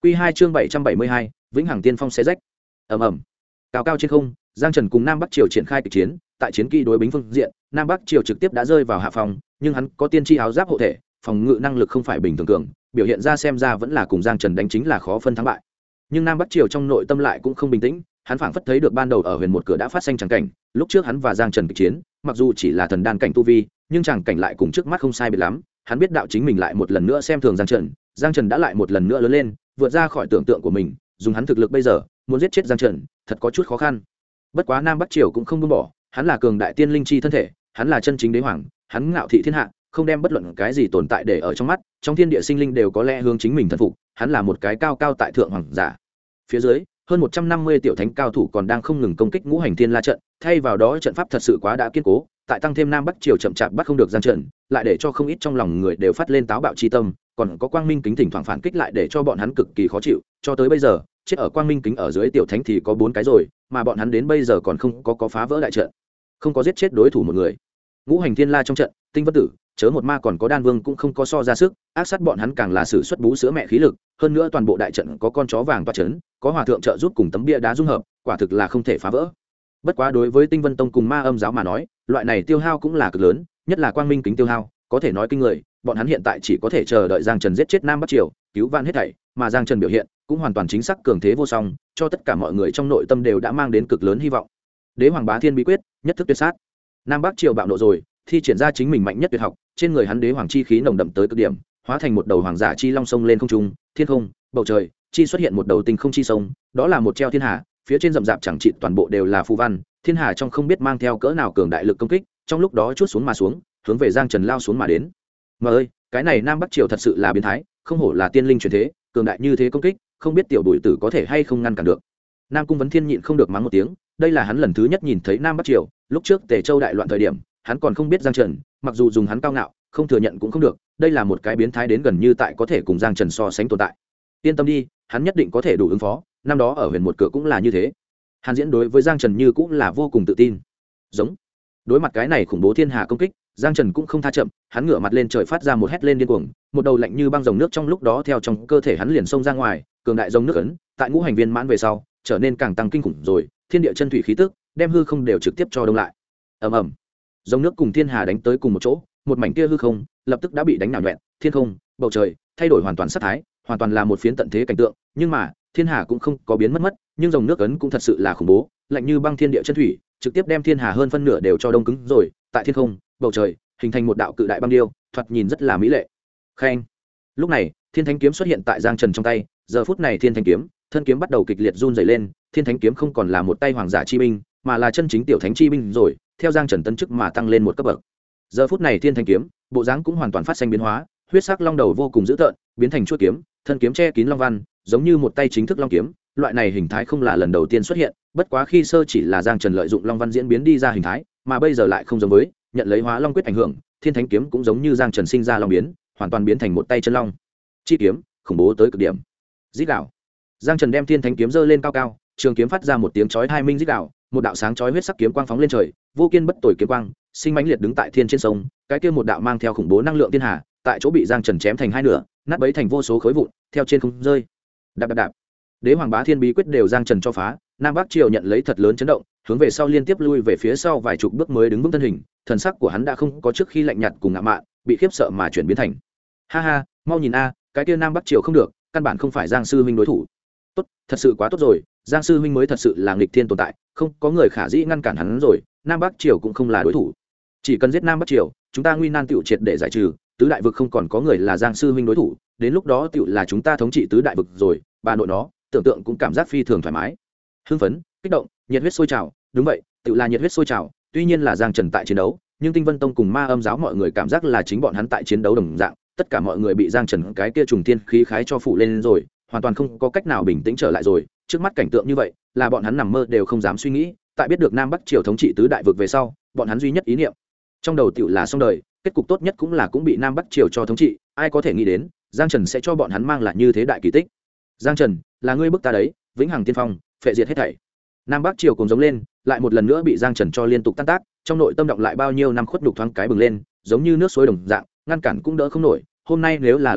Quy 2 chương 772, Vĩnh Hằng Tiên Phong xé rách. Ầm ầm. Cao cao trên không, Giang Trần cùng Nam Bắc Triều triển khai kịch chiến, tại chiến kỹ đối bính phương diện, Nam Bắc Triều trực tiếp đã rơi vào hạ phòng, nhưng hắn có tiên tri áo giáp hộ thể, phòng ngự năng lực không phải bình thường cường, biểu hiện ra xem ra vẫn là cùng Giang Trần đánh chính là khó phân thắng bại. Nhưng Nam Bắc Triều trong nội tâm lại cũng không bình tĩnh, hắn phảng phất thấy được ban đầu ở huyền một cửa đã phát sinh chẳng cảnh, lúc trước hắn và Giang Trần kịch chiến, mặc dù chỉ là thần đan cảnh tu vi, nhưng chẳng cảnh lại cùng trước mắt không sai biệt lắm, hắn biết đạo chính mình lại một lần nữa xem thường Giang Trần đã lại một lần nữa lớn lên, vượt ra khỏi tưởng tượng của mình, dùng hắn thực lực bây giờ, muốn giết chết Giang Trần, thật có chút khó khăn. Bất quá Nam Bắc Triều cũng không buông bỏ, hắn là cường đại tiên linh chi thân thể, hắn là chân chính đế hoàng, hắn ngạo thị thiên hạ, không đem bất luận cái gì tồn tại để ở trong mắt, trong thiên địa sinh linh đều có lẽ hướng chính mình thần phục, hắn là một cái cao cao tại thượng hoàng giả. Phía dưới, hơn 150 tiểu thánh cao thủ còn đang không ngừng công kích ngũ hành thiên la trận, thay vào đó trận pháp thật sự quá đã kiên cố, tại tăng thêm Nam Bắc Triều chậm chạp bắt không được Giang Trần, lại để cho không ít trong lòng người đều phát lên táo bạo chi tâm, còn có quang minh kính thỉnh thoảng phản kích lại để cho bọn hắn cực kỳ khó chịu, cho tới bây giờ, chết ở quang minh kính ở dưới tiểu thánh thì có 4 cái rồi, mà bọn hắn đến bây giờ còn không có phá vỡ đại trận, không có giết chết đối thủ một người. Ngũ hành thiên la trong trận, Tinh Vân Tử, chớ một ma còn có Đan Vương cũng không có so ra sức, ác sát bọn hắn càng là sử xuất bú sữa mẹ khí lực, hơn nữa toàn bộ đại trận có con chó vàng toa chấn, có hòa thượng trợ giúp cùng tấm bia đá dung hợp, quả thực là không thể phá vỡ. Bất quá đối với Tinh Vân Tông cùng Ma Âm giáo mà nói, loại này tiêu hao cũng là cực lớn, nhất là quang minh kính tiêu hao, có thể nói kinh người, bọn hắn hiện tại chỉ có thể chờ đợi Giang Trần giết chết Nam Bắc Triều, cứu vãn hết thảy, mà Giang Trần biểu hiện cũng hoàn toàn chính xác cường thế vô song, cho tất cả mọi người trong nội tâm đều đã mang đến cực lớn hy vọng. Đế Hoàng Bá Thiên bí quyết, nhất thức tuyệt sát. Nam Bắc Triều bạo nộ rồi, thi triển ra chính mình mạnh nhất tuyệt học, trên người hắn đế hoàng chi khí nồng đậm tới cực điểm, hóa thành một đầu hoàng giả chi long sông lên không trung, thiên không, bầu trời, chi xuất hiện một đầu tinh không chi sông, đó là một treo thiên hà, phía trên rậm rạp chẳng trị toàn bộ đều là phù văn, thiên hà trong không biết mang theo cỡ nào cường đại lực công kích, trong lúc đó chuốt xuống mà xuống, hướng về Giang Trần lao xuống mà đến. Mà ơi, cái này Nam Bắc Triều thật sự là biến thái, không hổ là tiên linh truyền thế, cường đại như thế công kích, không biết tiểu bùi tử có thể hay không ngăn cản được. Nam Cung Vấn Thiên nhịn không được mắng một tiếng, đây là hắn lần thứ nhất nhìn thấy Nam Bắc Triều, lúc trước Tề Châu đại loạn thời điểm, hắn còn không biết Giang Trần, mặc dù dùng hắn cao ngạo, không thừa nhận cũng không được, đây là một cái biến thái đến gần như tại có thể cùng Giang Trần so sánh tồn tại. Yên tâm đi, hắn nhất định có thể đủ ứng phó, năm đó ở huyền một cửa cũng là như thế. Hàn Diễn đối với Giang Trần như cũng là vô cùng tự tin. Giống. Đối mặt cái này khủng bố thiên hà công kích, Giang Trần cũng không tha chậm, hắn ngửa mặt lên trời phát ra một hét lên điên cuồng, một đầu lạnh như băng dòng nước trong lúc đó theo trong cơ thể hắn liền xông ra ngoài, cường đại dòng nước ấn, tại ngũ hành viên mãn về sau, trở nên càng tăng kinh khủng rồi, thiên địa chân thủy khí tức, đem hư không đều trực tiếp cho đông lại. Ầm ầm. Dòng nước cùng thiên hà đánh tới cùng một chỗ, một mảnh kia hư không lập tức đã bị đánh nảo nhuyễn, thiên không, bầu trời thay đổi hoàn toàn sắc thái, hoàn toàn là một phiến tận thế cảnh tượng, nhưng mà thiên hà cũng không có biến mất, nhưng dòng nước ấn cũng thật sự là khủng bố, lạnh như băng thiên địa chân thủy, trực tiếp đem thiên hà hơn phân nửa đều cho đông cứng rồi, tại thiên không, bầu trời hình thành một đạo cự đại băng điêu, thoạt nhìn rất là mỹ lệ. Khen. Lúc này, Thiên Thánh kiếm xuất hiện tại Giang Trần trong tay, giờ phút này Thiên Thánh kiếm, thân kiếm bắt đầu kịch liệt run rẩy lên, Thiên Thánh kiếm không còn là một tay hoàng giả chi binh, mà là chân chính tiểu thánh chi binh rồi, theo Giang Trần tân chức mà tăng lên một cấp bậc. Giờ phút này Thiên Thánh kiếm, bộ dáng cũng hoàn toàn phát sinh biến hóa, huyết sắc long đầu vô cùng dữ tợn, biến thành chuôi kiếm, thân kiếm che kín long văn, giống như một tay chính thức long kiếm, loại này hình thái không là lần đầu tiên xuất hiện, bất quá khi sơ chỉ là Giang Trần lợi dụng long văn diễn biến đi ra hình thái, mà bây giờ lại không giống với, nhận lấy Hóa Long quyết ảnh hưởng, Thiên Thánh kiếm cũng giống như Giang Trần sinh ra long biến, hoàn toàn biến thành một tay chân long. Chi kiếm, khủng bố tới cực điểm. Rít gào. Giang Trần đem Thiên Thánh kiếm giơ lên cao cao, trường kiếm phát ra một tiếng chói tai minh rít gào, một đạo sáng chói huyết sắc kiếm quang phóng lên trời, vô kiên bất tồi kiếm quang, sinh mãnh liệt đứng tại thiên trên sông, cái kia một đạo mang theo khủng bố năng lượng thiên hà, tại chỗ bị Giang Trần chém thành hai nửa, nát bấy thành vô số khối vụn, theo trên không rơi. Đạp đạp đạp. Đế Hoàng Bá Thiên bí quyết đều Giang Trần cho phá, Nam Bắc Triều nhận lấy thật lớn chấn động, hướng về sau liên tiếp lui về phía sau vài chục bước mới đứng vững thân hình, thần sắc của hắn đã không có trước khi lạnh nhạt cùng ngạo mạn, bị khiếp sợ mà chuyển biến thành. Ha ha, mau nhìn a, cái kia Nam Bắc Triều không được, căn bản không phải Giang sư huynh đối thủ. Tốt, thật sự quá tốt rồi, Giang sư huynh mới thật sự là nghịch thiên tồn tại, không có người khả dĩ ngăn cản hắn rồi, Nam Bắc Triều cũng không là đối thủ. Chỉ cần giết Nam Bắc Triều, chúng ta nguy nan tựu triệt để giải trừ, tứ đại vực không còn có người là Giang sư huynh đối thủ, đến lúc đó tựu là chúng ta thống trị tứ đại vực rồi, bà nội nó, tưởng tượng cũng cảm giác phi thường thoải mái. Hưng phấn, kích động, nhiệt huyết sôi trào, đúng vậy, tựu là nhiệt huyết sôi trào, tuy nhiên là Giang Trần tại chiến đấu, nhưng Tinh Vân Tông cùng Ma Âm giáo mọi người cảm giác là chính bọn hắn tại chiến đấu đồng dạng, tất cả mọi người bị Giang Trần cái kia trùng thiên khí khái cho phụ lên rồi, hoàn toàn không có cách nào bình tĩnh trở lại rồi, trước mắt cảnh tượng như vậy, là bọn hắn nằm mơ đều không dám suy nghĩ, tại biết được Nam Bắc Triều thống trị tứ đại vực về sau, bọn hắn duy nhất ý niệm trong đầu tựu là xong đời, kết cục tốt nhất cũng là cũng bị Nam Bắc Triều cho thống trị, ai có thể nghĩ đến, Giang Trần sẽ cho bọn hắn mang lại như thế đại kỳ tích. Giang Trần, là ngươi bức ta đấy, Vĩnh Hằng Tiên Phong, phệ diệt hết thảy. Nam Bắc Triều cùng giống lên, lại một lần nữa bị Giang Trần cho liên tục tan tác, trong nội tâm động lại bao nhiêu năm khuất nhục thoáng cái bừng lên, giống như nước suối đồng dạng, ngăn cản cũng đỡ không nổi, hôm nay nếu là lại bại,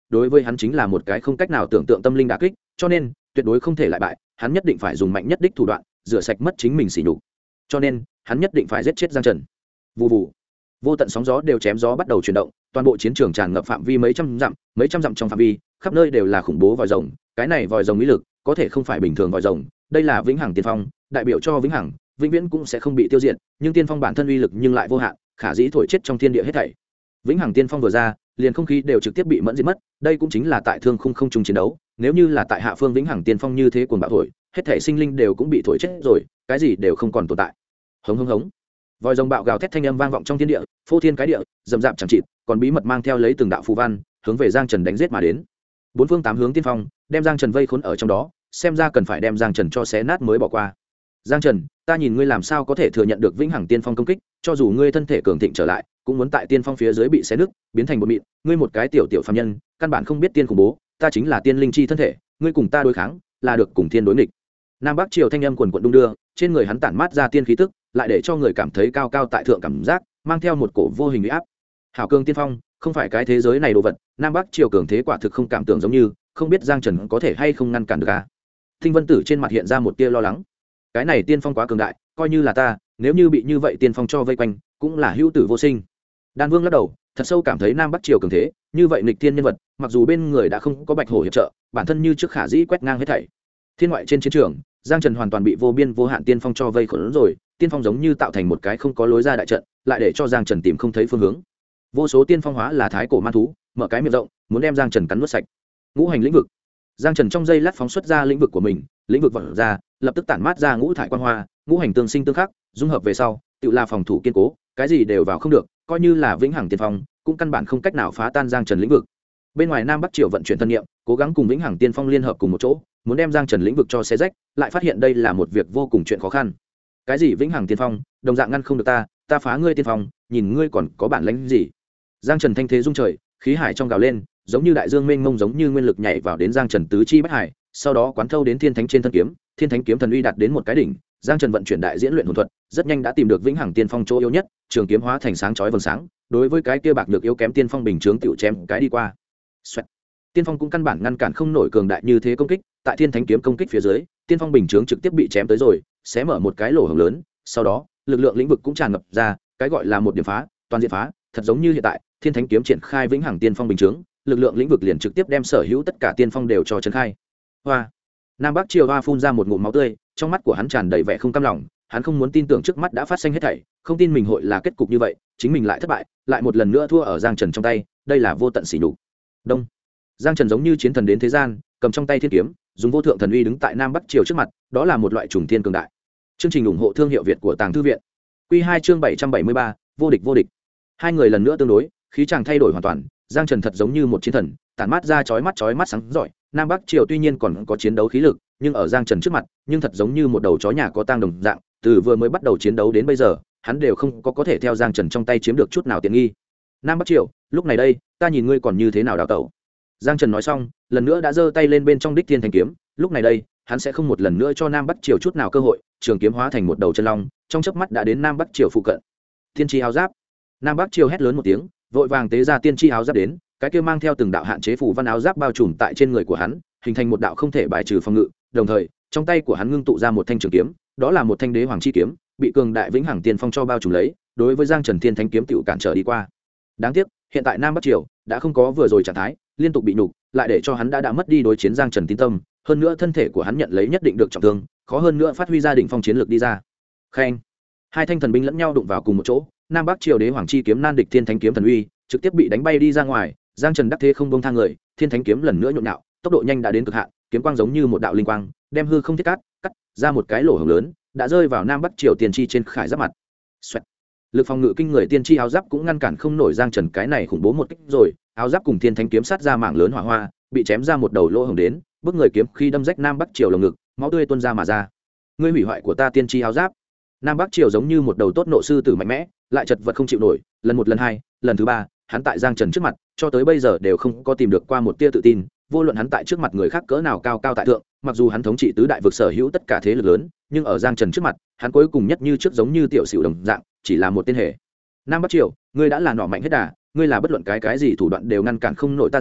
đối với hắn chính là một cái không cách nào tưởng tượng tâm linh đả kích, cho nên tuyệt đối không thể lại bại, hắn nhất định phải dùng mạnh nhất đích thủ đoạn rửa sạch mất chính mình sỉ nhục, cho nên hắn nhất định phải giết chết Giang Trần. Vù vù, vô tận sóng gió đều chém gió bắt đầu chuyển động, toàn bộ chiến trường tràn ngập phạm vi mấy trăm dặm trong phạm vi, khắp nơi đều là khủng bố vòi rồng. Cái này vòi rồng uy lực có thể không phải bình thường vòi rồng, đây là vĩnh hằng tiên phong, đại biểu cho vĩnh hằng, vĩnh viễn cũng sẽ không bị tiêu diệt, nhưng tiên phong bản thân uy lực nhưng lại vô hạn, khả dĩ thổi chết trong thiên địa hết thảy. Vĩnh hằng tiên phong vừa ra, liền không khí đều trực tiếp bị mẫn diệt mất, đây cũng chính là tại thương khung không trung chiến đấu, nếu như là tại hạ phương vĩnh hằng tiên phong như thế cuồng bạo thổi, hết thảy sinh linh đều cũng bị thổi chết rồi, cái gì đều không còn tồn tại. Hống hống hống. Vòi rồng bạo gào thét thanh âm vang vọng trong thiên địa, phô thiên cái địa, rầm rạp chẳng chịt, còn bí mật mang theo lấy từng đạo phù văn, hướng về Giang Trần đánh giết mà đến. Bốn phương tám hướng tiên phong, đem Giang Trần vây khốn ở trong đó, xem ra cần phải đem Giang Trần cho xé nát mới bỏ qua. Giang Trần, ta nhìn ngươi làm sao có thể thừa nhận được vĩnh hằng tiên phong công kích, cho dù ngươi thân thể cường thịnh trở lại, cũng muốn tại tiên phong phía dưới bị xé nứt, biến thành bột mịn, ngươi một cái tiểu tiểu phàm nhân, căn bản không biết tiên khủng bố, ta chính là tiên linh chi thân thể, ngươi cùng ta đối kháng, là được cùng thiên đối nghịch. Nam Bắc Triều thanh âm quần quần đung đưa, trên người hắn tản mát ra tiên khí tức, lại để cho người cảm thấy cao cao tại thượng cảm giác, mang theo một cổ vô hình uy áp. Hảo cường tiên phong, không phải cái thế giới này đồ vật, Nam Bắc Triều cường thế quả thực không cảm tưởng giống như, không biết Giang Trần có thể hay không ngăn cản được à? Tinh Vân Tử trên mặt hiện ra một tia lo lắng. Cái này tiên phong quá cường đại, coi như là ta, nếu như bị như vậy tiên phong cho vây quanh, cũng là hữu tử vô sinh. Đan Vương lắc đầu, thật sâu cảm thấy Nam Bắc Triều cường thế, như vậy nghịch thiên nhân vật, mặc dù bên người đã không có Bạch Hổ hiệp trợ, bản thân như trước khả dĩ quét ngang hết thảy. Thiên ngoại trên chiến trường, Giang Trần hoàn toàn bị vô biên vô hạn tiên phong cho vây khốn rồi, tiên phong giống như tạo thành một cái không có lối ra đại trận, lại để cho Giang Trần tìm không thấy phương hướng. Vô số tiên phong hóa là thái cổ man thú, mở cái miệng rộng, muốn đem Giang Trần cắn nuốt sạch. Ngũ hành lĩnh vực. Giang Trần trong giây lát phóng xuất ra lĩnh vực của mình, lĩnh vực vọt ra, lập tức tản mát ra ngũ thải quang hoa, ngũ hành tương sinh tương khắc, dung hợp về sau, tự là phòng thủ kiên cố, cái gì đều vào không được, coi như là vĩnh hằng tiên phong, cũng căn bản không cách nào phá tan Giang Trần lĩnh vực. Bên ngoài Nam Bắc Triều vận chuyển thân niệm, cố gắng cùng vĩnh hằng tiên phong liên hợp cùng một chỗ, muốn đem Giang Trần lĩnh vực cho xé rách, lại phát hiện đây là một việc vô cùng chuyện khó khăn. Cái gì vĩnh hằng tiên phong, đồng dạng ngăn không được ta, ta phá ngươi tiên phong, nhìn ngươi còn có bản lĩnh gì? Giang Trần thanh thế rung trời, khí hải trong gào lên, giống như đại dương mênh mông, giống như nguyên lực nhảy vào đến Giang Trần tứ chi bách hải, sau đó quán thâu đến thiên thánh trên thân kiếm, thiên thánh kiếm thần uy đạt đến một cái đỉnh. Giang Trần vận chuyển đại diễn luyện hồn thuật, rất nhanh đã tìm được vĩnh hằng tiên phong chỗ yếu nhất, trường kiếm hóa thành sáng chói vầng sáng, đối với cái kia bạc nhược yếu kém tiên phong bình chướng tiểu chém cái đi qua. Xoẹt. Tiên phong cũng căn bản ngăn cản không nổi cường đại như thế công kích, tại thiên thánh kiếm công kích phía dưới, tiên phong bình chướng trực tiếp bị chém tới rồi, xé mở một cái lỗ hổng lớn, sau đó, lực lượng lĩnh vực cũng tràn ngập ra, cái gọi là một điểm phá, toàn diện phá, thật giống như hiện tại, thiên thánh kiếm triển khai vĩnh hằng tiên phong bình chướng, lực lượng lĩnh vực liền trực tiếp đem sở hữu tất cả tiên phong đều cho trấn khai. Hoa. Nam Bắc Triều Hoa phun ra một ngụm máu tươi, trong mắt của hắn tràn đầy vẻ không cam lòng, hắn không muốn tin tưởng trước mắt đã phát sinh hết thảy, không tin mình hội là kết cục như vậy, chính mình lại thất bại, lại một lần nữa thua ở Giang Trần trong tay, đây là vô tận sỉ nhục. Đông. Giang Trần giống như chiến thần đến thế gian, cầm trong tay thiên kiếm, dùng vô thượng thần uy đứng tại Nam Bắc Triều trước mặt, đó là một loại trùng thiên cường đại. Chương trình ủng hộ thương hiệu Việt của Tàng Thư viện. Quy 2 chương 773, vô địch vô địch. Hai người lần nữa tương đối, khí chàng thay đổi hoàn toàn, Giang Trần thật giống như một chiến thần, tản mát ra chói mắt sáng rọi. Nam Bắc Triều tuy nhiên còn có chiến đấu khí lực, nhưng ở Giang Trần trước mặt, nhưng thật giống như một đầu chó nhà có tang đồng dạng, từ vừa mới bắt đầu chiến đấu đến bây giờ, hắn đều không có thể theo Giang Trần trong tay chiếm được chút nào tiện nghi. Nam Bắc Triều, lúc này đây, ta nhìn ngươi còn như thế nào đào tẩu. Giang Trần nói xong, lần nữa đã giơ tay lên bên trong đích thiên thanh kiếm, lúc này đây, hắn sẽ không một lần nữa cho Nam Bắc Triều chút nào cơ hội, trường kiếm hóa thành một đầu chân long, trong chớp mắt đã đến Nam Bắc Triều phụ cận. Tiên tri áo giáp. Nam Bắc Triều hét lớn một tiếng, vội vàng tế ra tiên tri áo giáp đến, cái kia mang theo từng đạo hạn chế phù văn áo giáp bao trùm tại trên người của hắn, hình thành một đạo không thể bài trừ phòng ngự, đồng thời, trong tay của hắn ngưng tụ ra một thanh trường kiếm, đó là một thanh đế hoàng chi kiếm, bị cường đại vĩnh hằng tiên phong cho bao trùm lấy, đối với Giang Trần thiên thánh kiếm tiểu cản trở đi qua. Đáng tiếc, hiện tại Nam Bắc Triều đã không có vừa rồi trạng thái, liên tục bị nhục, lại để cho hắn đã mất đi đối chiến Giang Trần tín tâm, hơn nữa thân thể của hắn nhận lấy nhất định được trọng thương, khó hơn nữa phát huy ra đỉnh phong chiến lược đi ra. Khen. Hai thanh thần binh lẫn nhau đụng vào cùng một chỗ, Nam Bắc Triều đế hoàng chi kiếm nan địch thiên thánh kiếm thần uy, trực tiếp bị đánh bay đi ra ngoài. Giang Trần đắc thế không buông tha người, thiên thánh kiếm lần nữa nhộn nhạo, tốc độ nhanh đã đến cực hạn, kiếm quang giống như một đạo linh quang, đem hư không thiết cắt ra một cái lỗ hổng lớn, đã rơi vào Nam Bắc Triều tiên tri trên khải giáp mặt. Xoẹt. Lực phòng ngự kinh người tiên tri áo giáp cũng ngăn cản không nổi Giang Trần cái này khủng bố một kích rồi, áo giáp cùng thiên thánh kiếm sát ra mảng lớn hỏa hoa, bị chém ra một đầu lỗ hổng đến, bước người kiếm khi đâm rách Nam Bắc Triều lồng ngực, máu tươi tuôn ra mà ra. Ngươi hủy hoại của ta tiên tri áo giáp. Nam Bắc Triều giống như một đầu tốt nộ sư tử mạnh mẽ, lại chật vật không chịu nổi, lần một lần hai, lần thứ ba, hắn tại Giang Trần trước mặt, cho tới bây giờ đều không có tìm được qua một tia tự tin, vô luận hắn tại trước mặt người khác cỡ nào cao cao tại thượng, mặc dù hắn thống trị tứ đại vực sở hữu tất cả thế lực lớn, nhưng ở Giang Trần trước mặt, hắn cuối cùng nhất như trước giống như tiểu xỉu đồng dạng, chỉ là một tên hề. Nam Bắc Triều, ngươi đã là nỏ mạnh hết đà, ngươi là bất luận cái gì thủ đoạn đều ngăn cản không nổi ta rồi,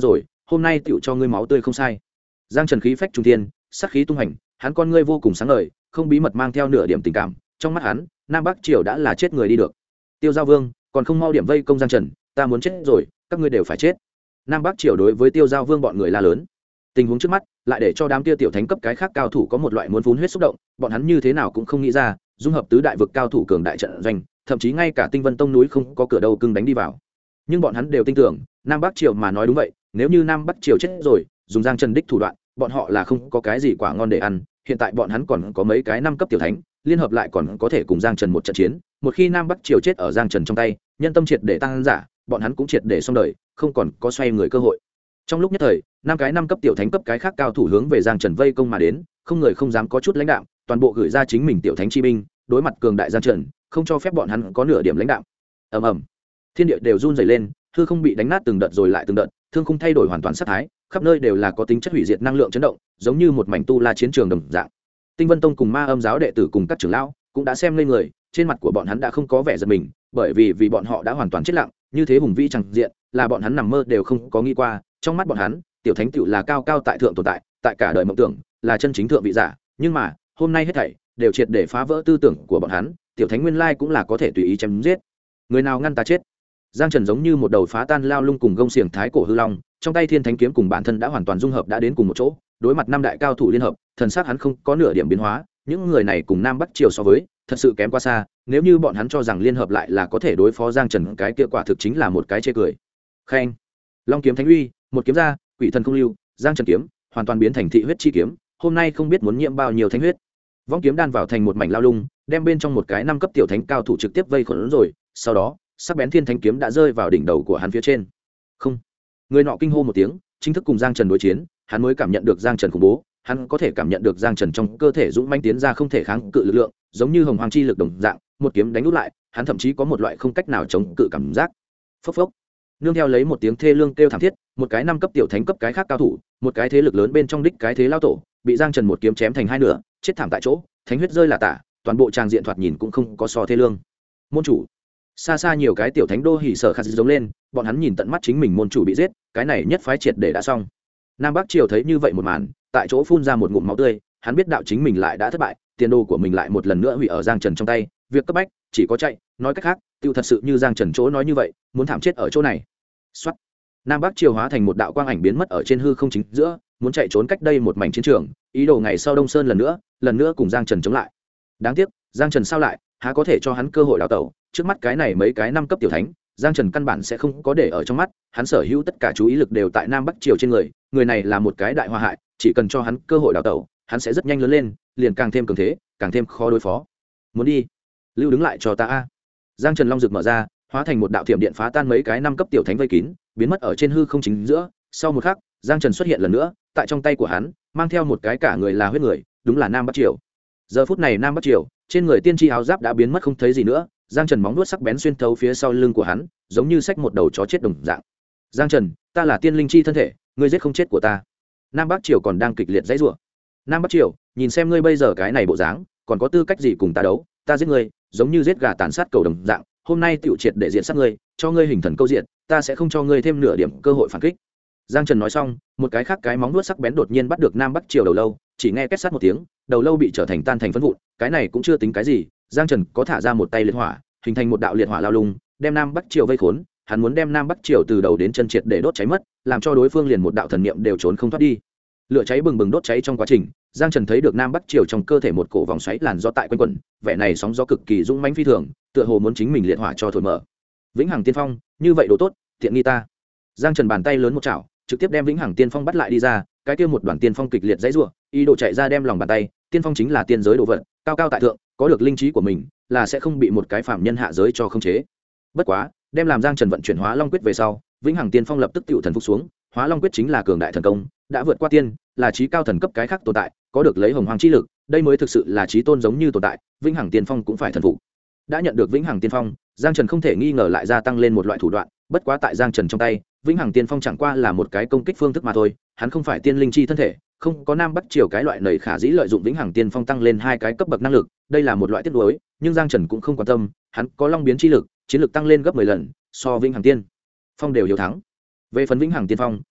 hôm nay tựu cho ngươi máu tươi không sai. Giang Trần khí phách trung thiên, sát khí tung hành, hắn con ngươi vô cùng sáng ngời, không bí mật mang theo nửa điểm tình cảm, trong mắt hắn Nam Bắc Triều đã là chết người đi được. Tiêu Giao Vương còn không mau điểm vây công Giang Trần, ta muốn chết rồi, các ngươi đều phải chết. Nam Bắc Triều đối với Tiêu Giao Vương bọn người la lớn. Tình huống trước mắt lại để cho đám kia tiểu thánh cấp cái khác cao thủ có một loại muốn phun huyết xúc động, bọn hắn như thế nào cũng không nghĩ ra, dung hợp tứ đại vực cao thủ cường đại trận doanh, thậm chí ngay cả Tinh Vân Tông núi không có cửa đâu cưng đánh đi vào. Nhưng bọn hắn đều tin tưởng, Nam Bắc Triều mà nói đúng vậy, nếu như Nam Bắc Triều chết rồi, dùng Giang Trần đích thủ đoạn, bọn họ là không có cái gì quả ngon để ăn, hiện tại bọn hắn còn có mấy cái năm cấp tiểu thánh, liên hợp lại còn có thể cùng Giang Trần một trận chiến, một khi Nam Bắc Triều chết ở Giang Trần trong tay, nhân tâm triệt để tăng giả, bọn hắn cũng triệt để xong đời, không còn có xoay người cơ hội. Trong lúc nhất thời, năm cấp tiểu thánh cấp cái khác cao thủ hướng về Giang Trần vây công mà đến, không người không dám có chút lãnh đạm, toàn bộ gửi ra chính mình tiểu thánh chi binh, đối mặt cường đại Giang Trần, không cho phép bọn hắn có nửa điểm lãnh đạm. Ầm ầm, thiên địa đều run rẩy lên, hư không bị đánh nát từng đợt rồi lại từng đợt, thương khung thay đổi hoàn toàn sát thái, khắp nơi đều là có tính chất hủy diệt năng lượng chấn động, giống như một mảnh tu la chiến trường đồng dạng. Tinh Vân Tông cùng Ma Âm giáo đệ tử cùng các trưởng lão cũng đã xem lên người, trên mặt của bọn hắn đã không có vẻ giật mình, bởi vì bọn họ đã hoàn toàn chết lặng, như thế hùng vĩ chẳng diện, là bọn hắn nằm mơ đều không có nghĩ qua. Trong mắt bọn hắn, tiểu thánh tựu là cao cao tại thượng tồn tại, tại cả đời mộng tưởng là chân chính thượng vị giả, nhưng mà hôm nay hết thảy đều triệt để phá vỡ tư tưởng của bọn hắn, tiểu thánh nguyên lai cũng là có thể tùy ý chém giết. Người nào ngăn ta chết? Giang Trần giống như một đầu phá tan lao lung cùng gông xiềng thái cổ hư long, trong tay thiên thánh kiếm cùng bản thân đã hoàn toàn dung hợp đã đến cùng một chỗ, đối mặt năm đại cao thủ liên hợp, thần sắc hắn không có nửa điểm biến hóa. Những người này cùng Nam Bắc Triều so với, thật sự kém quá xa, nếu như bọn hắn cho rằng liên hợp lại là có thể đối phó Giang Trần, cái kia quả thực chính là một cái chê cười. Khen, long kiếm thánh uy, một kiếm ra, quỷ thần không lưu, Giang Trần kiếm hoàn toàn biến thành thị huyết chi kiếm, hôm nay không biết muốn nhiễm bao nhiêu thánh huyết. Vong kiếm đan vào thành một mảnh lao lung, đem bên trong một cái năm cấp tiểu thánh cao thủ trực tiếp vây khốn rồi, sau đó sắc bén thiên thánh kiếm đã rơi vào đỉnh đầu của hắn phía trên. Không, người nọ kinh hô một tiếng, chính thức cùng Giang Trần đối chiến, hắn mới cảm nhận được Giang Trần khủng bố, hắn có thể cảm nhận được Giang Trần trong cơ thể dũng mãnh tiến ra không thể kháng cự lực lượng, giống như hồng hoàng chi lực đồng dạng, một kiếm đánh nút lại, hắn thậm chí có một loại không cách nào chống cự cảm giác. Phốc phốc, nương theo lấy một tiếng thê lương kêu thảm thiết, một cái năm cấp tiểu thánh cấp cái khác cao thủ, một cái thế lực lớn bên trong đích cái thế lao tổ, bị Giang Trần một kiếm chém thành hai nửa, chết thảm tại chỗ, thánh huyết rơi là tả, toàn bộ trang diện thoạt nhìn cũng không có so thê lương. Môn chủ, xa xa nhiều cái tiểu thánh đô hỉ sở khát giống lên, bọn hắn nhìn tận mắt chính mình môn chủ bị giết, cái này nhất phái triệt để đã xong. Nam Bắc Triều thấy như vậy một màn, tại chỗ phun ra một ngụm máu tươi, hắn biết đạo chính mình lại đã thất bại, tiền đồ của mình lại một lần nữa hủy ở Giang Trần trong tay, việc cấp bách chỉ có chạy, nói cách khác, tiêu thật sự như Giang Trần chỗ nói như vậy, muốn thảm chết ở chỗ này. Soát. Nam Bắc Triều hóa thành một đạo quang ảnh biến mất ở trên hư không chính giữa, muốn chạy trốn cách đây một mảnh chiến trường, ý đồ ngày sau Đông Sơn lần nữa cùng Giang Trần chống lại. Đáng tiếc, Giang Trần sao lại, há có thể cho hắn cơ hội đào tẩu, trước mắt cái này mấy cái năm cấp tiểu thánh, Giang Trần căn bản sẽ không có để ở trong mắt, hắn sở hữu tất cả chú ý lực đều tại Nam Bắc Triều trên người, người này là một cái đại hoa hại, chỉ cần cho hắn cơ hội đào tẩu, hắn sẽ rất nhanh lớn lên, liền càng thêm cường thế, càng thêm khó đối phó. Muốn đi, lưu đứng lại cho ta a. Giang Trần long rực mở ra, hóa thành một đạo thiểm điện phá tan mấy cái năm cấp tiểu thánh vây kín, biến mất ở trên hư không chính giữa. Sau một khắc, Giang Trần xuất hiện lần nữa, tại trong tay của hắn mang theo một cái cả người là huyết người, đúng là Nam Bắc Triều. Giờ phút này Nam Bắc Triều, trên người tiên tri áo giáp đã biến mất không thấy gì nữa, Giang Trần móng vuốt sắc bén xuyên thấu phía sau lưng của hắn, giống như xách một đầu chó chết đồng dạng. Giang Trần, ta là tiên linh chi thân thể, ngươi giết không chết của ta. Nam Bắc Triều còn đang kịch liệt dãy rủa. Nam Bắc Triều, nhìn xem ngươi bây giờ cái này bộ dáng, còn có tư cách gì cùng ta đấu? Ta giết ngươi, giống như giết gà tàn sát cầu đồng dạng, hôm nay tiểu triệt để diện sát ngươi, cho ngươi hình thần câu diện, ta sẽ không cho ngươi thêm nửa điểm cơ hội phản kích. Giang Trần nói xong, một cái khác cái móng vuốt sắc bén đột nhiên bắt được Nam Bắc Triều đầu lâu, chỉ nghe két sát một tiếng, đầu lâu bị trở thành tan thành phấn vụn, cái này cũng chưa tính cái gì, Giang Trần có thả ra một tay liệt hỏa, hình thành một đạo liệt hỏa lao lung, đem Nam Bắc Triều vây khốn, hắn muốn đem Nam Bắc Triều từ đầu đến chân triệt để đốt cháy mất, làm cho đối phương liền một đạo thần niệm đều trốn không thoát đi. Lửa cháy bừng bừng đốt cháy trong quá trình, Giang Trần thấy được Nam Bắc Triều trong cơ thể một cổ vòng xoáy làn gió tại quanh quẩn, vẻ này sóng gió cực kỳ dũng mãnh phi thường, tựa hồ muốn chính mình liệt hỏa cho thổi mở. Vĩnh Hằng Tiên Phong, như vậy đồ tốt, tiện nghi ta. Giang Trần bàn tay lớn một chảo, trực tiếp đem Vĩnh Hằng Tiên Phong bắt lại đi ra, cái kia một đoàn tiên phong kịch liệt dãy rủa, ý đồ chạy ra đem lòng bàn tay, tiên phong chính là tiên giới đồ vật, cao cao tại thượng, có được linh trí của mình, là sẽ không bị một cái phạm nhân hạ giới cho khống chế. Bất quá, đem làm Giang Trần vận chuyển Hóa Long quyết về sau, Vĩnh Hằng Tiên Phong lập tức tựu thần phục xuống, Hóa Long quyết chính là cường đại thần công, đã vượt qua tiên, là chí cao thần cấp cái khác tồn tại, có được lấy hồng hoàng chi lực, đây mới thực sự là chí tôn giống như tồn tại, Vĩnh Hằng Tiên Phong cũng phải thần phục. Đã nhận được Vĩnh Hằng Tiên Phong, Giang Trần không thể nghi ngờ lại gia tăng lên một loại thủ đoạn, bất quá tại Giang Trần trong tay, Vĩnh Hằng Tiên Phong chẳng qua là một cái công kích phương thức mà thôi, hắn không phải tiên linh chi thân thể, không có Nam Bắc Triều cái loại nảy khả dĩ lợi dụng Vĩnh Hằng Tiên Phong tăng lên hai cái cấp bậc năng lực, đây là một loại tiết đối, nhưng Giang Trần cũng không quan tâm, hắn có Long biến chi lực, chiến lực tăng lên gấp 10 lần, so Vĩnh Hằng Tiên Phong đều hiếu thắng. Về phần Vĩnh Hằng Tiên Phong,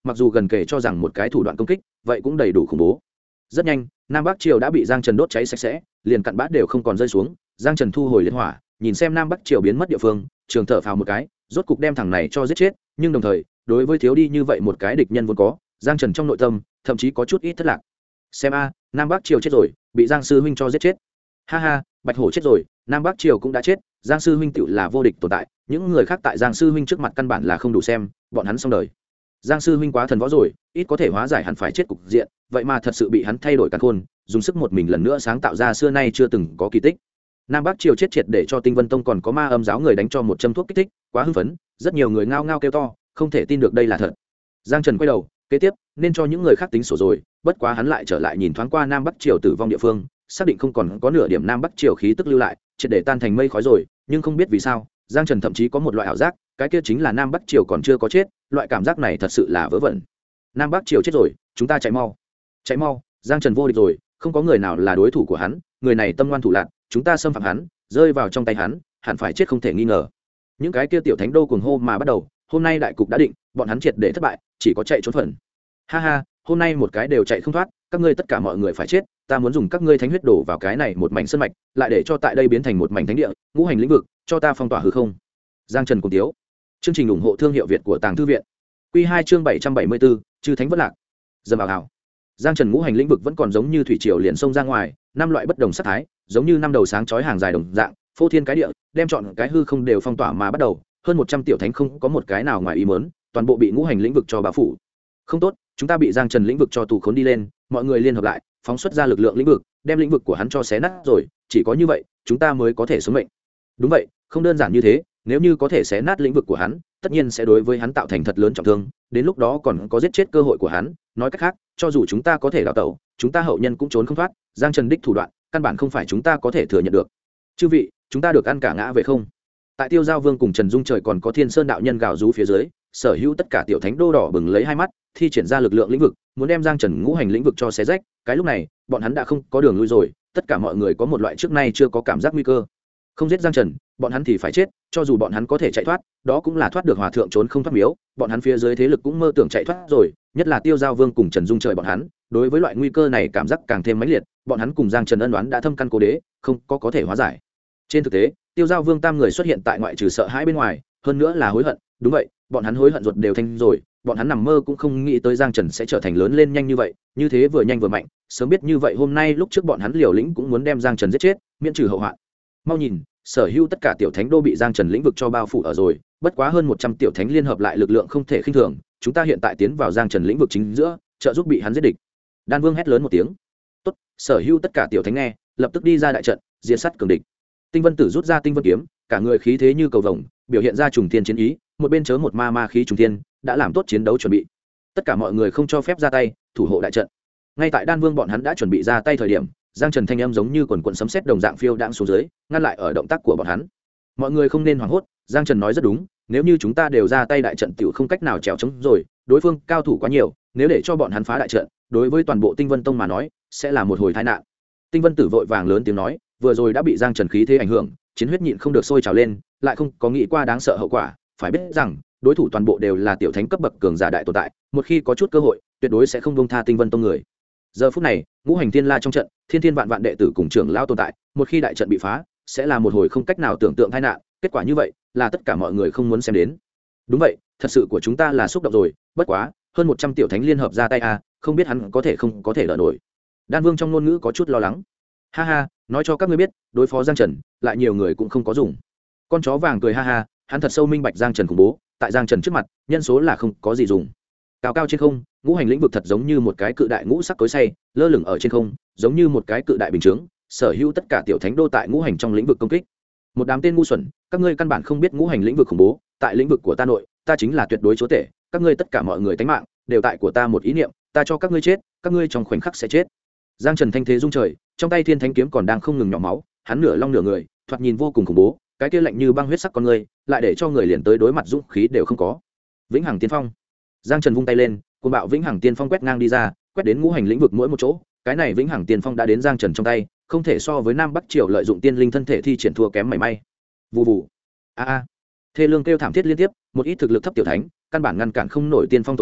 mặc dù gần kể cho rằng một cái thủ đoạn công kích vậy cũng đầy đủ khủng bố. Rất nhanh nam bắc triều đã bị giang trần đốt cháy sạch sẽ, liền cặn bát đều không còn rơi xuống. Giang trần thu hồi liệt hỏa, nhìn xem nam bắc triều biến mất địa phương, trường thở phào một cái, rốt cục đem thằng này cho giết chết. Nhưng đồng thời đối với thiếu đi như vậy một cái địch nhân vốn có, giang trần trong nội tâm thậm chí có chút ít thất lạc. Xem a, nam bắc triều chết rồi, bị giang sư huynh cho giết chết. Ha ha, bạch hổ chết rồi, nam bắc triều cũng đã chết, giang sư huynh tựu là vô địch tồn tại, những người khác tại giang sư huynh trước mặt căn bản là không đủ xem, bọn hắn xong đời. Giang sư huynh quá thần võ rồi, ít có thể hóa giải hắn phải chết cục diện, vậy mà thật sự bị hắn thay đổi căn khôn, dùng sức một mình lần nữa sáng tạo ra xưa nay chưa từng có kỳ tích. Nam bắc triều chết triệt để cho Tinh Vân Tông còn có Ma Âm giáo người đánh cho một châm thuốc kích thích, quá hưng phấn, rất nhiều người ngao ngao kêu to, không thể tin được đây là thật. Giang Trần quay đầu, kế tiếp nên cho những người khác tính sổ rồi, bất quá hắn lại trở lại nhìn thoáng qua nam bắc triều tử vong địa phương, xác định không còn có nửa điểm nam bắc triều khí tức lưu lại, triệt để tan thành mây khói rồi. Nhưng không biết vì sao, Giang Trần thậm chí có một loại ảo giác, cái kia chính là nam bắc triều còn chưa có chết, loại cảm giác này thật sự là vớ vẩn. Nam bắc triều chết rồi, chúng ta chạy mau, chạy mau, Giang Trần vô địch rồi, không có người nào là đối thủ của hắn, người này tâm ngoan thủ lạn, chúng ta xâm phạm hắn, rơi vào trong tay hắn, hẳn phải chết không thể nghi ngờ. Những cái kia tiểu thánh đô cuồng hô mà bắt đầu, hôm nay đại cục đã định, bọn hắn triệt để thất bại, chỉ có chạy trốn phần. Ha ha, hôm nay một cái đều chạy không thoát, các ngươi tất cả mọi người phải chết, ta muốn dùng các ngươi thánh huyết đổ vào cái này một mảnh sơn mạch, lại để cho tại đây biến thành một mảnh thánh địa, ngũ hành lĩnh vực, cho ta phong tỏa hư không. Giang Trần cùng tiếu. Chương trình ủng hộ thương hiệu Việt của Tàng Thư viện. Quy 2 chương 774, chư thánh vất lạc. Dầm ảo ảo. Giang Trần ngũ hành lĩnh vực vẫn còn giống như thủy triều liền xông ra ngoài, năm loại bất đồng sắc thái, giống như năm đầu sáng chói hàng dài đồng dạng, phô thiên cái địa, đem chọn cái hư không đều phong tỏa mà bắt đầu, hơn 100 tiểu thánh không có một cái nào ngoài ý muốn, toàn bộ bị ngũ hành lĩnh vực cho bao phủ. Không tốt, chúng ta bị Giang Trần lĩnh vực cho tù khốn đi lên, mọi người liên hợp lại, phóng xuất ra lực lượng lĩnh vực, đem lĩnh vực của hắn cho xé nát rồi, chỉ có như vậy, chúng ta mới có thể sống mệnh. Đúng vậy, không đơn giản như thế, nếu như có thể xé nát lĩnh vực của hắn, tất nhiên sẽ đối với hắn tạo thành thật lớn trọng thương, đến lúc đó còn có giết chết cơ hội của hắn, nói cách khác, cho dù chúng ta có thể đào tẩu, chúng ta hậu nhân cũng trốn không thoát, Giang Trần đích thủ đoạn, căn bản không phải chúng ta có thể thừa nhận được. Chư vị, chúng ta được ăn cả ngã về không? Tại Tiêu Giao Vương cùng Trần Dung Trời còn có Thiên Sơn đạo nhân gào rú phía dưới, sở hữu tất cả tiểu thánh đô đỏ bừng lấy hai mắt, thi triển ra lực lượng lĩnh vực, muốn đem Giang Trần ngũ hành lĩnh vực cho xé rách. Cái lúc này, bọn hắn đã không có đường lui rồi, tất cả mọi người có một loại trước nay chưa có cảm giác nguy cơ. Không giết Giang Trần, bọn hắn thì phải chết, cho dù bọn hắn có thể chạy thoát, đó cũng là thoát được hòa thượng trốn không thoát miếu, bọn hắn phía dưới thế lực cũng mơ tưởng chạy thoát rồi, nhất là Tiêu Giao Vương cùng Trần Dung Trời bọn hắn, đối với loại nguy cơ này cảm giác càng thêm mãnh liệt, bọn hắn cùng Giang Trần ân oán đã thâm căn cố đế, không có thể hóa giải. Trên thực tế, Tiêu Giao Vương tam người xuất hiện tại ngoại trừ sợ hãi bên ngoài, hơn nữa là hối hận, đúng vậy, bọn hắn hối hận ruột đều thanh rồi, bọn hắn nằm mơ cũng không nghĩ tới Giang Trần sẽ trở thành lớn lên nhanh như vậy, như thế vừa nhanh vừa mạnh, sớm biết như vậy hôm nay lúc trước bọn hắn liều lĩnh cũng muốn đem Giang Trần giết chết, miễn trừ hậu hoạn. Mau nhìn, sở hữu tất cả tiểu thánh đô bị Giang Trần lĩnh vực cho bao phủ ở rồi, bất quá hơn 100 tiểu thánh liên hợp lại lực lượng không thể khinh thường, chúng ta hiện tại tiến vào Giang Trần lĩnh vực chính giữa, trợ giúp bị hắn giết địch. Đan Vương hét lớn một tiếng. Tốt, sở hữu tất cả tiểu thánh nghe, lập tức đi ra đại trận, diệt sát cường địch. Tinh Vân Tử rút ra Tinh Vân kiếm, cả người khí thế như cầu vồng, biểu hiện ra trùng thiên chiến ý, một bên chớ một ma khí trùng thiên, đã làm tốt chiến đấu chuẩn bị. Tất cả mọi người không cho phép ra tay, thủ hộ đại trận. Ngay tại Đan Vương bọn hắn đã chuẩn bị ra tay thời điểm, Giang Trần thanh âm giống như quần quần sấm sét đồng dạng phiêu đãng xuống dưới, ngăn lại ở động tác của bọn hắn. Mọi người không nên hoảng hốt, Giang Trần nói rất đúng, nếu như chúng ta đều ra tay đại trận tiểu không cách nào trèo chống rồi, đối phương cao thủ quá nhiều, nếu để cho bọn hắn phá đại trận, đối với toàn bộ Tinh Vân Tông mà nói, sẽ là một hồi tai nạn. Tinh Vân Tử vội vàng lớn tiếng nói, vừa rồi đã bị Giang Trần khí thế ảnh hưởng, chiến huyết nhịn không được sôi trào lên, lại không có nghĩ qua đáng sợ hậu quả, phải biết rằng, đối thủ toàn bộ đều là tiểu thánh cấp bậc cường giả đại tồn tại, một khi có chút cơ hội, tuyệt đối sẽ không buông tha Tinh Vân Tông người. Giờ phút này, ngũ hành thiên la trong trận, thiên vạn vạn đệ tử cùng trưởng lão tồn tại, một khi đại trận bị phá, sẽ là một hồi không cách nào tưởng tượng tai nạn, kết quả như vậy, là tất cả mọi người không muốn xem đến. Đúng vậy, thật sự của chúng ta là xúc động rồi, bất quá, hơn 100 tiểu thánh liên hợp ra tay không biết hắn không có thể đỡ nổi. Đan Vương trong ngôn ngữ có chút lo lắng. Ha ha, nói cho các ngươi biết, đối phó Giang Trần, lại nhiều người cũng không có dùng. Con chó vàng cười ha ha, hắn thật sâu minh bạch Giang Trần khủng bố, tại Giang Trần trước mặt, nhân số là không có gì dùng. Cao cao trên không, ngũ hành lĩnh vực thật giống như một cái cự đại ngũ sắc cối xay, lơ lửng ở trên không, giống như một cái cự đại bình chướng, sở hữu tất cả tiểu thánh đô tại ngũ hành trong lĩnh vực công kích. Một đám tên ngu xuẩn, các ngươi căn bản không biết ngũ hành lĩnh vực khủng bố, tại lĩnh vực của ta nội, ta chính là tuyệt đối chúa tể, các ngươi tất cả mọi người tánh mạng đều tại của ta một ý niệm, ta cho các ngươi chết, các ngươi trong khoảnh khắc sẽ chết. Giang Trần thanh thế rung trời, trong tay Thiên Thánh kiếm còn đang không ngừng nhỏ máu, hắn nửa long nửa người, thoạt nhìn vô cùng khủng bố, cái kia lạnh như băng huyết sắc con người, lại để cho người liền tới đối mặt dũng khí đều không có. Vĩnh Hằng Tiên Phong. Giang Trần vung tay lên, cuồng bạo Vĩnh Hằng Tiên Phong quét ngang đi ra, quét đến ngũ hành lĩnh vực mỗi một chỗ, cái này Vĩnh Hằng Tiên Phong đã đến Giang Trần trong tay, không thể so với Nam Bắc Triều lợi dụng tiên linh thân thể thi triển thua kém mảy may. Vù vù. A a. Thê lương kêu thảm thiết liên tiếp, một ít thực lực thấp tiểu thánh, căn bản ngăn cản không nổi tiên phong thổi đến,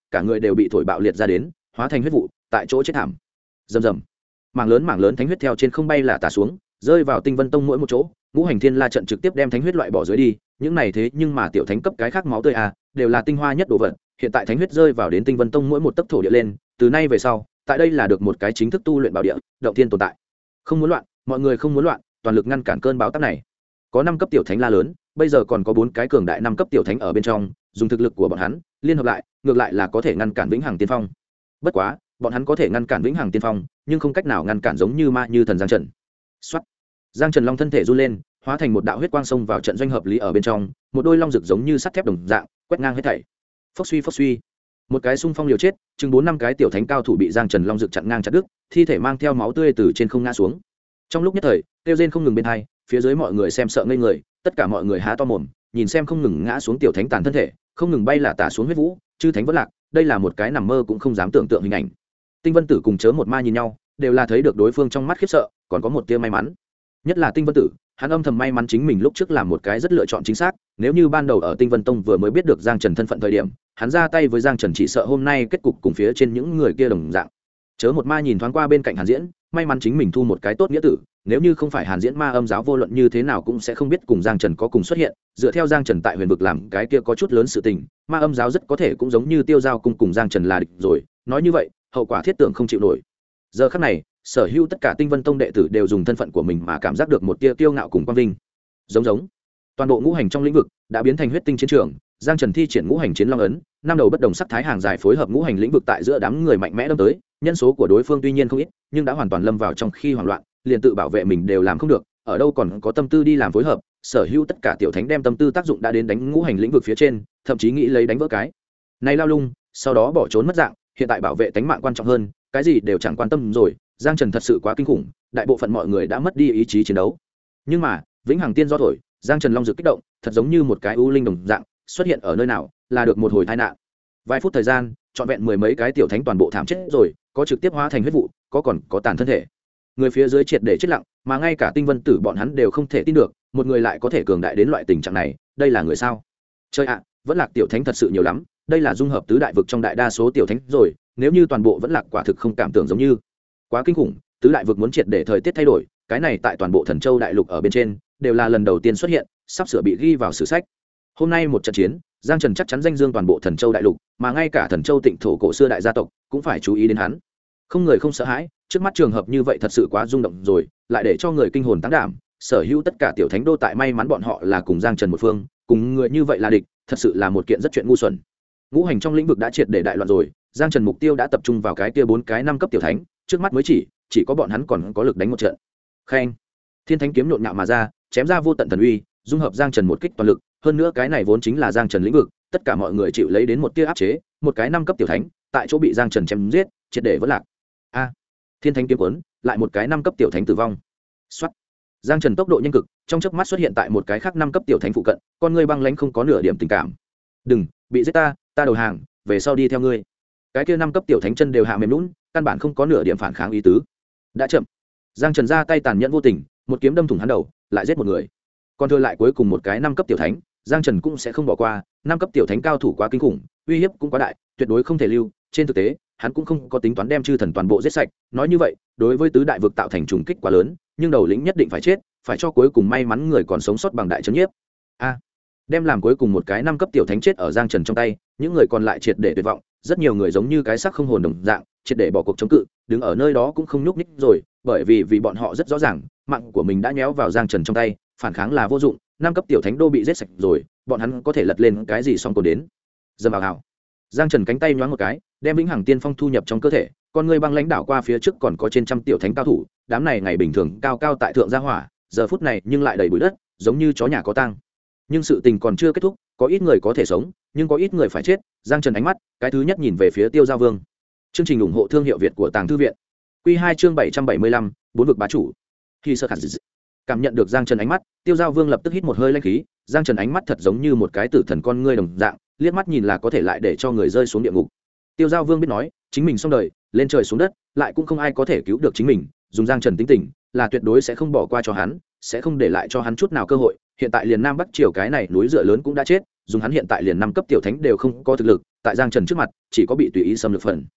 cả người đều bị thổi bạo liệt ra đến, hóa thành huyết vụ, tại chỗ chết thảm. Rầm rầm, mảng lớn thánh huyết theo trên không bay là tả xuống, rơi vào Tinh Vân Tông mỗi một chỗ. Ngũ hành thiên la trận trực tiếp đem thánh huyết loại bỏ dưới đi, những này thế nhưng mà tiểu thánh cấp cái khác máu tươi đều là tinh hoa nhất đồ vật. Hiện tại thánh huyết rơi vào đến Tinh Vân Tông mỗi một tấc thổ địa lên, từ nay về sau, tại đây là được một cái chính thức tu luyện bảo địa, động thiên tồn tại. Không muốn loạn, mọi người không muốn loạn, toàn lực ngăn cản cơn bão táp này. Có 5 cấp tiểu thánh la lớn, bây giờ còn có 4 cái cường đại 5 cấp tiểu thánh ở bên trong, dùng thực lực của bọn hắn, liên hợp lại, ngược lại là có thể ngăn cản Vĩnh Hằng Tiên Phong. Bất quá, bọn hắn có thể ngăn cản Vĩnh Hằng Tiên Phong, nhưng không cách nào ngăn cản giống như ma như thần Giang Trần. Soát. Giang Trần Long thân thể run lên, hóa thành một đạo huyết quang xông vào trận doanh hợp lý ở bên trong, một đôi long rực giống như sắt thép đồng dạng, quét ngang hết thảy. Phốc suy, một cái xung phong liều chết, chừng 4-5 cái tiểu thánh cao thủ bị Giang Trần Long rực chặn ngang chặt đứt, thi thể mang theo máu tươi từ trên không ngã xuống. Trong lúc nhất thời, kêu rên không ngừng bên hai, phía dưới mọi người xem sợ ngây người, tất cả mọi người há to mồm, nhìn xem không ngừng ngã xuống tiểu thánh tàn thân thể, không ngừng bay là tả xuống huyết vũ, chư thánh vỡ lạc, đây là một cái nằm mơ cũng không dám tưởng tượng hình ảnh. Tinh Vân Tử cùng Chớ Một Ma nhìn nhau, đều là thấy được đối phương trong mắt khiếp sợ, còn có một tia may mắn. Nhất là Tinh Vân Tử, hắn âm thầm may mắn chính mình lúc trước làm một cái rất lựa chọn chính xác, nếu như ban đầu ở Tinh Vân Tông vừa mới biết được Giang Trần thân phận thời điểm, hắn ra tay với Giang Trần chỉ sợ hôm nay kết cục cùng phía trên những người kia đồng dạng. Chớ Một Ma nhìn thoáng qua bên cạnh Hàn Diễn, may mắn chính mình thu một cái tốt nghĩa tử, nếu như không phải Hàn Diễn Ma Âm giáo vô luận như thế nào cũng sẽ không biết cùng Giang Trần có cùng xuất hiện, dựa theo Giang Trần tại Huyền vực làm cái kia có chút lớn sự tình, Ma Âm giáo rất có thể cũng giống như Tiêu Giao cùng Giang Trần là địch rồi, nói như vậy, hậu quả thiết tưởng không chịu nổi. Giờ khắc này, sở hữu tất cả Tinh Vân Tông đệ tử đều dùng thân phận của mình mà cảm giác được một tia kiêu ngạo cùng quang vinh. Giống toàn bộ ngũ hành trong lĩnh vực đã biến thành huyết tinh chiến trường, Giang Trần thi triển ngũ hành chiến long ấn, 5 đầu bất đồng sắc thái hàng dài phối hợp ngũ hành lĩnh vực tại giữa đám người mạnh mẽ đâm tới, nhân số của đối phương tuy nhiên không ít, nhưng đã hoàn toàn lâm vào trong khi hoảng loạn, liền tự bảo vệ mình đều làm không được, ở đâu còn có tâm tư đi làm phối hợp, sở hữu tất cả tiểu thánh đem tâm tư tác dụng đã đến đánh ngũ hành lĩnh vực phía trên, thậm chí nghĩ lấy đánh vỡ cái này lao lung, sau đó bỏ trốn mất dạng, hiện tại bảo vệ tính mạng quan trọng hơn, cái gì đều chẳng quan tâm rồi. Giang Trần thật sự quá kinh khủng, đại bộ phận mọi người đã mất đi ý chí chiến đấu. Nhưng mà, Vĩnh Hằng Tiên do thổi, Giang Trần long dực kích động, thật giống như một cái u linh đồng dạng, xuất hiện ở nơi nào, là được một hồi tai nạn. Vài phút thời gian, trọn vẹn 10 mấy cái tiểu thánh toàn bộ thảm chết rồi, có trực tiếp hóa thành huyết vụ, còn có tàn thân thể. Người phía dưới triệt để chết lặng, mà ngay cả Tinh Vân Tử bọn hắn đều không thể tin được, một người lại có thể cường đại đến loại tình trạng này, đây là người sao? Chơi ạ, vẫn lạc tiểu thánh thật sự nhiều lắm, đây là dung hợp tứ đại vực trong đại đa số tiểu thánh rồi, nếu như toàn bộ vẫn lạc quả thực không cảm tưởng giống như quá kinh khủng. Tứ đại vực muốn triệt để thời tiết thay đổi, cái này tại toàn bộ Thần Châu đại lục ở bên trên đều là lần đầu tiên xuất hiện, sắp sửa bị ghi vào sử sách. Hôm nay một trận chiến, Giang Trần chắc chắn danh dương toàn bộ Thần Châu đại lục, mà ngay cả Thần Châu Tịnh thổ cổ xưa đại gia tộc cũng phải chú ý đến hắn. Không người không sợ hãi, trước mắt trường hợp như vậy thật sự quá rung động rồi, lại để cho người kinh hồn táng đảm. Sở hữu tất cả tiểu thánh đô tại may mắn bọn họ là cùng Giang Trần một phương, cùng người như vậy là địch, thật sự là một kiện rất chuyện ngu xuẩn. Ngũ hành trong lĩnh vực đã triệt để đại loạn rồi, Giang Trần mục tiêu đã tập trung vào cái kia 4 cái 5 cấp tiểu thánh, trước mắt mới chỉ có bọn hắn còn có lực đánh một trận. Khen, Thiên Thánh kiếm nhộn nhạo mà ra, chém ra vô tận thần uy, dung hợp Giang Trần một kích toàn lực, hơn nữa cái này vốn chính là Giang Trần lĩnh vực, tất cả mọi người chịu lấy đến một tia áp chế, một cái 5 cấp tiểu thánh, tại chỗ bị Giang Trần chém giết, triệt để vỡ lạc. Thiên Thánh kiếm cuốn, lại một cái 5 cấp tiểu thánh tử vong. Soát. Giang Trần tốc độ nhanh cực, trong chớp mắt xuất hiện tại một cái khác 5 cấp tiểu thánh phụ cận, con ngươi băng lãnh không có nửa điểm tình cảm. Đừng, bị giết ta đầu hàng, về sau đi theo ngươi. Cái kia 5 cấp tiểu thánh chân đều hạ mềm nhũn, căn bản không có nửa điểm phản kháng ý tứ. Đã chậm. Giang Trần ra tay tàn nhẫn vô tình, một kiếm đâm thủng hắn đầu, lại giết một người. Còn thừa lại cuối cùng một cái 5 cấp tiểu thánh, Giang Trần cũng sẽ không bỏ qua, 5 cấp tiểu thánh cao thủ quá kinh khủng, uy hiếp cũng quá đại, tuyệt đối không thể lưu, trên thực tế, hắn cũng không có tính toán đem chư thần toàn bộ giết sạch, nói như vậy, đối với tứ đại vực tạo thành trùng kích quá lớn, nhưng đầu lĩnh nhất định phải chết, phải cho cuối cùng may mắn người còn sống sót bằng đại trấn nhiếp. Đem làm cuối cùng một cái 5 cấp tiểu thánh chết ở Giang Trần trong tay, những người còn lại triệt để tuyệt vọng, rất nhiều người giống như cái xác không hồn đồng dạng, triệt để bỏ cuộc chống cự, đứng ở nơi đó cũng không nhúc nhích rồi, bởi vì bọn họ rất rõ ràng, mạng của mình đã nhéo vào Giang Trần trong tay, phản kháng là vô dụng, 5 cấp tiểu thánh đô bị giết sạch rồi, bọn hắn có thể lật lên cái gì sóng cồn đến. Dầm vào hào. Giang Trần cánh tay nhoáng một cái, đem Vĩnh Hằng Tiên Phong thu nhập trong cơ thể, con người băng lãnh đảo qua phía trước còn có trên trăm tiểu thánh cao thủ, đám này ngày bình thường cao cao tại thượng gia hỏa, giờ phút này nhưng lại đầy bụi đất, giống như chó nhà có tang. Nhưng sự tình còn chưa kết thúc, có ít người có thể sống, nhưng có ít người phải chết. Giang Trần ánh mắt, cái thứ nhất nhìn về phía Tiêu Giao Vương. Chương trình ủng hộ thương hiệu Việt của Tàng Thư viện. Quy 2 chương 775, bốn vực bá chủ. Khi sơ khả dị. Cảm nhận được Giang Trần ánh mắt, Tiêu Giao Vương lập tức hít một hơi lãnh khí, Giang Trần ánh mắt thật giống như một cái tử thần con ngươi đồng dạng, liếc mắt nhìn là có thể lại để cho người rơi xuống địa ngục. Tiêu Giao Vương biết nói, chính mình xong đời, lên trời xuống đất, lại cũng không ai có thể cứu được chính mình, dùng Giang Trần tính tình, là tuyệt đối sẽ không bỏ qua cho hắn, sẽ không để lại cho hắn chút nào cơ hội. Hiện tại liền Nam Bắc Triều cái này núi dựa lớn cũng đã chết, dùng hắn hiện tại liền 5 cấp tiểu thánh đều không có thực lực, tại Giang Trần trước mặt chỉ có bị tùy ý xâm lược phần.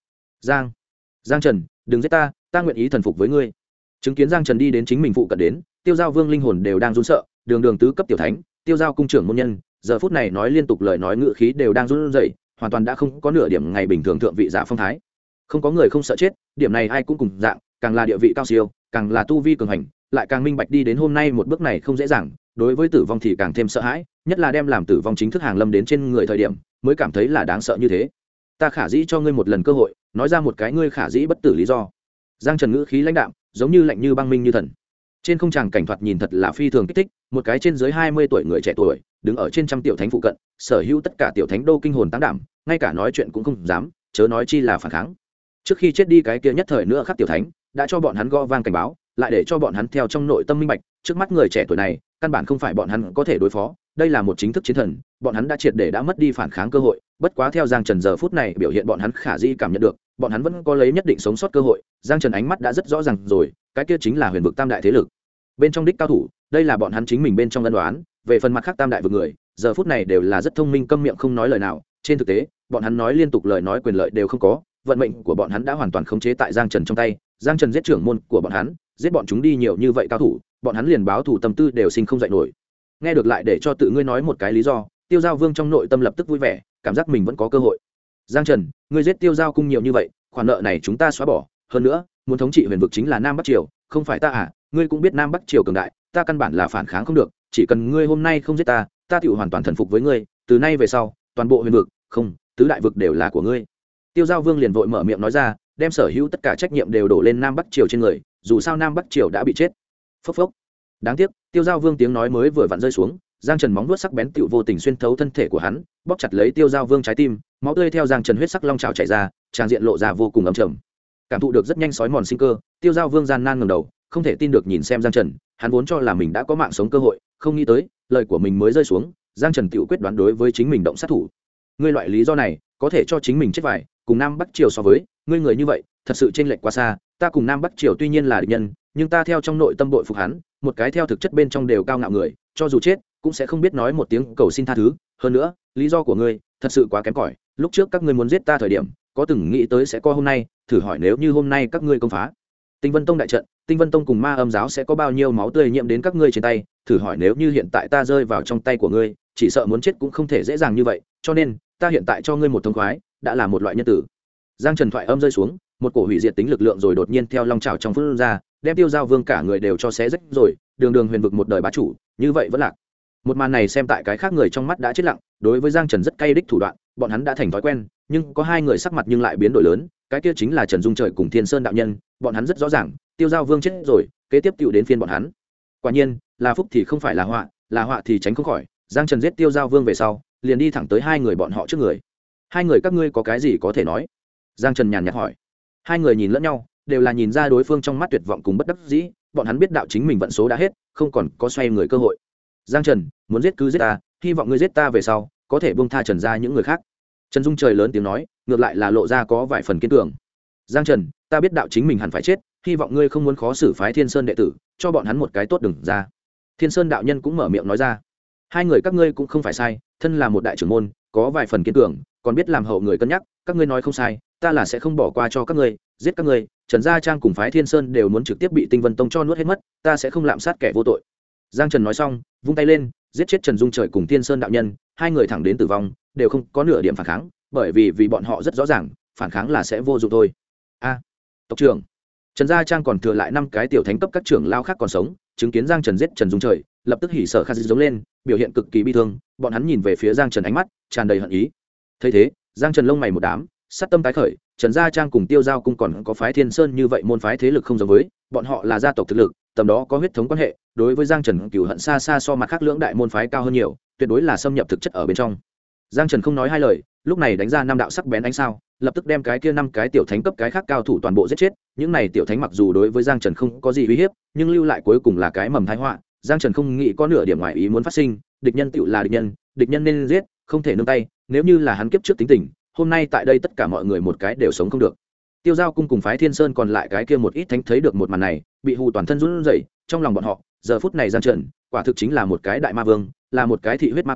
Giang Trần, đừng giết ta, ta nguyện ý thần phục với ngươi. Chứng kiến Giang Trần đi đến chính mình phụ cận đến, Tiêu Giao Vương linh hồn đều đang run sợ, đường tứ cấp tiểu thánh, Tiêu Giao cung trưởng môn nhân, giờ phút này nói liên tục lời nói ngữ khí đều đang run rẩy, hoàn toàn đã không có nửa điểm ngày bình thường thượng vị giả phong thái. Không có người không sợ chết, điểm này ai cũng cùng dạng, càng là địa vị cao siêu, càng là tu vi cường hành, lại càng minh bạch đi đến hôm nay một bước này không dễ dàng, đối với tử vong thì càng thêm sợ hãi, nhất là đem làm tử vong chính thức hàng lâm đến trên người thời điểm, mới cảm thấy là đáng sợ như thế. Ta khả dĩ cho ngươi một lần cơ hội, nói ra một cái ngươi khả dĩ bất tử lý do. Giang Trần ngữ khí lãnh đạm, giống như lạnh như băng minh như thần. Trên không tràng cảnh thoạt nhìn thật là phi thường kích thích, một cái trên dưới 20 tuổi người trẻ tuổi, đứng ở trên trăm tiểu thánh phụ cận, sở hữu tất cả tiểu thánh đô kinh hồn táng đảm, ngay cả nói chuyện cũng không dám, chớ nói chi là phản kháng. Trước khi chết đi cái kia nhất thời nữa khắc tiểu thánh, đã cho bọn hắn gõ vang cảnh báo, lại để cho bọn hắn theo trong nội tâm minh bạch, trước mắt người trẻ tuổi này, căn bản không phải bọn hắn có thể đối phó, đây là một chính thức chiến thần, bọn hắn đã triệt để đã mất đi phản kháng cơ hội, bất quá theo Giang Trần giờ phút này biểu hiện bọn hắn khả dĩ cảm nhận được, bọn hắn vẫn có lấy nhất định sống sót cơ hội. Giang Trần ánh mắt đã rất rõ ràng rồi, cái kia chính là huyền vực tam đại thế lực bên trong đích cao thủ, đây là bọn hắn chính mình bên trong ân đoán, về phần mặt khác tam đại vực người, giờ phút này đều là rất thông minh câm miệng không nói lời nào, trên thực tế, bọn hắn nói liên tục lời nói quyền lợi đều không có, vận mệnh của bọn hắn đã hoàn toàn khống chế tại Giang Trần trong tay. Giang Trần giết trưởng môn của bọn hắn, giết bọn chúng đi nhiều như vậy cao thủ, bọn hắn liền báo thù tâm tư đều sinh không dậy nổi. Nghe được lại để cho tự ngươi nói một cái lý do, Tiêu Giao Vương trong nội tâm lập tức vui vẻ, cảm giác mình vẫn có cơ hội. Giang Trần, ngươi giết Tiêu Giao cung nhiều như vậy, khoản nợ này chúng ta xóa bỏ, hơn nữa, muốn thống trị huyền vực chính là Nam Bắc Triều, không phải ta à? Ngươi cũng biết Nam Bắc Triều cường đại, ta căn bản là phản kháng không được, chỉ cần ngươi hôm nay không giết ta, ta tựu hoàn toàn thần phục với ngươi, từ nay về sau, toàn bộ huyền vực, không, tứ đại vực đều là của ngươi. Tiêu Giao Vương liền vội mở miệng nói ra, đem sở hữu tất cả trách nhiệm đều đổ lên Nam Bắc Triều trên người, dù sao Nam Bắc Triều đã bị chết. Phốc phốc. Đáng tiếc, Tiêu Giao Vương tiếng nói mới vừa vặn rơi xuống, Giang Trần móng vuốt sắc bén tựu vô tình xuyên thấu thân thể của hắn, bóp chặt lấy Tiêu Giao Vương trái tim, máu tươi theo Giang Trần huyết sắc long trào chảy ra, tràn diện lộ ra vô cùng ấm trầm. Cảm thụ được rất nhanh sói mòn sinh cơ, Tiêu Giao Vương gian nan ngẩng đầu, không thể tin được nhìn xem Giang Trần, hắn vốn cho là mình đã có mạng sống cơ hội, không nghĩ tới, lời của mình mới rơi xuống, Giang Trần tựu quyết đoán đối với chính mình động sát thủ. Ngươi loại lý do này, có thể cho chính mình chết vải, cùng Nam Bắc Triều so với, ngươi người như vậy, thật sự chênh lệch quá xa, ta cùng Nam Bắc Triều tuy nhiên là địch nhân, nhưng ta theo trong nội tâm bội phục hắn, một cái theo thực chất bên trong đều cao ngạo người, cho dù chết, cũng sẽ không biết nói một tiếng cầu xin tha thứ, hơn nữa, lý do của ngươi, thật sự quá kém cỏi, lúc trước các ngươi muốn giết ta thời điểm, có từng nghĩ tới sẽ có hôm nay, thử hỏi nếu như hôm nay các ngươi công phá Tinh Vân Tông đại trận, Tinh Vân Tông cùng Ma Âm giáo sẽ có bao nhiêu máu tươi nhiễm đến các ngươi trên tay, thử hỏi nếu như hiện tại ta rơi vào trong tay của ngươi, chỉ sợ muốn chết cũng không thể dễ dàng như vậy, cho nên, ta hiện tại cho ngươi một thông khoái, đã là một loại nhân tử. Giang Trần thoại âm rơi xuống, một cổ hủy diệt tính lực lượng rồi đột nhiên theo long trào trong phun ra, đem Tiêu Giao Vương cả người đều cho xé rách rồi, đường huyền vực một đời bá chủ, như vậy vẫn lạc. Một màn này xem tại cái khác người trong mắt đã chết lặng, đối với Giang Trần rất cay đích thủ đoạn, bọn hắn đã thành thói quen, nhưng có hai người sắc mặt nhưng lại biến đổi lớn, cái kia chính là Trần Dung Trời cùng Thiên Sơn đạo nhân, bọn hắn rất rõ ràng, Tiêu Giao Vương chết rồi, kế tiếp tựu đến phiên bọn hắn. Quả nhiên, là phúc thì không phải là họa thì tránh không khỏi. Giang Trần giết Tiêu Giao Vương về sau, liền đi thẳng tới hai người bọn họ trước người. Hai người các ngươi có cái gì có thể nói? Giang Trần nhàn nhạt hỏi. Hai người nhìn lẫn nhau, đều là nhìn ra đối phương trong mắt tuyệt vọng cùng bất đắc dĩ, bọn hắn biết đạo chính mình vận số đã hết, không còn có xoay người cơ hội. Giang Trần, muốn giết cứ giết ta, hy vọng ngươi giết ta về sau, có thể buông tha Trần ra những người khác. Trần Dung Trời lớn tiếng nói, ngược lại là lộ ra có vài phần kiên cường. Giang Trần, ta biết đạo chính mình hẳn phải chết, hy vọng ngươi không muốn khó xử phái Thiên Sơn đệ tử, cho bọn hắn một cái tốt đừng ra. Thiên Sơn đạo nhân cũng mở miệng nói ra, hai người các ngươi cũng không phải sai, thân là một đại trưởng môn, có vài phần kiên cường, còn biết làm hậu người cân nhắc, các ngươi nói không sai, ta là sẽ không bỏ qua cho các ngươi, giết các ngươi, Trần Gia Trang cùng phái Thiên Sơn đều muốn trực tiếp bị Tinh Vân Tông cho nuốt hết mất, ta sẽ không lạm sát kẻ vô tội. Giang Trần nói xong, vung tay lên, giết chết Trần Dung Trời cùng Thiên Sơn đạo nhân, hai người thẳng đến tử vong, đều không có nửa điểm phản kháng, bởi vì bọn họ rất rõ ràng, phản kháng là sẽ vô dụng thôi. A, tộc trưởng, Trần Gia Trang còn thừa lại 5 cái tiểu thánh cấp các trưởng lao khác còn sống, chứng kiến Giang Trần giết Trần Dung Trời, lập tức hỉ sở khát giống lên, biểu hiện cực kỳ bi thương, bọn hắn nhìn về phía Giang Trần ánh mắt tràn đầy hận ý. Thấy thế, Giang Trần lông mày một đám, sát tâm tái khởi, Trần Gia Trang cùng Tiêu Giao cung còn có phái Thiên Sơn như vậy môn phái thế lực không giống với, bọn họ là gia tộc thực lực, tầm đó có huyết thống quan hệ, đối với Giang Trần cừu hận xa xa so mặt khác lưỡng đại môn phái cao hơn nhiều, tuyệt đối là xâm nhập thực chất ở bên trong. Giang Trần không nói hai lời, lúc này đánh ra 5 đạo sắc bén ánh sao, lập tức đem cái kia 5 cái tiểu thánh cấp cái khác cao thủ toàn bộ giết chết. Những này tiểu thánh mặc dù đối với Giang Trần không có gì uy hiếp, nhưng lưu lại cuối cùng là cái mầm tai họa. Giang Trần không nghĩ có nửa điểm ngoài ý muốn phát sinh, địch nhân tựu là địch nhân nên giết, không thể nương tay, nếu như là hắn kiếp trước tính tình, hôm nay tại đây tất cả mọi người một cái đều sống không được. Tiêu Giao cung cùng phái Thiên Sơn còn lại cái kia một ít thánh thấy được một màn này, bị hù toàn thân run rẩy, trong lòng bọn họ, giờ phút này Giang Trần, quả thực chính là một cái đại ma vương, là một cái thị huyết ma quỷ,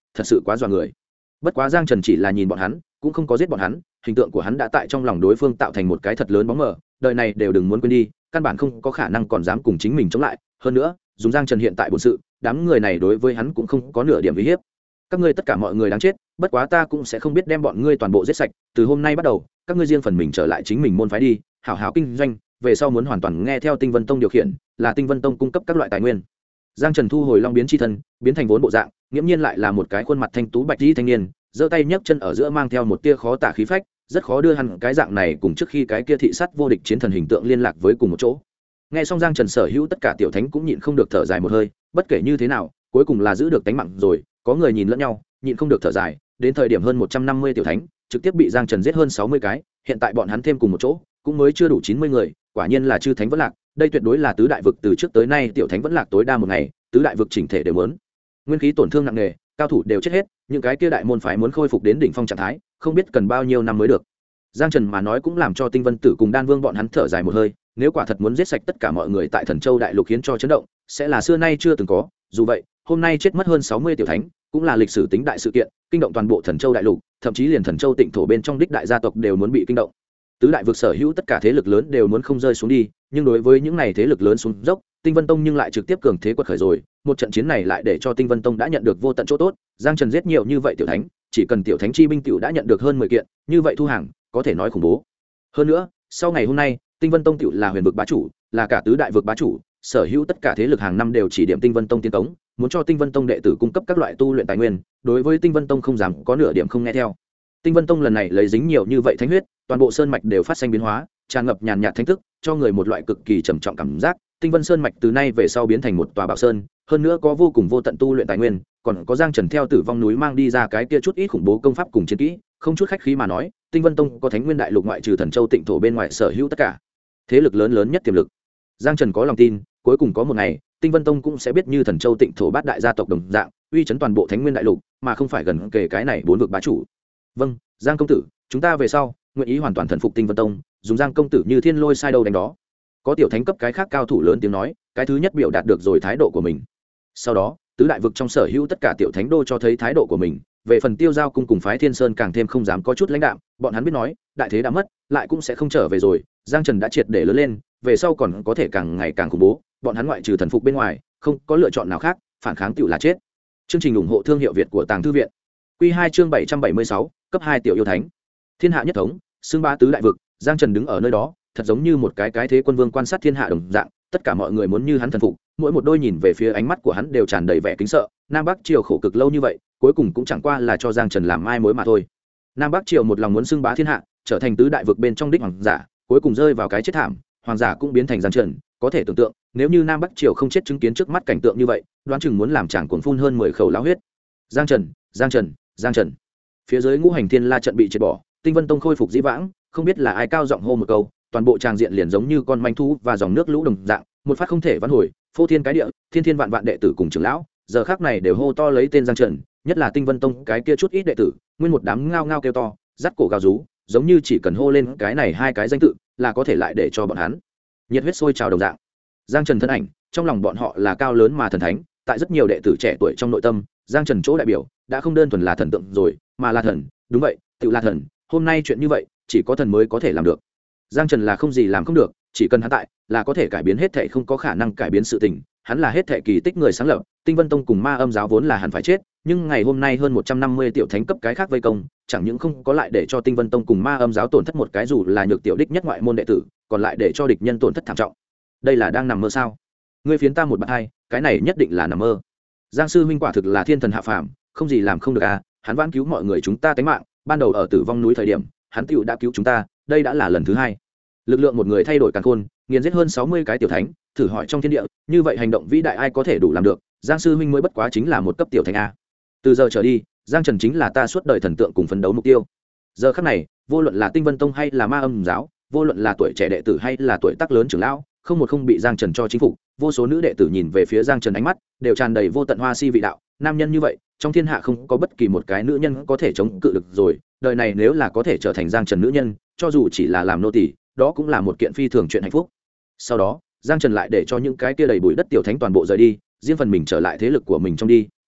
thật sự quá dọa người. Bất quá Giang Trần chỉ là nhìn bọn hắn, cũng không có giết bọn hắn, hình tượng của hắn đã tại trong lòng đối phương tạo thành một cái thật lớn bóng mờ, đời này đều đừng muốn quên đi, căn bản không có khả năng còn dám cùng chính mình chống lại. Hơn nữa, dùng Giang Trần hiện tại bổn sự, đám người này đối với hắn cũng không có nửa điểm uy hiếp. Các ngươi tất cả mọi người đáng chết, bất quá ta cũng sẽ không biết đem bọn ngươi toàn bộ giết sạch, từ hôm nay bắt đầu, các ngươi riêng phần mình trở lại chính mình môn phái đi, hảo hảo kinh doanh, về sau muốn hoàn toàn nghe theo Tinh Vân Tông điều khiển, là Tinh Vân Tông cung cấp các loại tài nguyên. Giang Trần thu hồi long biến chi thân, biến thành vốn bộ dạng, nghiễm nhiên lại là một cái khuôn mặt thanh tú bạch y thanh niên, giơ tay nhấc chân ở giữa mang theo một tia khó tả khí phách, rất khó đưa hẳn cái dạng này cùng trước khi cái kia thị sát vô địch chiến thần hình tượng liên lạc với cùng một chỗ. Nghe xong Giang Trần sở hữu tất cả tiểu thánh cũng nhịn không được thở dài một hơi, bất kể như thế nào, cuối cùng là giữ được tính mạng rồi, có người nhìn lẫn nhau, nhịn không được thở dài, đến thời điểm hơn 150 tiểu thánh, trực tiếp bị Giang Trần giết hơn 60 cái, hiện tại bọn hắn thêm cùng một chỗ, cũng mới chưa đủ 90 người, quả nhiên là chư thánh vẫn lạc, đây tuyệt đối là tứ đại vực từ trước tới nay tiểu thánh vẫn lạc tối đa một ngày, tứ đại vực chỉnh thể đều muốn. Nguyên khí tổn thương nặng nề, cao thủ đều chết hết, những cái kia đại môn phái muốn khôi phục đến đỉnh phong trạng thái, không biết cần bao nhiêu năm mới được. Giang Trần mà nói cũng làm cho Tinh Vân Tử cùng Đan Vương bọn hắn thở dài một hơi, nếu quả thật muốn giết sạch tất cả mọi người tại Thần Châu đại lục khiến cho chấn động, sẽ là xưa nay chưa từng có, dù vậy, hôm nay chết mất hơn 60 tiểu thánh, cũng là lịch sử tính đại sự kiện, kinh động toàn bộ Thần Châu đại lục, thậm chí liền Thần Châu Tịnh thổ bên trong đích đại gia tộc đều muốn bị kinh động. Tứ đại vực sở hữu tất cả thế lực lớn đều muốn không rơi xuống đi, nhưng đối với những này thế lực lớn xuống dốc, Tinh Vân Tông nhưng lại trực tiếp cường thế quật khởi rồi, một trận chiến này lại để cho Tinh Vân Tông đã nhận được vô tận chỗ tốt, Giang Trần giết nhiều như vậy tiểu thánh, chỉ cần tiểu thánh chi binh tiểu đã nhận được hơn 10 kiện, như vậy thu hàng, có thể nói khủng bố. Hơn nữa, sau ngày hôm nay, Tinh Vân Tông tiểu là huyền vực bá chủ, là cả tứ đại vực bá chủ, sở hữu tất cả thế lực hàng năm đều chỉ điểm Tinh Vân Tông tiến cống, muốn cho Tinh Vân Tông đệ tử cung cấp các loại tu luyện tài nguyên, đối với Tinh Vân Tông không dám có nửa điểm không nghe theo. Tinh Vân Tông lần này lấy dính nhiều như vậy thánh huyết, toàn bộ sơn mạch đều phát sinh biến hóa, tràn ngập nhàn nhạt thánh thức, cho người một loại cực kỳ trầm trọng cảm giác. Tinh Vân Sơn mạch từ nay về sau biến thành một tòa bảo sơn, hơn nữa có vô cùng vô tận tu luyện tài nguyên, còn có Giang Trần theo Tử Vong núi mang đi ra cái kia chút ít khủng bố công pháp cùng chiến kỹ, không chút khách khí mà nói, Tinh Vân Tông có Thánh Nguyên đại lục ngoại trừ Thần Châu Tịnh thổ bên ngoài sở hữu tất cả thế lực lớn lớn nhất tiềm lực. Giang Trần có lòng tin, cuối cùng có một ngày, Tinh Vân Tông cũng sẽ biết như Thần Châu Tịnh thổ bát đại gia tộc đồng dạng, uy chấn toàn bộ Thánh Nguyên đại lục, mà không phải gần kề cái này bốn vực bá chủ. Vâng, Giang công tử, chúng ta về sau nguyện ý hoàn toàn thần phục Tinh Vân Tông, dùng Giang công tử như thiên lôi sai đâu đánh đó. Có tiểu thánh cấp cái khác cao thủ lớn tiếng nói, cái thứ nhất biểu đạt được rồi thái độ của mình. Sau đó, tứ đại vực trong sở hữu tất cả tiểu thánh đô cho thấy thái độ của mình, về phần Tiêu Giao cung cùng phái Thiên Sơn càng thêm không dám có chút lãnh đạm, bọn hắn biết nói, đại thế đã mất, lại cũng sẽ không trở về rồi, Giang Trần đã triệt để lớn lên, về sau còn có thể càng ngày càng khủng bố, bọn hắn ngoại trừ thần phục bên ngoài, không có lựa chọn nào khác, phản kháng tiểu là chết. Chương trình ủng hộ thương hiệu Việt của Tàng Thư viện. Quy 2 chương 776, cấp 2 tiểu yêu thánh. Thiên hạ nhất thống, xưng bá tứ đại vực, Giang Trần đứng ở nơi đó, thật giống như một cái thế quân vương quan sát thiên hạ đồng dạng, tất cả mọi người muốn như hắn thần phục, mỗi một đôi nhìn về phía ánh mắt của hắn đều tràn đầy vẻ kính sợ. Nam Bắc Triều khổ cực lâu như vậy, cuối cùng cũng chẳng qua là cho Giang Trần làm mai mối mà thôi. Nam Bắc Triều một lòng muốn xưng bá thiên hạ, trở thành tứ đại vực bên trong đích hoàng giả, cuối cùng rơi vào cái chết thảm, hoàng giả cũng biến thành Giang Trần, có thể tưởng tượng, nếu như Nam Bắc Triều không chết chứng kiến trước mắt cảnh tượng như vậy, đoán chừng muốn làm chàng cuồng phun hơn 10 khẩu lão huyết. Giang Trần, Giang Trần, Giang Trần. Phía dưới ngũ hành thiên la trận bị triệt bỏ, Tinh Vân Tông khôi phục dĩ vãng, không biết là ai cao giọng hô một câu, toàn bộ tràng diện liền giống như con manh thú và dòng nước lũ đồng dạng, một phát không thể vãn hồi, phô thiên cái địa, thiên thiên vạn vạn đệ tử cùng trưởng lão, giờ khắc này đều hô to lấy tên Giang Trần, nhất là Tinh Vân Tông cái kia chút ít đệ tử, nguyên một đám ngao ngao kêu to, dắt cổ gào rú, giống như chỉ cần hô lên cái này hai cái danh tự, là có thể lại để cho bọn hắn nhiệt huyết sôi trào đồng dạng. Giang Trần thân ảnh, trong lòng bọn họ là cao lớn mà thần thánh, tại rất nhiều đệ tử trẻ tuổi trong nội tâm, Giang Trần chỗ đại biểu đã không đơn thuần là thần tượng rồi, mà là thần, đúng vậy, tự là thần, hôm nay chuyện như vậy, chỉ có thần mới có thể làm được. Giang Trần là không gì làm không được, chỉ cần hắn tại, là có thể cải biến hết thảy không có khả năng cải biến sự tình, hắn là hết thảy kỳ tích người sáng lập, Tinh Vân Tông cùng Ma Âm giáo vốn là hẳn phải chết, nhưng ngày hôm nay hơn 150 tiểu thánh cấp cái khác vây công, chẳng những không có lại để cho Tinh Vân Tông cùng Ma Âm giáo tổn thất một cái dù là nhược tiểu đích nhất ngoại môn đệ tử, còn lại để cho địch nhân tổn thất thảm trọng. Đây là đang nằm mơ sao? Ngươi phiến ta một bạt hai, cái này nhất định là nằm mơ. Giang sư huynh quả thực là thiên thần hạ phàm, không gì làm không được à, hắn vãn cứu mọi người chúng ta tính mạng, ban đầu ở Tử Vong núi thời điểm, hắn tựu đã cứu chúng ta, đây đã là lần thứ hai. Lực lượng một người thay đổi càn khôn, nghiền giết hơn 60 cái tiểu thánh, thử hỏi trong thiên địa, như vậy hành động vĩ đại ai có thể đủ làm được, Giang sư huynh mới bất quá chính là một cấp tiểu thánh a. Từ giờ trở đi, Giang Trần chính là ta suốt đời thần tượng cùng phấn đấu mục tiêu. Giờ khắc này, vô luận là Tinh Vân Tông hay là Ma Âm giáo, vô luận là tuổi trẻ đệ tử hay là tuổi tác lớn trưởng lão, không một không bị Giang Trần cho chính phục, vô số nữ đệ tử nhìn về phía Giang Trần ánh mắt đều tràn đầy vô tận hoa si vị đạo, nam nhân như vậy, trong thiên hạ không có bất kỳ một cái nữ nhân có thể chống cự được rồi, đời này nếu là có thể trở thành Giang Trần nữ nhân, cho dù chỉ là làm nô tỳ, đó cũng là một kiện phi thường chuyện hạnh phúc. Sau đó, Giang Trần lại để cho những cái kia đầy bụi đất tiểu thánh toàn bộ rời đi, riêng phần mình trở lại thế lực của mình trong đi,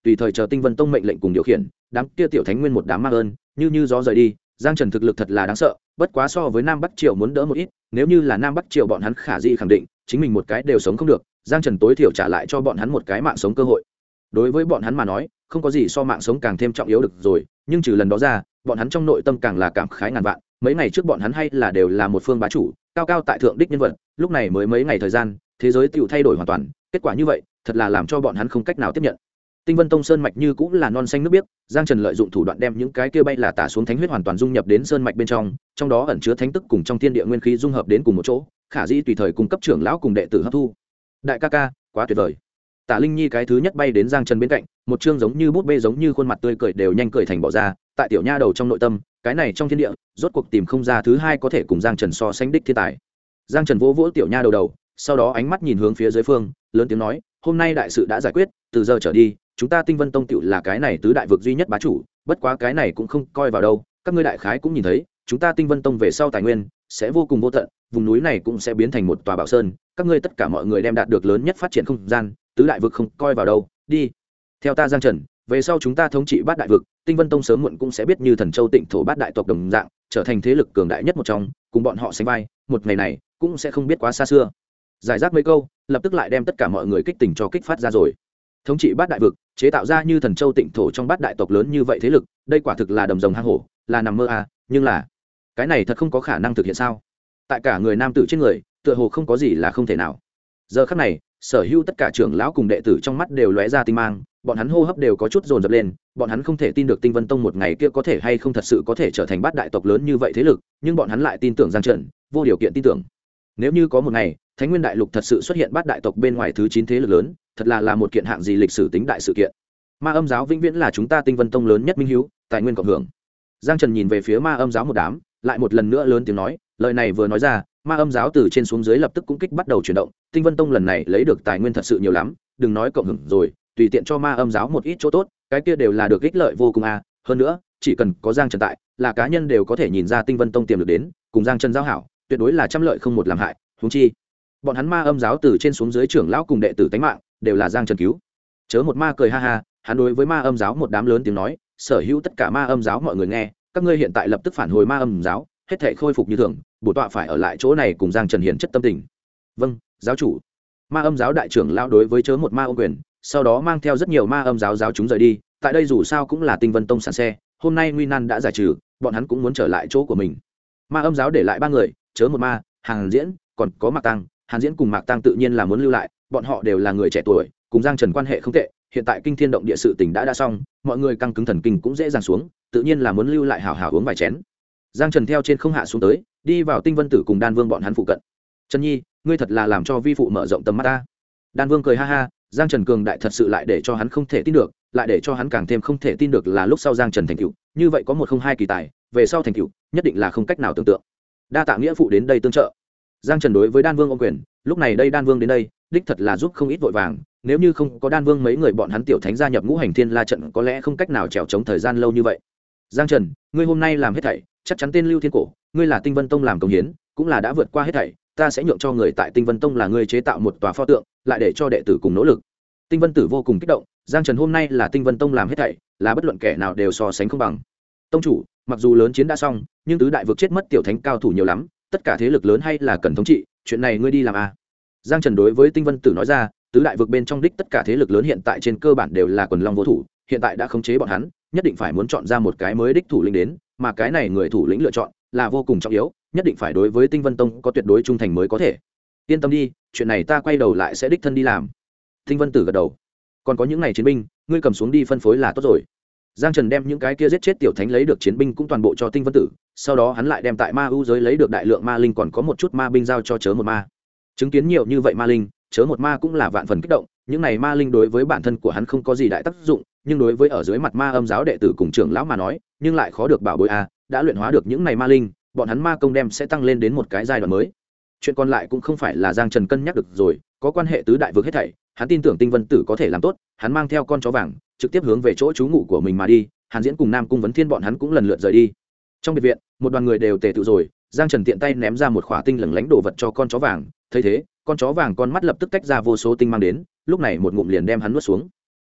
tùy thời chờ Tinh Vân Tông mệnh lệnh cùng điều khiển. Đám kia tiểu thánh nguyên một đám ma ơn như gió rời đi. Giang Trần thực lực thật là đáng sợ, bất quá so với Nam Bắc Triều muốn đỡ một ít. Nếu như là Nam Bắc Triều bọn hắn khả dĩ khẳng định chính mình một cái đều sống không được, Giang Trần tối thiểu trả lại cho bọn hắn một cái mạng sống cơ hội. Đối với bọn hắn mà nói, không có gì so mạng sống càng thêm trọng yếu được rồi, nhưng trừ lần đó ra, bọn hắn trong nội tâm càng là cảm khái ngàn vạn. Mấy ngày trước bọn hắn hay là đều là một phương bá chủ, cao cao tại thượng đích nhân vật, lúc này mới mấy ngày thời gian, thế giới tựu thay đổi hoàn toàn, kết quả như vậy, thật là làm cho bọn hắn không cách nào tiếp nhận. Tinh Vân Tông sơn mạch như cũng là non xanh nước biếc, Giang Trần lợi dụng thủ đoạn đem những cái kia bay là tả xuống thánh huyết hoàn toàn dung nhập đến sơn mạch bên trong đó ẩn chứa thánh tức cùng trong thiên địa nguyên khí dung hợp đến cùng một chỗ, khả dĩ tùy thời cung cấp trưởng lão cùng đệ tử hấp thu. Đại ca ca, quá tuyệt vời. Tả Linh Nhi cái thứ nhất bay đến Giang Trần bên cạnh, một trương giống như bút bê giống như khuôn mặt tươi cười đều nhanh cười thành bỏ ra, tại tiểu nha đầu trong nội tâm, cái này trong thiên địa, rốt cuộc tìm không ra thứ hai có thể cùng Giang Trần so sánh đích thiên tài. Giang Trần vỗ vỗ tiểu nha đầu, sau đó ánh mắt nhìn hướng phía dưới phương, lớn tiếng nói, hôm nay đại sự đã giải quyết, từ giờ trở đi, chúng ta Tinh Vân Tông tựu là cái này tứ đại vực duy nhất bá chủ, bất quá cái này cũng không coi vào đâu, các ngươi đại khái cũng nhìn thấy, chúng ta Tinh Vân Tông về sau tài nguyên sẽ vô cùng vô tận, vùng núi này cũng sẽ biến thành một tòa bảo sơn, các ngươi tất cả mọi người đem đạt được lớn nhất phát triển không gian, tứ đại vực không coi vào đâu, đi. Theo ta Giang Trần, về sau chúng ta thống trị bát đại vực, Tinh Vân Tông sớm muộn cũng sẽ biết như Thần Châu Tịnh thổ bát đại tộc đồng dạng, trở thành thế lực cường đại nhất một trong, cùng bọn họ sánh vai, một ngày này cũng sẽ không biết quá xa xưa. Giải rác mấy câu, lập tức lại đem tất cả mọi người kích tình cho kích phát ra rồi. Thống trị bát đại vực, chế tạo ra như Thần Châu Tịnh thổ trong bát đại tộc lớn như vậy thế lực, đây quả thực là đầm rồng hang hổ, là nằm mơ à, nhưng là cái này thật không có khả năng thực hiện sao? Tại cả người nam tử trên người, tựa hồ không có gì là không thể nào. Giờ khắc này, sở hữu tất cả trưởng lão cùng đệ tử trong mắt đều lóe ra tinh mang, bọn hắn hô hấp đều có chút dồn dập lên, bọn hắn không thể tin được Tinh Vân Tông một ngày kia có thể hay không thật sự có thể trở thành bát đại tộc lớn như vậy thế lực, nhưng bọn hắn lại tin tưởng Giang Trần, vô điều kiện tin tưởng. Nếu như có một ngày, Thánh Nguyên Đại Lục thật sự xuất hiện bát đại tộc bên ngoài thứ 9 thế lực lớn, thật là một kiện hạng gì lịch sử tính đại sự kiện. Ma Âm giáo vĩnh viễn là chúng ta Tinh Vân Tông lớn nhất minh hiếu, tài nguyên cộng hưởng. Giang Trần nhìn về phía Ma Âm giáo một đám, lại một lần nữa lớn tiếng nói, lời này vừa nói ra, Ma Âm giáo từ trên xuống dưới lập tức cũng kích bắt đầu chuyển động, Tinh Vân Tông lần này lấy được tài nguyên thật sự nhiều lắm, đừng nói cộng hưởng rồi, tùy tiện cho Ma Âm giáo một ít chỗ tốt, cái kia đều là được ích lợi vô cùng a, hơn nữa, chỉ cần có Giang Trần tại, là cá nhân đều có thể nhìn ra Tinh Vân Tông tiềm lực đến, cùng Giang Trần giao hảo, tuyệt đối là trăm lợi không một làm hại, huống chi bọn hắn Ma Âm giáo từ trên xuống dưới trưởng lão cùng đệ tử tánh mạng đều là Giang Trần cứu. Chớ một ma cười ha ha, hắn đối với Ma Âm giáo một đám lớn tiếng nói, sở hữu tất cả Ma Âm giáo mọi người nghe, các ngươi hiện tại lập tức phản hồi Ma Âm giáo, hết thảy khôi phục như thường, bổ tọa phải ở lại chỗ này cùng Giang Trần hiển chất tâm tình. Vâng, giáo chủ. Ma Âm giáo đại trưởng lão đối với chớ một ma ô quyền, sau đó mang theo rất nhiều Ma Âm giáo giáo chúng rời đi, tại đây dù sao cũng là Tinh Vân Tông sản xe, hôm nay nguy nan đã giải trừ, bọn hắn cũng muốn trở lại chỗ của mình. Ma Âm giáo để lại 3 người, chớ một ma, Hàn Diễn, còn có Mạc Tăng. Hàn Diễn cùng Mạc Tăng tự nhiên là muốn lưu lại, bọn họ đều là người trẻ tuổi, cùng Giang Trần quan hệ không tệ, hiện tại kinh thiên động địa sự tình đã xong, mọi người căng cứng thần kinh cũng dễ dàng xuống, tự nhiên là muốn lưu lại hảo hảo uống vài chén. Giang Trần theo trên không hạ xuống tới, đi vào Tinh Vân Tử cùng Đan Vương bọn hắn phụ cận. Trần Nhi, ngươi thật là làm cho vi phụ mở rộng tầm mắt ta. Đan Vương cười ha ha, Giang Trần cường đại thật sự lại để cho hắn không thể tin được, lại để cho hắn càng thêm không thể tin được là lúc sau Giang Trần thành tựu, như vậy có 102 kỳ tài, về sau thành tựu, nhất định là không cách nào tưởng tượng. Đa tạ nghĩa phụ đến đây tương trợ. Giang Trần đối với Đan Vương ôm quyền, lúc này đây Đan Vương đến đây, đích thật là giúp không ít vội vàng, nếu như không có Đan Vương mấy người bọn hắn tiểu thánh gia nhập Ngũ Hành Thiên La trận có lẽ không cách nào trèo chống thời gian lâu như vậy. Giang Trần, ngươi hôm nay làm hết thảy, chắc chắn tên Lưu Thiên Cổ, ngươi là Tinh Vân Tông làm công hiến, cũng là đã vượt qua hết thảy, ta sẽ nhượng cho người tại Tinh Vân Tông là ngươi chế tạo một tòa pho tượng, lại để cho đệ tử cùng nỗ lực. Tinh Vân Tử vô cùng kích động, Giang Trần hôm nay là Tinh Vân Tông làm hết thảy, là bất luận kẻ nào đều so sánh không bằng. Tông chủ, mặc dù lớn chiến đã xong, nhưng tứ đại vực chết mất tiểu thánh cao thủ nhiều lắm, tất cả thế lực lớn hay là cần thống trị, chuyện này ngươi đi làm à? Giang Trần đối với Tinh Vân Tử nói ra, tứ đại vực bên trong đích tất cả thế lực lớn hiện tại trên cơ bản đều là quần long vô thủ, hiện tại đã khống chế bọn hắn, nhất định phải muốn chọn ra một cái mới đích thủ lĩnh đến, mà cái này người thủ lĩnh lựa chọn là vô cùng trọng yếu, nhất định phải đối với Tinh Vân Tông có tuyệt đối trung thành mới có thể. Yên tâm đi, chuyện này ta quay đầu lại sẽ đích thân đi làm. Tinh Vân Tử gật đầu. Còn có những này chiến binh, ngươi cầm xuống đi phân phối là tốt rồi. Giang Trần đem những cái kia giết chết tiểu thánh lấy được chiến binh cũng toàn bộ cho Tinh Vân Tử, sau đó hắn lại đem tại Ma U giới lấy được đại lượng ma linh còn có một chút ma binh giao cho chớ một ma. Chứng kiến nhiều như vậy ma linh, chớ một ma cũng là vạn phần kích động, những này ma linh đối với bản thân của hắn không có gì đại tác dụng, nhưng đối với ở dưới mặt Ma Âm giáo đệ tử cùng trưởng lão mà nói, nhưng lại khó được bảo bối a, đã luyện hóa được những này ma linh, bọn hắn ma công đem sẽ tăng lên đến một cái giai đoạn mới. Chuyện còn lại cũng không phải là Giang Trần cân nhắc được rồi, có quan hệ tứ đại vực hết thảy, hắn tin tưởng Tinh Vân Tử có thể làm tốt, hắn mang theo con chó vàng, trực tiếp hướng về chỗ trú ngụ của mình mà đi. Hàn Diễn cùng Nam Cung Vấn Thiên bọn hắn cũng lần lượt rời đi. Trong biệt viện, một đoàn người đều tề tụ rồi, Giang Trần tiện tay ném ra một khỏa tinh lửng lánh đồ vật cho con chó vàng, thấy thế, con chó vàng con mắt lập tức tách ra vô số tinh mang đến, lúc này một ngụm liền đem hắn nuốt xuống.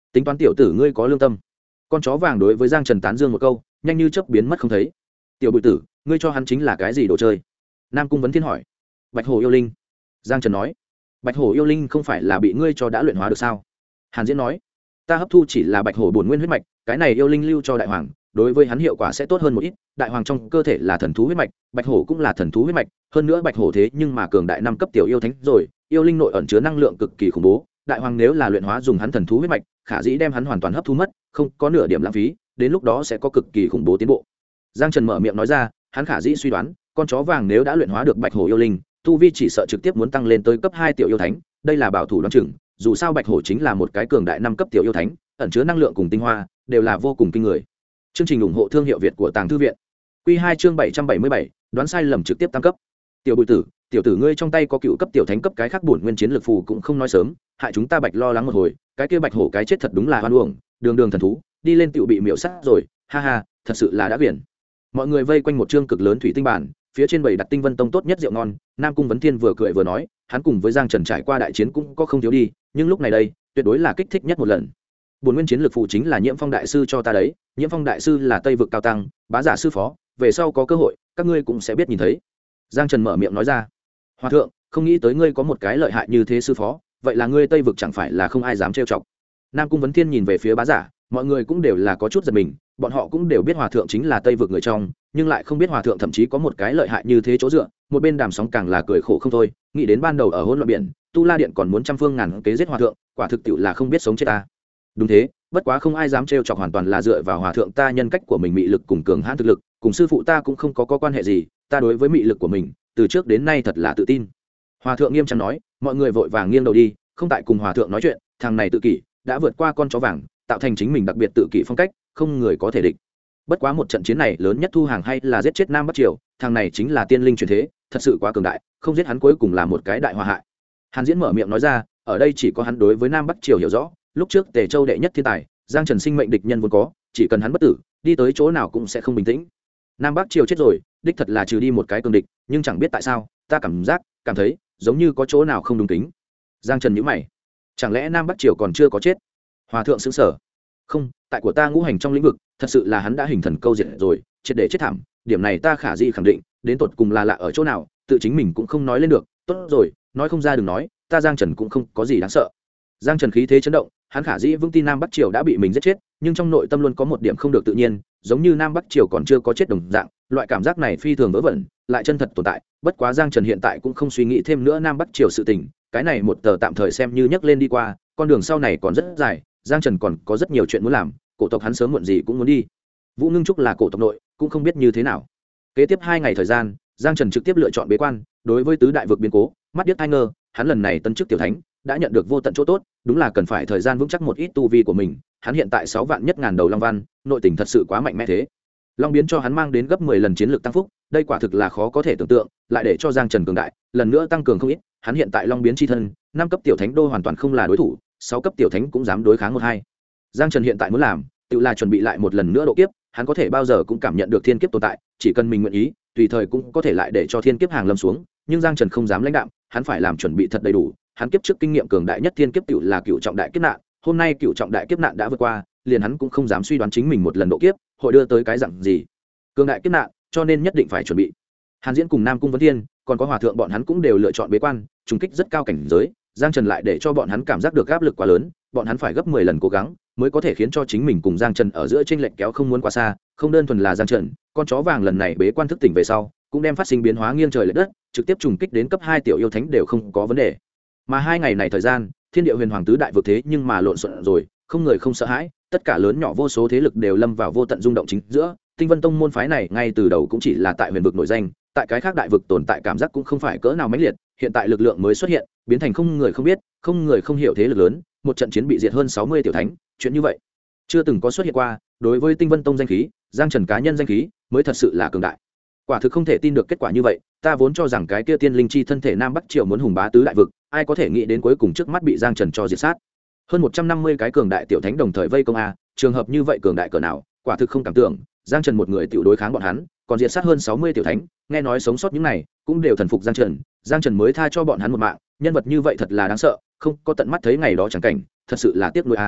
tính toán tiểu tử ngươi có lương tâm. Con chó vàng đối với Giang Trần tán dương một câu, nhanh như chớp biến mất không thấy. Tiểu bụi tử, ngươi cho hắn chính là cái gì đồ chơi? Nam Cung Vấn Thiên hỏi. Bạch hổ yêu linh. Giang Trần nói. Bạch hổ yêu linh không phải là bị ngươi cho đã luyện hóa được sao? Hàn Diễn nói. Ta hấp thu chỉ là bạch hổ bổn nguyên huyết mạch, cái này yêu linh lưu cho đại hoàng, đối với hắn hiệu quả sẽ tốt hơn một ít. Đại hoàng trong cơ thể là thần thú huyết mạch, bạch hổ cũng là thần thú huyết mạch, hơn nữa bạch hổ thế nhưng mà cường đại 5 cấp tiểu yêu thánh rồi, yêu linh nội ẩn chứa năng lượng cực kỳ khủng bố. Đại hoàng nếu là luyện hóa dùng hắn thần thú huyết mạch, khả dĩ đem hắn hoàn toàn hấp thu mất, không có nửa điểm lãng phí, đến lúc đó sẽ có cực kỳ khủng bố tiến bộ. Giang Trần mở miệng nói ra, hắn khả dĩ suy đoán, con chó vàng nếu đã luyện hóa được bạch hổ yêu linh, tu vi chỉ sợ trực tiếp muốn tăng lên tới cấp 2 tiểu yêu thánh, đây là bảo thủ đoán chừng, dù sao bạch hổ chính là một cái cường đại 5 cấp tiểu yêu thánh, ẩn chứa năng lượng cùng tinh hoa đều là vô cùng kinh người. Chương trình ủng hộ thương hiệu Việt của Tàng Thư viện. Quy 2 chương 777, đoán sai lầm trực tiếp tăng cấp. Tiểu bùi tử, tiểu tử ngươi trong tay có cựu cấp tiểu thánh cấp cái khác bổn nguyên chiến lực phù cũng không nói sớm, hại chúng ta bạch lo lắng một hồi, cái kia bạch hổ cái chết thật đúng là hoan uổng, đường đường thần thú, đi lên tiểu bị miểu sát rồi, ha ha, thật sự là đã biển. Mọi người vây quanh một chương cực lớn thủy tinh bản, phía trên bày đặt Tinh Vân Tông tốt nhất rượu ngon, Nam Cung Vấn Thiên vừa cười vừa nói, hắn cùng với Giang Trần trải qua đại chiến cũng có không thiếu đi, nhưng lúc này đây, tuyệt đối là kích thích nhất một lần. Bổn nguyên chiến lược phụ chính là Nhiễm Phong đại sư cho ta đấy, Nhiễm Phong đại sư là Tây vực cao tăng, bá giả sư phó, về sau có cơ hội, các ngươi cũng sẽ biết nhìn thấy. Giang Trần mở miệng nói ra. Hòa thượng, không nghĩ tới ngươi có một cái lợi hại như thế sư phó, vậy là ngươi Tây vực chẳng phải là không ai dám trêu chọc. Nam Cung Vấn Thiên nhìn về phía bá giả, mọi người cũng đều là có chút giật mình, bọn họ cũng đều biết hòa thượng chính là Tây vực người trong, nhưng lại không biết hòa thượng thậm chí có một cái lợi hại như thế chỗ dựa. Một bên Đàm Sóng càng là cười khổ không thôi, nghĩ đến ban đầu ở hỗn loạn biển, Tu La Điện còn muốn trăm phương ngàn kế giết hòa thượng, quả thực tiệu là không biết sống chết ta. Đúng thế, bất quá không ai dám trêu chọc, hoàn toàn là dựa vào hòa thượng ta nhân cách của mình mị lực cùng cường hãn thực lực, cùng sư phụ ta cũng không có quan hệ gì, ta đối với mị lực của mình, từ trước đến nay thật là tự tin. Hòa thượng nghiêm trang nói, mọi người vội vàng nghiêng đầu đi, không tại cùng hòa thượng nói chuyện, thằng này tự kỷ, đã vượt qua con chó vàng, tạo thành chính mình đặc biệt tự kỷ phong cách, không người có thể địch. Bất quá một trận chiến này lớn nhất thu hàng hay là giết chết Nam Bắc Triều, thằng này chính là tiên linh truyền thế, thật sự quá cường đại, không giết hắn cuối cùng là một cái đại hòa hại. Hàn Diễn mở miệng nói ra, ở đây chỉ có hắn đối với Nam Bắc Triều hiểu rõ, lúc trước Tề Châu đệ nhất thiên tài, Giang Trần sinh mệnh địch nhân vốn có, chỉ cần hắn bất tử, đi tới chỗ nào cũng sẽ không bình tĩnh. Nam Bắc Triều chết rồi, đích thật là trừ đi một cái cường địch, nhưng chẳng biết tại sao, ta cảm thấy giống như có chỗ nào không đúng tính. Giang Trần nhíu mày, chẳng lẽ Nam Bắc Triều còn chưa có chết? Hòa thượng sững sờ. Không, tại của ta ngũ hành trong lĩnh vực, thật sự là hắn đã hình thần câu diệt rồi, triệt để chết thảm, điểm này ta khả dĩ khẳng định, đến tột cùng là lạ ở chỗ nào, tự chính mình cũng không nói lên được. Tốt rồi, nói không ra đừng nói, ta Giang Trần cũng không có gì đáng sợ. Giang Trần khí thế chấn động, hắn khả dĩ vững tin Nam Bắc Triều đã bị mình giết chết, nhưng trong nội tâm luôn có một điểm không được tự nhiên, giống như Nam Bắc Triều còn chưa có chết đồng dạng, loại cảm giác này phi thường vớ vẩn, lại chân thật tồn tại. Bất quá Giang Trần hiện tại cũng không suy nghĩ thêm nữa Nam Bắc Triều sự tình, cái này một tờ tạm thời xem như nhấc lên đi qua, con đường sau này còn rất dài, Giang Trần còn có rất nhiều chuyện muốn làm, cổ tộc hắn sớm muộn gì cũng muốn đi. Vũ Ngưng Trúc là cổ tộc nội, cũng không biết như thế nào. Kế tiếp 2 ngày thời gian, Giang Trần trực tiếp lựa chọn bế quan, đối với tứ đại vực biến cố, mắt điếc tai ngơ, hắn lần này tân chức tiểu thánh, đã nhận được vô tận chỗ tốt, đúng là cần phải thời gian vững chắc một ít tu vi của mình. Hắn hiện tại 6 vạn nhất ngàn đầu long văn, nội tình thật sự quá mạnh mẽ thế. Long biến cho hắn mang đến gấp 10 lần chiến lược tăng phúc, đây quả thực là khó có thể tưởng tượng, lại để cho Giang Trần cường đại, lần nữa tăng cường không ít. Hắn hiện tại long biến chi thân, 5 cấp tiểu thánh đô hoàn toàn không là đối thủ, 6 cấp tiểu thánh cũng dám đối kháng 1-2. Giang Trần hiện tại muốn làm, tự là chuẩn bị lại một lần nữa độ kiếp, hắn có thể bao giờ cũng cảm nhận được thiên kiếp tồn tại, chỉ cần mình nguyện ý, tùy thời cũng có thể lại để cho thiên kiếp hàng lâm xuống, nhưng Giang Trần không dám lãnh đạm, hắn phải làm chuẩn bị thật đầy đủ. Hắn kiếp trước kinh nghiệm cường đại nhất thiên kiếp tự là cựu trọng đại kiếp nạn, hôm nay cựu trọng đại kiếp nạn đã vượt qua, liền hắn cũng không dám suy đoán chính mình một lần độ kiếp hội đưa tới cái dạng gì. Cường đại kiếp nạn, cho nên nhất định phải chuẩn bị. Hàn Diễn cùng Nam Cung Vấn Thiên, còn có hòa thượng bọn hắn cũng đều lựa chọn bế quan, trùng kích rất cao cảnh giới. Giang Trần lại để cho bọn hắn cảm giác được áp lực quá lớn, bọn hắn phải gấp 10 lần cố gắng mới có thể khiến cho chính mình cùng Giang Trần ở giữa chênh lệch kéo không muốn quá xa, không đơn thuần là Giang Trần, con chó vàng lần này bế quan thức tỉnh về sau, cũng đem phát sinh biến hóa nghiêng trời lệch đất, trực tiếp trùng kích đến cấp 2 tiểu yêu thánh đều không có vấn đề. Mà 2 ngày này thời gian, thiên địa huyền hoàng tứ đại vực thế nhưng mà lộn xộn rồi, không người không sợ hãi, tất cả lớn nhỏ vô số thế lực đều lâm vào vô tận rung động chính giữa. Tinh Vân Tông môn phái này ngay từ đầu cũng chỉ là tại huyền vực nổi danh, tại cái khác đại vực tồn tại cảm giác cũng không phải cỡ nào mãnh liệt, hiện tại lực lượng mới xuất hiện, biến thành không người không biết, không người không hiểu thế lực lớn, một trận chiến bị diệt hơn 60 tiểu thánh, chuyện như vậy chưa từng có xuất hiện qua. Đối với Tinh Vân Tông danh khí, Giang Trần cá nhân danh khí mới thật sự là cường đại. Quả thực không thể tin được kết quả như vậy, ta vốn cho rằng cái kia tiên linh chi thân thể Nam Bắc Triều muốn hùng bá tứ đại vực, ai có thể nghĩ đến cuối cùng trước mắt bị Giang Trần cho diệt sát. Hơn 150 cái cường đại tiểu thánh đồng thời vây công a, trường hợp như vậy cường đại cỡ nào, quả thực không cảm tưởng, Giang Trần một người tiểu đối kháng bọn hắn, còn diệt sát hơn 60 tiểu thánh, nghe nói sống sót những này cũng đều thần phục Giang Trần mới tha cho bọn hắn một mạng, nhân vật như vậy thật là đáng sợ, không có tận mắt thấy ngày đó chẳng cảnh, thật sự là tiếc nuối a.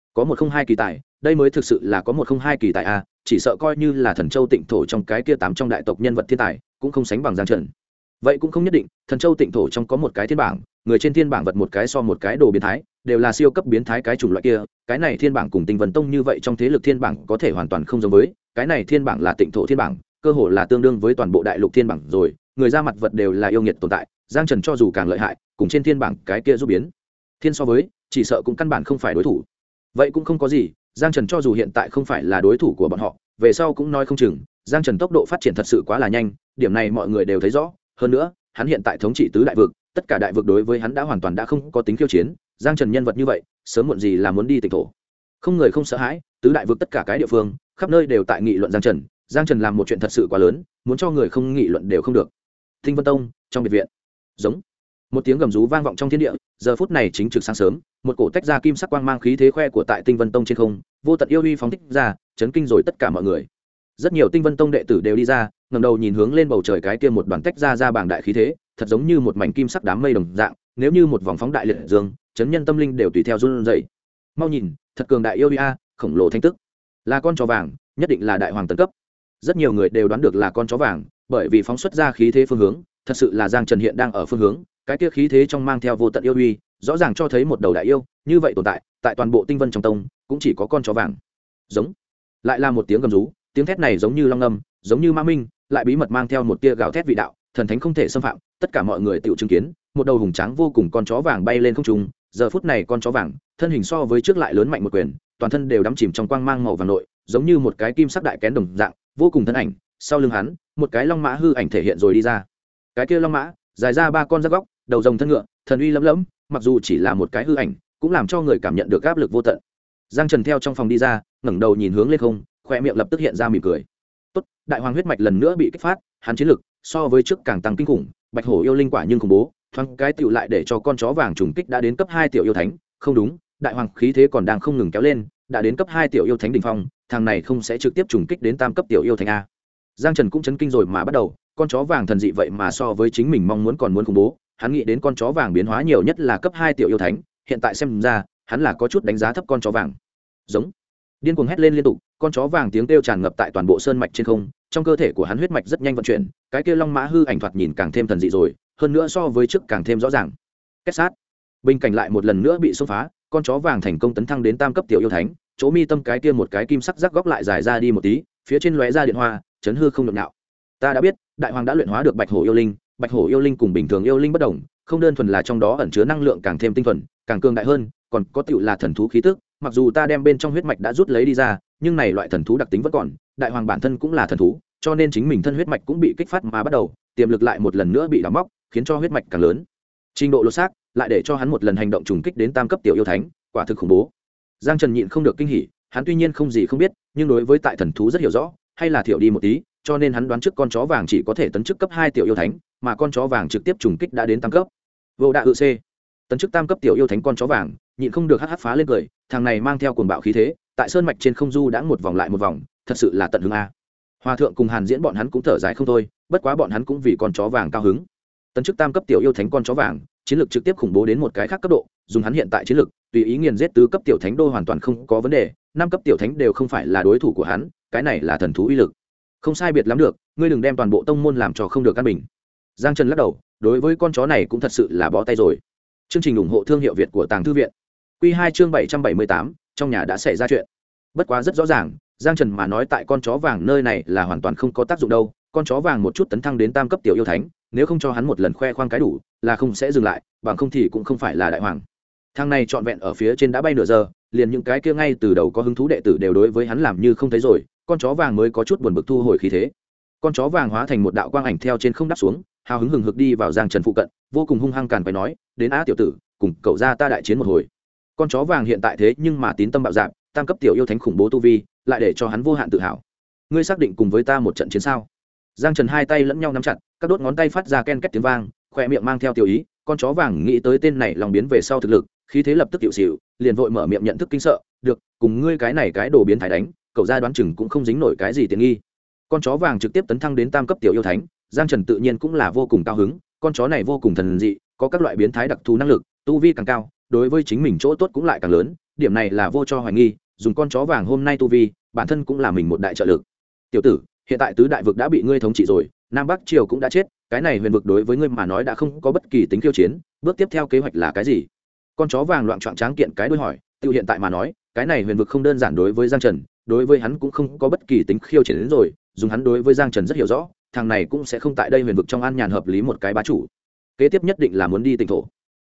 có 102 kỳ tài, đây mới thực sự là có 102 kỳ tài a, chỉ sợ coi như là Thần Châu Tịnh Thổ trong cái kia 8 trong đại tộc nhân vật thiên tài, cũng không sánh bằng Giang Trần. Vậy cũng không nhất định, Thần Châu Tịnh Thổ trong có một cái thiên bảng, người trên thiên bảng vật một cái so một cái đồ biến thái, đều là siêu cấp biến thái cái chủng loại kia, cái này thiên bảng cùng Tinh Vân Tông như vậy trong thế lực thiên bảng có thể hoàn toàn không giống với, cái này thiên bảng là Tịnh Thổ thiên bảng, cơ hồ là tương đương với toàn bộ đại lục thiên bảng rồi, người ra mặt vật đều là yêu nghiệt tồn tại, Giang Trần cho dù càng lợi hại, cùng trên thiên bảng cái kia giúp biến thiên so với, chỉ sợ cũng căn bản không phải đối thủ. Vậy cũng không có gì, Giang Trần cho dù hiện tại không phải là đối thủ của bọn họ, về sau cũng nói không chừng. Giang Trần tốc độ phát triển thật sự quá là nhanh, điểm này mọi người đều thấy rõ. Hơn nữa, hắn hiện tại thống trị tứ đại vực, tất cả đại vực đối với hắn đã hoàn toàn đã không có tính khiêu chiến. Giang Trần nhân vật như vậy, sớm muộn gì là muốn đi Tịnh Thổ. Không người không sợ hãi, tứ đại vực tất cả cái địa phương, khắp nơi đều tại nghị luận Giang Trần. Giang Trần làm một chuyện thật sự quá lớn, muốn cho người không nghị luận đều không được. Tinh Vân Tông, trong biệt viện, giống một tiếng gầm rú vang vọng trong thiên địa. Giờ phút này chính trực sáng sớm, một cổ tách ra kim sắc quang mang khí thế khoe của tại Tinh Vân Tông trên không, vô tận yêu uy phóng thích ra, chấn kinh rồi tất cả mọi người. Rất nhiều Tinh Vân Tông đệ tử đều đi ra, ngẩng đầu nhìn hướng lên bầu trời cái kia một đoàn tách ra bảng đại khí thế, thật giống như một mảnh kim sắc đám mây đồng dạng, nếu như một vòng phóng đại liệt dương, chấn nhân tâm linh đều tùy theo run rẩy. Mau nhìn, thật cường đại yêu uy a, khổng lồ thanh tức, là con chó vàng, nhất định là đại hoàng tấn cấp. Rất nhiều người đều đoán được là con chó vàng, bởi vì phóng xuất ra khí thế phương hướng, thật sự là Giang Trần hiện đang ở phương hướng, cái kia khí thế trong mang theo vô tận yêu uy, rõ ràng cho thấy một đầu đại yêu, như vậy tồn tại, tại toàn bộ Tinh Vân trong tông, cũng chỉ có con chó vàng. Giống. Lại là một tiếng gầm rú, tiếng thét này giống như long ngâm, giống như ma minh, lại bí mật mang theo một tia gào thét vị đạo, thần thánh không thể xâm phạm, tất cả mọi người tự chứng kiến, một đầu hùng tráng vô cùng con chó vàng bay lên không trung, giờ phút này con chó vàng, thân hình so với trước lại lớn mạnh một quyền, toàn thân đều đắm chìm trong quang mang màu vàng nội, giống như một cái kim sắc đại kén đồng dạng, vô cùng thân ảnh, sau lưng hắn, một cái long mã hư ảnh thể hiện rồi đi ra. Cái kia long mã, dài ra 3 con rác góc, đầu rồng thân ngựa, thần uy lẫm lẫm, mặc dù chỉ là một cái hư ảnh, cũng làm cho người cảm nhận được áp lực vô tận. Giang Trần theo trong phòng đi ra, ngẩng đầu nhìn hướng lên không, khoe miệng lập tức hiện ra mỉm cười. Tốt, đại hoàng huyết mạch lần nữa bị kích phát, hắn chiến lực so với trước càng tăng kinh khủng, bạch hổ yêu linh quả nhưng khủng bố, thoáng cái tựu lại để cho con chó vàng trùng kích đã đến cấp 2 tiểu yêu thánh, không đúng, đại hoàng khí thế còn đang không ngừng kéo lên, đã đến cấp 2 tiểu yêu thánh đỉnh phong, thằng này không sẽ trực tiếp trùng kích đến tam cấp tiểu yêu thánh a. Giang Trần cũng chấn kinh rồi mà bắt đầu, con chó vàng thần dị vậy mà so với chính mình mong muốn còn muốn khủng bố, hắn nghĩ đến con chó vàng biến hóa nhiều nhất là cấp 2 tiểu yêu thánh, hiện tại xem ra, hắn là có chút đánh giá thấp con chó vàng. Giống. Điên cuồng hét lên liên tục, con chó vàng tiếng kêu tràn ngập tại toàn bộ sơn mạch trên không, trong cơ thể của hắn huyết mạch rất nhanh vận chuyển, cái kia long mã hư ảnh thoạt nhìn càng thêm thần dị rồi, hơn nữa so với trước càng thêm rõ ràng. Kết sát. Bình cảnh lại một lần nữa bị xông phá, con chó vàng thành công tấn thăng đến tam cấp tiểu yêu thánh, chỗ mi tâm cái kia một cái kim sắc rắc góc lại dài ra đi một tí, phía trên lóe ra điện hoa, chấn hư không nhộn nhạo. Ta đã biết, đại hoàng đã luyện hóa được bạch hổ yêu linh cùng bình thường yêu linh bất đồng, không đơn thuần là trong đó ẩn chứa năng lượng càng thêm tinh thuần, càng cường đại hơn, còn có tựu là thần thú khí tức, mặc dù ta đem bên trong huyết mạch đã rút lấy đi ra, nhưng này loại thần thú đặc tính vẫn còn, đại hoàng bản thân cũng là thần thú, cho nên chính mình thân huyết mạch cũng bị kích phát mà bắt đầu, tiềm lực lại một lần nữa bị đào móc, khiến cho huyết mạch càng lớn. Trình độ lột xác, lại để cho hắn một lần hành động trùng kích đến tam cấp tiểu yêu thánh, quả thực khủng bố. Giang Trần nhịn không được kinh hỉ, hắn tuy nhiên không gì không biết, nhưng đối với tại thần thú rất hiểu rõ, hay là thiểu đi một tí, cho nên hắn đoán trước con chó vàng chỉ có thể tấn chức cấp 2 tiểu yêu thánh, mà con chó vàng trực tiếp trùng kích đã đến tam cấp. Vô đạ C. Tấn chức tam cấp tiểu yêu thánh con chó vàng, nhịn không được hắc phá lên cười, thằng này mang theo cuồng bạo khí thế, tại sơn mạch trên không du đã một vòng lại một vòng, thật sự là tận hứng a. Hòa thượng cùng Hàn Diễn bọn hắn cũng thở dài không thôi, bất quá bọn hắn cũng vì con chó vàng cao hứng. Tấn chức tam cấp tiểu yêu thánh con chó vàng, chiến lược trực tiếp khủng bố đến một cái khác cấp độ, dùng hắn hiện tại chiến lược, tùy ý nghiền giết tứ cấp tiểu thánh đô hoàn toàn không có vấn đề, 5 cấp tiểu thánh đều không phải là đối thủ của hắn, cái này là thần thú uy lực. Không sai biệt lắm được, ngươi đừng đem toàn bộ tông môn làm cho không được căn bình. Giang Trần lắc đầu, đối với con chó này cũng thật sự là bó tay rồi. Chương trình ủng hộ thương hiệu Việt của Tàng Thư viện. Quy 2 chương 778, trong nhà đã xảy ra chuyện. Bất quá rất rõ ràng, Giang Trần mà nói tại con chó vàng nơi này là hoàn toàn không có tác dụng đâu, con chó vàng một chút tấn thăng đến tam cấp tiểu yêu thánh, nếu không cho hắn một lần khoe khoang cái đủ, là không sẽ dừng lại, bằng không thì cũng không phải là đại hoàng. Thằng này trọn vẹn ở phía trên đã bay nửa giờ, liền những cái kia ngay từ đầu có hứng thú đệ tử đều đối với hắn làm như không thấy rồi, con chó vàng mới có chút buồn bực thu hồi khí thế. Con chó vàng hóa thành một đạo quang ảnh theo trên không đáp xuống, hào hứng hừng hực đi vào Giang Trần phụ cận, vô cùng hung hăng càn quấy nói, đến á tiểu tử, cùng cậu ra ta đại chiến một hồi. Con chó vàng hiện tại thế nhưng mà tín tâm bạo dạn, tam cấp tiểu yêu thánh khủng bố tu vi, lại để cho hắn vô hạn tự hào. Ngươi xác định cùng với ta một trận chiến sao? Giang Trần hai tay lẫn nhau nắm chặt, các đốt ngón tay phát ra ken két tiếng vang, khóe miệng mang theo tiểu ý, con chó vàng nghĩ tới tên này lòng biến về sau thực lực, khí thế lập tức tiểu xỉu, liền vội mở miệng nhận thức kinh sợ, được, cùng ngươi cái này cái đồ biến thái đánh, cậu ra đoán chừng cũng không dính nổi cái gì tiện nghi. Con chó vàng trực tiếp tấn thăng đến tam cấp tiểu yêu thánh, Giang Trần tự nhiên cũng là vô cùng cao hứng, con chó này vô cùng thần dị, có các loại biến thái đặc thù năng lực, tu vi càng cao, đối với chính mình chỗ tốt cũng lại càng lớn, điểm này là vô cho hoài nghi, dùng con chó vàng hôm nay tu vi bản thân cũng là mình một đại trợ lực. Tiểu tử, hiện tại tứ đại vực đã bị ngươi thống trị rồi, nam bắc triều cũng đã chết, cái này huyền vực đối với ngươi mà nói đã không có bất kỳ tính khiêu chiến, bước tiếp theo kế hoạch là cái gì? Con chó vàng loạn choạng tráng kiện cái đuôi hỏi. Tiêu hiện tại mà nói, cái này huyền vực không đơn giản đối với Giang Trần, đối với hắn cũng không có bất kỳ tính khiêu chiến đến rồi, dùng hắn đối với Giang Trần rất hiểu rõ, thằng này cũng sẽ không tại đây huyền vực trong an nhàn hợp lý một cái bá chủ. Kế tiếp nhất định là muốn đi tỉnh thổ.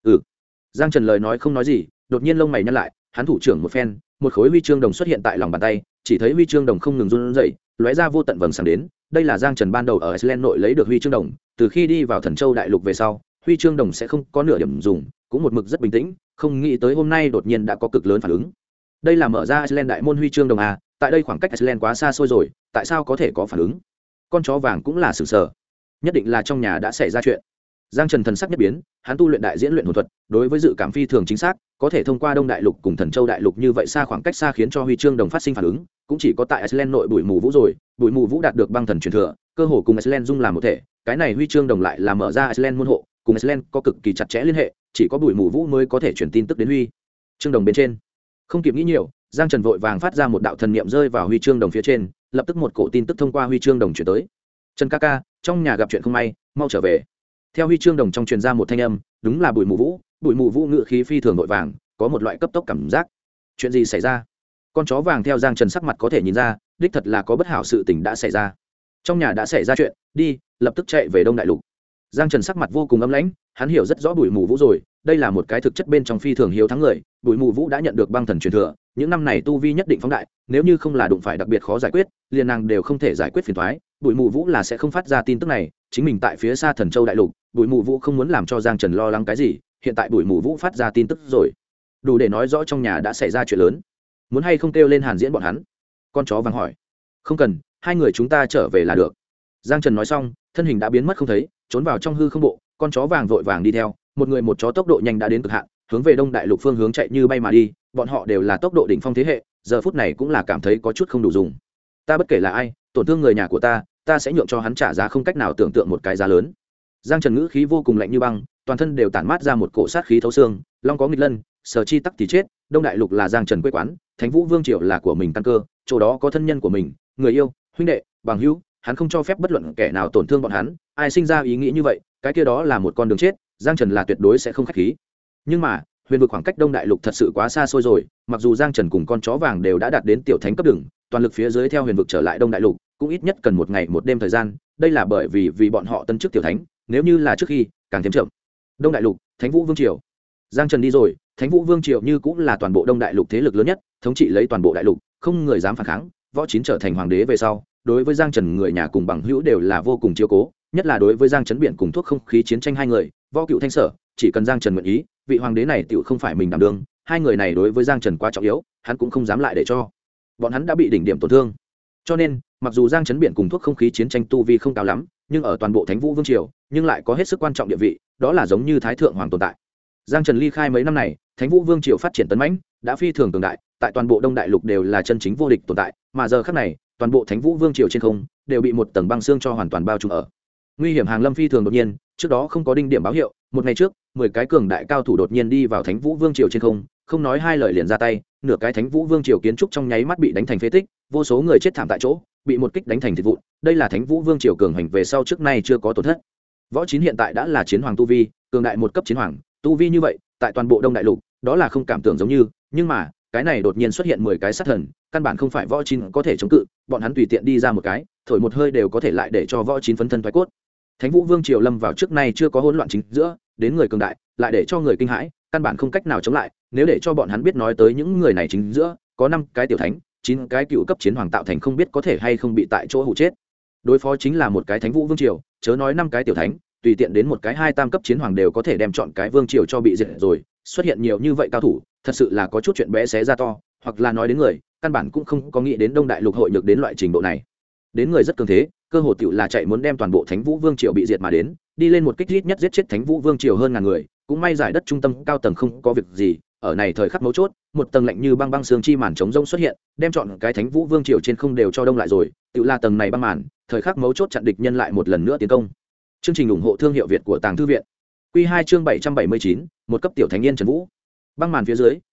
Giang Trần lời nói không nói gì, đột nhiên lông mày nhăn lại, hắn thủ trưởng một phen, một khối huy chương đồng xuất hiện tại lòng bàn tay, chỉ thấy huy chương đồng không ngừng run rẩy, lóe ra vô tận vầng sáng đến. Đây là Giang Trần ban đầu ở Iceland nội lấy được huy chương đồng, từ khi đi vào Thần Châu đại lục về sau, huy chương đồng sẽ không có nửa điểm dùng, cũng một mực rất bình tĩnh, không nghĩ tới hôm nay đột nhiên đã có cực lớn phản ứng. Đây là mở ra Iceland đại môn huy chương đồng à, tại đây khoảng cách Iceland quá xa xôi rồi, tại sao có thể có phản ứng? Con chó vàng cũng là sửng sở, nhất định là trong nhà đã xảy ra chuyện. Giang Trần thần sắc nhất biến, hắn tu luyện đại diễn luyện hồn thuật, đối với dự cảm phi thường chính xác, có thể thông qua Đông đại lục cùng Thần Châu đại lục như vậy xa khoảng cách xa khiến cho huy chương đồng phát sinh phản ứng, cũng chỉ có tại Iceland nội bụi mù vũ rồi, bụi mù vũ đạt được băng thần truyền thừa, cơ hồ cùng Iceland dung làm một thể, cái này huy chương đồng lại là mở ra Iceland môn hộ, cùng Iceland có cực kỳ chặt chẽ liên hệ, chỉ có bụi mù vũ mới có thể truyền tin tức đến huy chương đồng bên trên. Không kịp nghĩ nhiều, Giang Trần vội vàng phát ra một đạo thần niệm rơi vào huy chương đồng phía trên, lập tức một cổ tin tức thông qua huy chương đồng truyền tới. Trần ca ca, trong nhà gặp chuyện không may, mau trở về. Theo huy chương đồng trong truyền ra một thanh âm, đúng là bụi mù vũ ngự khí phi thường vội vàng, có một loại cấp tốc cảm giác. Chuyện gì xảy ra? Con chó vàng theo Giang Trần sắc mặt có thể nhìn ra, đích thật là có bất hảo sự tình đã xảy ra. Trong nhà đã xảy ra chuyện, đi, lập tức chạy về Đông đại lục. Giang Trần sắc mặt vô cùng âm lãnh, hắn hiểu rất rõ bụi mù vũ rồi, đây là một cái thực chất bên trong phi thường hiếu thắng người, bụi mù vũ đã nhận được băng thần truyền thừa, những năm này tu vi nhất định phóng đại, nếu như không là đụng phải đặc biệt khó giải quyết, liền nàng đều không thể giải quyết phiền toái, bụi mù vũ là sẽ không phát ra tin tức này, chính mình tại phía xa Thần Châu đại lục, bụi mù vũ không muốn làm cho Giang Trần lo lắng cái gì, hiện tại bụi mù vũ phát ra tin tức rồi, đủ để nói rõ trong nhà đã xảy ra chuyện lớn. Muốn hay không kêu lên Hàn Diễn bọn hắn? Con chó vàng hỏi. Không cần, hai người chúng ta trở về là được. Giang Trần nói xong, thân hình đã biến mất không thấy, trốn vào trong hư không bộ, con chó vàng vội vàng đi theo, một người một chó tốc độ nhanh đã đến cực hạn, hướng về Đông đại lục phương hướng chạy như bay mà đi, bọn họ đều là tốc độ đỉnh phong thế hệ, giờ phút này cũng là cảm thấy có chút không đủ dùng. Ta bất kể là ai, tổn thương người nhà của ta sẽ nhượng cho hắn trả giá không cách nào tưởng tượng một cái giá lớn. Giang Trần ngữ khí vô cùng lạnh như băng, toàn thân đều tản mát ra một cổ sát khí thấu xương, long có nghịch lân, sở chi tắc thì chết, Đông đại lục là Giang Trần quê quán, Thánh Vũ Vương triều là của mình căn cơ, chỗ đó có thân nhân của mình, người yêu, huynh đệ, bằng hữu, hắn không cho phép bất luận kẻ nào tổn thương bọn hắn, ai sinh ra ý nghĩ như vậy, cái kia đó là một con đường chết, Giang Trần là tuyệt đối sẽ không khách khí. Nhưng mà, huyền vực khoảng cách Đông đại lục thật sự quá xa xôi rồi, mặc dù Giang Trần cùng con chó vàng đều đã đạt đến tiểu thánh cấp đường, toàn lực phía dưới theo huyền vực trở lại Đông đại lục, cũng ít nhất cần một ngày một đêm thời gian, đây là bởi vì bọn họ tân chức tiểu thánh, nếu như là trước khi, càng thêm chậm. Đông đại lục, Thánh Vũ Vương triều. Giang Trần đi rồi, Thánh Vũ Vương triều như cũng là toàn bộ Đông đại lục thế lực lớn nhất, thống trị lấy toàn bộ đại lục, không người dám phản kháng, Võ Chín trở thành hoàng đế về sau, đối với Giang Trần người nhà cùng bằng hữu đều là vô cùng chiếu cố, nhất là đối với Giang Trấn Biển cùng thuốc không khí chiến tranh hai người, Võ Cựu Thanh Sở, chỉ cần Giang Trần nguyện ý, vị hoàng đế này tựu không phải mình đảm đương, hai người này đối với Giang Trần quá trọng yếu, hắn cũng không dám lại để cho bọn hắn đã bị đỉnh điểm tổn thương. Cho nên, mặc dù Giang Trấn Biển cùng thuốc không khí chiến tranh tu vi không cao lắm, nhưng ở toàn bộ Thánh Vũ Vương triều, nhưng lại có hết sức quan trọng địa vị, đó là giống như thái thượng hoàng tồn tại. Giang Trần ly khai mấy năm này, Thánh Vũ Vương triều phát triển tấn mãnh, đã phi thường cường đại, tại toàn bộ Đông đại lục đều là chân chính vô địch tồn tại, mà giờ khắc này, toàn bộ Thánh Vũ Vương triều trên không đều bị một tầng băng xương cho hoàn toàn bao trùm ở. Nguy hiểm hàng lâm phi thường đột nhiên, trước đó không có đinh điểm báo hiệu, một ngày trước, 10 cái cường đại cao thủ đột nhiên đi vào Thánh Vũ Vương triều trên không, không nói hai lời liền ra tay, nửa cái Thánh Vũ Vương triều kiến trúc trong nháy mắt bị đánh thành phế tích, vô số người chết thảm tại chỗ, bị một kích đánh thành thịt vụn, đây là Thánh Vũ Vương triều cường hành về sau trước nay chưa có tổn thất. Võ Chín hiện tại đã là chiến hoàng tu vi, cường đại một cấp chiến hoàng, tu vi như vậy, tại toàn bộ Đông đại lục, đó là không cảm tưởng giống như, nhưng mà, cái này đột nhiên xuất hiện 10 cái sát thần, căn bản không phải Võ Chín có thể chống cự, bọn hắn tùy tiện đi ra một cái, thổi một hơi đều có thể lại để cho Võ Chín phấn thân thoái cốt. Thánh Vũ Vương triều lâm vào trước nay chưa có hỗn loạn chính giữa, đến người cường đại, lại để cho người kinh hãi, căn bản không cách nào chống lại, nếu để cho bọn hắn biết nói tới những người này chính giữa, có 5 cái tiểu thánh, 9 cái cựu cấp chiến hoàng tạo thành không biết có thể hay không bị tại chỗ hụ chết. Đối phó chính là một cái Thánh Vũ Vương triều, chớ nói 5 cái tiểu thánh, tùy tiện đến một cái 2 tam cấp chiến hoàng đều có thể đem chọn cái vương triều cho bị diệt rồi, xuất hiện nhiều như vậy cao thủ, thật sự là có chút chuyện bé xé ra to, hoặc là nói đến người, căn bản cũng không có nghĩ đến Đông đại lục hội nhược đến loại trình độ này. Đến người rất cường thế, cơ hồ tiểu là chạy muốn đem toàn bộ Thánh Vũ Vương triều bị diệt mà đến, đi lên một kích ít nhất giết chết Thánh Vũ Vương triều hơn ngàn người, cũng may giải đất trung tâm cao tầng không có việc gì, ở này thời khắc mấu chốt, một tầng lạnh như băng băng xương chi màn chống rông xuất hiện, đem chọn cái Thánh Vũ Vương triều trên không đều cho đông lại rồi, tiểu là tầng này băng màn, thời khắc mấu chốt chặn địch nhân lại một lần nữa tiến công. Chương trình ủng hộ thương hiệu Việt của Tàng Thư viện. Quy 2 chương 779, một cấp tiểu thánh niên Trần Vũ. Băng màn phía dưới,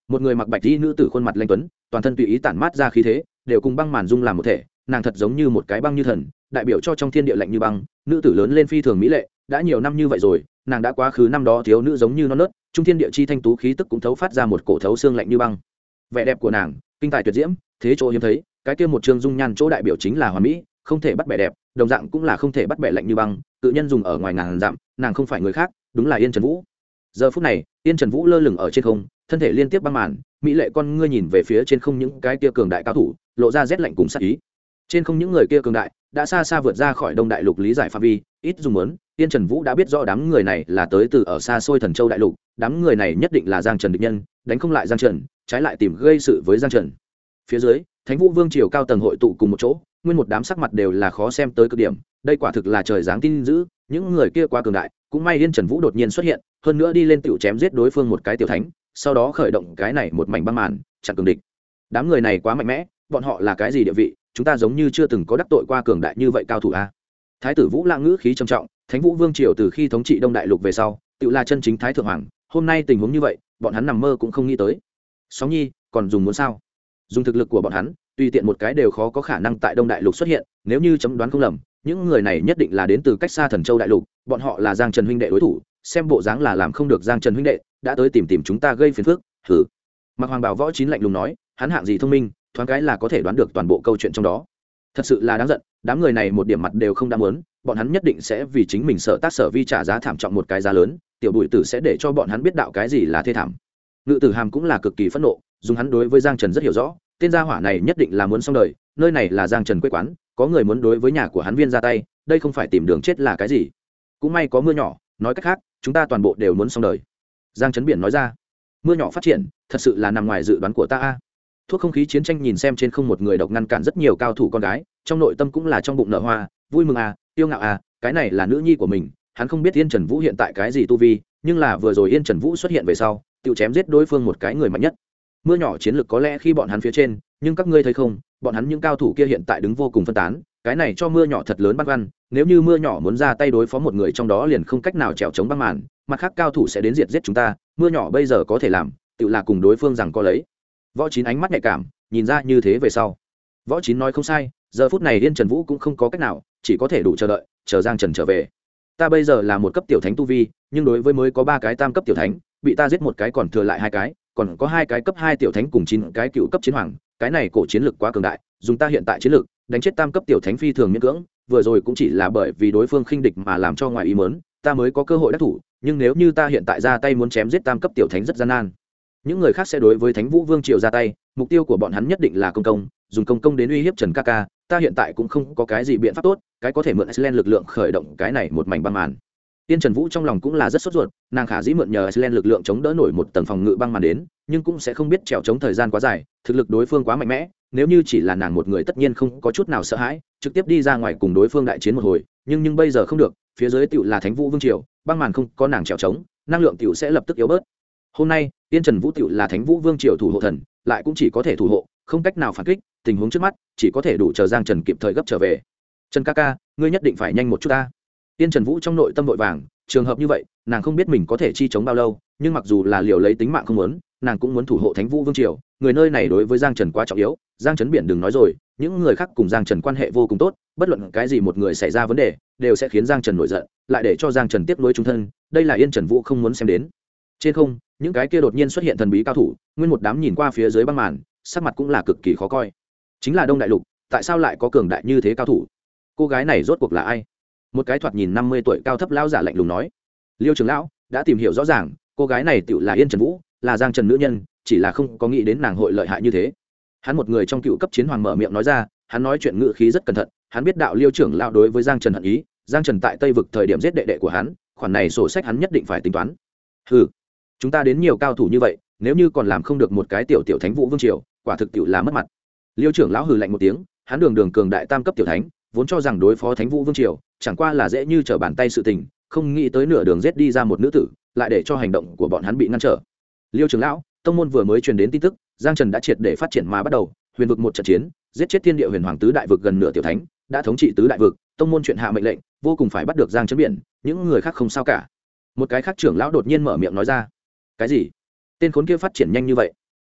một người mặc bạch y nữ tử khuôn mặt lanh tuấn, toàn thân tùy ý tản mát ra khí thế, đều cùng băng màn dung làm một thể, nàng thật giống như một cái băng như thần, đại biểu cho trong thiên địa lạnh như băng. Nữ tử lớn lên phi thường mỹ lệ, đã nhiều năm như vậy rồi, nàng đã quá khứ năm đó thiếu nữ giống như non nớt, trung thiên địa chi thanh tú khí tức cũng thấu phát ra một cổ thấu xương lạnh như băng. Vẻ đẹp của nàng kinh tài tuyệt diễm, thế chỗ hiếm thấy, cái kia một trương dung nhan chỗ đại biểu chính là hoàn mỹ, không thể bắt bẻ đẹp, đồng dạng cũng là không thể bắt bẻ lạnh như băng, tự nhân dùng ở ngoài ngàn dặm, nàng không phải người khác, đúng là Yên Trần Vũ. Giờ phút này, Yên Trần Vũ lơ lửng ở trên không, thân thể liên tiếp băng màn, mỹ lệ con ngươi nhìn về phía trên không những cái kia cường đại cao thủ, lộ ra rét lạnh cùng sát ý. Trên không những người kia cường đại đã xa xa vượt ra khỏi Đông Đại Lục lý giải phạm vi, ít dùng muốn, Yên Trần Vũ đã biết rõ đám người này là tới từ ở xa xôi Thần Châu Đại Lục, đám người này nhất định là Giang Trần địch nhân, đánh không lại Giang Trần, trái lại tìm gây sự với Giang Trần. Phía dưới, Thánh Vũ Vương triều cao tầng hội tụ cùng một chỗ, nguyên một đám sắc mặt đều là khó xem tới cực điểm, đây quả thực là trời giáng tin dữ, những người kia quá cường đại, cũng may Yên Trần Vũ đột nhiên xuất hiện, hơn nữa đi lên tiểu chém giết đối phương một cái tiểu thánh, sau đó khởi động cái này một mảnh băng màn, chặn cường địch. Đám người này quá mạnh mẽ, bọn họ là cái gì địa vị, chúng ta giống như chưa từng có đắc tội qua cường đại như vậy cao thủ a. Thái tử Vũ Lãng ngữ khí trầm trọng, Thánh Vũ Vương triều từ khi thống trị Đông Đại Lục về sau, tự là chân chính thái thượng hoàng, hôm nay tình huống như vậy, bọn hắn nằm mơ cũng không nghĩ tới. Sóng Nhi, còn dùng muốn sao? Dùng thực lực của bọn hắn, tùy tiện một cái đều khó có khả năng tại Đông Đại Lục xuất hiện, nếu như chấm đoán không lầm, những người này nhất định là đến từ cách xa Thần Châu Đại Lục, bọn họ là Giang Trần huynh đệ đối thủ, xem bộ dáng là làm không được Giang Trần huynh đệ, đã tới tìm chúng ta gây phiền phức. Hừ. Mạc Hoàng Bảo Võ Chín lạnh lùng nói, hắn hạng gì thông minh, thoáng cái là có thể đoán được toàn bộ câu chuyện trong đó. Thật sự là đáng giận, đám người này một điểm mặt đều không đáng muốn, bọn hắn nhất định sẽ vì chính mình sợ tác sở vi trả giá thảm trọng một cái giá lớn, tiểu bùi tử sẽ để cho bọn hắn biết đạo cái gì là thê thảm. Ngự Tử Hàm cũng là cực kỳ phẫn nộ, dùng hắn đối với Giang Trần rất hiểu rõ, tên gia hỏa này nhất định là muốn xong đời, nơi này là Giang Trần quê quán, có người muốn đối với nhà của hắn viên ra tay, đây không phải tìm đường chết là cái gì. Cũng may có mưa nhỏ, nói cách khác, chúng ta toàn bộ đều muốn xong đời. Giang Trấn Biển nói ra. Mưa nhỏ phát triển, thật sự là nằm ngoài dự đoán của ta a. Thuốc không khí chiến tranh nhìn xem trên không một người độc ngăn cản rất nhiều cao thủ con gái, trong nội tâm cũng là trong bụng nở hoa, vui mừng à, tiêu ngạo à, cái này là nữ nhi của mình. Hắn không biết Yên Trần Vũ hiện tại cái gì tu vi, nhưng là vừa rồi Yên Trần Vũ xuất hiện về sau, tự chém giết đối phương một cái người mạnh nhất. Mưa nhỏ chiến lược có lẽ khi bọn hắn phía trên, nhưng các ngươi thấy không, bọn hắn những cao thủ kia hiện tại đứng vô cùng phân tán, cái này cho mưa nhỏ thật lớn băn khoăn, nếu như mưa nhỏ muốn ra tay đối phó một người trong đó liền không cách nào trèo chống băng màn, mặt khác cao thủ sẽ đến diệt giết chúng ta, mưa nhỏ bây giờ có thể làm, tự là cùng đối phương rằng có lấy. Võ Chín ánh mắt nhạy cảm, nhìn ra như thế về sau. Võ Chín nói không sai, giờ phút này Yên Trần Vũ cũng không có cách nào, chỉ có thể đủ chờ đợi, chờ Giang Trần trở về. Ta bây giờ là một cấp tiểu thánh tu vi, nhưng đối với mới có 3 cái tam cấp tiểu thánh, bị ta giết một cái còn thừa lại 2 cái, còn có 2 cái cấp 2 tiểu thánh cùng 9 cái cựu cấp chiến hoàng, cái này cổ chiến lực quá cường đại, dùng ta hiện tại chiến lực, đánh chết tam cấp tiểu thánh phi thường miễn cưỡng, vừa rồi cũng chỉ là bởi vì đối phương khinh địch mà làm cho ngoài ý muốn, ta mới có cơ hội đắc thủ, nhưng nếu như ta hiện tại ra tay muốn chém giết tam cấp tiểu thánh rất gian nan. Những người khác sẽ đối với Thánh Vũ Vương triều ra tay, mục tiêu của bọn hắn nhất định là công công, dùng công công đến uy hiếp Trần Ca. Ta hiện tại cũng không có cái gì biện pháp tốt, cái có thể mượn Iceland lực lượng khởi động cái này một mảnh băng màn. Tiên Trần Vũ trong lòng cũng là rất sốt ruột, nàng khả dĩ mượn nhờ Iceland lực lượng chống đỡ nổi một tầng phòng ngự băng màn đến, nhưng cũng sẽ không biết trèo chống thời gian quá dài, thực lực đối phương quá mạnh mẽ, nếu như chỉ là nàng một người tất nhiên không có chút nào sợ hãi, trực tiếp đi ra ngoài cùng đối phương đại chiến một hồi, nhưng bây giờ không được, phía dưới tiểu là Thánh Vũ Vương triều, băng màn không có nàng trèo chống, năng lượng tiểu sẽ lập tức yếu bớt. Hôm nay, Tiên Trần Vũ tiểu là Thánh Vũ Vương triều thủ hộ thần, lại cũng chỉ có thể thủ hộ, không cách nào phản kích, tình huống trước mắt, chỉ có thể đủ chờ Giang Trần kịp thời gấp trở về. Trần Ca, ngươi nhất định phải nhanh một chút ta. Tiên Trần Vũ trong nội tâm vội vàng, trường hợp như vậy, nàng không biết mình có thể chi chống bao lâu, nhưng mặc dù là liều lấy tính mạng không muốn, nàng cũng muốn thủ hộ Thánh Vũ Vương triều, người nơi này đối với Giang Trần quá trọng yếu, Giang Trấn Biển đừng nói rồi, những người khác cùng Giang Trần quan hệ vô cùng tốt, bất luận cái gì một người xảy ra vấn đề, đều sẽ khiến Giang Trần nổi giận, lại để cho Giang Trần tiếp nối chung thân, đây là Yên Trần Vũ không muốn xem đến. Trên không, những cái kia đột nhiên xuất hiện thần bí cao thủ, nguyên một đám nhìn qua phía dưới băng màn, sắc mặt cũng là cực kỳ khó coi. Chính là Đông Đại Lục, tại sao lại có cường đại như thế cao thủ? Cô gái này rốt cuộc là ai? Một cái thoạt nhìn 50 tuổi cao thấp lão giả lạnh lùng nói. Liêu trưởng lão đã tìm hiểu rõ ràng, cô gái này tựu là Yên Trần Vũ, là Giang Trần nữ nhân, chỉ là không có nghĩ đến nàng hội lợi hại như thế. Hắn một người trong cựu cấp chiến hoàng mở miệng nói ra, hắn nói chuyện ngữ khí rất cẩn thận, hắn biết đạo Liêu trưởng lão đối với Giang Trần hận ý, Giang Trần tại Tây vực thời điểm giết đệ đệ của hắn, khoản này sổ sách hắn nhất định phải tính toán. Hừ, chúng ta đến nhiều cao thủ như vậy, nếu như còn làm không được một cái tiểu Thánh Vũ Vương triều, quả thực tiểu là mất mặt. Liêu trưởng lão hừ lạnh một tiếng, hắn đường cường đại tam cấp tiểu thánh, vốn cho rằng đối phó Thánh Vũ Vương triều chẳng qua là dễ như trở bàn tay sự tình, không nghĩ tới nửa đường giết đi ra một nữ tử, lại để cho hành động của bọn hắn bị ngăn trở. Liêu trưởng lão, tông môn vừa mới truyền đến tin tức, Giang Trần đã triệt để phát triển mà bắt đầu, huyền vực một trận chiến, giết chết thiên địa huyền hoàng tứ đại vực gần nửa tiểu thánh, đã thống trị tứ đại vực, tông môn chuyện hạ mệnh lệnh, vô cùng phải bắt được Giang Trấn Biển, những người khác không sao cả. Một cái khác trưởng lão đột nhiên mở miệng nói ra. Cái gì? Tên khốn kia phát triển nhanh như vậy?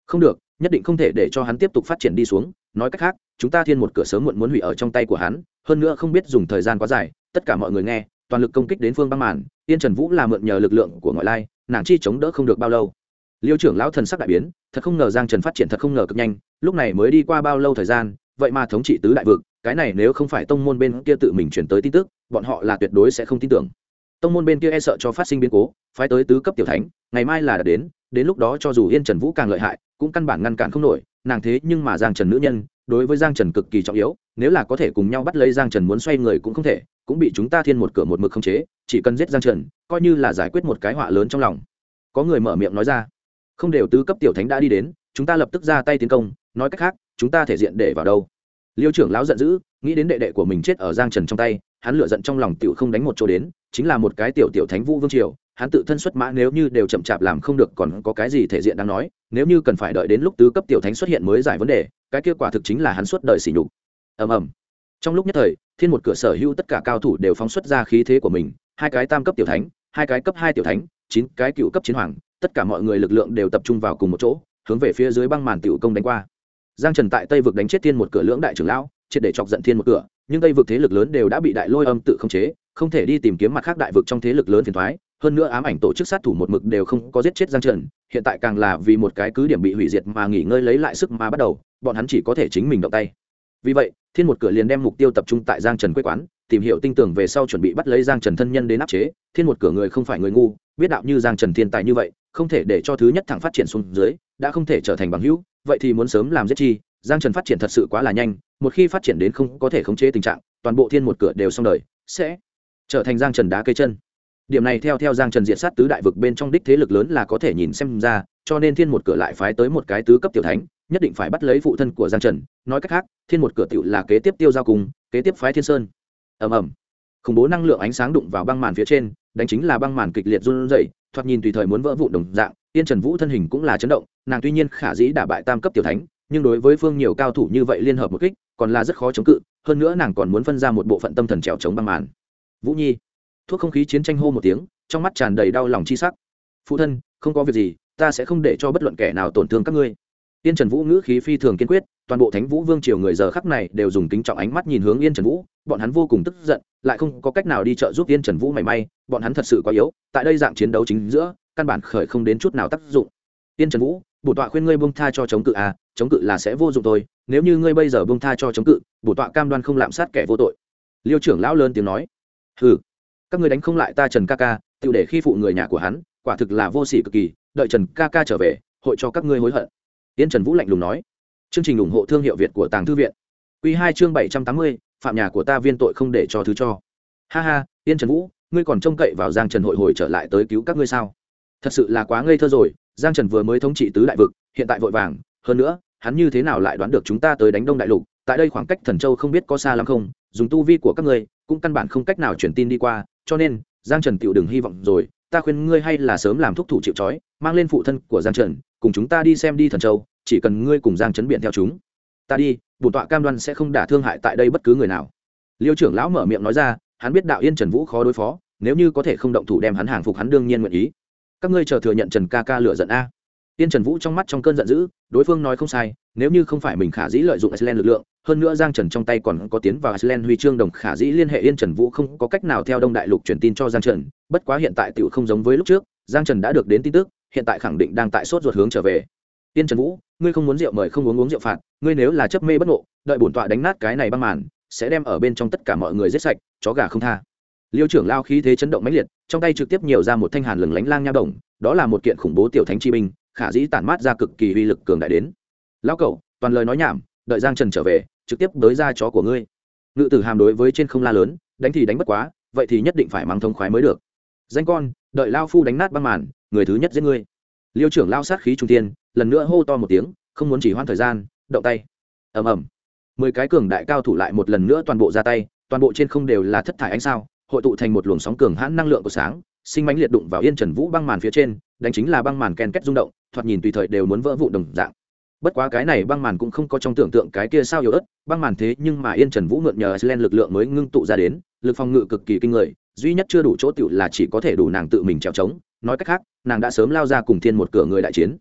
không được, nhất định không thể để cho hắn tiếp tục phát triển đi xuống. Nói cách khác, chúng ta thiên một cửa sớm muộn muốn hủy ở trong tay của hắn, hơn nữa không biết dùng thời gian quá dài. Tất cả mọi người nghe, toàn lực công kích đến phương băng màn. Yên Trần Vũ là mượn nhờ lực lượng của ngoại lai, nàng chi chống đỡ không được bao lâu. Liêu trưởng lão thần sắc đại biến, thật không ngờ Giang Trần phát triển thật không ngờ cực nhanh, lúc này mới đi qua bao lâu thời gian, vậy mà thống trị tứ đại vực, cái này nếu không phải tông môn bên kia tự mình chuyển tới tin tức, bọn họ là tuyệt đối sẽ không tin tưởng. Tông môn bên kia e sợ cho phát sinh biến cố, phái tới tứ cấp tiểu thánh, ngày mai là đã đến lúc đó cho dù Yên Trần Vũ càng lợi hại, cũng căn bản ngăn cản không nổi, nàng thế nhưng mà Giang Trần nữ nhân, đối với Giang Trần cực kỳ trọng yếu, nếu là có thể cùng nhau bắt lấy Giang Trần muốn xoay người cũng không thể, cũng bị chúng ta thiên một cửa một mực khống chế, chỉ cần giết Giang Trần, coi như là giải quyết một cái họa lớn trong lòng. Có người mở miệng nói ra, không đều tứ cấp tiểu thánh đã đi đến, chúng ta lập tức ra tay tiến công, nói cách khác, chúng ta thể diện để vào đâu? Liêu trưởng lão giận dữ, nghĩ đến đệ đệ của mình chết ở Giang Trần trong tay, hắn lửa giận trong lòng tiểu không đánh một chỗ đến, chính là một cái tiểu thánh vũ vương triều, hắn tự thân xuất mã nếu như đều chậm chạp làm không được còn có cái gì thể diện đáng nói, nếu như cần phải đợi đến lúc tứ cấp tiểu thánh xuất hiện mới giải vấn đề, cái kết quả thực chính là hắn suốt đời sỉ nhục. Ầm ầm. Trong lúc nhất thời, thiên một cửa sở hữu tất cả cao thủ đều phóng xuất ra khí thế của mình, hai cái tam cấp tiểu thánh, hai cái cấp 2 tiểu thánh, 9 cái cựu cấp chiến hoàng, tất cả mọi người lực lượng đều tập trung vào cùng một chỗ, hướng về phía dưới băng màn tiểu công đánh qua. Giang Trần tại Tây vực đánh chết thiên một cửa lưỡng đại trưởng lão, triệt để chọc giận thiên một cửa, nhưng Tây vực thế lực lớn đều đã bị đại lôi âm tự khống chế, không thể đi tìm kiếm mặt khác đại vực trong thế lực lớn phiền toái, hơn nữa ám ảnh tổ chức sát thủ một mực đều không có giết chết Giang Trần, hiện tại càng là vì một cái cứ điểm bị hủy diệt mà nghỉ ngơi lấy lại sức mà bắt đầu, bọn hắn chỉ có thể chính mình động tay. Vì vậy, thiên một cửa liền đem mục tiêu tập trung tại Giang Trần quê quán, tìm hiểu tin tưởng về sau chuẩn bị bắt lấy Giang Trần thân nhân đến áp chế. Thiên một cửa người không phải người ngu, biết đạo như Giang Trần thiên tài như vậy, không thể để cho thứ nhất thẳng phát triển xuống dưới, đã không thể trở thành bằng hữu, vậy thì muốn sớm làm giết chi. Giang Trần phát triển thật sự quá là nhanh, một khi phát triển đến không có thể khống chế tình trạng, toàn bộ thiên một cửa đều xong đời, sẽ trở thành Giang Trần đá cây chân. Điểm này theo Giang Trần diệt sát tứ đại vực bên trong đích thế lực lớn là có thể nhìn xem ra, cho nên thiên một cửa lại phái tới một cái tứ cấp tiểu thánh, nhất định phải bắt lấy phụ thân của Giang Trần. Nói cách khác, thiên một cửa tiểu là kế tiếp tiêu giao cùng, kế tiếp phái Thiên Sơn. Ầm ầm. Khủng bố năng lượng ánh sáng đụng vào băng màn phía trên, đánh chính là băng màn kịch liệt run rẩy, thoạt nhìn tùy thời muốn vỡ vụn đồng dạng. Yên Trần Vũ thân hình cũng là chấn động, nàng tuy nhiên khả dĩ đả bại tam cấp tiểu thánh, nhưng đối với phương nhiều cao thủ như vậy liên hợp một kích, còn là rất khó chống cự, hơn nữa nàng còn muốn phân ra một bộ phận tâm thần trèo chống băng màn. Vũ Nhi, thuốc không khí chiến tranh hô một tiếng, trong mắt tràn đầy đau lòng chi sắc. Phụ thân, không có việc gì, ta sẽ không để cho bất luận kẻ nào tổn thương các ngươi. Yên Trần Vũ ngữ khí phi thường kiên quyết, toàn bộ Thánh Vũ Vương triều người giờ khắc này đều dùng kính trọng ánh mắt nhìn hướng Yên Trần Vũ, bọn hắn vô cùng tức giận, lại không có cách nào đi trợ giúp Yên Trần Vũ mảy may, bọn hắn thật sự quá yếu, tại đây dạng chiến đấu chính giữa, căn bản khởi không đến chút nào tác dụng. Yên Trần Vũ, bổn tọa khuyên ngươi buông tha cho chống cự à, chống cự là sẽ vô dụng thôi, nếu như ngươi bây giờ buông tha cho chống cự, bổn tọa cam đoan không lạm sát kẻ vô tội. Liêu trưởng lão lớn tiếng nói. Hừ, các ngươi đánh không lại ta Trần ca ca, tự để khi phụ người nhà của hắn, quả thực là vô sỉ cực kỳ, đợi Trần ca ca trở về, hội cho các ngươi hối hận. Yên Trần Vũ lạnh lùng nói. Chương trình ủng hộ thương hiệu Việt của Tàng Thư viện. Quy 2 chương 780, phạm nhà của ta viên tội không để cho thứ cho. Ha ha, Yên Trần Vũ, ngươi còn trông cậy vào Giang Trần hội hồi trở lại tới cứu các ngươi sao? Thật sự là quá ngây thơ rồi, Giang Trần vừa mới thống trị tứ đại vực, hiện tại vội vàng, hơn nữa, hắn như thế nào lại đoán được chúng ta tới đánh Đông Đại Lục, tại đây khoảng cách Thần Châu không biết có xa lắm không, dùng tu vi của các ngươi, cũng căn bản không cách nào truyền tin đi qua, cho nên, Giang Trần tiểu đừng hy vọng rồi, ta khuyên ngươi hay là sớm làm thúc thủ chịu trói, mang lên phụ thân của Giang Trần, cùng chúng ta đi xem đi Thần Châu, chỉ cần ngươi cùng Giang Trấn biện theo chúng ta đi, bổn tọa cam đoan sẽ không đả thương hại tại đây bất cứ người nào. Liêu trưởng lão mở miệng nói ra, hắn biết đạo Yên Trần Vũ khó đối phó, nếu như có thể không động thủ đem hắn hàng phục hắn đương nhiên nguyện ý. Các ngươi chờ thừa nhận Trần ca ca lựa giận a. Yên Trần Vũ trong mắt trong cơn giận dữ, đối phương nói không sai, nếu như không phải mình khả dĩ lợi dụng Iceland lực lượng, hơn nữa Giang Trần trong tay còn có tiến vào Iceland huy chương đồng khả dĩ liên hệ Yên Trần Vũ không có cách nào theo Đông Đại Lục truyền tin cho Giang Trần, bất quá hiện tại tiểu không giống với lúc trước, Giang Trần đã được đến tin tức, hiện tại khẳng định đang tại sốt ruột hướng trở về. Yên Trần Vũ, ngươi không muốn rượu mời không uống rượu phạt, ngươi nếu là chấp mê bất ngộ, đợi bổn tọa đánh nát cái này băng màn, sẽ đem ở bên trong tất cả mọi người giết sạch, chó gà không tha. Liêu trưởng lao khí thế chấn động mãnh liệt, trong tay trực tiếp nhiều ra một thanh hàn lừng lánh lang nha đồng, đó là một kiện khủng bố tiểu thánh chi binh, khả dĩ tản mát ra cực kỳ uy lực cường đại đến. Lão cẩu, toàn lời nói nhảm, đợi Giang Trần trở về, trực tiếp đới ra chó của ngươi. Ngự tử hàm đối với trên không la lớn, đánh thì đánh bất quá, vậy thì nhất định phải mang thông khoái mới được. Danh con, đợi lao phu đánh nát băng màn, người thứ nhất giết ngươi. Liêu trưởng lao sát khí trung tiên, lần nữa hô to một tiếng, không muốn chỉ hoãn thời gian, động tay. Ầm ầm. 10 cái cường đại cao thủ lại một lần nữa toàn bộ ra tay, toàn bộ trên không đều là thất thải ánh sao, hội tụ thành một luồng sóng cường hãn năng lượng của sáng, sinh mãnh liệt đụng vào Yên Trần Vũ băng màn phía trên, đánh chính là băng màn ken két rung động, thoạt nhìn tùy thời đều muốn vỡ vụn đồng dạng. Bất quá cái này băng màn cũng không có trong tưởng tượng cái kia sao yếu ớt, băng màn thế nhưng mà Yên Trần Vũ mượn nhờ Iceland lực lượng mới ngưng tụ ra đến, lực phòng ngự cực kỳ kinh người, duy nhất chưa đủ chỗ tiểu là chỉ có thể đủ nàng tự mình trèo trống, nói cách khác, nàng đã sớm lao ra cùng thiên một cửa người đại chiến.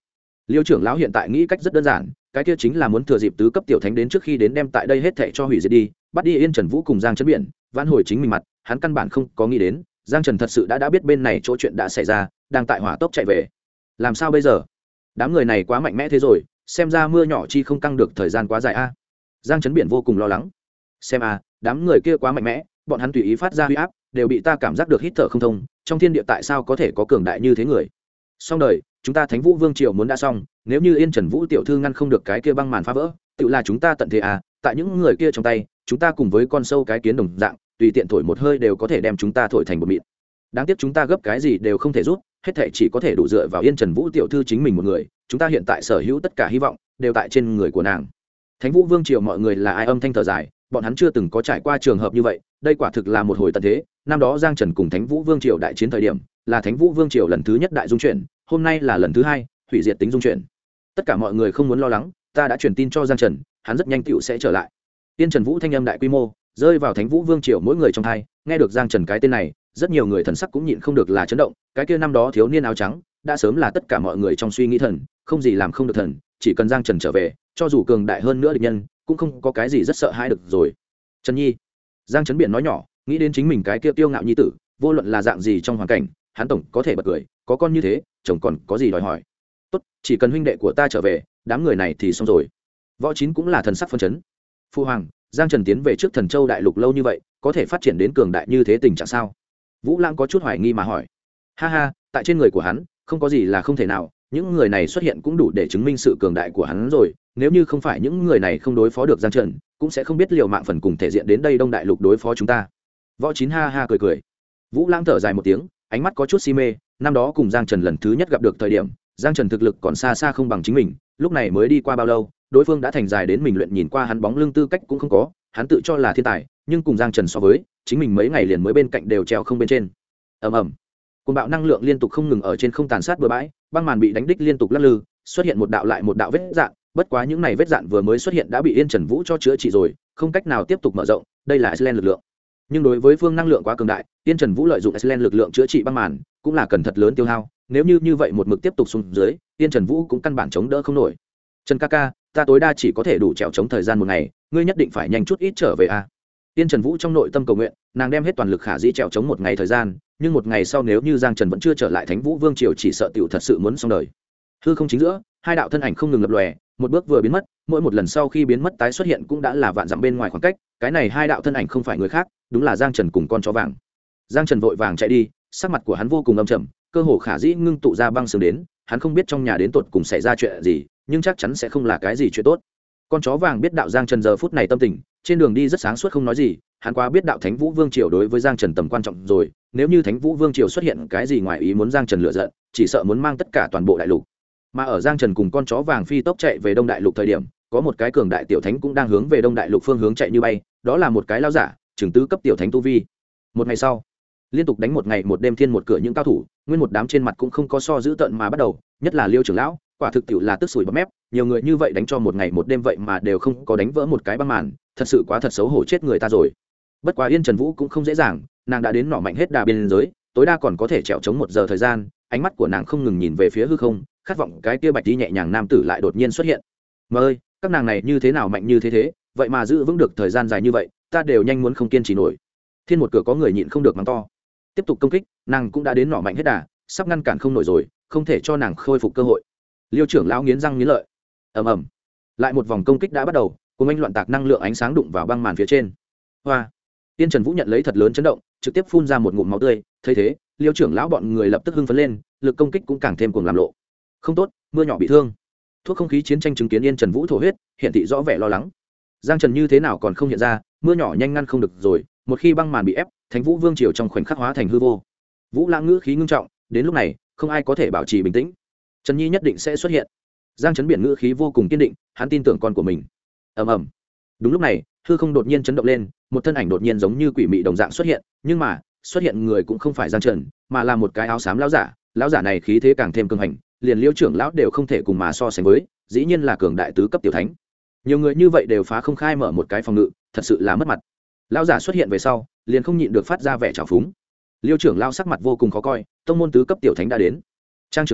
Liêu trưởng lão hiện tại nghĩ cách rất đơn giản, cái kia chính là muốn thừa dịp tứ cấp tiểu thánh đến trước khi đến đem tại đây hết thảy cho hủy diệt đi, bắt đi Yên Trần Vũ cùng Giang Trấn Biển, vãn hồi chính mình mặt. Hắn căn bản không có nghĩ đến Giang Trần thật sự đã biết bên này chỗ chuyện đã xảy ra, đang tại hỏa tốc chạy về. Làm sao bây giờ? Đám người này quá mạnh mẽ thế rồi, xem ra mưa nhỏ chi không căng được thời gian quá dài a. Giang Trấn Biển vô cùng lo lắng. Xem a, đám người kia quá mạnh mẽ, bọn hắn tùy ý phát ra huy áp, đều bị ta cảm giác được hít thở không thông, trong thiên địa tại sao có thể có cường đại như thế người? Xong đời, chúng ta Thánh Vũ Vương triều muốn đã xong, nếu như Yên Trần Vũ tiểu thư ngăn không được cái kia băng màn phá vỡ, tự là chúng ta tận thế à, tại những người kia trong tay, chúng ta cùng với con sâu cái kiến đồng dạng, tùy tiện thổi một hơi đều có thể đem chúng ta thổi thành bột mịn. Đáng tiếc chúng ta gấp cái gì đều không thể rút, hết thảy chỉ có thể đủ dựa vào Yên Trần Vũ tiểu thư chính mình một người, chúng ta hiện tại sở hữu tất cả hy vọng đều tại trên người của nàng. Thánh Vũ Vương triều mọi người là ai âm thanh thở dài, bọn hắn chưa từng có trải qua trường hợp như vậy, đây quả thực là một hồi tận thế. Năm đó Giang Trần cùng Thánh Vũ Vương triều đại chiến thời điểm, là Thánh Vũ Vương triều lần thứ nhất đại dung chuyển, hôm nay là lần thứ hai hủy diệt tính dung chuyển. Tất cả mọi người không muốn lo lắng, ta đã truyền tin cho Giang Trần, hắn rất nhanh tựu sẽ trở lại. Tiên Trần Vũ thanh âm đại quy mô rơi vào Thánh Vũ Vương triều mỗi người trong tai, nghe được Giang Trần cái tên này, rất nhiều người thần sắc cũng nhịn không được là chấn động. Cái kia năm đó thiếu niên áo trắng đã sớm là tất cả mọi người trong suy nghĩ thần, không gì làm không được thần, chỉ cần Giang Trần trở về, cho dù cường đại hơn nữa địch nhân cũng không có cái gì rất sợ hãi được rồi. Trần Nhi, Giang Trấn Biển nói nhỏ, nghĩ đến chính mình cái kia tiêu ngạo nhi tử, vô luận là dạng gì trong hoàn cảnh, hắn tổng có thể bật cười, có con như thế, chồng còn có gì đòi hỏi. Tốt, chỉ cần huynh đệ của ta trở về, đám người này thì xong rồi. Võ Chín cũng là thần sắc phân chấn. Phu hoàng, Giang Trần tiến về trước Thần Châu đại lục lâu như vậy, có thể phát triển đến cường đại như thế tình trạng sao? Vũ Lãng có chút hoài nghi mà hỏi. Ha ha, tại trên người của hắn, không có gì là không thể nào, những người này xuất hiện cũng đủ để chứng minh sự cường đại của hắn rồi, nếu như không phải những người này không đối phó được Giang Trần, cũng sẽ không biết liều mạng phần cùng thể diện đến đây Đông đại lục đối phó chúng ta. Võ Chín ha ha cười cười. Vũ Lãng thở dài một tiếng, ánh mắt có chút si mê, năm đó cùng Giang Trần lần thứ nhất gặp được thời điểm, Giang Trần thực lực còn xa xa không bằng chính mình, lúc này mới đi qua bao lâu, đối phương đã thành dài đến mình luyện nhìn qua hắn bóng lưng tư cách cũng không có, hắn tự cho là thiên tài, nhưng cùng Giang Trần so với, chính mình mấy ngày liền mới bên cạnh đều treo không bên trên. Ầm ầm. Cuồng bạo năng lượng liên tục không ngừng ở trên không tàn sát bừa bãi, băng màn bị đánh đích liên tục lắc lư, xuất hiện một đạo lại một đạo vết dạn, bất quá những này vết dạn vừa mới xuất hiện đã bị Yên Trần Vũ cho chữa trị rồi, không cách nào tiếp tục mở rộng, đây là Iceland lực lượng. Nhưng đối với phương năng lượng quá cường đại, Yên Trần Vũ lợi dụng Iceland lực lượng chữa trị băng màn, cũng là cần thật lớn tiêu hao, nếu như vậy một mực tiếp tục xuống dưới, Yên Trần Vũ cũng căn bản chống đỡ không nổi. Trần ca ca, ta tối đa chỉ có thể đủ trèo chống thời gian một ngày, ngươi nhất định phải nhanh chút ít trở về a. Yên Trần Vũ trong nội tâm cầu nguyện, nàng đem hết toàn lực khả dĩ trèo chống một ngày thời gian, nhưng một ngày sau nếu như Giang Trần vẫn chưa trở lại Thánh Vũ Vương triều, chỉ sợ tiểu thật sự muốn xong đời. Hư không chính giữa, hai đạo thân ảnh không ngừng lập lòe, một bước vừa biến mất, mỗi một lần sau khi biến mất tái xuất hiện cũng đã là vạn dặm bên ngoài khoảng cách, cái này hai đạo thân ảnh không phải người khác, đúng là Giang Trần cùng con chó vàng. Giang Trần vội vàng chạy đi, sắc mặt của hắn vô cùng âm trầm, cơ hồ khả dĩ ngưng tụ ra băng sương đến, hắn không biết trong nhà đến tột cùng xảy ra chuyện gì, nhưng chắc chắn sẽ không là cái gì chuyện tốt. Con chó vàng biết đạo Giang Trần giờ phút này tâm tình, trên đường đi rất sáng suốt không nói gì, hắn quá biết đạo Thánh Vũ Vương triều đối với Giang Trần tầm quan trọng rồi, nếu như Thánh Vũ Vương triều xuất hiện cái gì ngoài ý muốn Giang Trần lựa giận, chỉ sợ muốn mang tất cả toàn bộ đại lục. Mà ở Giang Trần cùng con chó vàng phi tốc chạy về Đông đại lục thời điểm, có một cái cường đại tiểu thánh cũng đang hướng về Đông đại lục phương hướng chạy như bay, đó là một cái lão giả, trường tứ cấp tiểu thánh tu vi. Một ngày sau, liên tục đánh một ngày một đêm thiên một cửa những cao thủ, nguyên một đám trên mặt cũng không có so giữ tận mà bắt đầu, nhất là Liêu trưởng lão, quả thực tiểu là tức sủi bọt mép, nhiều người như vậy đánh cho một ngày một đêm vậy mà đều không có đánh vỡ một cái băng màn, thật sự quá thật xấu hổ chết người ta rồi. Bất quá Yên Trần Vũ cũng không dễ dàng, nàng đã đến nỏ mạnh hết đà biên giới, tối đa còn có thể trèo chống 1 giờ thời gian, ánh mắt của nàng không ngừng nhìn về phía hư không, khát vọng cái kia bạch đi nhẹ nhàng nam tử lại đột nhiên xuất hiện. Mà ơi, các nàng này như thế nào mạnh như thế, vậy mà giữ vững được thời gian dài như vậy, ta đều nhanh muốn không kiên trì nổi. Thiên một cửa có người nhịn không được mắng to. Tiếp tục công kích, nàng cũng đã đến nỏ mạnh hết đà, sắp ngăn cản không nổi rồi, không thể cho nàng khôi phục cơ hội. Liêu trưởng lão nghiến răng nghiến lợi. Ầm ầm. Lại một vòng công kích đã bắt đầu, cùng anh loạn tạc năng lượng ánh sáng đụng vào băng màn phía trên. Hoa. Tiên Trần Vũ nhận lấy thật lớn chấn động, trực tiếp phun ra một ngụm máu tươi, thấy thế, Liêu trưởng lão bọn người lập tức hưng phấn lên, lực công kích cũng càng thêm cuồng làm lộ. Không tốt, mưa nhỏ bị thương. Thuốc không khí chiến tranh chứng kiến Yên Trần Vũ thổ huyết, hiện thị rõ vẻ lo lắng. Giang Trần như thế nào còn không hiện ra, mưa nhỏ nhanh ngăn không được rồi, một khi băng màn bị ép, Thánh Vũ Vương triều trong khoảnh khắc hóa thành hư vô. Vũ Lãng ngữ khí ngưng trọng, đến lúc này, không ai có thể bảo trì bình tĩnh. Trần Nhi nhất định sẽ xuất hiện. Giang Trấn Biển ngữ khí vô cùng kiên định, hắn tin tưởng con của mình. Ầm ầm. Đúng lúc này, hư không đột nhiên chấn động lên, một thân ảnh đột nhiên giống như quỷ mị đồng dạng xuất hiện, nhưng mà, xuất hiện người cũng không phải Giang Trần, mà là một cái áo xám lão giả. Lão giả này khí thế càng thêm cường hành, liền Liêu trưởng lão đều không thể cùng mà so sánh với, dĩ nhiên là cường đại tứ cấp tiểu thánh. Nhiều người như vậy đều phá không khai mở một cái phòng ngự, thật sự là mất mặt. Lão giả xuất hiện về sau, liền không nhịn được phát ra vẻ trào phúng. Liêu trưởng lão sắc mặt vô cùng khó coi, tông môn tứ cấp tiểu thánh đã đến. Trang trưởng lão,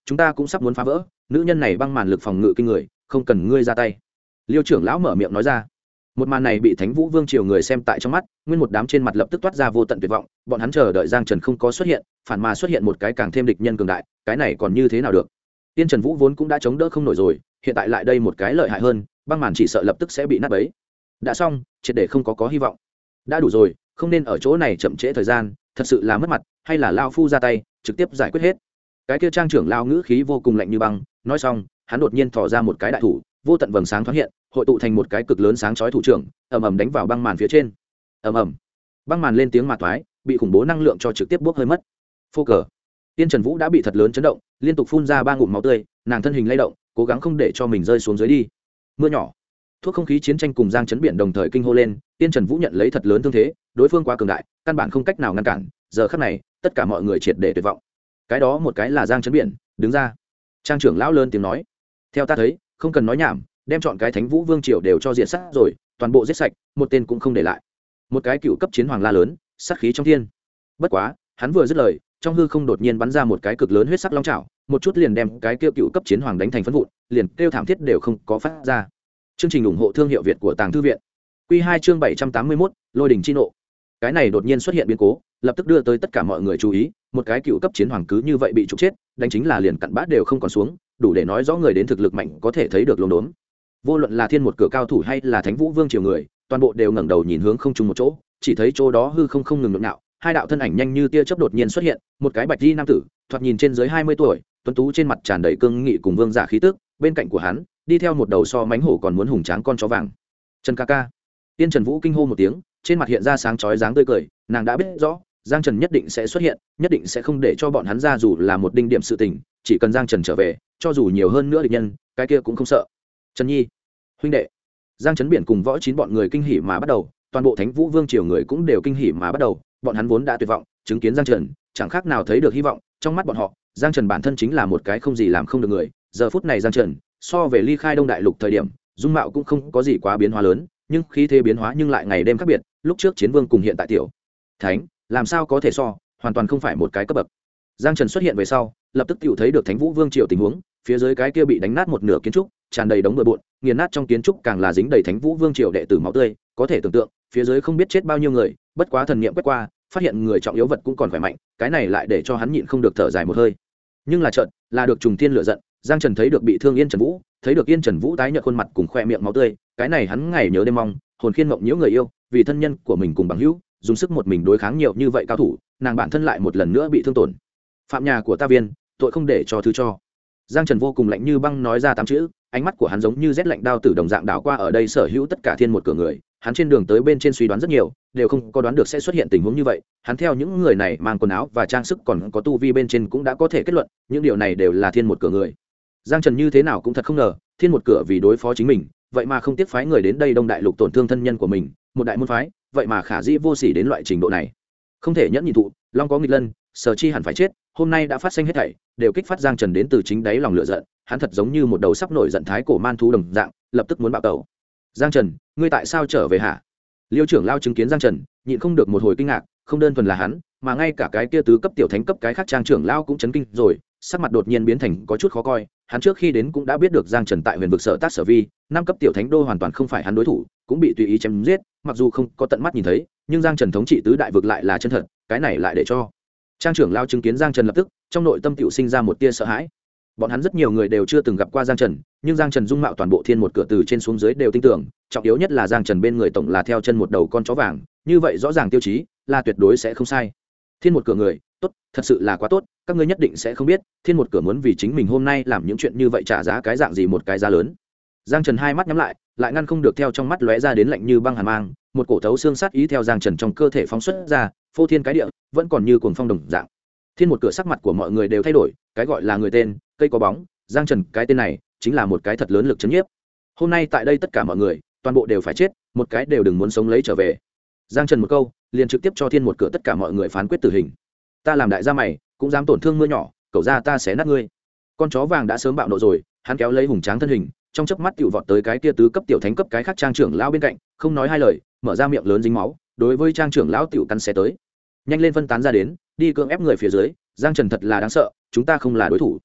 chúng ta cũng sắp muốn phá vỡ, nữ nhân này băng màn lực phòng ngự kinh người, không cần ngươi ra tay. Liêu trưởng lão mở miệng nói ra. Một màn này bị Thánh Vũ Vương triều người xem tại trong mắt, nguyên một đám trên mặt lập tức toát ra vô tận tuyệt vọng, bọn hắn chờ đợi Giang Trần không có xuất hiện, phản mà xuất hiện một cái càng thêm địch nhân cường đại, cái này còn như thế nào được? Tiên Trần Vũ vốn cũng đã chống đỡ không nổi rồi, hiện tại lại đây một cái lợi hại hơn, băng màn chỉ sợ lập tức sẽ bị nát bấy. Đã xong, triệt để không có hy vọng. Đã đủ rồi, không nên ở chỗ này chậm trễ thời gian, thật sự là mất mặt, hay là lão phu ra tay, trực tiếp giải quyết hết. Cái kia trang trưởng lão ngữ khí vô cùng lạnh như băng, nói xong, hắn đột nhiên thò ra một cái đại thủ, vô tận vầng sáng thoáng hiện, hội tụ thành một cái cực lớn sáng chói thủ trưởng, ầm ầm đánh vào băng màn phía trên. Ầm ầm. Băng màn lên tiếng mà toái, bị khủng bố năng lượng cho trực tiếp bốc hơi mất. Phô cờ. Tiên Trần Vũ đã bị thật lớn chấn động, liên tục phun ra 3 ngụm máu tươi, nàng thân hình lay động, cố gắng không để cho mình rơi xuống dưới đi. Mưa nhỏ. Thuốc không khí chiến tranh cùng Giang Chấn Biển đồng thời kinh hô lên, Tiên Trần Vũ nhận lấy thật lớn thương thế, đối phương quá cường đại, căn bản không cách nào ngăn cản, giờ khắc này, tất cả mọi người triệt để tuyệt vọng. Cái đó một cái là Giang Chấn Biển, đứng ra. Trang trưởng lão lớn tiếng nói, theo ta thấy, không cần nói nhảm, đem chọn cái Thánh Vũ Vương triều đều cho diệt sát rồi, toàn bộ giết sạch, một tên cũng không để lại. Một cái cựu cấp chiến hoàng la lớn, sát khí trong thiên. Bất quá, hắn vừa dứt lời, trong hư không đột nhiên bắn ra một cái cực lớn huyết sắc long chảo, một chút liền đem cái kia cựu cấp chiến hoàng đánh thành phấn vụn, liền kêu thảm thiết đều không có phát ra. Chương trình ủng hộ thương hiệu Việt của Tàng Thư viện. Quy 2 chương 781, Lôi đỉnh chi nộ. Cái này đột nhiên xuất hiện biến cố, lập tức đưa tới tất cả mọi người chú ý, một cái cựu cấp chiến hoàng cứ như vậy bị trục chết, đánh chính là liền cặn bát đều không còn xuống, đủ để nói rõ người đến thực lực mạnh có thể thấy được luống đốn. Vô luận là thiên một cửa cao thủ hay là Thánh Vũ Vương triều người, toàn bộ đều ngẩng đầu nhìn hướng không trung một chỗ, chỉ thấy chỗ đó hư không không ngừng nhộn nhạo, hai đạo thân ảnh nhanh như tia chớp đột nhiên xuất hiện, một cái bạch y nam tử, thoạt nhìn trên dưới 20 tuổi, tuấn tú trên mặt tràn đầy cương nghị cùng vương giả khí tức, bên cạnh của hắn, đi theo một đầu so mánh hổ còn muốn hùng tráng con chó vàng. Trần ca ca. Tiên Trần Vũ kinh hô một tiếng, trên mặt hiện ra sáng chói dáng tươi cười, nàng đã biết rõ, Giang Trần nhất định sẽ xuất hiện, nhất định sẽ không để cho bọn hắn ra dù là một đinh điểm sự tình, chỉ cần Giang Trần trở về, cho dù nhiều hơn nữa địch nhân, cái kia cũng không sợ. Trần Nhi, huynh đệ. Giang Trấn Biển cùng Võ Chín bọn người kinh hỉ mà bắt đầu, toàn bộ Thánh Vũ Vương triều người cũng đều kinh hỉ mà bắt đầu, bọn hắn vốn đã tuyệt vọng, chứng kiến Giang Trần, chẳng khác nào thấy được hy vọng, trong mắt bọn họ, Giang Trần bản thân chính là một cái không gì làm không được người, giờ phút này Giang Trần, so về ly khai Đông Đại Lục thời điểm, dung mạo cũng không có gì quá biến hóa lớn, nhưng khí thế biến hóa nhưng lại ngày đêm khác biệt, lúc trước Chiến Vương cùng hiện tại tiểu Thánh, làm sao có thể so, hoàn toàn không phải một cái cấp bậc. Giang Trần xuất hiện về sau, lập tức tiểu thấy được Thánh Vũ Vương triều tình huống, phía dưới cái kia bị đánh nát một nửa kiến trúc, tràn đầy đống bừa bộn, nghiền nát trong kiến trúc càng là dính đầy Thánh Vũ Vương triều đệ tử máu tươi, có thể tưởng tượng, phía dưới không biết chết bao nhiêu người, bất quá thần niệm quét qua, phát hiện người trọng yếu vật cũng còn khỏe mạnh, cái này lại để cho hắn nhịn không được thở dài một hơi. Nhưng là chợt, là được trùng thiên lửa giận, Giang Trần thấy được bị thương Yên Trần Vũ, thấy được Yên Trần Vũ tái nhợt khuôn mặt cùng khoe miệng máu tươi, cái này hắn ngày nhớ đêm mong, hồn khiên mộng nhiễu người yêu, vì thân nhân của mình cùng bằng hữu, dùng sức một mình đối kháng nhiều như vậy cao thủ, nàng bản thân lại một lần nữa bị thương tổn. Phạm nhà của ta viên, tội không để cho thứ cho. Giang Trần vô cùng lạnh như băng nói ra 8 chữ, ánh mắt của hắn giống như rét lạnh đao tử đồng dạng đảo qua ở đây sở hữu tất cả thiên một cửa người, hắn trên đường tới bên trên suy đoán rất nhiều, đều không có đoán được sẽ xuất hiện tình huống như vậy, hắn theo những người này mang quần áo và trang sức còn có tu vi bên trên cũng đã có thể kết luận, những điều này đều là thiên một cửa người. Giang Trần như thế nào cũng thật không ngờ, thiên một cửa vì đối phó chính mình, vậy mà không tiếc phái người đến đây Đông Đại Lục tổn thương thân nhân của mình, một đại môn phái, vậy mà khả dĩ vô sỉ đến loại trình độ này. Không thể nhẫn nhịn thụ, long có nghịch lân, Sở Chi hẳn phải chết, hôm nay đã phát sinh hết thảy, đều kích phát Giang Trần đến từ chính đáy lòng lửa giận, hắn thật giống như một đầu sắp nổi giận thái cổ man thú đồng dạng, lập tức muốn bạo tẩu. Giang Trần, ngươi tại sao trở về hả? Liêu trưởng lao chứng kiến Giang Trần, nhịn không được một hồi kinh ngạc, không đơn thuần là hắn, mà ngay cả cái kia tứ cấp tiểu thánh cấp cái khác trang trưởng lao cũng chấn kinh rồi, sắc mặt đột nhiên biến thành có chút khó coi, hắn trước khi đến cũng đã biết được Giang Trần tại Huyền vực sở tác sở vi, 5 cấp tiểu thánh đô hoàn toàn không phải hắn đối thủ, cũng bị tùy ý chém giết, mặc dù không có tận mắt nhìn thấy, nhưng Giang Trần thống trị tứ đại vực lại là chân thật, cái này lại để cho trang trưởng lao chứng kiến Giang Trần lập tức, trong nội tâm tiểu sinh ra một tia sợ hãi. Bọn hắn rất nhiều người đều chưa từng gặp qua Giang Trần, nhưng Giang Trần dung mạo toàn bộ thiên một cửa từ trên xuống dưới đều tin tưởng, trọng yếu nhất là Giang Trần bên người tổng là theo chân một đầu con chó vàng, như vậy rõ ràng tiêu chí là tuyệt đối sẽ không sai. Thiên một cửa người, tốt, thật sự là quá tốt, các ngươi nhất định sẽ không biết, thiên một cửa muốn vì chính mình hôm nay làm những chuyện như vậy trả giá cái dạng gì một cái giá lớn. Giang Trần hai mắt nhắm lại, lại ngăn không được theo trong mắt lóe ra đến lạnh như băng hàn mang, một cổ thấu xương sát ý theo Giang Trần trong cơ thể phóng xuất ra, phô thiên cái địa, vẫn còn như cuồng phong đồng dạng. Thiên một cửa sắc mặt của mọi người đều thay đổi, cái gọi là người tên, cây có bóng, Giang Trần cái tên này chính là một cái thật lớn lực chấn nhiếp. Hôm nay tại đây tất cả mọi người, toàn bộ đều phải chết, một cái đều đừng muốn sống lấy trở về. Giang Trần một câu, liền trực tiếp cho thiên một cửa tất cả mọi người phán quyết tử hình. Ta làm đại gia mày, cũng dám tổn thương mưa nhỏ, cậu ra ta sẽ nát ngươi. Con chó vàng đã sớm bạo nộ rồi, hắn kéo lấy hùng tráng thân hình, trong chớp mắt tiểu vọt tới cái kia tứ cấp tiểu thánh cấp cái khác trang trưởng lão bên cạnh, không nói hai lời, mở ra miệng lớn dính máu, đối với trang trưởng lão tiểu căn xé tới. Nhanh lên phân tán ra đến, đi cưỡng ép người phía dưới, Giang Trần thật là đáng sợ, chúng ta không là đối thủ.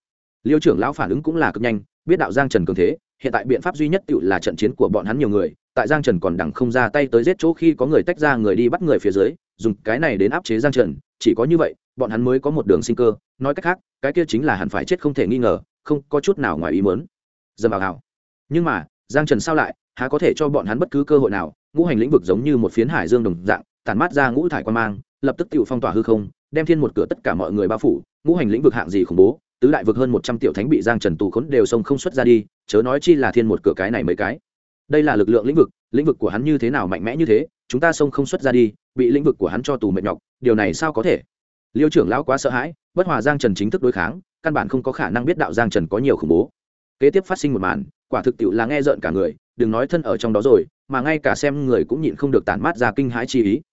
Liêu trưởng lão phản ứng cũng là cực nhanh, biết đạo Giang Trần cường thế, hiện tại biện pháp duy nhất tự là trận chiến của bọn hắn nhiều người, tại Giang Trần còn đẳng không ra tay tới giết chỗ khi có người tách ra người đi bắt người phía dưới, dùng cái này đến áp chế Giang Trần, chỉ có như vậy, bọn hắn mới có một đường sinh cơ, nói cách khác, cái kia chính là hẳn phải chết không thể nghi ngờ, không có chút nào ngoài ý muốn. Dầm vào hào. Nhưng mà, Giang Trần sao lại, há có thể cho bọn hắn bất cứ cơ hội nào, ngũ hành lĩnh vực giống như một phiến hải dương đồng dạng, tản mát ra ngũ thải quang mang, lập tức tiểu phong tỏa hư không, đem thiên một cửa tất cả mọi người bao phủ, ngũ hành lĩnh vực hạng gì khủng bố, tứ đại vực hơn 100 tiểu thánh bị Giang Trần tù khốn đều xông không xuất ra đi, chớ nói chi là thiên một cửa cái này mấy cái. Đây là lực lượng lĩnh vực của hắn như thế nào mạnh mẽ như thế, chúng ta xông không xuất ra đi, bị lĩnh vực của hắn cho tù mệt nhọc, điều này sao có thể? Liêu trưởng lão quá sợ hãi, bất hòa Giang Trần chính thức đối kháng, căn bản không có khả năng biết đạo Giang Trần có nhiều khủng bố. Kế tiếp phát sinh một màn, quả thực tiệu là nghe rợn cả người, đừng nói thân ở trong đó rồi, mà ngay cả xem người cũng nhịn không được tản mát ra kinh hãi chi ý.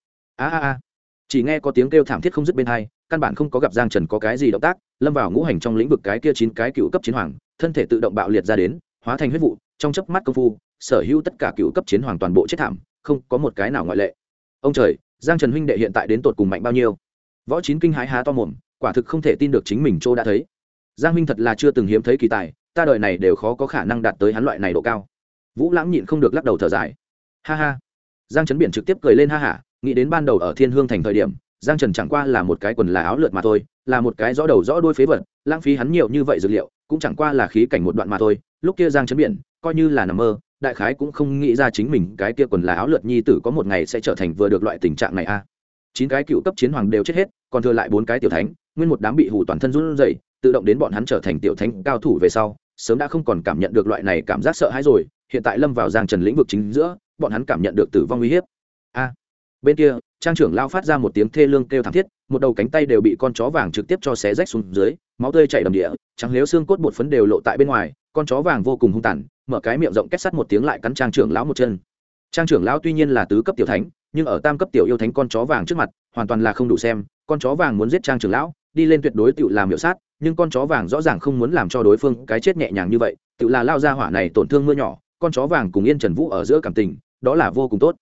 Chỉ nghe có tiếng kêu thảm thiết không dứt bên tai, căn bản không có gặp Giang Trần có cái gì động tác, lâm vào ngũ hành trong lĩnh vực cái kia 9 cái cựu cấp chiến hoàng, thân thể tự động bạo liệt ra đến, hóa thành huyết vụ, trong chớp mắt công phu, sở hữu tất cả cựu cấp chiến hoàng toàn bộ chết thảm, không có một cái nào ngoại lệ. Ông trời, Giang Trần huynh đệ hiện tại đến tột cùng mạnh bao nhiêu? Võ Chín kinh hãi há to mồm, quả thực không thể tin được chính mình chỗ đã thấy. Giang huynh thật là chưa từng hiếm thấy kỳ tài, ta đời này đều khó có khả năng đạt tới hắn loại này độ cao. Vũ Lãng nhịn không được lắc đầu thở dài. Ha ha. Giang Trấn Biển trực tiếp cười lên ha hả, nghĩ đến ban đầu ở Thiên Hương thành thời điểm, Giang Trần chẳng qua là một cái quần là áo lượt mà thôi, là một cái rõ đầu rõ đuôi phế vật, lãng phí hắn nhiều như vậy dược liệu, cũng chẳng qua là khí cảnh một đoạn mà thôi. Lúc kia Giang Trấn Biển, coi như là nằm mơ, đại khái cũng không nghĩ ra chính mình cái kia quần là áo lượt nhi tử có một ngày sẽ trở thành vừa được loại tình trạng này a. 9 cái cựu cấp chiến hoàng đều chết hết, còn thừa lại 4 cái tiểu thánh, nguyên một đám bị hù toàn thân run rẩy, tự động đến bọn hắn trở thành tiểu thánh cao thủ về sau, sớm đã không còn cảm nhận được loại này cảm giác sợ hãi rồi, hiện tại lâm vào Giang Trần lĩnh vực chính giữa, bọn hắn cảm nhận được tử vong uy hiếp. Bên kia, Trang trưởng lao phát ra một tiếng thê lương kêu thảm thiết, một đầu cánh tay đều bị con chó vàng trực tiếp cho xé rách xuống dưới, máu tươi chảy đầm địa, trắng liếu xương cốt bột phấn đều lộ tại bên ngoài, con chó vàng vô cùng hung tàn, mở cái miệng rộng két sắt một tiếng lại cắn Trang trưởng lão một chân. Trang trưởng lão tuy nhiên là tứ cấp tiểu thánh, nhưng ở tam cấp tiểu yêu thánh con chó vàng trước mặt, hoàn toàn là không đủ xem, con chó vàng muốn giết Trang trưởng lão, đi lên tuyệt đối tự làm miểu sát, nhưng con chó vàng rõ ràng không muốn làm cho đối phương cái chết nhẹ nhàng như vậy, tự là lao ra hỏa này tổn thương mưa nhỏ, con chó vàng cùng Yên Trần Vũ ở giữa cảm tình, đó là vô cùng tốt.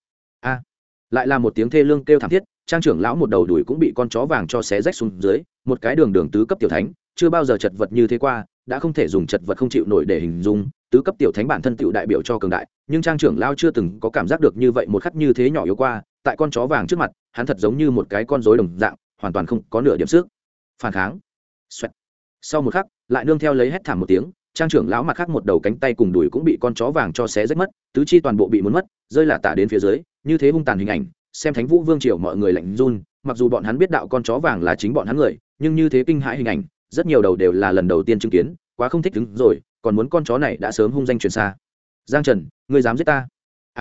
Lại là một tiếng thê lương kêu thảm thiết, Trang trưởng lão một đầu đuổi cũng bị con chó vàng cho xé rách xuống dưới, một cái đường tứ cấp tiểu thánh, chưa bao giờ chật vật như thế qua, đã không thể dùng chật vật không chịu nổi để hình dung, tứ cấp tiểu thánh bản thân tựu đại biểu cho cường đại, nhưng Trang trưởng lão chưa từng có cảm giác được như vậy một khắc như thế nhỏ yếu qua, tại con chó vàng trước mặt, hắn thật giống như một cái con rối đồng dạng, hoàn toàn không có nửa điểm sức phản kháng. Xoẹt. Sau một khắc, lại nương theo lấy hét thảm một tiếng, Trang trưởng lão mặt khác một đầu cánh tay cùng đùi cũng bị con chó vàng cho xé rách mất, tứ chi toàn bộ bị muốn mất, rơi là tả đến phía dưới, như thế hung tàn hình ảnh, xem Thánh Vũ Vương triều mọi người lạnh run, mặc dù bọn hắn biết đạo con chó vàng là chính bọn hắn người, nhưng như thế kinh hãi hình ảnh, rất nhiều đầu đều là lần đầu tiên chứng kiến, quá không thích đứng rồi, còn muốn con chó này đã sớm hung danh truyền xa. Giang Trần, ngươi dám giết ta?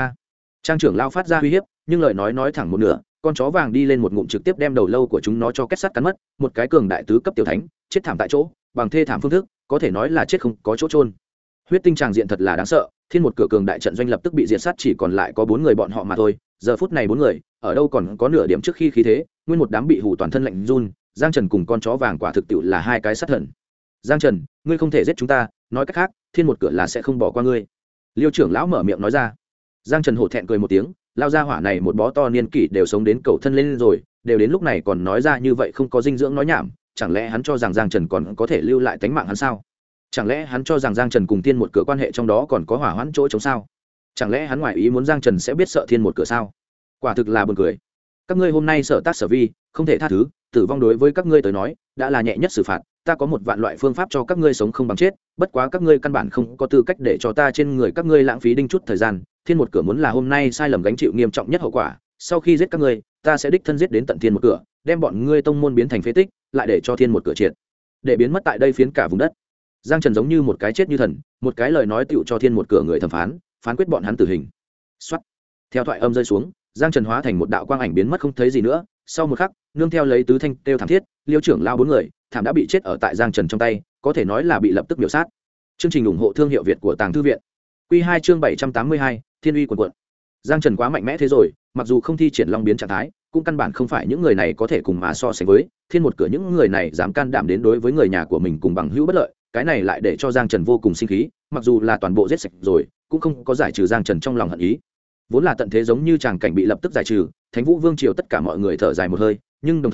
Trang trưởng lão phát ra uy hiếp, nhưng lời nói thẳng một nửa, con chó vàng đi lên một ngụm trực tiếp đem đầu lâu của chúng nó cho kết sắt cắn mất, một cái cường đại tứ cấp tiểu thánh, chết thảm tại chỗ, bằng thê thảm phương thức, có thể nói là chết không có chỗ chôn. Huyết tinh tràng diện thật là đáng sợ, thiên một cửa cường đại trận doanh lập tức bị diệt sát, chỉ còn lại có 4 người bọn họ mà thôi. Giờ phút này 4 người, ở đâu còn có nửa điểm trước khi khí thế, nguyên một đám bị hù toàn thân lạnh run, Giang Trần cùng con chó vàng quả thực tiệu là hai cái sát thần. Giang Trần, ngươi không thể giết chúng ta, nói cách khác, thiên một cửa là sẽ không bỏ qua ngươi. Liêu trưởng lão mở miệng nói ra. Giang Trần hổ thẹn cười một tiếng, lao ra hỏa này một bó to niên kỷ đều sống đến cầu thân lên rồi, đều đến lúc này còn nói ra như vậy không có dinh dưỡng nói nhảm, chẳng lẽ hắn cho rằng Giang Trần còn có thể lưu lại tánh mạng hắn sao? Chẳng lẽ hắn cho rằng Giang Trần cùng thiên một cửa quan hệ trong đó còn có hỏa hoãn chỗ chống sao? Chẳng lẽ hắn ngoài ý muốn Giang Trần sẽ biết sợ thiên một cửa sao? Quả thực là buồn cười. Các ngươi hôm nay sở tác sở vi, không thể tha thứ, tử vong đối với các ngươi tới nói đã là nhẹ nhất xử phạt, ta có một vạn loại phương pháp cho các ngươi sống không bằng chết, bất quá các ngươi căn bản không có tư cách để cho ta trên người các ngươi lãng phí đinh chút thời gian, thiên một cửa muốn là hôm nay sai lầm gánh chịu nghiêm trọng nhất hậu quả, sau khi giết các ngươi, ta sẽ đích thân giết đến tận thiên một cửa, đem bọn ngươi tông môn biến thành phế tích, lại để cho thiên một cửa triệt để biến mất tại đây phiến cả vùng đất. Giang Trần giống như một cái chết như thần, một cái lời nói tựu cho thiên một cửa người thẩm phán quyết bọn hắn tử hình. Soát. Theo thoại âm rơi xuống, Giang Trần hóa thành một đạo quang ảnh biến mất không thấy gì nữa, sau một khắc, nương theo lấy tứ thanh kêu thảm thiết, Liêu trưởng lao 4 người, thảm đã bị chết ở tại Giang Trần trong tay, có thể nói là bị lập tức miểu sát. Chương trình ủng hộ thương hiệu Việt của Tàng Thư viện. Quy 2 chương 782, Thiên uy quần quật. Giang Trần quá mạnh mẽ thế rồi, mặc dù không thi triển long biến trạng thái, cũng căn bản không phải những người này có thể cùng mà so sánh với, thiên một cửa những người này dám can đảm đến đối với người nhà của mình cùng bằng hữu bất lợi, cái này lại để cho Giang Trần vô cùng sinh khí, mặc dù là toàn bộ giết sạch rồi, cũng không có giải trừ Giang Trần trong lòng hận ý. Vốn là tận thế giống như tràng cảnh bị lập tức giải trừ, Thánh Vũ Vương triều tất cả mọi người thở dài một hơi, nhưng đồng thời,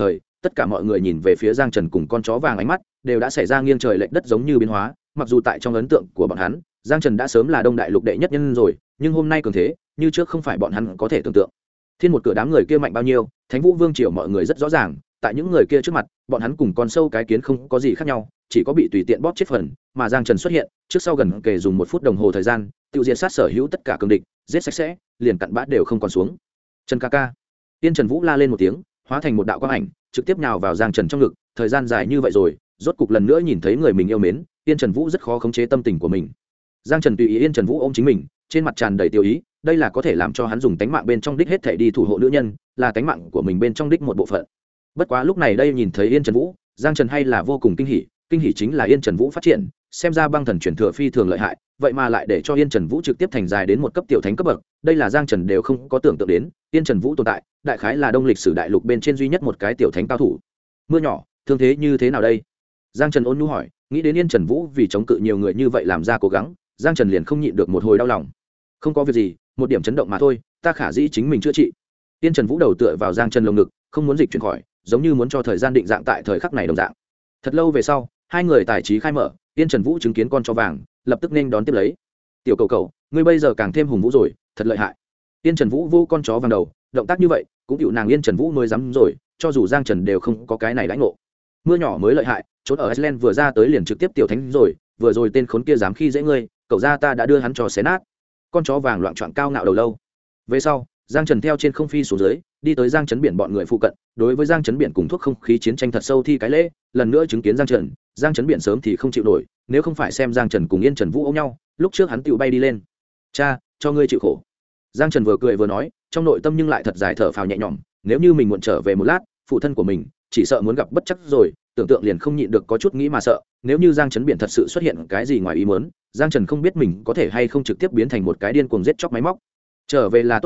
tất cả mọi người nhìn về phía Giang Trần cùng con chó vàng, ánh mắt đều đã xảy ra nghiêng trời lệch đất giống như biến hóa. Mặc dù tại trong ấn tượng của bọn hắn, Giang Trần đã sớm là Đông Đại Lục đệ nhất nhân rồi, nhưng hôm nay cường thế như trước không phải bọn hắn có thể tưởng tượng. Thiên một cửa đám người kia mạnh bao nhiêu, Thánh Vũ Vương triều mọi người rất rõ ràng, tại những người kia trước mặt, bọn hắn cùng con sâu cái kiến không có gì khác nhau, chỉ có bị tùy tiện bóp chết phần, mà Giang Trần xuất hiện, trước sau gần kề dùng 1 phút đồng hồ thời gian, tiêu diệt sát sở hữu tất cả cường địch, giết sạch sẽ, liền cặn bã đều không còn xuống. Trần ca ca. Tiên Trần Vũ la lên một tiếng, hóa thành một đạo quang ảnh, trực tiếp nhào vào Giang Trần trong ngực, thời gian dài như vậy rồi, rốt cục lần nữa nhìn thấy người mình yêu mến, Tiên Trần Vũ rất khó khống chế tâm tình của mình. Giang Trần tùy ý Yên Trần Vũ ôm chính mình, trên mặt tràn đầy tiêu ý, đây là có thể làm cho hắn dùng tánh mạng bên trong đích hết thể đi thủ hộ nữ nhân, là tánh mạng của mình bên trong đích một bộ phận. Bất quá lúc này đây nhìn thấy Yên Trần Vũ, Giang Trần hay là vô cùng kinh hỉ chính là Yên Trần Vũ phát triển, xem ra băng thần chuyển thừa phi thường lợi hại, vậy mà lại để cho Yên Trần Vũ trực tiếp thành dài đến một cấp tiểu thánh cấp bậc, đây là Giang Trần đều không có tưởng tượng đến, Yên Trần Vũ tồn tại, đại khái là Đông lịch sử đại lục bên trên duy nhất một cái tiểu thánh cao thủ. Mưa nhỏ, thương thế như thế nào đây? Giang Trần ôn nhu hỏi, nghĩ đến Yên Trần Vũ vì chống cự nhiều người như vậy làm ra cố gắng, Giang Trần liền không nhịn được một hồi đau lòng. Không có việc gì, một điểm chấn động mà thôi, ta khả dĩ chính mình chữa trị. Yên Trần Vũ đầu tựa vào Giang Trần lồng ngực, không muốn dịch chuyển khỏi, giống như muốn cho thời gian định dạng tại thời khắc này đồng dạng. Thật lâu về sau, hai người tài trí khai mở, Yên Trần Vũ chứng kiến con chó vàng, lập tức nên đón tiếp lấy. Tiểu cầu cầu, ngươi bây giờ càng thêm hùng vũ rồi, thật lợi hại. Yên Trần Vũ vô con chó vàng đầu, động tác như vậy, cũng chịu nàng Yên Trần Vũ mới dám rồi, cho dù Giang Trần đều không có cái này đãi ngộ. Mưa nhỏ mới lợi hại, trốn ở Iceland vừa ra tới liền trực tiếp tiểu thánh rồi, vừa rồi tên khốn kia dám khi dễ ngươi, cậu ra ta đã đưa hắn cho xé nát. Con chó vàng loạn trọn cao ngạo đầu lâu. Về sau, Giang Trần theo trên không phi xuống dưới, đi tới Giang Trấn Biển bọn người phụ cận, đối với Giang Trấn Biển cùng thuốc không khí chiến tranh thật sâu thi cái lễ, lần nữa chứng kiến Giang Trấn Biển sớm thì không chịu nổi, nếu không phải xem Giang Trần cùng Yên Trần Vũ ôm nhau, lúc trước hắn tựu bay đi lên. Cha, cho ngươi chịu khổ. Giang Trần vừa cười vừa nói, trong nội tâm nhưng lại thật dài thở phào nhẹ nhõm, nếu như mình muộn trở về một lát, phụ thân của mình chỉ sợ muốn gặp bất chắc rồi, tưởng tượng liền không nhịn được có chút nghĩ mà sợ, nếu như Giang Trấn Biển thật sự xuất hiện cái gì ngoài ý muốn, Giang Trần không biết mình có thể hay không trực tiếp biến thành một cái điên cuồng giết chóc máy móc. Trở về là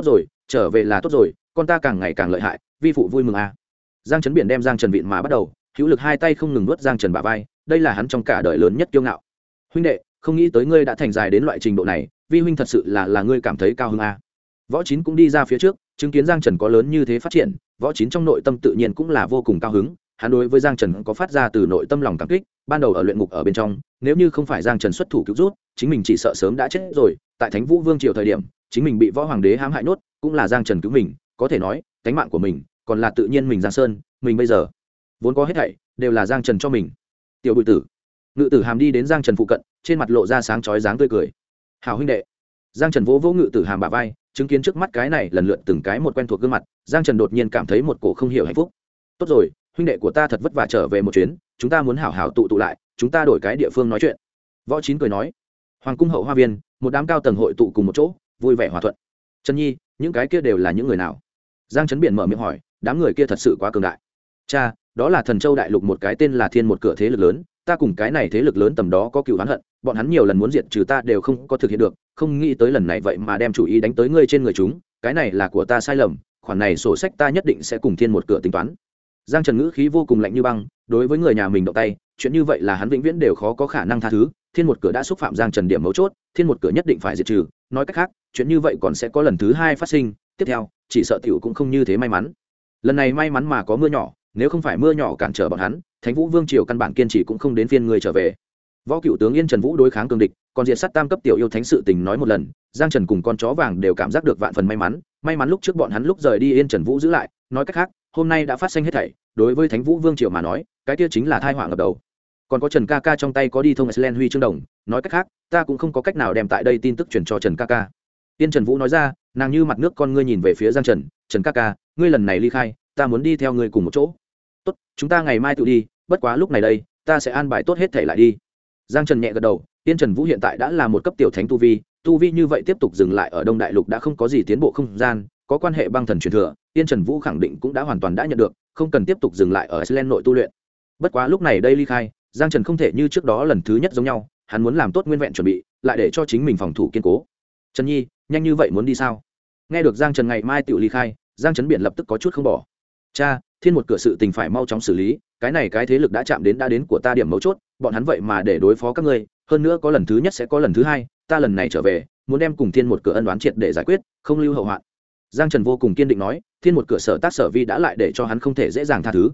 tốt rồi, con ta càng ngày càng lợi hại, vi phụ vui mừng à. Giang Trấn Biển đem Giang Trần vịn mà bắt đầu, hữu lực hai tay không ngừng nuốt Giang Trần bả vai, đây là hắn trong cả đời lớn nhất kiêu ngạo. Huynh đệ, không nghĩ tới ngươi đã thành dài đến loại trình độ này, vi huynh thật sự là ngươi cảm thấy cao hứng à. Võ Chín cũng đi ra phía trước, chứng kiến Giang Trần có lớn như thế phát triển, Võ Chín trong nội tâm tự nhiên cũng là vô cùng cao hứng, hắn đối với Giang Trần có phát ra từ nội tâm lòng cảm kích, ban đầu ở luyện ngục ở bên trong, nếu như không phải Giang Trần xuất thủ cứu rút, chính mình chỉ sợ sớm đã chết rồi, tại Thánh Vũ Vương triều thời điểm, chính mình bị Võ Hoàng đế hãm hại nốt, cũng là Giang Trần cứu mình, có thể nói, tánh mạng của mình, còn là tự nhiên mình Giang Sơn, mình bây giờ vốn có hết thảy đều là Giang Trần cho mình. Tiểu Bùi Tử, Ngự Tử Hàm đi đến Giang Trần phụ cận, trên mặt lộ ra sáng chói dáng tươi cười. Hảo huynh đệ. Giang Trần vỗ vỗ Ngự Tử Hàm bả vai, chứng kiến trước mắt cái này lần lượt từng cái một quen thuộc gương mặt, Giang Trần đột nhiên cảm thấy một cổ không hiểu hạnh phúc. Tốt rồi, huynh đệ của ta thật vất vả trở về một chuyến, chúng ta muốn hảo hảo tụ lại, chúng ta đổi cái địa phương nói chuyện. Võ Chín cười nói. Hoàng cung hậu hoa viên, một đám cao tầng hội tụ cùng một chỗ, vui vẻ hòa thuận. Trần Nhi, những cái kia đều là những người nào? Giang Trấn Biển mở miệng hỏi, đám người kia thật sự quá cường đại. Cha, đó là Thần Châu đại lục một cái tên là Thiên một cửa thế lực lớn, ta cùng cái này thế lực lớn tầm đó có cựu oán hận, bọn hắn nhiều lần muốn diệt trừ ta đều không có thực hiện được, không nghĩ tới lần này vậy mà đem chủ ý đánh tới ngươi trên người chúng, cái này là của ta sai lầm, khoản này sổ sách ta nhất định sẽ cùng Thiên một cửa tính toán. Giang Trần ngữ khí vô cùng lạnh như băng, đối với người nhà mình động tay, chuyện như vậy là hắn vĩnh viễn đều khó có khả năng tha thứ. Thiên một cửa đã xúc phạm Giang Trần điểm mấu chốt, Thiên một cửa nhất định phải diệt trừ, nói cách khác, chuyện như vậy còn sẽ có lần thứ hai phát sinh, tiếp theo, chỉ sợ tiểu cũng không như thế may mắn. Lần này may mắn mà có mưa nhỏ, nếu không phải mưa nhỏ cản trở bọn hắn, Thánh Vũ Vương triều căn bản kiên trì cũng không đến phiên người trở về. Võ Cựu tướng Yên Trần Vũ đối kháng cường địch, còn diệt sát tam cấp tiểu yêu thánh sự tình nói một lần, Giang Trần cùng con chó vàng đều cảm giác được vạn phần may mắn lúc trước bọn hắn lúc rời đi Yên Trần Vũ giữ lại, nói cách khác, hôm nay đã phát sinh hết thảy, đối với Thánh Vũ Vương triều mà nói, cái kia chính là tai họa ngập đầu. Còn có Trần ca ca trong tay có đi thông Iceland huy chương đồng, nói cách khác, ta cũng không có cách nào đem tại đây tin tức truyền cho Trần ca ca. Yên Trần Vũ nói ra, nàng như mặt nước con ngươi nhìn về phía Giang Trần, Trần ca ca, ngươi lần này ly khai, ta muốn đi theo ngươi cùng một chỗ. Tốt, chúng ta ngày mai tự đi, bất quá lúc này đây, ta sẽ an bài tốt hết thảy lại đi. Giang Trần nhẹ gật đầu, Yên Trần Vũ hiện tại đã là một cấp tiểu thánh tu vi như vậy tiếp tục dừng lại ở Đông Đại Lục đã không có gì tiến bộ không gian, có quan hệ băng thần truyền thừa, Yên Trần Vũ khẳng định cũng đã hoàn toàn đã nhận được, không cần tiếp tục dừng lại ở Iceland nội tu luyện. Bất quá lúc này đây ly khai, Giang Trần không thể như trước đó lần thứ nhất giống nhau, hắn muốn làm tốt nguyên vẹn chuẩn bị, lại để cho chính mình phòng thủ kiên cố. Trần Nhi, nhanh như vậy muốn đi sao? Nghe được Giang Trần ngày mai tự ly khai, Giang Trấn Biển lập tức có chút không bỏ. Cha, Thiên một cửa sự tình phải mau chóng xử lý, cái này cái thế lực đã chạm đến của ta điểm mấu chốt, bọn hắn vậy mà để đối phó các ngươi, hơn nữa có lần thứ nhất sẽ có lần thứ hai, ta lần này trở về, muốn đem cùng Thiên một cửa ân oán triệt để giải quyết, không lưu hậu hoạn. Giang Trần vô cùng kiên định nói, Thiên một cửa sở tác sở vi đã lại để cho hắn không thể dễ dàng tha thứ.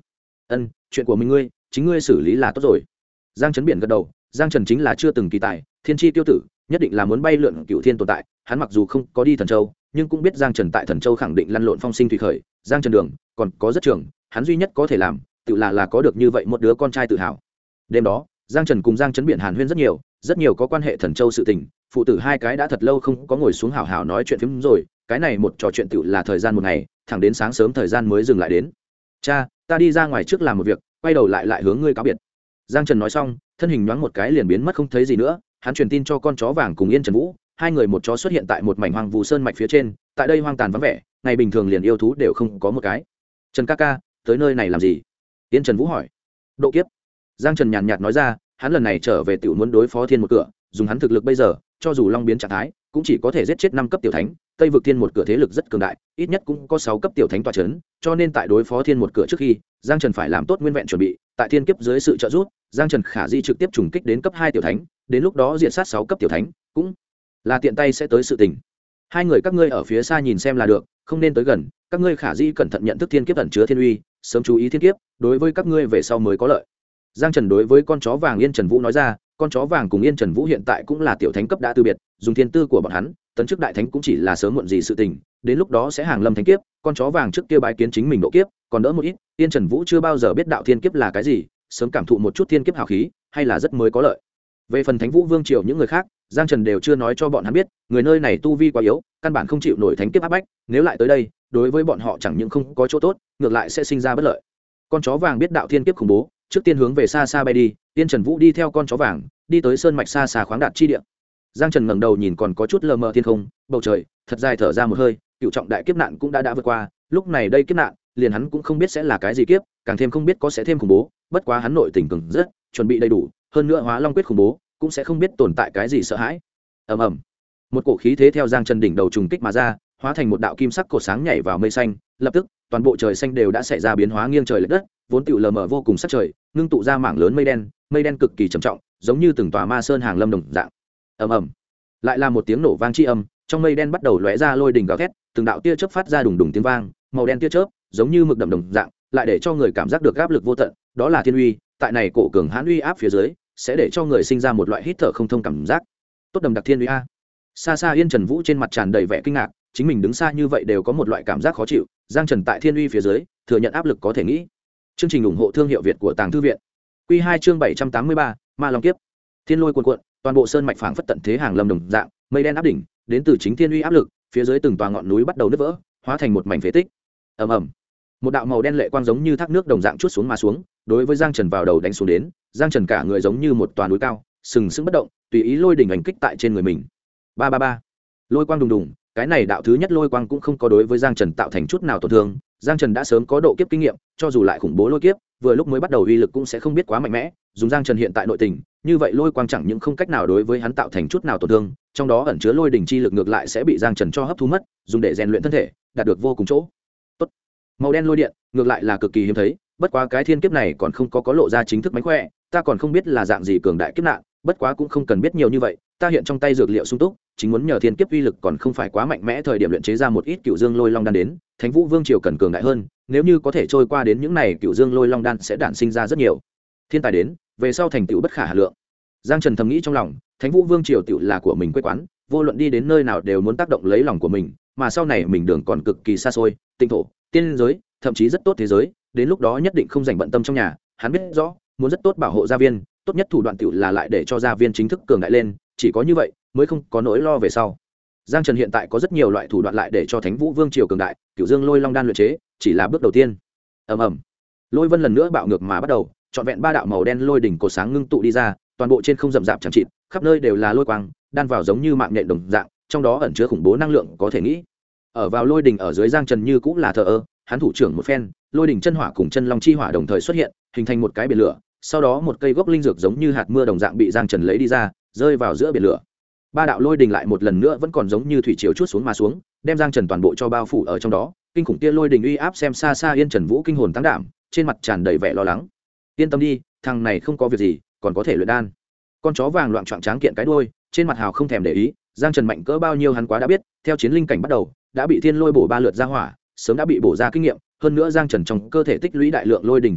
ân, chuyện của ngươi chính ngươi xử lý là tốt rồi. Giang Trấn Biển gật đầu. Giang Trần chính là chưa từng kỳ tài, thiên chi tiêu tử, nhất định là muốn bay lượn cựu thiên tồn tại. Hắn mặc dù không có đi Thần Châu, nhưng cũng biết Giang Trần tại Thần Châu khẳng định lăn lộn phong sinh thủy khởi. Giang Trần đường còn có rất trường, hắn duy nhất có thể làm tự là có được như vậy một đứa con trai tự hào. Đêm đó Giang Trần cùng Giang Trấn Biển hàn huyên rất nhiều có quan hệ Thần Châu sự tình. Phụ tử hai cái đã thật lâu không có ngồi xuống hào hào nói chuyện phím rồi. Cái này một trò chuyện tự là thời gian một ngày, thẳng đến sáng sớm thời gian mới dừng lại đến. Cha, ta đi ra ngoài trước làm một việc, quay đầu lại hướng ngươi cáo biệt. Giang Trần nói xong, thân hình nhoáng một cái liền biến mất không thấy gì nữa. Hắn truyền tin cho con chó vàng cùng Yên Trần Vũ, hai người một chó xuất hiện tại một mảnh hoang vu sơn mạch phía trên. Tại đây hoang tàn vắng vẻ, ngày bình thường liền yêu thú đều không có một cái. Trần ca ca, tới nơi này làm gì? Yên Trần Vũ hỏi. Độ kiếp. Giang Trần nhàn nhạt nói ra, hắn lần này trở về tiểu muốn đối phó thiên một cửa, dùng hắn thực lực bây giờ, cho dù long biến trạng thái, cũng chỉ có thể giết chết 5 cấp tiểu thánh. Tây vực thiên một cửa thế lực rất cường đại, ít nhất cũng có 6 cấp tiểu thánh tọa chấn, cho nên tại đối phó thiên một cửa trước khi, Giang Trần phải làm tốt nguyên vẹn chuẩn bị, tại thiên kiếp dưới sự trợ giúp, Giang Trần khả di trực tiếp trùng kích đến cấp 2 tiểu thánh, đến lúc đó diện sát 6 cấp tiểu thánh, cũng là tiện tay sẽ tới sự tình. Hai người các ngươi ở phía xa nhìn xem là được, không nên tới gần, các ngươi khả di cẩn thận nhận thức thiên kiếp ẩn chứa thiên uy, sớm chú ý thiên kiếp, đối với các ngươi về sau mới có lợi. Giang Trần đối với con chó vàng Yên Trần Vũ nói ra, con chó vàng cùng Yên Trần Vũ hiện tại cũng là tiểu thánh cấp đã từ biệt, dùng thiên tư của bọn hắn, tấn chức đại thánh cũng chỉ là sớm muộn gì sự tình, đến lúc đó sẽ hàng lâm thánh kiếp. Con chó vàng trước kia bái kiến chính mình độ kiếp, còn đỡ một ít. Yên Trần Vũ chưa bao giờ biết đạo thiên kiếp là cái gì, sớm cảm thụ một chút thiên kiếp hào khí, hay là rất mới có lợi. Về phần Thánh Vũ Vương triều những người khác, Giang Trần đều chưa nói cho bọn hắn biết, người nơi này tu vi quá yếu, căn bản không chịu nổi thánh kiếp áp bách, nếu lại tới đây, đối với bọn họ chẳng những không có chỗ tốt, ngược lại sẽ sinh ra bất lợi. Con chó vàng biết đạo thiên kiếp khủng bố, trước tiên hướng về xa xa bay đi. Yên Trần Vũ đi theo con chó vàng, đi tới sơn mạch xa xa khoáng đạt chi địa. Giang Trần ngẩng đầu nhìn còn có chút lờ mờ thiên không, bầu trời, thật dài thở ra một hơi, cựu trọng đại kiếp nạn cũng đã vượt qua, lúc này đây kiếp nạn, liền hắn cũng không biết sẽ là cái gì kiếp, càng thêm không biết có sẽ thêm khủng bố, bất quá hắn nội tình cường rất, chuẩn bị đầy đủ, hơn nữa Hóa Long quyết khủng bố, cũng sẽ không biết tồn tại cái gì sợ hãi. Ầm ầm. Một cổ khí thế theo Giang Trần đỉnh đầu trùng kích mà ra, hóa thành một đạo kim sắc cột sáng nhảy vào mây xanh, lập tức, toàn bộ trời xanh đều đã xảy ra biến hóa nghiêng trời lệch đất, vốn tựu lờ mờ vô cùng sắc trời, ngưng tụ ra mảng lớn mây đen cực kỳ trầm trọng, giống như từng tòa ma sơn hàng lâm đồng dạng. Ầm ầm. Lại là một tiếng nổ vang chi âm, trong mây đen bắt đầu lóe ra lôi đình gào thét, từng đạo tia chớp phát ra đùng đùng tiếng vang, màu đen tia chớp, giống như mực đậm đồng dạng, lại để cho người cảm giác được áp lực vô tận, đó là thiên uy, tại này cổ cường hãn uy áp phía dưới, sẽ để cho người sinh ra một loại hít thở không thông cảm giác. Tốt đầm đặc thiên uy a. Xa xa Yên Trần Vũ trên mặt tràn đầy vẻ kinh ngạc, chính mình đứng xa như vậy đều có một loại cảm giác khó chịu, Giang Trần tại thiên uy phía dưới, thừa nhận áp lực có thể nghĩ. Chương trình ủng hộ thương hiệu Việt của Tàng Thư viện. Quy 2 chương 783, Ma Long kiếp. Thiên lôi cuồn cuộn, toàn bộ sơn mạch phảng phất tận thế hàng lâm đồng dạng, mây đen áp đỉnh, đến từ chính thiên uy áp lực, phía dưới từng tòa ngọn núi bắt đầu nứt vỡ, hóa thành một mảnh phế tích. Ầm ầm. Một đạo màu đen lệ quang giống như thác nước đồng dạng chuốt xuống mà xuống, đối với Giang Trần vào đầu đánh xuống đến, Giang Trần cả người giống như một tòa núi cao, sừng sững bất động, tùy ý lôi đỉnh ảnh kích tại trên người mình. Ba ba ba. Lôi quang đùng đùng, cái này đạo thứ nhất lôi quang cũng không có đối với Giang Trần tạo thành chút nào tổn thương, Giang Trần đã sớm có độ kiếp kinh nghiệm, cho dù lại khủng bố lôi kiếp, vừa lúc mới bắt đầu uy lực cũng sẽ không biết quá mạnh mẽ, dùng Giang Trần hiện tại nội tình, như vậy lôi quang chẳng những không cách nào đối với hắn tạo thành chút nào tổn thương, trong đó ẩn chứa lôi đỉnh chi lực ngược lại sẽ bị Giang Trần cho hấp thu mất, dùng để rèn luyện thân thể, đạt được vô cùng chỗ tốt. Màu đen lôi điện, ngược lại là cực kỳ hiếm thấy, bất quá cái thiên kiếp này còn không có lộ ra chính thức mánh khỏe, ta còn không biết là dạng gì cường đại kiếp nạn, bất quá cũng không cần biết nhiều như vậy, ta hiện trong tay dược liệu sung túc, chính muốn nhờ thiên kiếp uy lực còn không phải quá mạnh mẽ thời điểm luyện chế ra một ít cựu dương lôi long đan đến, Thánh Vũ Vương triều cần cường đại hơn, nếu như có thể trôi qua đến những này cựu dương lôi long đan sẽ đản sinh ra rất nhiều thiên tài đến, về sau thành tựu bất khả hà lượng. Giang Trần thầm nghĩ trong lòng, Thánh Vũ Vương triều tựu là của mình quê quán, vô luận đi đến nơi nào đều muốn tác động lấy lòng của mình, mà sau này mình đường còn cực kỳ xa xôi, tinh thổ, tiên giới, thậm chí rất tốt thế giới, đến lúc đó nhất định không dành bận tâm trong nhà, hắn biết rõ, muốn rất tốt bảo hộ gia viên, tốt nhất thủ đoạn tựu là lại để cho gia viên chính thức cường đại lên, chỉ có như vậy mới không có nỗi lo về sau. Giang Trần hiện tại có rất nhiều loại thủ đoạn lại để cho Thánh Vũ Vương triều cường đại, Cửu Dương Lôi Long đan luyện chế chỉ là bước đầu tiên. Ầm ầm. Lôi vân lần nữa bạo ngược mà bắt đầu, trọn vẹn 3 đạo màu đen lôi đỉnh cột sáng ngưng tụ đi ra, toàn bộ trên không rậm rạp chẳng chịt, khắp nơi đều là lôi quang, đan vào giống như mạng nhện đồng dạng, trong đó ẩn chứa khủng bố năng lượng có thể nghĩ. Ở vào lôi đỉnh ở dưới Giang Trần như cũng là thờ ơ, hắn thủ trưởng một phen, lôi đỉnh chân hỏa cùng chân long chi hỏa đồng thời xuất hiện, hình thành một cái biển lửa, sau đó một cây gốc linh dược giống như hạt mưa đồng dạng bị Giang Trần lấy đi ra, rơi vào giữa biển lửa. 3 đạo lôi đình lại một lần nữa vẫn còn giống như thủy triều chuốt xuống mà xuống, đem Giang Trần toàn bộ cho bao phủ ở trong đó. Kinh khủng kia lôi đình uy áp xem xa xa Yên Trần Vũ kinh hồn tăng đảm, trên mặt tràn đầy vẻ lo lắng. Yên tâm đi, thằng này không có việc gì, còn có thể luyện đan. Con chó vàng loạn choạng tráng kiện cái đuôi, trên mặt hào không thèm để ý, Giang Trần mạnh cỡ bao nhiêu hắn quá đã biết, theo chiến linh cảnh bắt đầu, đã bị thiên lôi bổ 3 lượt ra hỏa, sớm đã bị bổ ra kinh nghiệm, hơn nữa Giang Trần trong cơ thể tích lũy đại lượng lôi đình chi lực,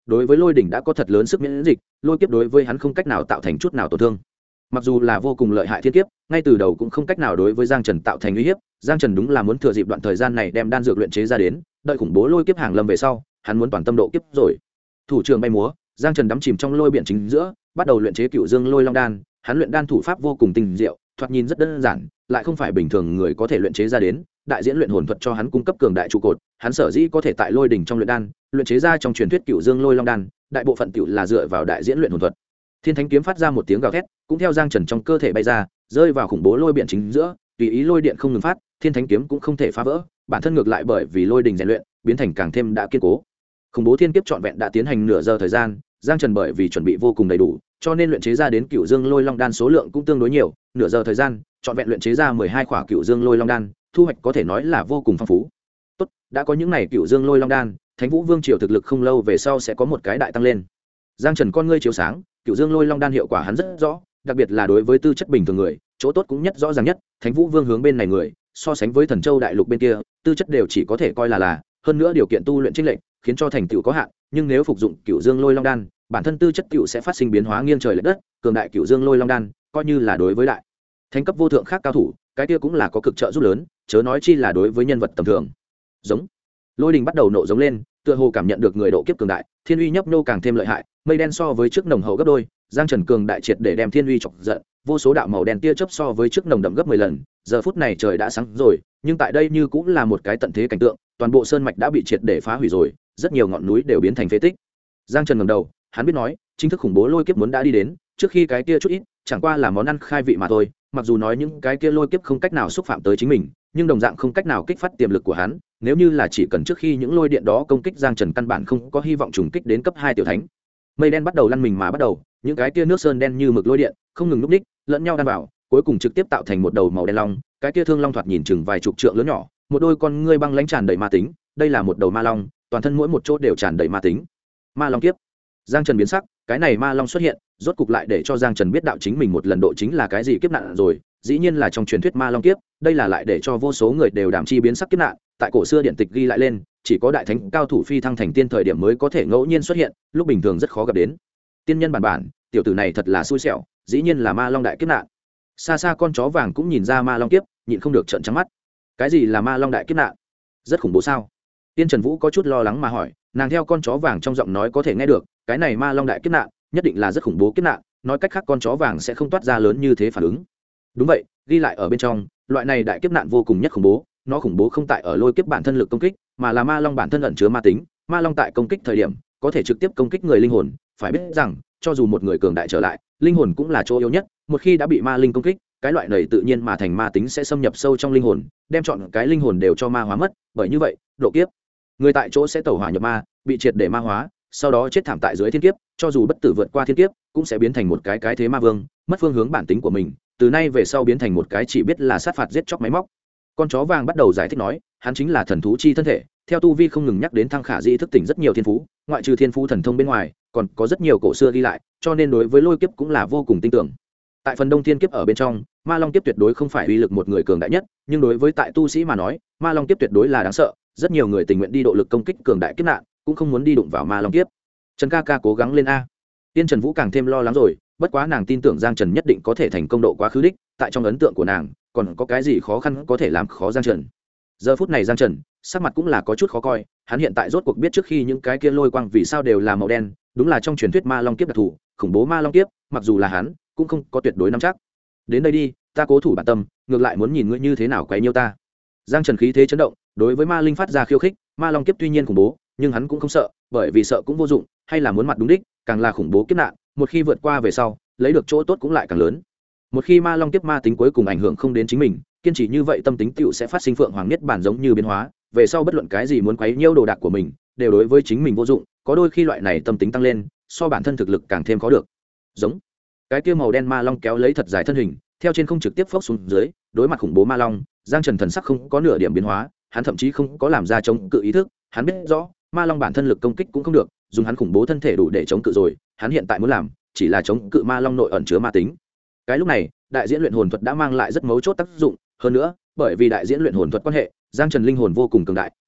đối với lôi đỉnh đã có thật lớn sức miễn dịch, lôi kiếp đối với hắn không cách nào tạo thành chút nào tổn thương. Mặc dù là vô cùng lợi hại thiên kiếp, ngay từ đầu cũng không cách nào đối với Giang Trần tạo thành uy hiếp. Giang Trần đúng là muốn thừa dịp đoạn thời gian này đem đan dược luyện chế ra đến, đợi khủng bố lôi kiếp hàng lâm về sau, hắn muốn toàn tâm độ kiếp rồi. Thủ trưởng bay múa, Giang Trần đắm chìm trong lôi biển chính giữa, bắt đầu luyện chế Cựu Dương Lôi Long đan. Hắn luyện đan thủ pháp vô cùng tinh diệu, thoạt nhìn rất đơn giản, lại không phải bình thường người có thể luyện chế ra đến. Đại diễn luyện hồn thuật cho hắn cung cấp cường đại trụ cột, hắn sở dĩ có thể tại lôi đỉnh trong luyện đan, luyện chế ra trong truyền thuyết Cựu Dương Lôi Long đan, đại bộ phận tiểu là dựa vào đại diễn luyện hồn thuật. Thiên Thánh kiếm phát ra một tiếng gào thét, cũng theo Giang Trần trong cơ thể bay ra, rơi vào khủng bố lôi biển chính giữa, tùy ý lôi điện không ngừng phát, Thiên Thánh kiếm cũng không thể phá vỡ, bản thân ngược lại bởi vì lôi đỉnh rèn luyện, biến thành càng thêm đã kiên cố. Khủng bố thiên kiếp trọn vẹn đã tiến hành nửa giờ thời gian, Giang Trần bởi vì chuẩn bị vô cùng đầy đủ, cho nên luyện chế ra đến Cựu Dương Lôi Long đan số lượng cũng tương đối nhiều, nửa giờ thời gian, trọn vẹn luyện chế ra 12 khỏa Cựu Dương Lôi Long đan, thu hoạch có thể nói là vô cùng phong phú. Tốt, đã có những này Cựu Dương Lôi Long đan, Thánh Vũ Vương triều thực lực không lâu về sau sẽ có một cái đại tăng lên. Giang Trần con ngươi chiếu sáng, Cựu Dương Lôi Long đan hiệu quả hắn rất rõ, đặc biệt là đối với tư chất bình thường người, chỗ tốt cũng nhất rõ ràng nhất. Thánh Vũ Vương hướng bên này người, so sánh với Thần Châu đại lục bên kia, tư chất đều chỉ có thể coi là, hơn nữa điều kiện tu luyện chênh lệch, khiến cho thành tựu có hạn, nhưng nếu phục dụng Cựu Dương Lôi Long đan, bản thân tư chất tựu sẽ phát sinh biến hóa nghiêng trời lệch đất, cường đại Cựu Dương Lôi Long đan, coi như là đối với đại thánh cấp vô thượng khác cao thủ, cái kia cũng là có cực trợ giúp lớn, chớ nói chi là đối với nhân vật tầm thường. Giống. Lôi đình bắt đầu nộ giống lên, tựa hồ cảm nhận được người độ kiếp cường đại, thiên uy nhấp nhô càng thêm lợi hại, mây đen so với trước nồng hậu gấp đôi. Giang Trần cường đại triệt để đem thiên uy chọc giận, vô số đạo màu đen tia chớp so với trước nồng đậm gấp 10 lần. Giờ phút này trời đã sáng rồi, nhưng tại đây như cũng là một cái tận thế cảnh tượng, toàn bộ sơn mạch đã bị triệt để phá hủy rồi, rất nhiều ngọn núi đều biến thành phế tích. Giang Trần ngẩng đầu, hắn biết nói, chính thức khủng bố lôi kiếp muốn đã đi đến, trước khi cái kia chút ít, chẳng qua là món ăn khai vị mà thôi. Mặc dù nói những cái kia lôi kiếp không cách nào xúc phạm tới chính mình, nhưng đồng dạng không cách nào kích phát tiềm lực của hắn. Nếu như là chỉ cần trước khi những lôi điện đó công kích, Giang Trần căn bản không có hy vọng trùng kích đến cấp 2 tiểu thánh. Mây đen bắt đầu lăn mình mà bắt đầu, những cái kia nước sơn đen như mực lôi điện không ngừng núp đích, lẫn nhau đan vào, cuối cùng trực tiếp tạo thành một đầu màu đen long. Cái kia thương long thoạt nhìn chừng vài chục trượng lớn nhỏ, một đôi con ngươi băng lãnh tràn đầy ma tính. Đây là một đầu ma long, toàn thân mỗi một chỗ đều tràn đầy ma tính. Ma long kiếp. Giang Trần biến sắc, cái này ma long xuất hiện, rốt cục lại để cho Giang Trần biết đạo chính mình một lần độ chính là cái gì kiếp nạn rồi. Dĩ nhiên là trong truyền thuyết ma long kiếp, đây là lại để cho vô số người đều đảm chi biến sắc kiếp nạn. Tại cổ xưa điện tịch ghi lại lên, chỉ có đại thánh cao thủ phi thăng thành tiên thời điểm mới có thể ngẫu nhiên xuất hiện, lúc bình thường rất khó gặp đến. Tiên nhân bản, tiểu tử này thật là xui xẻo, dĩ nhiên là ma long đại kiếp nạn. Xa xa con chó vàng cũng nhìn ra ma long kiếp, nhịn không được trợn trắng mắt. Cái gì là ma long đại kiếp nạn? Rất khủng bố sao? Tiên Trần Vũ có chút lo lắng mà hỏi, nàng theo con chó vàng trong giọng nói có thể nghe được, cái này ma long đại kiếp nạn, nhất định là rất khủng bố kiếp nạn, nói cách khác con chó vàng sẽ không toát ra lớn như thế phản ứng. Đúng vậy, ghi lại ở bên trong, loại này đại kiếp nạn vô cùng nhất khủng bố, nó khủng bố không tại ở lôi kiếp bản thân lực công kích, mà là ma long bản thân ẩn chứa ma tính, ma long tại công kích thời điểm, có thể trực tiếp công kích người linh hồn, phải biết rằng, cho dù một người cường đại trở lại, linh hồn cũng là chỗ yếu nhất, một khi đã bị ma linh công kích, cái loại này tự nhiên mà thành ma tính sẽ xâm nhập sâu trong linh hồn, đem chọn cái linh hồn đều cho ma hóa mất, bởi như vậy, độ kiếp, người tại chỗ sẽ tẩu hỏa nhập ma, bị triệt để ma hóa, sau đó chết thảm tại dưới thiên kiếp, cho dù bất tử vượt qua thiên kiếp, cũng sẽ biến thành một cái thế ma vương, mất phương hướng bản tính của mình, từ nay về sau biến thành một cái chỉ biết là sát phạt giết chóc máy móc. Con chó vàng bắt đầu giải thích nói, hắn chính là thần thú chi thân thể, theo tu vi không ngừng nhắc đến thăng khả di thức tỉnh rất nhiều thiên phú, ngoại trừ thiên phú thần thông bên ngoài, còn có rất nhiều cổ xưa ghi lại, cho nên đối với lôi kiếp cũng là vô cùng tin tưởng. Tại phần đông thiên kiếp ở bên trong, ma long kiếp tuyệt đối không phải uy lực một người cường đại nhất, nhưng đối với tại tu sĩ mà nói, ma long kiếp tuyệt đối là đáng sợ, rất nhiều người tình nguyện đi độ lực công kích cường đại kiếp nạn, cũng không muốn đi đụng vào ma long kiếp. Trần ca ca cố gắng lên a. Tiên Trần Vũ càng thêm lo lắng rồi, bất quá nàng tin tưởng Giang Trần nhất định có thể thành công độ quá khứ đích, tại trong ấn tượng của nàng, còn có cái gì khó khăn có thể làm khó Giang Trần. Giờ phút này Giang Trần, sắc mặt cũng là có chút khó coi, hắn hiện tại rốt cuộc biết trước khi những cái kia lôi quang vì sao đều là màu đen, đúng là trong truyền thuyết ma long kiếp đặc thù, khủng bố ma long kiếp, mặc dù là hắn, cũng không có tuyệt đối nắm chắc. Đến đây đi, ta cố thủ bản tâm, ngược lại muốn nhìn ngươi như thế nào quấy nhiêu ta. Giang Trần khí thế chấn động, đối với ma linh phát ra khiêu khích, ma long kiếp tuy nhiên khủng bố, nhưng hắn cũng không sợ, bởi vì sợ cũng vô dụng, hay là muốn mặt đúng đích, càng là khủng bố kiếp nạn, một khi vượt qua về sau, lấy được chỗ tốt cũng lại càng lớn. Một khi ma long kiếp ma tính cuối cùng ảnh hưởng không đến chính mình, kiên trì như vậy tâm tính tựu sẽ phát sinh phượng hoàng niết bản giống như biến hóa, về sau bất luận cái gì muốn quấy nhiễu đồ đạc của mình, đều đối với chính mình vô dụng, có đôi khi loại này tâm tính tăng lên, so bản thân thực lực càng thêm khó được. Giống cái kia màu đen ma long kéo lấy thật dài thân hình, theo trên không trực tiếp phốc xuống dưới, đối mặt khủng bố ma long, Giang Trần thần sắc không có nửa điểm biến hóa, hắn thậm chí không có làm ra chống cự ý thức, hắn biết rõ, ma long bản thân lực công kích cũng không được, dùng hắn khủng bố thân thể đủ để chống cự rồi, hắn hiện tại muốn làm chỉ là chống cự ma long nội ẩn chứa ma tính. Cái lúc này, đại diễn luyện hồn thuật đã mang lại rất mấu chốt tác dụng, hơn nữa, bởi vì đại diễn luyện hồn thuật quan hệ, Giang Trần linh hồn vô cùng cường đại,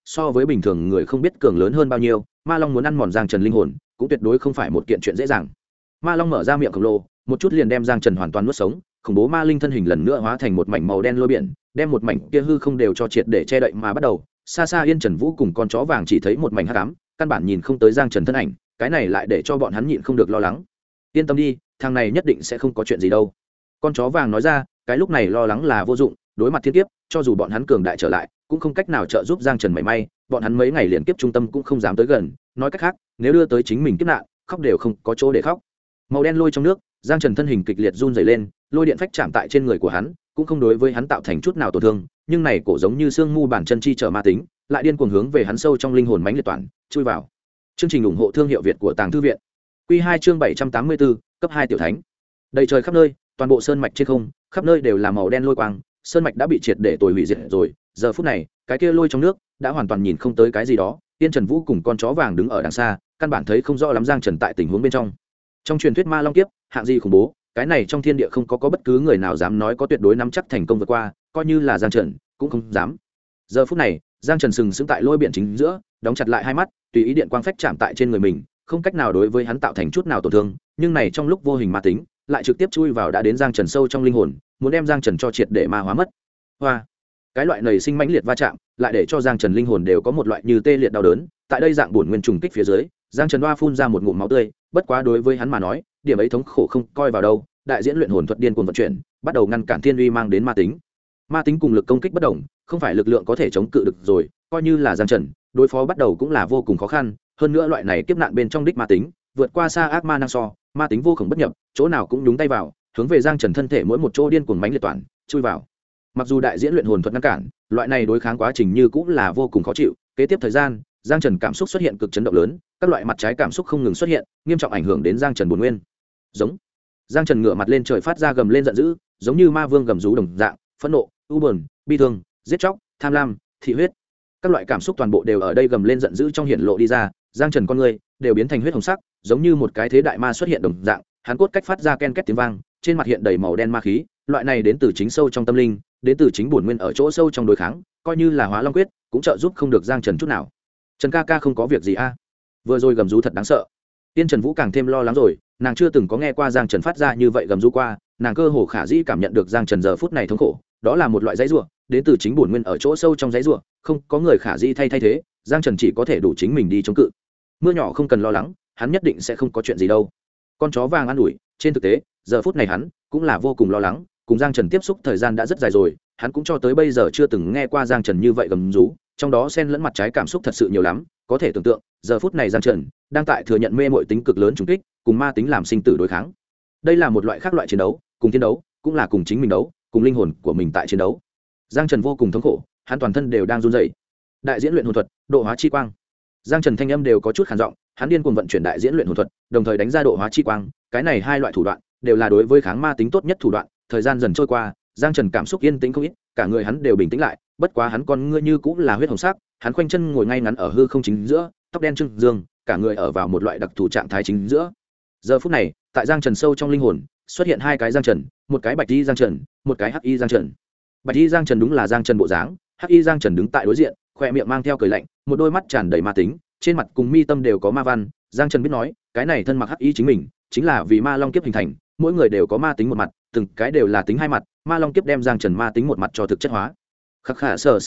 so với bình thường người không biết cường lớn hơn bao nhiêu. Ma long muốn ăn mòn Giang Trần linh hồn cũng tuyệt đối không phải một kiện chuyện dễ dàng. Ma long mở ra miệng khổng lồ, một chút liền đem Giang Trần hoàn toàn nuốt sống. Khủng bố ma linh thân hình lần nữa hóa thành một mảnh màu đen lôi biển, đem một mảnh kia hư không đều cho triệt để che đậy mà bắt đầu. Xa xa Yên Trần Vũ cùng con chó vàng chỉ thấy một mảnh hắc ám, căn bản nhìn không tới Giang Trần thân ảnh, cái này lại để cho bọn hắn nhịn không được lo lắng. Yên tâm đi, thằng này nhất định sẽ không có chuyện gì đâu. Con chó vàng nói ra, cái lúc này lo lắng là vô dụng, đối mặt thiên kiếp, cho dù bọn hắn cường đại trở lại, cũng không cách nào trợ giúp Giang Trần mảy may, bọn hắn mấy ngày liền kiếp trung tâm cũng không dám tới gần, nói cách khác, nếu đưa tới chính mình kiếp nạn, khóc đều không có chỗ để khóc. Màu đen lôi trong nước, Giang Trần thân hình kịch liệt run rẩy lên, lôi điện phách chạm tại trên người của hắn, cũng không đối với hắn tạo thành chút nào tổn thương, nhưng này cổ giống như xương mu bàn chân chi trở ma tính, lại điên cuồng hướng về hắn sâu trong linh hồn mãnh liệt toàn, chui vào. Chương trình ủng hộ thương hiệu Việt của Tàng Thư viện. Quy 2 chương 784, cấp 2 tiểu thánh. Đầy trời khắp nơi, toàn bộ sơn mạch trên không, khắp nơi đều là màu đen lôi quang, sơn mạch đã bị triệt để tồi hủy diệt rồi. Giờ phút này, cái kia lôi trong nước đã hoàn toàn nhìn không tới cái gì đó. Tiên Trần Vũ cùng con chó vàng đứng ở đằng xa, căn bản thấy không rõ lắm Giang Trần tại tình huống bên trong. Trong truyền thuyết ma long kiếp, hạng gì khủng bố, cái này trong thiên địa không có bất cứ người nào dám nói có tuyệt đối nắm chắc thành công vượt qua, coi như là Giang Trần cũng không dám. Giờ phút này, Giang Trần sừng sững tại lôi biển chính giữa, đóng chặt lại hai mắt, tùy ý điện quang phách chạm tại trên người mình, không cách nào đối với hắn tạo thành chút nào tổn thương, nhưng này trong lúc vô hình ma tính lại trực tiếp chui vào đã đến Giang Trần sâu trong linh hồn, muốn đem Giang Trần cho triệt để ma hóa mất. Hoa, cái loại nảy sinh mãnh liệt va chạm, lại để cho Giang Trần linh hồn đều có một loại như tê liệt đau đớn, tại đây dạng bổn nguyên trùng kích phía dưới, Giang Trần Hoa phun ra một ngụm máu tươi, bất quá đối với hắn mà nói, điểm ấy thống khổ không coi vào đâu, đại diễn luyện hồn thuật điên cuồng vận chuyển, bắt đầu ngăn cản thiên uy mang đến ma tính. Ma tính cùng lực công kích bất đồng, không phải lực lượng có thể chống cự được rồi, coi như là Giang Trần, đối phó bắt đầu cũng là vô cùng khó khăn, hơn nữa loại này kiếp nạn bên trong đích ma tính, vượt qua xa ác ma năng so, ma tính vô cùng bất nhập, chỗ nào cũng nhúng tay vào, hướng về Giang Trần thân thể mỗi một chỗ điên cuồng mãnh liệt toàn, chui vào. Mặc dù đại diễn luyện hồn thuật ngăn cản, loại này đối kháng quá trình như cũng là vô cùng khó chịu, kế tiếp thời gian, Giang Trần cảm xúc xuất hiện cực chấn động lớn, các loại mặt trái cảm xúc không ngừng xuất hiện, nghiêm trọng ảnh hưởng đến Giang Trần bổn nguyên. Giống. Giang Trần ngửa mặt lên trời phát ra gầm lên giận dữ, giống như ma vương gầm rú đồng dạng, phẫn nộ, u buồn, bi thương, giết chóc, tham lam, thị huyết. Các loại cảm xúc toàn bộ đều ở đây gầm lên giận dữ trong hiển lộ đi ra, Giang Trần con người đều biến thành huyết hồng sắc, giống như một cái thế đại ma xuất hiện đồng dạng, hắn cốt cách phát ra ken két tiếng vang, trên mặt hiện đầy màu đen ma khí, loại này đến từ chính sâu trong tâm linh, đến từ chính bổn nguyên ở chỗ sâu trong đối kháng, coi như là Hóa Long quyết, cũng trợ giúp không được Giang Trần chút nào. Trần ca ca không có việc gì a? Vừa rồi gầm rú thật đáng sợ. Tiên Trần Vũ càng thêm lo lắng rồi, nàng chưa từng có nghe qua Giang Trần phát ra như vậy gầm rú qua, nàng cơ hồ khả dĩ cảm nhận được Giang Trần giờ phút này thống khổ, đó là một loại dãy rủa, đến từ chính bổn nguyên ở chỗ sâu trong dãy rủa, không có người khả dĩ thay thế, Giang Trần chỉ có thể đủ chính mình đi chống cự. Mưa nhỏ không cần lo lắng, hắn nhất định sẽ không có chuyện gì đâu. Con chó vàng an ủi, trên thực tế, giờ phút này hắn cũng là vô cùng lo lắng, cùng Giang Trần tiếp xúc thời gian đã rất dài rồi, hắn cũng cho tới bây giờ chưa từng nghe qua Giang Trần như vậy gầm rú, trong đó xen lẫn mặt trái cảm xúc thật sự nhiều lắm, có thể tưởng tượng, giờ phút này Giang Trần đang tại thừa nhận mê muội tính cực lớn trùng kích, cùng ma tính làm sinh tử đối kháng. Đây là một loại khác loại chiến đấu, cùng chiến đấu, cũng là cùng chính mình đấu, cùng linh hồn của mình tại chiến đấu. Giang Trần vô cùng thống khổ, hắn toàn thân đều đang run rẩy. Đại diễn luyện hồn thuật, độ hóa chi quang. Giang Trần thanh âm đều có chút khàn giọng, hắn điên cuồng vận chuyển đại diễn luyện hồn thuật, đồng thời đánh ra độ hóa chi quang, cái này hai loại thủ đoạn đều là đối với kháng ma tính tốt nhất thủ đoạn. Thời gian dần trôi qua, Giang Trần cảm xúc yên tĩnh không ít, cả người hắn đều bình tĩnh lại, bất quá hắn con ngươi như cũng là huyết hồng sắc, hắn khoanh chân ngồi ngay ngắn ở hư không chính giữa, tóc đen trưng dương, cả người ở vào một loại đặc thù trạng thái chính giữa. Giờ phút này, tại Giang Trần sâu trong linh hồn, xuất hiện hai cái Giang Trần, một cái bạch y Giang Trần, một cái hắc y Giang Trần. Bạch y Giang Trần đúng là Giang Trần bộ dáng, hắc y Giang Trần đứng tại đối diện, khóe miệng mang theo cười lạnh, một đôi mắt tràn đầy ma tính, trên mặt cùng mi tâm đều có ma văn. Giang Trần biết nói, cái này thân mặc hắc y chính mình, chính là vì ma long kiếp hình thành, mỗi người đều có ma tính một mặt, từng cái đều là tính hai mặt, ma long kiếp đem Giang Trần ma tính một mặt cho thực chất hóa. Khắc khả sờ,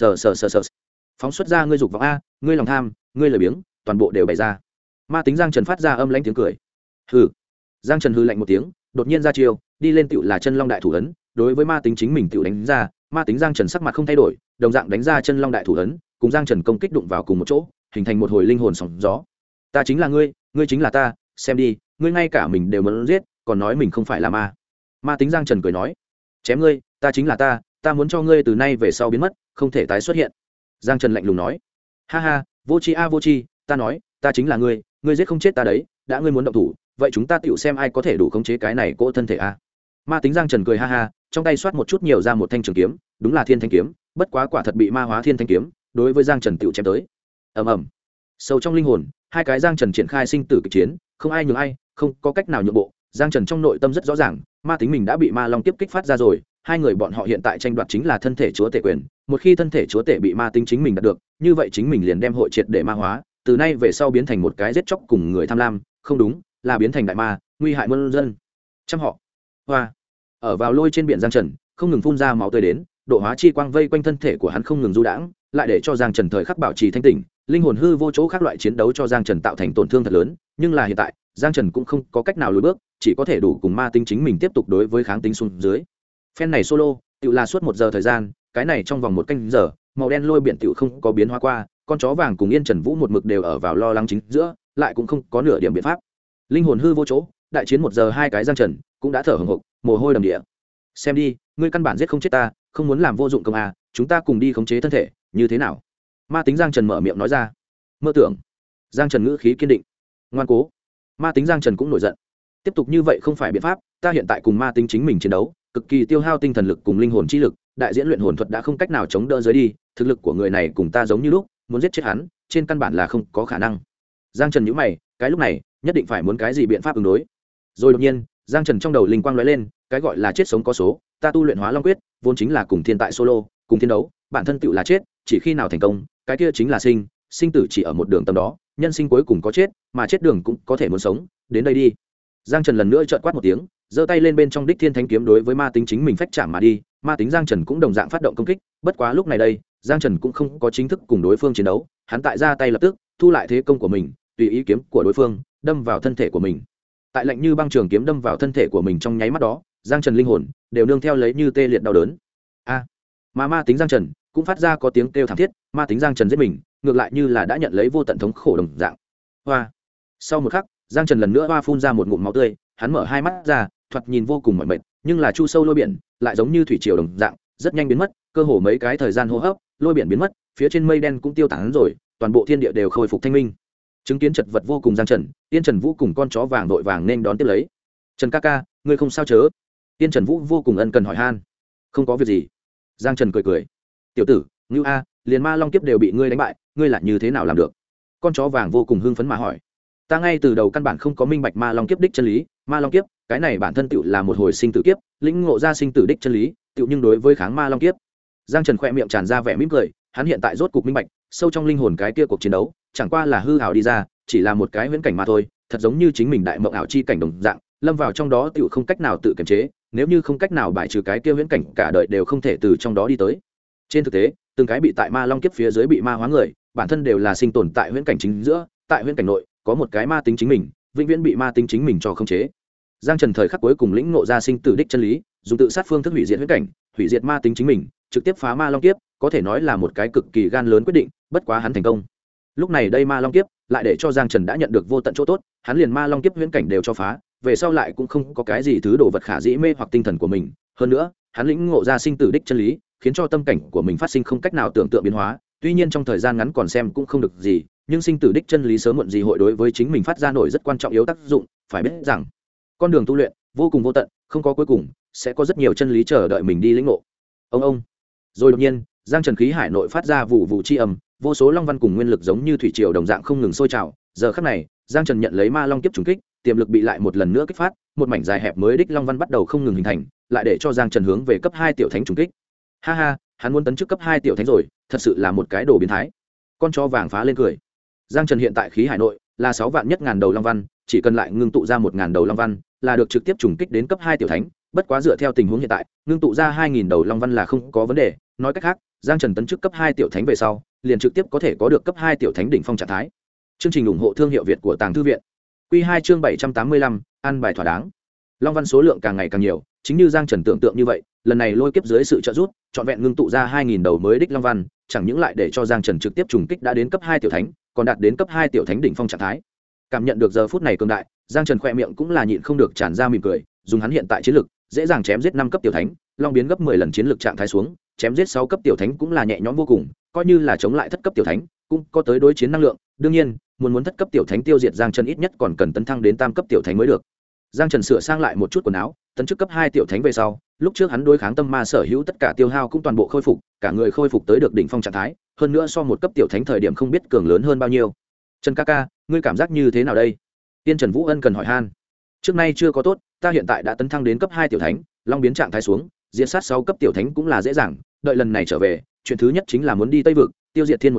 phóng xuất ra ngươi dục vọng a, ngươi lòng tham, ngươi lười biếng, toàn bộ đều bày ra. Ma tính Giang Trần phát ra âm lãnh tiếng cười. Hừ. Giang Trần hừ lạnh một tiếng, đột nhiên ra chiêu, đi lên tựu là chân long đại thủ ấn, đối với ma tính chính mình tựu đánh ra. Ma tính Giang Trần sắc mặt không thay đổi, đồng dạng đánh ra chân long đại thủ ấn, cùng Giang Trần công kích đụng vào cùng một chỗ, hình thành một hồi linh hồn sóng gió. Ta chính là ngươi, ngươi chính là ta, xem đi, ngươi ngay cả mình đều muốn giết, còn nói mình không phải là ma. Ma tính Giang Trần cười nói, chém ngươi, ta chính là ta muốn cho ngươi từ nay về sau biến mất, không thể tái xuất hiện. Giang Trần lạnh lùng nói, ha ha, vô tri a vô tri, ta nói, ta chính là ngươi giết không chết ta đấy, đã ngươi muốn động thủ, vậy chúng ta tựu xem ai có thể đủ khống chế cái này cỗ thân thể a. Ma tính Giang Trần cười ha ha, trong tay xoát một chút nhiều ra một thanh trường kiếm, đúng là thiên thanh kiếm, bất quá quả thật bị ma hóa thiên thanh kiếm, đối với Giang Trần tựu chém tới. Ầm ầm. Sâu trong linh hồn, hai cái Giang Trần triển khai sinh tử kịch chiến, không ai nhường ai, không có cách nào nhượng bộ. Giang Trần trong nội tâm rất rõ ràng, ma tính mình đã bị ma long tiếp kích phát ra rồi, hai người bọn họ hiện tại tranh đoạt chính là thân thể chúa tể quyền, một khi thân thể chúa tể bị ma tính chính mình đạt được, như vậy chính mình liền đem hội triệt để ma hóa, từ nay về sau biến thành một cái giết chóc cùng người tham lam, không đúng, là biến thành đại ma, nguy hại muôn dân. Trăm họ hoa ở vào lôi trên biển Giang Trần không ngừng phun ra máu tươi đến, độ hóa chi quang vây quanh thân thể của hắn không ngừng du đãng, lại để cho Giang Trần thời khắc bảo trì thanh tỉnh, linh hồn hư vô chỗ khác loại chiến đấu cho Giang Trần tạo thành tổn thương thật lớn, nhưng là hiện tại Giang Trần cũng không có cách nào lùi bước, chỉ có thể đủ cùng ma tính chính mình tiếp tục đối với kháng tính xuống dưới. Phen này solo tự là suốt 1 giờ thời gian, cái này trong vòng 1 canh giờ màu đen lôi biển tiểu không có biến hóa qua, con chó vàng cùng Yên Trần Vũ một mực đều ở vào lo lắng chính giữa, lại cũng không có nửa điểm biện pháp. Linh hồn hư vô chỗ đại chiến 1 giờ 2 cái Giang Trần cũng đã thở hổn hộc, mồ hôi đầm địa. Xem đi, ngươi căn bản giết không chết ta, không muốn làm vô dụng công à, chúng ta cùng đi khống chế thân thể, như thế nào? Ma tính Giang Trần mở miệng nói ra. Mơ tưởng. Giang Trần ngữ khí kiên định. Ngoan cố. Ma tính Giang Trần cũng nổi giận. Tiếp tục như vậy không phải biện pháp, ta hiện tại cùng ma tính chính mình chiến đấu, cực kỳ tiêu hao tinh thần lực cùng linh hồn chi lực, đại diễn luyện hồn thuật đã không cách nào chống đỡ dưới đi, thực lực của người này cùng ta giống như lúc, muốn giết chết hắn, trên căn bản là không có khả năng. Giang Trần nhíu mày, cái lúc này, nhất định phải muốn cái gì biện pháp ứng đối. Rồi đột nhiên, Giang Trần trong đầu linh quang lóe lên, cái gọi là chết sống có số, ta tu luyện Hóa Long quyết, vốn chính là cùng thiên tại solo, cùng thiên đấu, bản thân tựu là chết, chỉ khi nào thành công, cái kia chính là sinh, sinh tử chỉ ở một đường tầm đó, nhân sinh cuối cùng có chết, mà chết đường cũng có thể muốn sống, đến đây đi. Giang Trần lần nữa trợn quát một tiếng, giơ tay lên bên trong Đích Thiên Thánh kiếm đối với ma tính chính mình phách chạm mà đi, ma tính Giang Trần cũng đồng dạng phát động công kích, bất quá lúc này đây, Giang Trần cũng không có chính thức cùng đối phương chiến đấu, hắn tại ra tay lập tức thu lại thế công của mình, tùy ý kiếm của đối phương đâm vào thân thể của mình. Tại lạnh như băng trường kiếm đâm vào thân thể của mình trong nháy mắt đó, Giang Trần linh hồn đều nương theo lấy như tê liệt đau đớn. A, mà ma tính Giang Trần cũng phát ra có tiếng kêu thảm thiết, ma tính Giang Trần giết mình, ngược lại như là đã nhận lấy vô tận thống khổ đồng dạng. Hoa. Sau một khắc, Giang Trần lần nữa hoa phun ra một ngụm máu tươi, hắn mở hai mắt ra, thoạt nhìn vô cùng mỏi mệt, nhưng là chu sâu lôi biển lại giống như thủy triều đồng dạng, rất nhanh biến mất, cơ hồ mấy cái thời gian hô hấp, lôi biển biến mất, phía trên mây đen cũng tiêu tán rồi, toàn bộ thiên địa đều khôi phục thanh minh. Chứng kiến chật vật vô cùng Giang Trần, Yên Trần Vũ cùng con chó vàng vội vàng nên đón tiếp lấy. Trần ca ca, ngươi không sao chớ? Yên Trần Vũ vô cùng ân cần hỏi han. Không có việc gì. Giang Trần cười cười. Tiểu tử, Ngưu a, liền ma long kiếp đều bị ngươi đánh bại, ngươi là như thế nào làm được? Con chó vàng vô cùng hưng phấn mà hỏi. Ta ngay từ đầu căn bản không có minh bạch ma long kiếp đích chân lý, ma long kiếp, cái này bản thân tựu là một hồi sinh tử kiếp, lĩnh ngộ ra sinh tử đích chân lý, tựu nhưng đối với kháng ma long kiếp. Giang Trần khỏe miệng tràn ra vẻ mỉm cười, hắn hiện tại rốt cục minh bạch, sâu trong linh hồn cái kia cuộc chiến đấu, chẳng qua là hư ảo đi ra, chỉ là một cái huyễn cảnh mà thôi, thật giống như chính mình đại mộng ảo chi cảnh đồng dạng, lâm vào trong đó tựu không cách nào tự kiềm chế, nếu như không cách nào bài trừ cái kia huyễn cảnh, cả đời đều không thể từ trong đó đi tới. Trên thực tế, từng cái bị tại ma long kiếp phía dưới bị ma hóa người, bản thân đều là sinh tồn tại huyễn cảnh chính giữa, tại huyễn cảnh nội, có một cái ma tính chính mình, vĩnh viễn bị ma tính chính mình cho khống chế. Giang Trần thời khắc cuối cùng lĩnh ngộ ra sinh tử đích chân lý, dùng tự sát phương thức hủy diệt huyễn cảnh, hủy diệt ma tính chính mình, trực tiếp phá ma long kiếp, có thể nói là một cái cực kỳ gan lớn quyết định, bất quá hắn thành công. Lúc này đây ma long kiếp lại để cho Giang Trần đã nhận được vô tận chỗ tốt, hắn liền ma long kiếp huyễn cảnh đều cho phá, về sau lại cũng không có cái gì thứ đồ vật khả dĩ mê hoặc tinh thần của mình, hơn nữa, hắn lĩnh ngộ ra sinh tử đích chân lý, khiến cho tâm cảnh của mình phát sinh không cách nào tưởng tượng biến hóa, tuy nhiên trong thời gian ngắn còn xem cũng không được gì, nhưng sinh tử đích chân lý sớm muộn gì hội đối với chính mình phát ra nổi rất quan trọng yếu tác dụng, phải biết rằng con đường tu luyện vô cùng vô tận, không có cuối cùng, sẽ có rất nhiều chân lý chờ đợi mình đi lĩnh ngộ. Ông rồi đột nhiên, Giang Trần khí hải nội phát ra vụ vụ chi âm, vô số long văn cùng nguyên lực giống như thủy triều đồng dạng không ngừng sôi trào, giờ khắc này, Giang Trần nhận lấy ma long kiếp trùng kích, tiềm lực bị lại một lần nữa kích phát, một mảnh dài hẹp mới đích long văn bắt đầu không ngừng hình thành, lại để cho Giang Trần hướng về cấp 2 tiểu thánh trùng kích. Ha ha, hắn muốn tấn chức cấp 2 tiểu thánh rồi, thật sự là một cái đồ biến thái. Con chó vàng phá lên cười. Giang Trần hiện tại khí hải nội là 6 vạn nhất ngàn đầu long văn, chỉ cần lại ngưng tụ ra 1000 đầu long văn, là được trực tiếp trùng kích đến cấp 2 tiểu thánh, bất quá dựa theo tình huống hiện tại, ngưng tụ ra 2000 đầu long văn là không có vấn đề, nói cách khác, Giang Trần tấn chức cấp 2 tiểu thánh về sau, liền trực tiếp có thể có được cấp 2 tiểu thánh đỉnh phong trạng thái. Chương trình ủng hộ thương hiệu Việt của Tàng Thư viện. Quy 2 chương 785, ăn bài thỏa đáng. Long văn số lượng càng ngày càng nhiều, chính như Giang Trần tưởng tượng như vậy, lần này lôi kiếp dưới sự trợ giúp, trọn vẹn ngưng tụ ra 2000 đầu mới đích long văn, chẳng những lại để cho Giang Trần trực tiếp trùng kích đã đến cấp 2 tiểu thánh, còn đạt đến cấp 2 tiểu thánh đỉnh phong trạng thái. Cảm nhận được giờ phút này cường đại, Giang Trần khỏe miệng cũng là nhịn không được tràn ra mỉm cười, dùng hắn hiện tại chiến lực, dễ dàng chém giết 5 cấp tiểu thánh, long biến gấp 10 lần chiến lực trạng thái xuống, chém giết 6 cấp tiểu thánh cũng là nhẹ nhõm vô cùng, coi như là chống lại thất cấp tiểu thánh, cũng có tới đối chiến năng lượng, đương nhiên, muốn thất cấp tiểu thánh tiêu diệt Giang Trần ít nhất còn cần tấn thăng đến tam cấp tiểu thánh mới được. Giang Trần sửa sang lại một chút quần áo, tấn chức cấp 2 tiểu thánh về sau, lúc trước hắn đối kháng tâm ma sở hữu tất cả tiêu hao cũng toàn bộ khôi phục, cả người khôi phục tới được đỉnh phong trạng thái, hơn nữa so một cấp tiểu thánh thời điểm không biết cường lớn hơn bao nhiêu. Trần ca ca, ngươi cảm giác như thế nào đây? Tiên Trần Vũ ân cần hỏi han. Trước nay chưa có tốt, ta hiện tại đã tấn thăng đến cấp 2 tiểu thánh, long biến trạng thái xuống, diệt sát 6 cấp tiểu thánh cũng là dễ dàng, đợi lần này trở về, chuyện thứ nhất chính là muốn đi Tây vực, tiêu diệt thiên một cửa,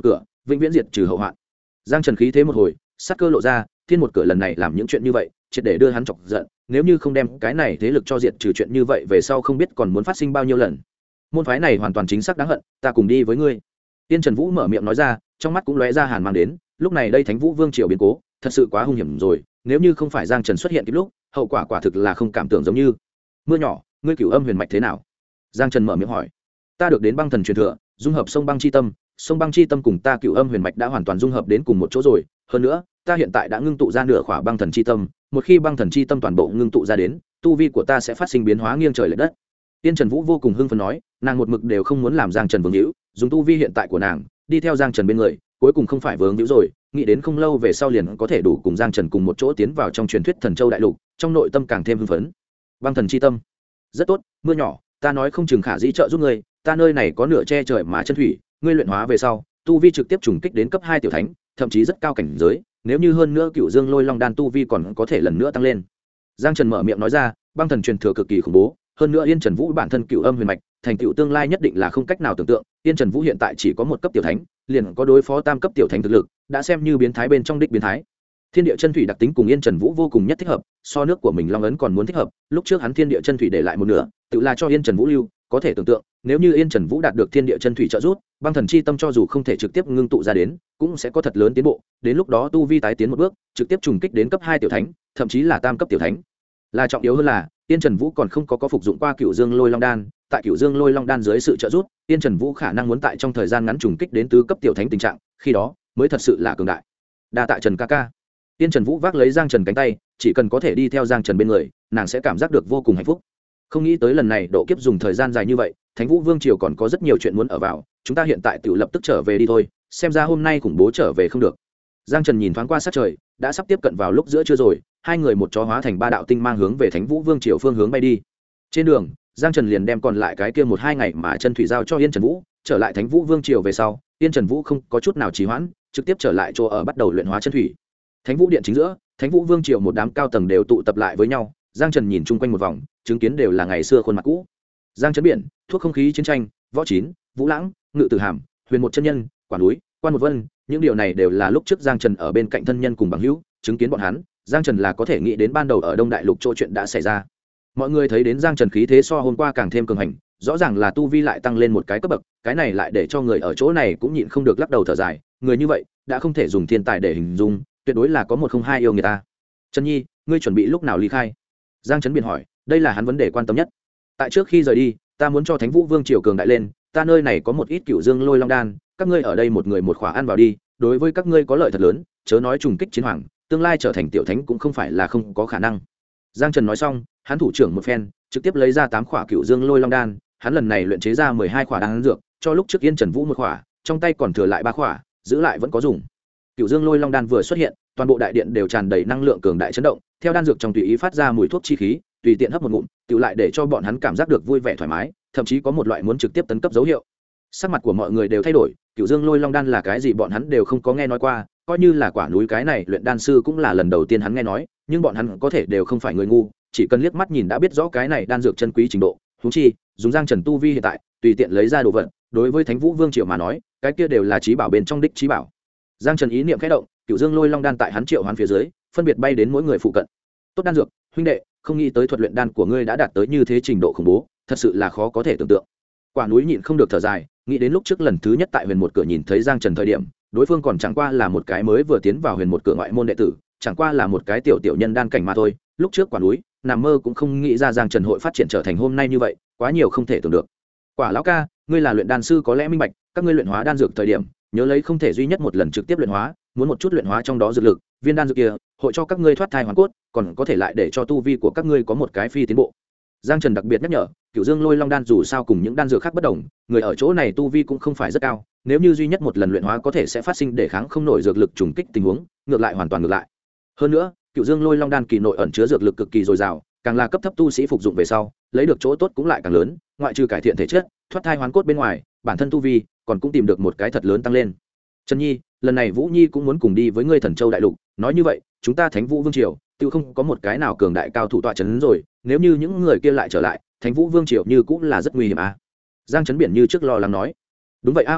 vĩnh viễn diệt trừ hậu hoạn. Giang Trần khí thế một hồi, sát cơ lộ ra, thiên một cửa lần này làm những chuyện như vậy triệt để đưa hắn chọc giận, nếu như không đem cái này thế lực cho diệt trừ chuyện như vậy về sau không biết còn muốn phát sinh bao nhiêu lần. Môn phái này hoàn toàn chính xác đáng hận, ta cùng đi với ngươi. Tiên Trần Vũ mở miệng nói ra, trong mắt cũng lóe ra hàn mang đến, lúc này đây Thánh Vũ Vương triều biến cố thật sự quá hung hiểm rồi, nếu như không phải Giang Trần xuất hiện kịp lúc, hậu quả quả thực là không cảm tưởng giống như. Mưa nhỏ, ngươi Cửu Âm huyền mạch thế nào? Giang Trần mở miệng hỏi. Ta được đến băng thần truyền thừa, dung hợp sông băng chi tâm, sông băng chi tâm cùng ta Cửu Âm huyền mạch đã hoàn toàn dung hợp đến cùng một chỗ rồi, hơn nữa ta hiện tại đã ngưng tụ ra nửa khỏa băng thần chi tâm, một khi băng thần chi tâm toàn bộ ngưng tụ ra đến, tu vi của ta sẽ phát sinh biến hóa nghiêng trời lệch đất. Tiên Trần Vũ vô cùng hưng phấn nói, nàng một mực đều không muốn làm Giang Trần vương hữu, dùng tu vi hiện tại của nàng, đi theo Giang Trần bên người, cuối cùng không phải vương hữu rồi, nghĩ đến không lâu về sau liền có thể đủ cùng Giang Trần cùng một chỗ tiến vào trong truyền thuyết Thần Châu đại lục, trong nội tâm càng thêm hưng phấn. Băng thần chi tâm, rất tốt, mưa nhỏ, ta nói không chừng khả dĩ trợ giúp ngươi, ta nơi này có nửa che trời mà chân thủy, ngươi luyện hóa về sau, tu vi trực tiếp trùng kích đến cấp 2 tiểu thánh, thậm chí rất cao cảnh giới, nếu như hơn nữa Cửu Dương Lôi Long đan tu vi còn có thể lần nữa tăng lên. Giang Trần mở miệng nói ra, băng thần truyền thừa cực kỳ khủng bố, hơn nữa Yên Trần Vũ bản thân Cửu Âm huyền mạch, thành tựu tương lai nhất định là không cách nào tưởng tượng. Yên Trần Vũ hiện tại chỉ có một cấp tiểu thánh, liền có đối phó tam cấp tiểu thánh thực lực, đã xem như biến thái bên trong đích biến thái. Thiên địa chân thủy đặc tính cùng Yên Trần Vũ vô cùng nhất thích hợp, so nước của mình Long ấn còn muốn thích hợp. Lúc trước hắn thiên địa chân thủy để lại một nửa, tự là cho Yên Trần Vũ lưu, có thể tưởng tượng, nếu như Yên Trần Vũ đạt được thiên địa chân thủy trợ giúp, băng thần chi tâm cho dù không thể trực tiếp ngưng tụ ra đến, cũng sẽ có thật lớn tiến bộ, đến lúc đó tu vi tái tiến một bước, trực tiếp trùng kích đến cấp 2 tiểu thánh, thậm chí là tam cấp tiểu thánh. Là trọng yếu hơn là, Yên Trần Vũ còn không có phục dụng qua Cửu Dương Lôi Long đan, tại Cửu Dương Lôi Long đan dưới sự trợ giúp, Yên Trần Vũ khả năng muốn tại trong thời gian ngắn trùng kích đến tứ cấp tiểu thánh tình trạng, khi đó mới thật sự là cường đại. Đa tạ Trần ca ca. Yên Trần Vũ vác lấy Giang Trần cánh tay, chỉ cần có thể đi theo Giang Trần bên người, nàng sẽ cảm giác được vô cùng hạnh phúc. Không nghĩ tới lần này độ kiếp dùng thời gian dài như vậy, Thánh Vũ Vương triều còn có rất nhiều chuyện muốn ở vào, chúng ta hiện tại tự lập tức trở về đi thôi, xem ra hôm nay khủng bố trở về không được. Giang Trần nhìn thoáng qua sát trời, đã sắp tiếp cận vào lúc giữa trưa rồi, hai người một chó hóa thành ba đạo tinh mang hướng về Thánh Vũ Vương triều phương hướng bay đi. Trên đường, Giang Trần liền đem còn lại cái kia 1-2 ngày mà chân thủy giao cho Yên Trần Vũ, trở lại Thánh Vũ Vương triều về sau, Yên Trần Vũ không có chút nào trì hoãn, trực tiếp trở lại chỗ ở bắt đầu luyện hóa chân thủy. Thánh Vũ điện chính giữa, Thánh Vũ Vương triều một đám cao tầng đều tụ tập lại với nhau, Giang Trần nhìn chung quanh một vòng, chứng kiến đều là ngày xưa khuôn mặt cũ. Giang Trấn Biển, thuốc không khí chiến tranh, Võ Chín, Vũ Lãng, Ngự Tử Hàm, Huyền một chân nhân, Quả núi, Quan một vân, những điều này đều là lúc trước Giang Trần ở bên cạnh thân nhân cùng bằng hữu, chứng kiến bọn hắn, Giang Trần là có thể nghĩ đến ban đầu ở Đông Đại Lục chỗ chuyện đã xảy ra. Mọi người thấy đến Giang Trần khí thế so hôm qua càng thêm cường hành, rõ ràng là tu vi lại tăng lên một cái cấp bậc, cái này lại để cho người ở chỗ này cũng nhịn không được lắc đầu thở dài, người như vậy đã không thể dùng thiên tài để hình dung, tuyệt đối là có một không hai yêu người ta. Trần Nhi, ngươi chuẩn bị lúc nào ly khai? Giang Trấn Biển hỏi, đây là hắn vấn đề quan tâm nhất. Tại trước khi rời đi, ta muốn cho Thánh Vũ Vương triều cường đại lên, ta nơi này có một ít Cửu Dương Lôi Long đan, các ngươi ở đây một người một khỏa ăn vào đi, đối với các ngươi có lợi thật lớn, chớ nói trùng kích chiến hoàng, tương lai trở thành tiểu thánh cũng không phải là không có khả năng. Giang Trần nói xong, hắn thủ trưởng một phen, trực tiếp lấy ra 8 khỏa Cửu Dương Lôi Long đan, hắn lần này luyện chế ra 12 khỏa đan dược, cho lúc trước Yên Trần Vũ một khỏa, trong tay còn thừa lại 3 khỏa, giữ lại vẫn có dùng. Cửu Dương Lôi Long đan vừa xuất hiện, toàn bộ đại điện đều tràn đầy năng lượng cường đại chấn động, theo đan dược trong tùy ý phát ra mùi thuốc chi khí, tùy tiện hấp một ngụm, tự lại để cho bọn hắn cảm giác được vui vẻ thoải mái, thậm chí có một loại muốn trực tiếp tấn cấp dấu hiệu. Sắc mặt của mọi người đều thay đổi, Cửu Dương Lôi Long đan là cái gì bọn hắn đều không có nghe nói qua, coi như là Quả núi cái này luyện đan sư cũng là lần đầu tiên hắn nghe nói, nhưng bọn hắn có thể đều không phải người ngu, chỉ cần liếc mắt nhìn đã biết rõ cái này đan dược chân quý trình độ, huống chi, dùng Giang Trần tu vi hiện tại, tùy tiện lấy ra đồ vật, đối với Thánh Vũ Vương triều mà nói, cái kia đều là chí bảo bên trong đích chí bảo. Giang Trần ý niệm khẽ động, Cửu Dương Lôi Long đan tại hắn triệu hoán phía dưới, phân biệt bay đến mỗi người phụ cận. Tốt đan dược, huynh đệ, không nghĩ tới thuật luyện đan của ngươi đã đạt tới như thế trình độ khủng bố, thật sự là khó có thể tưởng tượng. Quả núi nhịn không được thở dài, nghĩ đến lúc trước lần thứ nhất tại Huyền một cửa nhìn thấy Giang Trần thời điểm, đối phương còn chẳng qua là một cái mới vừa tiến vào Huyền một cửa ngoại môn đệ tử, chẳng qua là một cái tiểu nhân đan cảnh mà thôi. Lúc trước Quả núi nằm mơ cũng không nghĩ ra Giang Trần hội phát triển trở thành hôm nay như vậy, quá nhiều không thể tưởng được. Quả lão ca, ngươi là luyện đan sư có lẽ minh bạch, các ngươi luyện hóa đan dược thời điểm, nhớ lấy không thể duy nhất một lần trực tiếp luyện hóa, muốn một chút luyện hóa trong đó dược lực, viên đan dược kia hội cho các ngươi thoát thai hoàn cốt, còn có thể lại để cho tu vi của các ngươi có một cái phi tiến bộ. Giang Trần đặc biệt nhắc nhở, Cửu Dương Lôi Long đan dù sao cùng những đan dược khác bất đồng, người ở chỗ này tu vi cũng không phải rất cao, nếu như duy nhất một lần luyện hóa có thể sẽ phát sinh để kháng không nổi dược lực trùng kích tình huống, ngược lại hoàn toàn ngược lại. Hơn nữa, Cửu Dương Lôi Long đan kỳ nội ẩn chứa dược lực cực kỳ dồi dào, càng là cấp thấp tu sĩ phục dụng về sau, lấy được chỗ tốt cũng lại càng lớn, ngoại trừ cải thiện thể chất, thoát thai hoàn cốt bên ngoài, bản thân tu vi còn cũng tìm được một cái thật lớn tăng lên. Trần Nhi, lần này Vũ Nhi cũng muốn cùng đi với ngươi Thần Châu đại lục, nói như vậy, chúng ta Thánh Vũ Vương triều, tự không có một cái nào cường đại cao thủ tọa trấn rồi, nếu như những người kia lại trở lại, Thánh Vũ Vương triều như cũng là rất nguy hiểm a. Giang Trấn Biển như trước lo lắng nói. Đúng vậy a huynh đệ,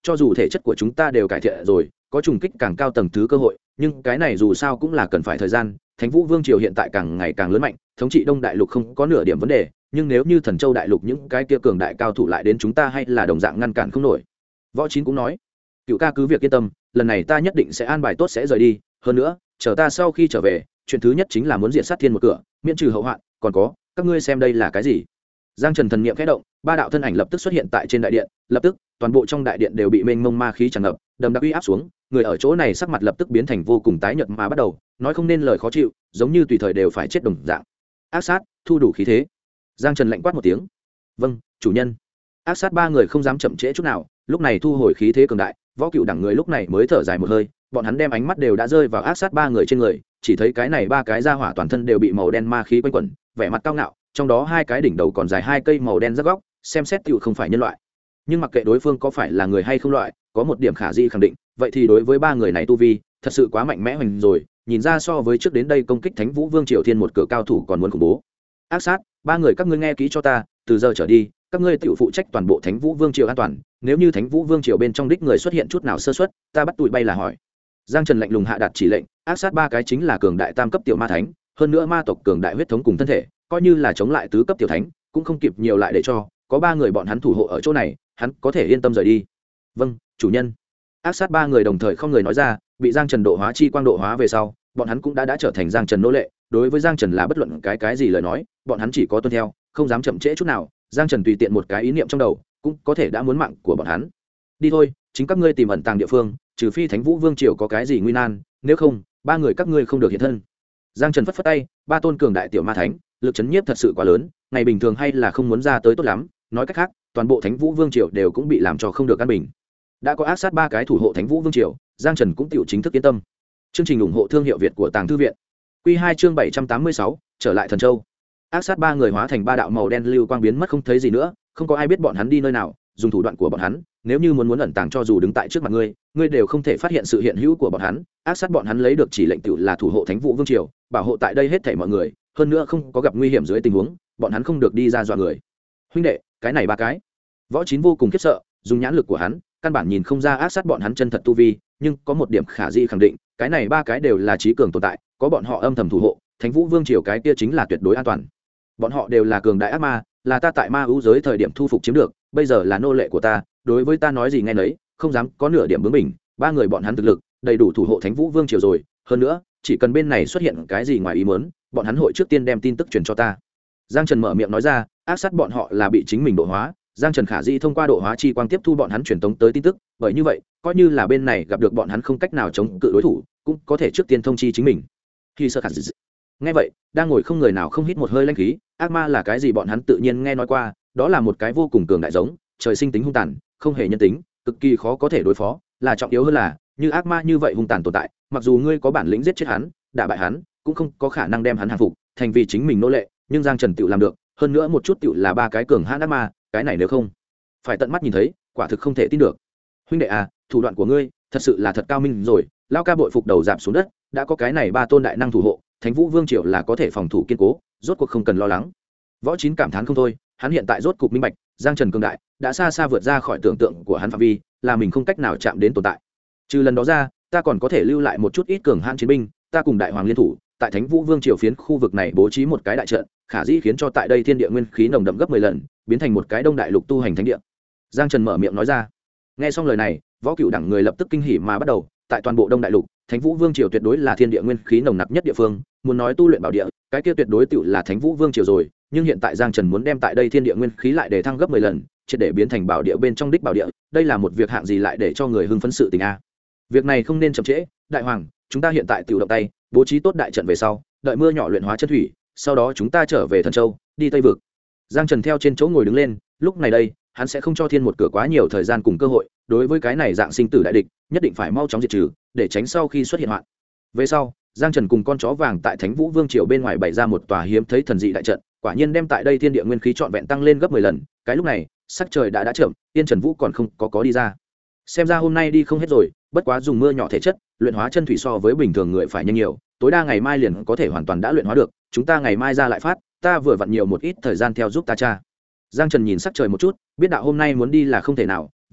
cho dù thể chất của chúng ta đều cải thiện rồi, có trùng kích càng cao tầng thứ cơ hội, nhưng cái này dù sao cũng là cần phải thời gian. Thánh Vũ Vương triều hiện tại càng ngày càng lớn mạnh, thống trị Đông Đại Lục không có nửa điểm vấn đề, nhưng nếu như Thần Châu Đại Lục những cái kia cường đại cao thủ lại đến chúng ta hay là đồng dạng ngăn cản không nổi. Võ Chín cũng nói, Cựu ca cứ việc yên tâm, lần này ta nhất định sẽ an bài tốt sẽ rời đi, hơn nữa, chờ ta sau khi trở về, chuyện thứ nhất chính là muốn diệt sát thiên một cửa, miễn trừ hậu hoạn, còn có, các ngươi xem đây là cái gì? Giang Trần thần niệm khẽ động, ba đạo thân ảnh lập tức xuất hiện tại trên đại điện, lập tức, toàn bộ trong đại điện đều bị mênh mông ma khí tràn ngập, đầm đặc uy áp xuống, người ở chỗ này sắc mặt lập tức biến thành vô cùng tái nhợt mà bắt đầu nói không nên lời khó chịu, giống như tùy thời đều phải chết đồng dạng. Ác sát, thu đủ khí thế. Giang Trần lạnh quát một tiếng. Vâng, chủ nhân. Ác sát ba người không dám chậm trễ chút nào, lúc này thu hồi khí thế cường đại, Võ Cựu đẳng người lúc này mới thở dài một hơi, bọn hắn đem ánh mắt đều đã rơi vào ác sát ba người trên người, chỉ thấy cái này ba cái ra hỏa toàn thân đều bị màu đen ma khí quanh quẩn, vẻ mặt cao ngạo, trong đó hai cái đỉnh đầu còn dài hai cây màu đen rắc góc, xem xét tựu không phải nhân loại. Nhưng mặc kệ đối phương có phải là người hay không loại, có một điểm khả dĩ khẳng định, vậy thì đối với ba người này tu vi thật sự quá mạnh mẽ hoành rồi, nhìn ra so với trước đến đây công kích Thánh Vũ Vương Triều Thiên một cửa cao thủ còn muốn khủng bố. Ác sát, ba người các ngươi nghe kỹ cho ta, từ giờ trở đi, các ngươi tự phụ trách toàn bộ Thánh Vũ Vương Triều an toàn, nếu như Thánh Vũ Vương Triều bên trong đích người xuất hiện chút nào sơ suất, ta bắt tụi bay là hỏi. Giang Trần lạnh lùng hạ đạt chỉ lệnh, ác sát ba cái chính là cường đại tam cấp tiểu ma thánh, hơn nữa ma tộc cường đại huyết thống cùng thân thể, coi như là chống lại tứ cấp tiểu thánh, cũng không kịp nhiều lại để cho, có ba người bọn hắn thủ hộ ở chỗ này, hắn có thể yên tâm rời đi. Vâng, chủ nhân. Ác sát ba người đồng thời không người nói ra, bị Giang Trần độ hóa chi quang độ hóa về sau, bọn hắn cũng đã trở thành Giang Trần nô lệ, đối với Giang Trần là bất luận cái gì lời nói, bọn hắn chỉ có tuân theo, không dám chậm trễ chút nào. Giang Trần tùy tiện một cái ý niệm trong đầu, cũng có thể đã muốn mạng của bọn hắn. Đi thôi, chính các ngươi tìm ẩn tàng địa phương, trừ phi Thánh Vũ Vương triều có cái gì nguy nan, nếu không, ba người các ngươi không được hiện thân. Giang Trần phất phất tay, ba tôn cường đại tiểu ma thánh, lực chấn nhiếp thật sự quá lớn, ngày bình thường hay là không muốn ra tới tốt lắm, nói cách khác, toàn bộ Thánh Vũ Vương triều đều cũng bị làm cho không được an bình. Đã có ác sát ba cái thủ hộ Thánh Vũ Vương triều, Giang Trần cũng tiểu chính thức yên tâm. Chương trình ủng hộ thương hiệu Việt của Tàng Thư viện. Quy 2 chương 786, trở lại Thần Châu. Ác sát ba người hóa thành ba đạo màu đen lưu quang biến mất không thấy gì nữa, không có ai biết bọn hắn đi nơi nào, dùng thủ đoạn của bọn hắn, nếu như muốn ẩn tàng cho dù đứng tại trước mặt ngươi đều không thể phát hiện sự hiện hữu của bọn hắn. Ác sát bọn hắn lấy được chỉ lệnh tiểu là thủ hộ Thánh Vũ Vương triều, bảo hộ tại đây hết thảy mọi người, hơn nữa không có gặp nguy hiểm dưới tình huống, bọn hắn không được đi ra dọa người. Huynh đệ, cái này ba cái. Võ Chín vô cùng khiếp sợ, dùng nhãn lực của hắn, căn bản nhìn không ra ác sát bọn hắn chân thật tu vi, nhưng có một điểm khả dĩ khẳng định, cái này ba cái đều là trí cường tồn tại, có bọn họ âm thầm thủ hộ, Thánh Vũ Vương triều cái kia chính là tuyệt đối an toàn. Bọn họ đều là cường đại ác ma, là ta tại ma ưu giới thời điểm thu phục chiếm được, bây giờ là nô lệ của ta, đối với ta nói gì nghe nấy, không dám có nửa điểm bướng bỉnh. Ba người bọn hắn thực lực đầy đủ thủ hộ Thánh Vũ Vương triều rồi, hơn nữa, chỉ cần bên này xuất hiện cái gì ngoài ý muốn, bọn hắn hội trước tiên đem tin tức truyền cho ta. Giang Trần mở miệng nói ra, ác sát bọn họ là bị chính mình độ hóa, Giang Trần khả dĩ thông qua độ hóa chi quang tiếp thu bọn hắn truyền tống tới tin tức, bởi như vậy, coi như là bên này gặp được bọn hắn không cách nào chống cự đối thủ, cũng có thể trước tiên thông chi chính mình. Khi sơ khả dĩ. Nghe vậy, đang ngồi không người nào không hít một hơi lãnh khí, ác ma là cái gì bọn hắn tự nhiên nghe nói qua, đó là một cái vô cùng cường đại giống, trời sinh tính hung tàn, không hề nhân tính, cực kỳ khó có thể đối phó, là trọng yếu hơn là, như ác ma như vậy hung tàn tồn tại, mặc dù ngươi có bản lĩnh giết chết hắn, đả bại hắn, cũng không có khả năng đem hắn hàng phục, thành vì chính mình nô lệ, nhưng Giang Trần tự làm được, hơn nữa một chút tự là ba cái cường hãn ác ma, cái này nếu không phải tận mắt nhìn thấy, quả thực không thể tin được. Huynh đệ à, thủ đoạn của ngươi thật sự là thật cao minh rồi. Lao ca bội phục đầu giảm xuống đất, đã có cái này ba tôn đại năng thủ hộ, Thánh Vũ Vương triều là có thể phòng thủ kiên cố, rốt cuộc không cần lo lắng. Võ Chín cảm thán không thôi, hắn hiện tại rốt cục minh bạch, Giang Trần cường đại đã xa xa vượt ra khỏi tưởng tượng của hắn phạm vi, là mình không cách nào chạm đến tồn tại. Trừ lần đó ra, ta còn có thể lưu lại một chút ít cường hãn chiến binh, ta cùng đại hoàng liên thủ, tại Thánh Vũ Vương triều phiến khu vực này bố trí một cái đại trận, khả dĩ khiến cho tại đây thiên địa nguyên khí nồng đậm gấp 10 lần, biến thành một cái đông đại lục tu hành thánh địa. Giang Trần mở miệng nói ra. Nghe xong lời này, Võ Cựu đẳng người lập tức kinh hỉ mà bắt đầu, tại toàn bộ đông đại lục, Thánh Vũ Vương triều tuyệt đối là thiên địa nguyên khí nồng nặc nhất địa phương, muốn nói tu luyện bảo địa, cái kia tuyệt đối tựu là Thánh Vũ Vương triều rồi, nhưng hiện tại Giang Trần muốn đem tại đây thiên địa nguyên khí lại để thăng gấp 10 lần, triệt để biến thành bảo địa bên trong đích bảo địa, đây là một việc hạng gì lại để cho người hưng phấn sự tình a. Việc này không nên chậm trễ, đại hoàng, chúng ta hiện tại tiểu động tay, bố trí tốt đại trận về sau, đợi mưa nhỏ luyện hóa chân thủy, sau đó chúng ta trở về Thần Châu, đi Tây vực. Giang Trần theo trên chỗ ngồi đứng lên, lúc này đây, hắn sẽ không cho thiên một cửa quá nhiều thời gian cùng cơ hội, đối với cái này dạng sinh tử đại địch, nhất định phải mau chóng diệt trừ, để tránh sau khi xuất hiện hoạn. Về sau, Giang Trần cùng con chó vàng tại Thánh Vũ Vương triều bên ngoài bày ra một tòa hiếm thấy thần dị đại trận, quả nhiên đem tại đây thiên địa nguyên khí trọn vẹn tăng lên gấp 10 lần, cái lúc này, sắc trời đã chậm, Tiên Trần Vũ còn không có đi ra. Xem ra hôm nay đi không hết rồi, bất quá dùng mưa nhỏ thể chất, luyện hóa chân thủy so với bình thường người phải nhanh nhiều, tối đa ngày mai liền có thể hoàn toàn đã luyện hóa được, chúng ta ngày mai ra lại phát, ta vừa vặn nhiều một ít thời gian theo giúp ta cha. Giang Trần nhìn sắc trời một chút, biết đạo hôm nay muốn đi là không thể nào,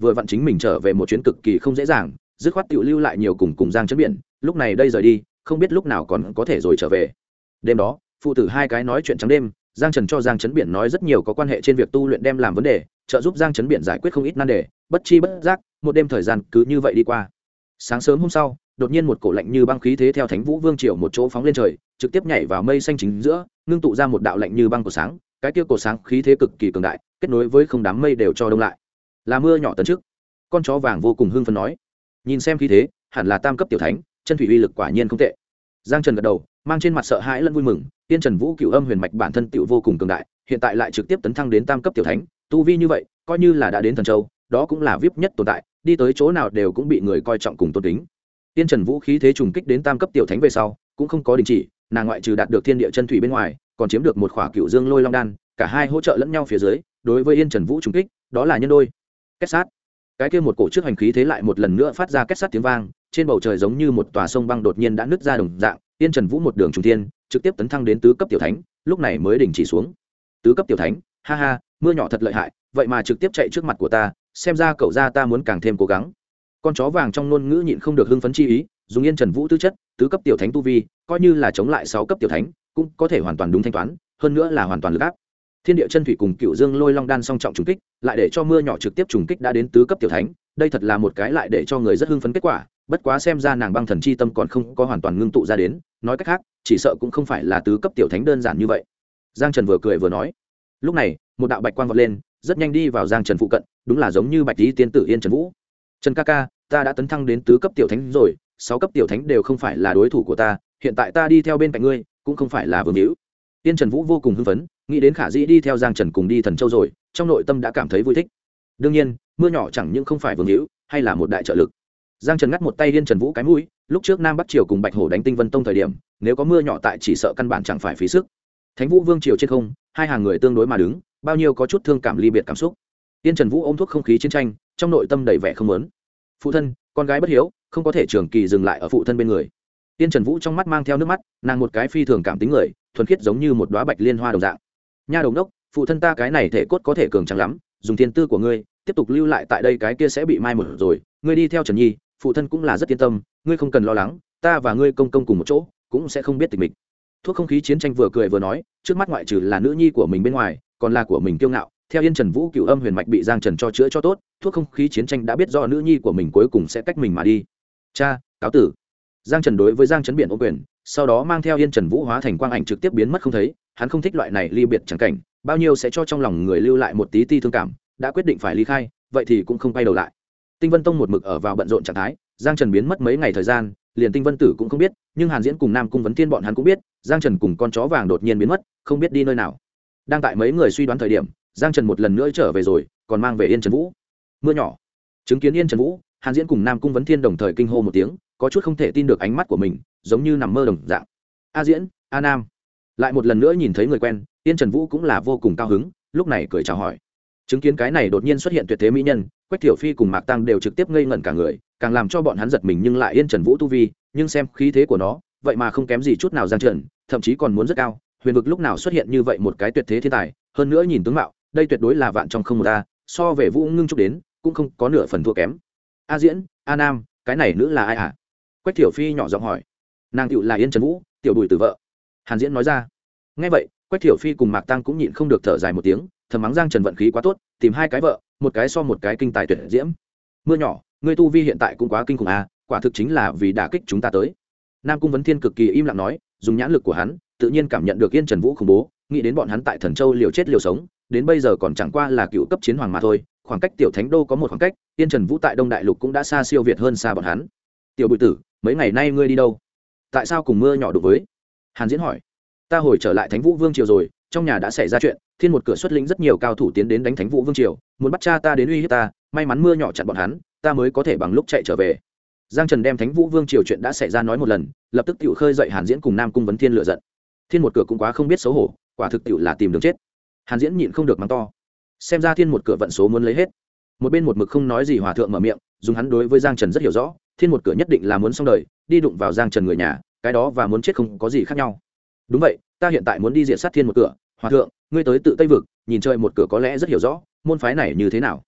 vừa vặn chính mình trở về một chuyến cực kỳ không dễ dàng, dứt khoát tiểu lưu lại nhiều cùng Giang Chấn Biển, lúc này đây rời đi, không biết lúc nào còn có thể rồi trở về. Đêm đó, phụ tử hai cái nói chuyện trắng đêm, Giang Trần cho Giang Chấn Biển nói rất nhiều có quan hệ trên việc tu luyện đem làm vấn đề, trợ giúp Giang Chấn Biển giải quyết không ít nan đề, bất chi bất giác, một đêm thời gian cứ như vậy đi qua. Sáng sớm hôm sau, đột nhiên một cổ lạnh như băng khí thế theo Thánh Vũ Vương triều một chỗ phóng lên trời, trực tiếp nhảy vào mây xanh chính giữa, ngưng tụ ra một đạo lạnh như băng của sáng, cái kia cổ sáng khí thế cực kỳ cường đại, kết nối với không đám mây đều cho đông lại. Là mưa nhỏ tấn trước. Con chó vàng vô cùng hưng phấn nói, nhìn xem khí thế, hẳn là tam cấp tiểu thánh, chân thủy uy lực quả nhiên không tệ. Giang Trần gật đầu, mang trên mặt sợ hãi lẫn vui mừng, Tiên Trần Vũ Cửu Âm Huyền Mạch bản thân tiểu vô cùng cường đại, hiện tại lại trực tiếp tấn thăng đến tam cấp tiểu thánh, tu vi như vậy, coi như là đã đến thần châu, đó cũng là VIP nhất tồn tại, đi tới chỗ nào đều cũng bị người coi trọng cùng tôn kính. Tiên Trần Vũ khí thế trùng kích đến tam cấp tiểu thánh về sau, cũng không có đình chỉ, nàng ngoại trừ đạt được thiên địa chân thủy bên ngoài, còn chiếm được một khỏa Cửu Dương Lôi Long đan, cả hai hỗ trợ lẫn nhau phía dưới, đối với Yên Trần Vũ trùng kích, đó là nhân đôi. Kết sát. Cái kia một cổ trước hành khí thế lại một lần nữa phát ra kết sát tiếng vang, trên bầu trời giống như một tòa sông băng đột nhiên đã nứt ra đồng dạng, Yên Trần Vũ một đường trùng thiên, trực tiếp tấn thăng đến tứ cấp tiểu thánh, lúc này mới đình chỉ xuống. Tứ cấp tiểu thánh, ha ha, mưa nhỏ thật lợi hại, vậy mà trực tiếp chạy trước mặt của ta, xem ra cậu ra ta muốn càng thêm cố gắng. Con chó vàng trong ngôn ngữ nhịn không được hưng phấn chi ý, dùng Yên Trần Vũ tư chất, tứ cấp tiểu thánh tu vi, coi như là chống lại 6 cấp tiểu thánh, cũng có thể hoàn toàn đúng thanh toán, hơn nữa là hoàn toàn lực áp. Thiên địa chân thủy cùng Cửu Dương Lôi Long đan song trọng trùng kích, lại để cho mưa nhỏ trực tiếp trùng kích đã đến tứ cấp tiểu thánh, đây thật là một cái lại để cho người rất hưng phấn kết quả, bất quá xem ra nàng băng thần chi tâm còn không có hoàn toàn ngưng tụ ra đến, nói cách khác, chỉ sợ cũng không phải là tứ cấp tiểu thánh đơn giản như vậy. Giang Trần vừa cười vừa nói. Lúc này, một đạo bạch quang vọt lên, rất nhanh đi vào Giang Trần phụ cận, đúng là giống như Bạch Tí tiên tử Yên Trần Vũ. Trần ca ca, ta đã tấn thăng đến tứ cấp tiểu thánh rồi, 6 cấp tiểu thánh đều không phải là đối thủ của ta, hiện tại ta đi theo bên cạnh ngươi, cũng không phải là vương hữu. Yên Trần Vũ vô cùng hưng phấn, nghĩ đến khả dĩ đi theo Giang Trần cùng đi Thần Châu rồi, trong nội tâm đã cảm thấy vui thích. Đương nhiên, mưa nhỏ chẳng những không phải vương hữu, hay là một đại trợ lực. Giang Trần ngắt một tay Yên Trần Vũ cái mũi, lúc trước Nam Bắc Triều cùng Bạch Hổ đánh Tinh Vân Tông thời điểm, nếu có mưa nhỏ tại chỉ sợ căn bản chẳng phải phí sức. Thánh Vũ Vương triều trên không, hai hàng người tương đối mà đứng, bao nhiêu có chút thương cảm ly biệt cảm xúc. Yên Trần Vũ ôm thuốc không khí chiến tranh, trong nội tâm đầy vẻ không muốn. Phụ thân, con gái bất hiếu, không có thể trường kỳ dừng lại ở phụ thân bên người. Yên Trần Vũ trong mắt mang theo nước mắt, nàng một cái phi thường cảm tính người, thuần khiết giống như một đóa bạch liên hoa đồng dạng. Nha đồng đốc, phụ thân ta cái này thể cốt có thể cường tráng lắm, dùng thiên tư của ngươi, tiếp tục lưu lại tại đây cái kia sẽ bị mai một rồi, ngươi đi theo Trần Nhi, phụ thân cũng là rất yên tâm, ngươi không cần lo lắng, ta và ngươi công công cùng một chỗ, cũng sẽ không biết tịch mịch. Thuốc không khí chiến tranh vừa cười vừa nói, trước mắt ngoại trừ là nữ nhi của mình bên ngoài, còn là của mình kiêu ngạo. Theo Yên Trần Vũ Cửu Âm Huyền Mạch bị Giang Trần cho chữa cho tốt, thuốc không khí chiến tranh đã biết do nữ nhi của mình cuối cùng sẽ cách mình mà đi. Cha, cáo tử. Giang Trần đối với Giang Trấn Biển ô quyền, sau đó mang theo Yên Trần Vũ hóa thành quang ảnh trực tiếp biến mất không thấy, hắn không thích loại này ly biệt chẳng cảnh, bao nhiêu sẽ cho trong lòng người lưu lại một tí ti thương cảm, đã quyết định phải ly khai, vậy thì cũng không quay đầu lại. Tinh Vân Tông một mực ở vào bận rộn trạng thái, Giang Trần biến mất mấy ngày thời gian, liền Tinh Vân Tử cũng không biết, nhưng Hàn Diễn cùng Nam Cung Vấn Tiên bọn hắn cũng biết, Giang Trần cùng con chó vàng đột nhiên biến mất, không biết đi nơi nào. Đang tại mấy người suy đoán thời điểm, Giang Trần một lần nữa trở về rồi, còn mang về Yên Trần Vũ. Mưa nhỏ. Chứng kiến Yên Trần Vũ, Hàn Diễn cùng Nam Cung Vấn Thiên đồng thời kinh hô một tiếng, có chút không thể tin được ánh mắt của mình, giống như nằm mơ đồng dạng. A Diễn, A Nam. Lại một lần nữa nhìn thấy người quen, Yên Trần Vũ cũng là vô cùng cao hứng, lúc này cười chào hỏi. Chứng kiến cái này đột nhiên xuất hiện tuyệt thế mỹ nhân, Quách Thiểu Phi cùng Mạc Tăng đều trực tiếp ngây ngẩn cả người, càng làm cho bọn hắn giật mình, nhưng lại Yên Trần Vũ tu vi, nhưng xem khí thế của nó, vậy mà không kém gì chút nào Giang Trần, thậm chí còn muốn rất cao. Huyền vực lúc nào xuất hiện như vậy một cái tuyệt thế thiên tài, hơn nữa nhìn tướng mạo, đây tuyệt đối là vạn trong không một a, so về Vũ Ngưng Trúc đến, cũng không có nửa phần thua kém. A Diễn, A Nam, cái này nữ là ai hả? Quách Thiểu Phi nhỏ giọng hỏi. Nàng tựu là Yên Trần Vũ, tiểu Bùi tử vợ. Hàn Diễn nói ra. Nghe vậy, Quách Thiểu Phi cùng Mạc Tăng cũng nhịn không được thở dài một tiếng, thầm mắng Giang Trần vận khí quá tốt, tìm hai cái vợ, một cái so một cái kinh tài tuyệt diễm. Mưa nhỏ, ngươi tu vi hiện tại cũng quá kinh khủng a, quả thực chính là vì đả kích chúng ta tới. Nam Cung Vấn Thiên cực kỳ im lặng nói, dùng nhãn lực của hắn, tự nhiên cảm nhận được Yên Trần Vũ khủng bố, nghĩ đến bọn hắn tại Thần Châu liều chết liều sống, đến bây giờ còn chẳng qua là cựu cấp chiến hoàng mà thôi, khoảng cách tiểu thánh đô có một khoảng cách, Yên Trần Vũ tại Đông Đại Lục cũng đã xa siêu việt hơn xa bọn hắn. Tiểu Bùi tử, mấy ngày nay ngươi đi đâu? Tại sao cùng mưa nhỏ đụng với? Hàn Diễn hỏi. Ta hồi trở lại Thánh Vũ Vương triều rồi, trong nhà đã xảy ra chuyện, Thiên một cửa xuất lĩnh rất nhiều cao thủ tiến đến đánh Thánh Vũ Vương triều, muốn bắt cha ta đến uy hiếp ta, may mắn mưa nhỏ chặn bọn hắn, ta mới có thể bằng lúc chạy trở về. Giang Trần đem Thánh Vũ Vương triều chuyện đã xảy ra nói một lần, lập tức tiểu khơi dậy Hàn Diễn cùng Nam Cung Vấn Thiên lửa giận. Thiên một cửa cũng quá không biết xấu hổ, quả thực tiểu là tìm đường chết. Hàn Diễn nhịn không được mắng to. Xem ra Thiên một cửa vận số muốn lấy hết. Một bên một mực không nói gì hòa thượng mở miệng, dùng hắn đối với Giang Trần rất hiểu rõ, Thiên một cửa nhất định là muốn xong đời, đi đụng vào Giang Trần người nhà, cái đó và muốn chết không có gì khác nhau. Đúng vậy, ta hiện tại muốn đi diệt sát Thiên một cửa, hòa thượng, ngươi tới tự Tây vực, nhìn chơi một cửa có lẽ rất hiểu rõ, môn phái này như thế nào.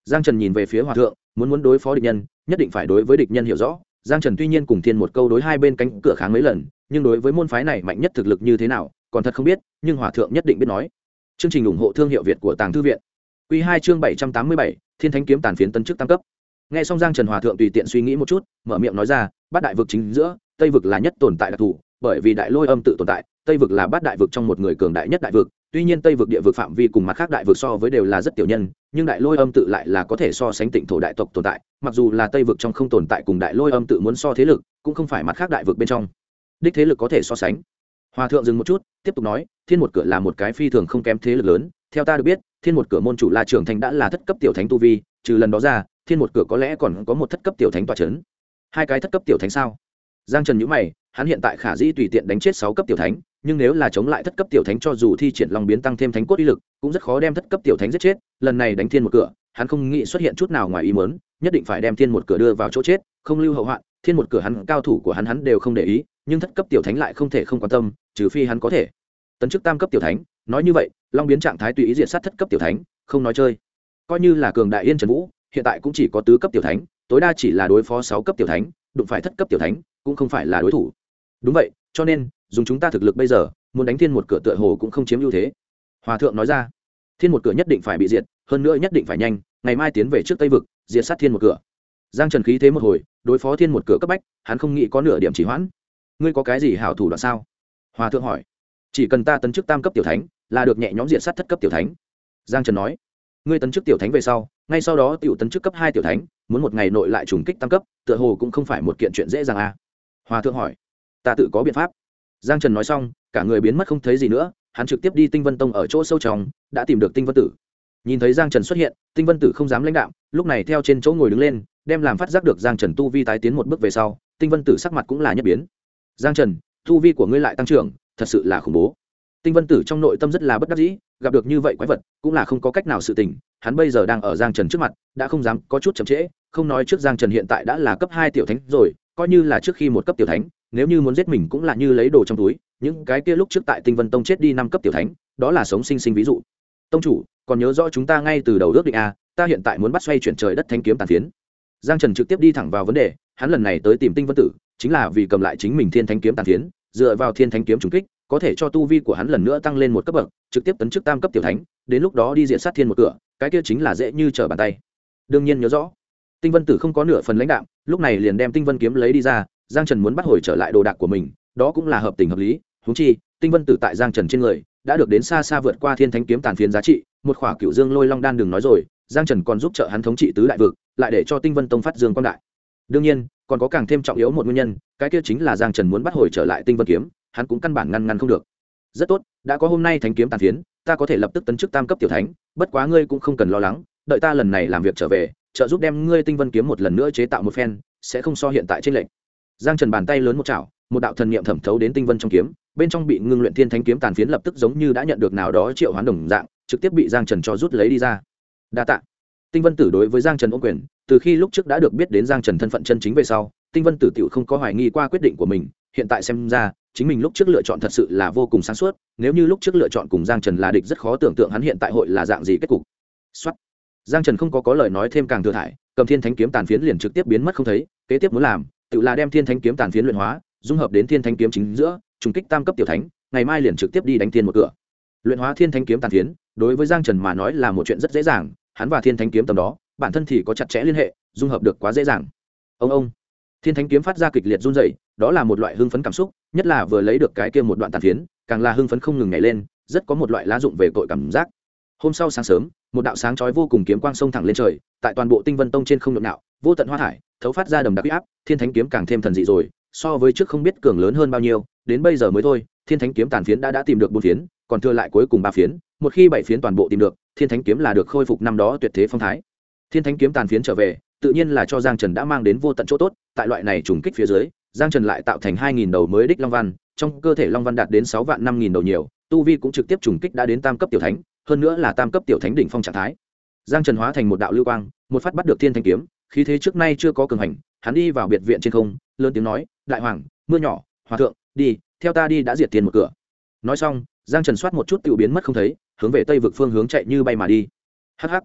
Giang Trần nhìn về phía hòa thượng, muốn đối phó địch nhân nhất định phải đối với địch nhân hiểu rõ. Giang Trần tuy nhiên cùng thiên một câu đối hai bên cánh cửa kháng mấy lần, nhưng đối với môn phái này mạnh nhất thực lực như thế nào còn thật không biết, nhưng hòa thượng nhất định biết nói. Chương trình ủng hộ thương hiệu Việt của Tàng Thư viện. Quy 2 chương 787, Thiên Thánh kiếm tàn phiến tấn chức tam cấp. Nghe xong Giang Trần hòa thượng tùy tiện suy nghĩ một chút, mở miệng nói ra, bát đại vực chính giữa, Tây vực là nhất tồn tại đặc thù, bởi vì đại lôi âm tự tồn tại, Tây vực là bát đại vực trong một người cường đại nhất đại vực. Tuy nhiên Tây vực địa vực phạm vi cùng mặt khác đại vực so với đều là rất tiểu nhân, nhưng đại lôi âm tự lại là có thể so sánh Tịnh thổ đại tộc tồn tại, mặc dù là Tây vực trong không tồn tại cùng đại lôi âm tự muốn so thế lực, cũng không phải mặt khác đại vực bên trong đích thế lực có thể so sánh. Hòa thượng dừng một chút, tiếp tục nói, Thiên một cửa là một cái phi thường không kém thế lực lớn, theo ta được biết, Thiên một cửa môn chủ La Trường Thành đã là thất cấp tiểu thánh tu vi, trừ lần đó ra, Thiên một cửa có lẽ còn có một thất cấp tiểu thánh tọa chấn. Hai cái thất cấp tiểu thánh sao? Giang Trần nhíu mày, hắn hiện tại khả dĩ tùy tiện đánh chết 6 cấp tiểu thánh, nhưng nếu là chống lại thất cấp tiểu thánh cho dù thi triển long biến tăng thêm thánh cốt uy lực, cũng rất khó đem thất cấp tiểu thánh giết chết. Lần này đánh Thiên một cửa, hắn không nghĩ xuất hiện chút nào ngoài ý muốn, nhất định phải đem Thiên một cửa đưa vào chỗ chết, không lưu hậu hoạn. Thiên một cửa hắn cao thủ của hắn đều không để ý, nhưng thất cấp tiểu thánh lại không thể không quan tâm, trừ phi hắn có thể tấn chức tam cấp tiểu thánh. Nói như vậy, long biến trạng thái tùy ý diệt sát thất cấp tiểu thánh, không nói chơi. Coi như là cường đại Yên Trần Vũ, hiện tại cũng chỉ có tứ cấp tiểu thánh, tối đa chỉ là đối phó 6 cấp tiểu thánh, đụng phải thất cấp tiểu thánh, cũng không phải là đối thủ. Đúng vậy, cho nên dùng chúng ta thực lực bây giờ, muốn đánh Thiên một cửa tựa hồ cũng không chiếm ưu thế. Hòa thượng nói ra, Thiên một cửa nhất định phải bị diệt, hơn nữa nhất định phải nhanh, ngày mai tiến về trước Tây vực, diệt sát Thiên một cửa. Giang Trần khí thế một hồi, đối phó Thiên một cửa cấp bách, hắn không nghĩ có nửa điểm trì hoãn. Ngươi có cái gì hảo thủ đoạn sao? Hòa thượng hỏi. Chỉ cần ta tấn chức tam cấp tiểu thánh, là được nhẹ nhõm diệt sát thất cấp tiểu thánh. Giang Trần nói. Ngươi tấn chức tiểu thánh về sau, ngay sau đó tiểu tấn chức cấp 2 tiểu thánh, muốn một ngày nội lại trùng kích tam cấp, tựa hồ cũng không phải một kiện chuyện dễ dàng à? Hòa thượng hỏi. Ta tự có biện pháp. Giang Trần nói xong, cả người biến mất không thấy gì nữa, hắn trực tiếp đi Tinh Vân Tông ở chỗ sâu trong, đã tìm được Tinh Vân Tử. Nhìn thấy Giang Trần xuất hiện, Tinh Vân Tử không dám lãnh đạm, lúc này theo trên chỗ ngồi đứng lên, đem làm phát giác được Giang Trần tu vi tái tiến một bước về sau, Tinh Vân Tử sắc mặt cũng là nhất biến. Giang Trần, tu vi của ngươi lại tăng trưởng, thật sự là khủng bố. Tinh Vân Tử trong nội tâm rất là bất đắc dĩ, gặp được như vậy quái vật, cũng là không có cách nào sự tình, hắn bây giờ đang ở Giang Trần trước mặt, đã không dám có chút chậm trễ, không nói trước Giang Trần hiện tại đã là cấp 2 tiểu thánh rồi, coi như là trước khi một cấp tiểu thánh, nếu như muốn giết mình cũng là như lấy đồ trong túi, những cái kia lúc trước tại Tinh Vân Tông chết đi 5 cấp tiểu thánh, đó là sống sinh sinh ví dụ. Tông chủ, còn nhớ rõ chúng ta ngay từ đầu ước định a, ta hiện tại muốn bắt xoay chuyển trời đất thanh kiếm tàn phiến. Giang Trần trực tiếp đi thẳng vào vấn đề, hắn lần này tới tìm Tinh Vân Tử, chính là vì cầm lại chính mình Thiên Thánh kiếm tàn phiến, dựa vào Thiên Thánh kiếm trùng kích, có thể cho tu vi của hắn lần nữa tăng lên một cấp bậc, trực tiếp tấn chức tam cấp tiểu thánh, đến lúc đó đi diện sát thiên một cửa, cái kia chính là dễ như trở bàn tay. Đương nhiên nhớ rõ. Tinh Vân Tử không có nửa phần lãnh đạm, lúc này liền đem Tinh Vân kiếm lấy đi ra, Giang Trần muốn bắt hồi trở lại đồ đạc của mình, đó cũng là hợp tình hợp lý, huống chi, Tinh Vân Tử tại Giang Trần trên người, đã được đến xa xa vượt qua Thiên Thánh kiếm tàn phiến giá trị, một khỏa Cửu Dương Lôi Long đan đừng nói rồi, Giang Trần còn giúp trợ hắn thống trị tứ đại vực, lại để cho Tinh Vân Tông phát dương quang đại. Đương nhiên, còn có càng thêm trọng yếu một nguyên nhân, cái kia chính là Giang Trần muốn bắt hồi trở lại Tinh Vân kiếm, hắn cũng căn bản ngăn không được. Rất tốt, đã có hôm nay Thánh kiếm tàn phiến, ta có thể lập tức tấn chức tam cấp tiểu thánh, bất quá ngươi cũng không cần lo lắng, đợi ta lần này làm việc trở về, trợ giúp đem ngươi Tinh Vân kiếm một lần nữa chế tạo một phen, sẽ không so hiện tại trên lệnh. Giang Trần bàn tay lớn một chảo, một đạo thần niệm thẩm thấu đến Tinh Vân trong kiếm, bên trong bị ngưng luyện Thiên Thánh kiếm tàn phiến lập tức giống như đã nhận được nào đó triệu hoán đồng dạng, trực tiếp bị Giang Trần cho rút lấy đi ra. Đa tạ. Tinh Vân Tử đối với Giang Trần ôm quyền, từ khi lúc trước đã được biết đến Giang Trần thân phận chân chính về sau, Tinh Vân Tử tiểu không có hoài nghi qua quyết định của mình, hiện tại xem ra, chính mình lúc trước lựa chọn thật sự là vô cùng sáng suốt, nếu như lúc trước lựa chọn cùng Giang Trần là địch rất khó tưởng tượng hắn hiện tại hội là dạng gì kết cục. Soát. Giang Trần không có lời nói thêm càng thừa thãi, cầm Thiên Thánh kiếm tàn phiến liền trực tiếp biến mất không thấy, kế tiếp muốn làm, tự là đem Thiên Thánh kiếm tàn phiến luyện hóa, dung hợp đến Thiên Thánh kiếm chính giữa, trùng kích tam cấp tiểu thánh, ngày mai liền trực tiếp đi đánh thiên một cửa. Luyện hóa Thiên Thánh kiếm tàn phiến, đối với Giang Trần mà nói là một chuyện rất dễ dàng, hắn và Thiên Thánh kiếm tầm đó, bản thân thì có chặt chẽ liên hệ, dung hợp được quá dễ dàng. Ông Thiên Thánh kiếm phát ra kịch liệt run rẩy, đó là một loại hưng phấn cảm xúc, nhất là vừa lấy được cái kia một đoạn tàn phiến, càng là hưng phấn không ngừng nhảy lên, rất có một loại lá dụng về tội cảm giác. Hôm sau sáng sớm, một đạo sáng chói vô cùng kiếm quang xông thẳng lên trời, tại toàn bộ Tinh Vân Tông trên không nhộn nhạo, vô tận hoa thải, thấu phát ra đầm đặc uy áp, Thiên Thánh kiếm càng thêm thần dị rồi, so với trước không biết cường lớn hơn bao nhiêu, đến bây giờ mới thôi, Thiên Thánh kiếm tàn phiến đã tìm được 4 phiến, còn thừa lại cuối cùng 3 phiến, một khi 7 phiến toàn bộ tìm được, Thiên Thánh kiếm là được khôi phục năm đó tuyệt thế phong thái. Thiên Thánh kiếm tàn phiến trở về, tự nhiên là cho Giang Trần đã mang đến vô tận chỗ tốt, tại loại này trùng kích phía dưới, Giang Trần lại tạo thành 2000 đầu mới đích long văn, trong cơ thể long văn đạt đến 6 vạn 5000 đầu nhiều, tu vi cũng trực tiếp trùng kích đã đến tam cấp tiểu thánh, hơn nữa là tam cấp tiểu thánh đỉnh phong trạng thái. Giang Trần hóa thành một đạo lưu quang, một phát bắt được Thiên Thánh kiếm, khí thế trước nay chưa có cường hành, hắn đi vào biệt viện trên không, lớn tiếng nói, "Đại hoàng, mưa nhỏ, hòa thượng, đi, theo ta đi đã diệt tiền một cửa." Nói xong, Giang Trần soát một chút tiểu biến mất không thấy, hướng về Tây vực phương hướng chạy như bay mà đi. Hắc hắc.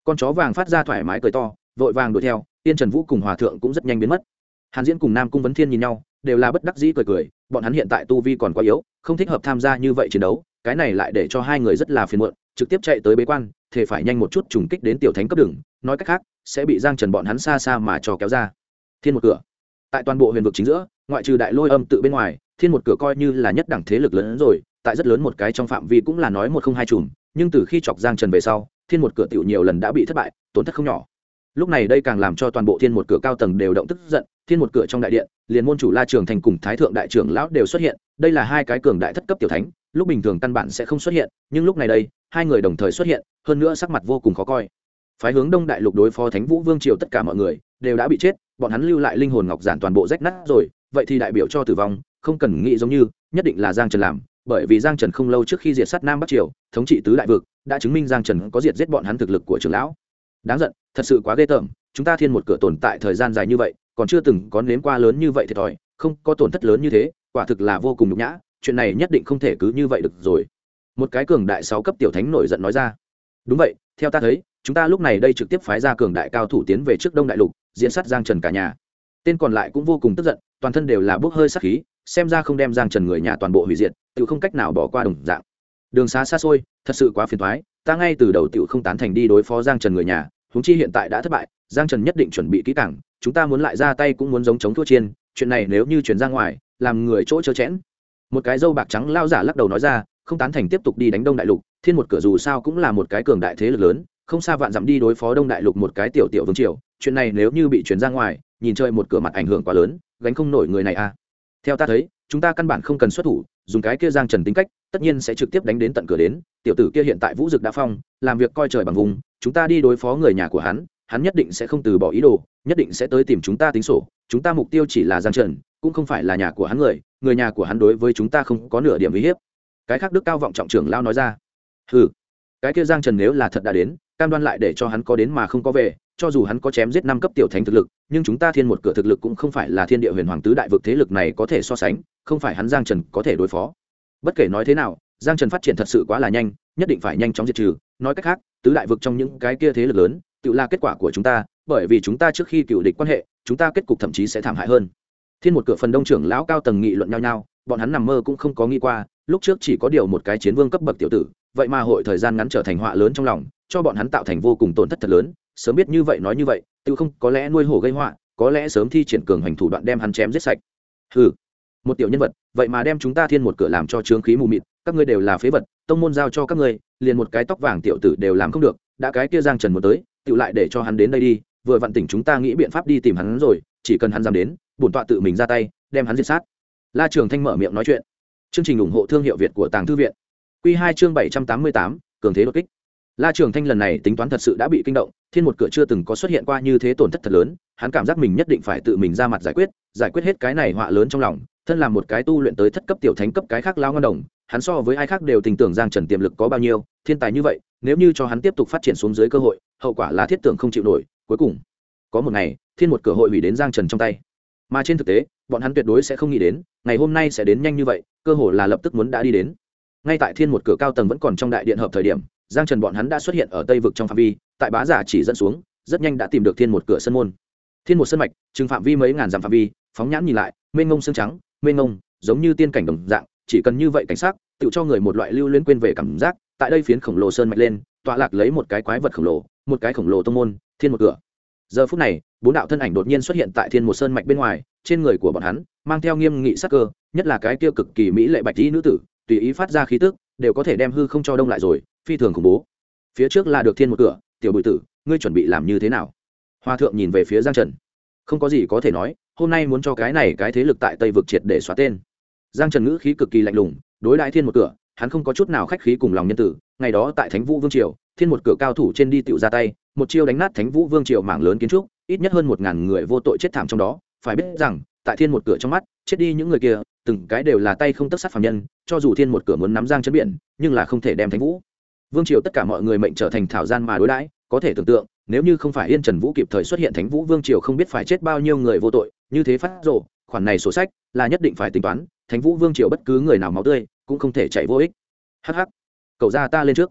con chó vàng phát ra thoải mái cười to, vội vàng đuổi theo. Yên Trần Vũ cùng hòa thượng cũng rất nhanh biến mất. Hàn Diễn cùng Nam Cung Vấn Thiên nhìn nhau, đều là bất đắc dĩ cười cười, bọn hắn hiện tại tu vi còn quá yếu, không thích hợp tham gia như vậy chiến đấu, cái này lại để cho hai người rất là phiền muộn, trực tiếp chạy tới bế quan, thề phải nhanh một chút trùng kích đến tiểu thánh cấp đường, nói cách khác, sẽ bị Giang Trần bọn hắn xa xa mà cho kéo ra. Thiên một cửa. Tại toàn bộ huyền vực chính giữa, ngoại trừ Đại Lôi Âm tự bên ngoài, Thiên một cửa coi như là nhất đẳng thế lực lớn hơn rồi, tại rất lớn một cái trong phạm vi cũng là nói một không hai chùm, nhưng từ khi chọc Giang Trần về sau, Thiên một cửa tiểu nhiều lần đã bị thất bại, tổn thất không nhỏ. Lúc này đây càng làm cho toàn bộ Thiên một cửa cao tầng đều động tức giận. Thiên một cửa trong đại điện, liền môn chủ La Trường Thành cùng Thái thượng đại trưởng lão đều xuất hiện, đây là hai cái cường đại thất cấp tiểu thánh, lúc bình thường căn bản sẽ không xuất hiện, nhưng lúc này đây, hai người đồng thời xuất hiện, hơn nữa sắc mặt vô cùng khó coi. Phái hướng Đông đại lục đối phó Thánh Vũ Vương triều tất cả mọi người đều đã bị chết, bọn hắn lưu lại linh hồn ngọc giản toàn bộ rách nát rồi, vậy thì đại biểu cho tử vong, không cần nghĩ giống như, nhất định là Giang Trần làm, bởi vì Giang Trần không lâu trước khi diệt sát Nam Bắc triều, thống trị tứ đại vực, đã chứng minh Giang Trần có diệt giết bọn hắn thực lực của trưởng lão. Đáng giận, thật sự quá ghê tởm, chúng ta Thiên một cửa tồn tại thời gian dài như vậy, còn chưa từng có nếm qua lớn như vậy thiệt thòi, không có tổn thất lớn như thế, quả thực là vô cùng nhục nhã, chuyện này nhất định không thể cứ như vậy được rồi. Một cái cường đại 6 cấp tiểu thánh nổi giận nói ra. Đúng vậy, theo ta thấy, chúng ta lúc này đây trực tiếp phái ra cường đại cao thủ tiến về trước Đông đại lục, diễn sát Giang Trần cả nhà. Tên còn lại cũng vô cùng tức giận, toàn thân đều là bốc hơi sát khí, xem ra không đem Giang Trần người nhà toàn bộ hủy diệt, tiểu không cách nào bỏ qua đồng dạng. Đường xá xa xôi, thật sự quá phiền toái, ta ngay từ đầu tiểu không tán thành đi đối phó Giang Trần người nhà, huống chi hiện tại đã thất bại, Giang Trần nhất định chuẩn bị kỹ càng, chúng ta muốn lại ra tay cũng muốn giống chống thua chiên, chuyện này nếu như truyền ra ngoài, làm người chỗ chớ chẽn. Một cái râu bạc trắng lao giả lắc đầu nói ra, không tán thành tiếp tục đi đánh Đông đại lục, Thiên một cửa dù sao cũng là một cái cường đại thế lực lớn, không xa vạn dặm đi đối phó Đông đại lục một cái tiểu tiểu vương triều, chuyện này nếu như bị truyền ra ngoài, nhìn chơi một cửa mặt ảnh hưởng quá lớn, gánh không nổi người này a. Theo ta thấy, chúng ta căn bản không cần xuất thủ, dùng cái kia Giang Trần tính cách, tất nhiên sẽ trực tiếp đánh đến tận cửa đến, tiểu tử kia hiện tại vũ dực đã phong, làm việc coi trời bằng vùng, chúng ta đi đối phó người nhà của hắn, hắn nhất định sẽ không từ bỏ ý đồ, nhất định sẽ tới tìm chúng ta tính sổ, chúng ta mục tiêu chỉ là Giang Trần, cũng không phải là nhà của hắn người nhà của hắn đối với chúng ta không có nửa điểm uy hiếp. Cái khác đức cao vọng trọng trưởng lao nói ra. Hừ, cái kia Giang Trần nếu là thật đã đến, cam đoan lại để cho hắn có đến mà không có về, cho dù hắn có chém giết 5 cấp tiểu thánh thực lực, nhưng chúng ta Thiên một cửa thực lực cũng không phải là Thiên địa huyền hoàng tứ đại vực thế lực này có thể so sánh, không phải hắn Giang Trần có thể đối phó. Bất kể nói thế nào, Giang Trần phát triển thật sự quá là nhanh, nhất định phải nhanh chóng diệt trừ, nói cách khác, tứ đại vực trong những cái kia thế lực lớn, tự là kết quả của chúng ta, bởi vì chúng ta trước khi cựu địch quan hệ, chúng ta kết cục thậm chí sẽ thảm hại hơn. Thiên một cửa phần đông trưởng lão cao tầng nghị luận nhau nhau, bọn hắn nằm mơ cũng không có nghĩ qua, lúc trước chỉ có điều một cái chiến vương cấp bậc tiểu tử, vậy mà hội thời gian ngắn trở thành họa lớn trong lòng, cho bọn hắn tạo thành vô cùng tổn thất thật lớn, sớm biết như vậy nói như vậy, tự không có lẽ nuôi hổ gây họa, có lẽ sớm thi triển cường hành thủ đoạn đem hắn chém giết sạch. Hừ, một tiểu nhân vật, vậy mà đem chúng ta Thiên một cửa làm cho trướng khí mù mịt, các ngươi đều là phế vật, tông môn giao cho các ngươi, liền một cái tóc vàng tiểu tử đều làm không được, đã cái kia Giang Trần muốn tới, tự lại để cho hắn đến đây đi, vừa vặn tỉnh chúng ta nghĩ biện pháp đi tìm hắn rồi, chỉ cần hắn dám đến, bổn tọa tự mình ra tay, đem hắn diệt sát. La Trường Thanh mở miệng nói chuyện. Chương trình ủng hộ thương hiệu Việt của Tàng Thư viện. Quy 2 chương 788, cường thế đột kích. La Trường Thanh lần này tính toán thật sự đã bị kinh động, Thiên một cửa chưa từng có xuất hiện qua như thế tổn thất thật lớn, hắn cảm giác mình nhất định phải tự mình ra mặt giải quyết hết cái này họa lớn trong lòng, thân làm một cái tu luyện tới thất cấp tiểu thánh cấp cái khác lao ngon đồng, hắn so với ai khác đều tin tưởng Giang Trần tiềm lực có bao nhiêu, thiên tài như vậy, nếu như cho hắn tiếp tục phát triển xuống dưới cơ hội, hậu quả là thiết tưởng không chịu nổi, cuối cùng có một ngày, Thiên một cửa hội hủy đến Giang Trần trong tay. Mà trên thực tế, bọn hắn tuyệt đối sẽ không nghĩ đến, ngày hôm nay sẽ đến nhanh như vậy, cơ hội là lập tức muốn đã đi đến. Ngay tại Thiên một cửa cao tầng vẫn còn trong đại điện hợp thời điểm, Giang Trần bọn hắn đã xuất hiện ở Tây vực trong phạm vi, tại bá giả chỉ dẫn xuống, rất nhanh đã tìm được Thiên một cửa sân môn. Thiên một sân mạch, trừng phạm vi mấy ngàn dặm phạm vi, phóng nhãn nhìn lại, mênh mông xương trắng, mênh mông, giống như tiên cảnh đồng dạng, chỉ cần như vậy cảnh sắc, tự cho người một loại lưu luyến quên về cảm giác. Tại đây phiến khổng lồ sơn mạch lên, tọa lạc lấy một cái quái vật khổng lồ, một cái khổng lồ tông môn, Thiên một cửa. Giờ phút này, 4 đạo thân ảnh đột nhiên xuất hiện tại Thiên một sơn mạch bên ngoài, trên người của bọn hắn mang theo nghiêm nghị sắc cơ, nhất là cái kia cực kỳ mỹ lệ bạch y nữ tử, tùy ý phát ra khí tức, đều có thể đem hư không cho đông lại rồi, phi thường khủng bố. Phía trước là được Thiên một cửa, tiểu bùi tử, ngươi chuẩn bị làm như thế nào? Hoa thượng nhìn về phía Giang Trần. Không có gì có thể nói, hôm nay muốn cho cái này cái thế lực tại Tây vực triệt để xóa tên. Giang Trần ngữ khí cực kỳ lạnh lùng, đối đãi Thiên một cửa, hắn không có chút nào khách khí cùng lòng nhân tử. Ngày đó tại Thánh Vũ Vương triều, Thiên một cửa cao thủ trên đi tiểu ra tay, một chiêu đánh nát Thánh Vũ Vương triều mảng lớn kiến trúc, ít nhất hơn 1000 người vô tội chết thảm trong đó. Phải biết rằng, tại Thiên một cửa trong mắt, chết đi những người kia, từng cái đều là tay không tấc sắt phàm nhân, cho dù Thiên một cửa muốn nắm Giang Trấn biển, nhưng là không thể đem Thánh Vũ Vương triều tất cả mọi người mệnh trở thành thảo gian mà đối đãi. Có thể tưởng tượng, nếu như không phải Yên Trần Vũ kịp thời xuất hiện, Thánh Vũ Vương triều không biết phải chết bao nhiêu người vô tội, như thế phát rồ, khoản này sổ sách là nhất định phải tính toán, Thánh Vũ Vương triều bất cứ người nào máu tươi cũng không thể chảy vô ích. Hắc hắc, cậu ra ta lên trước.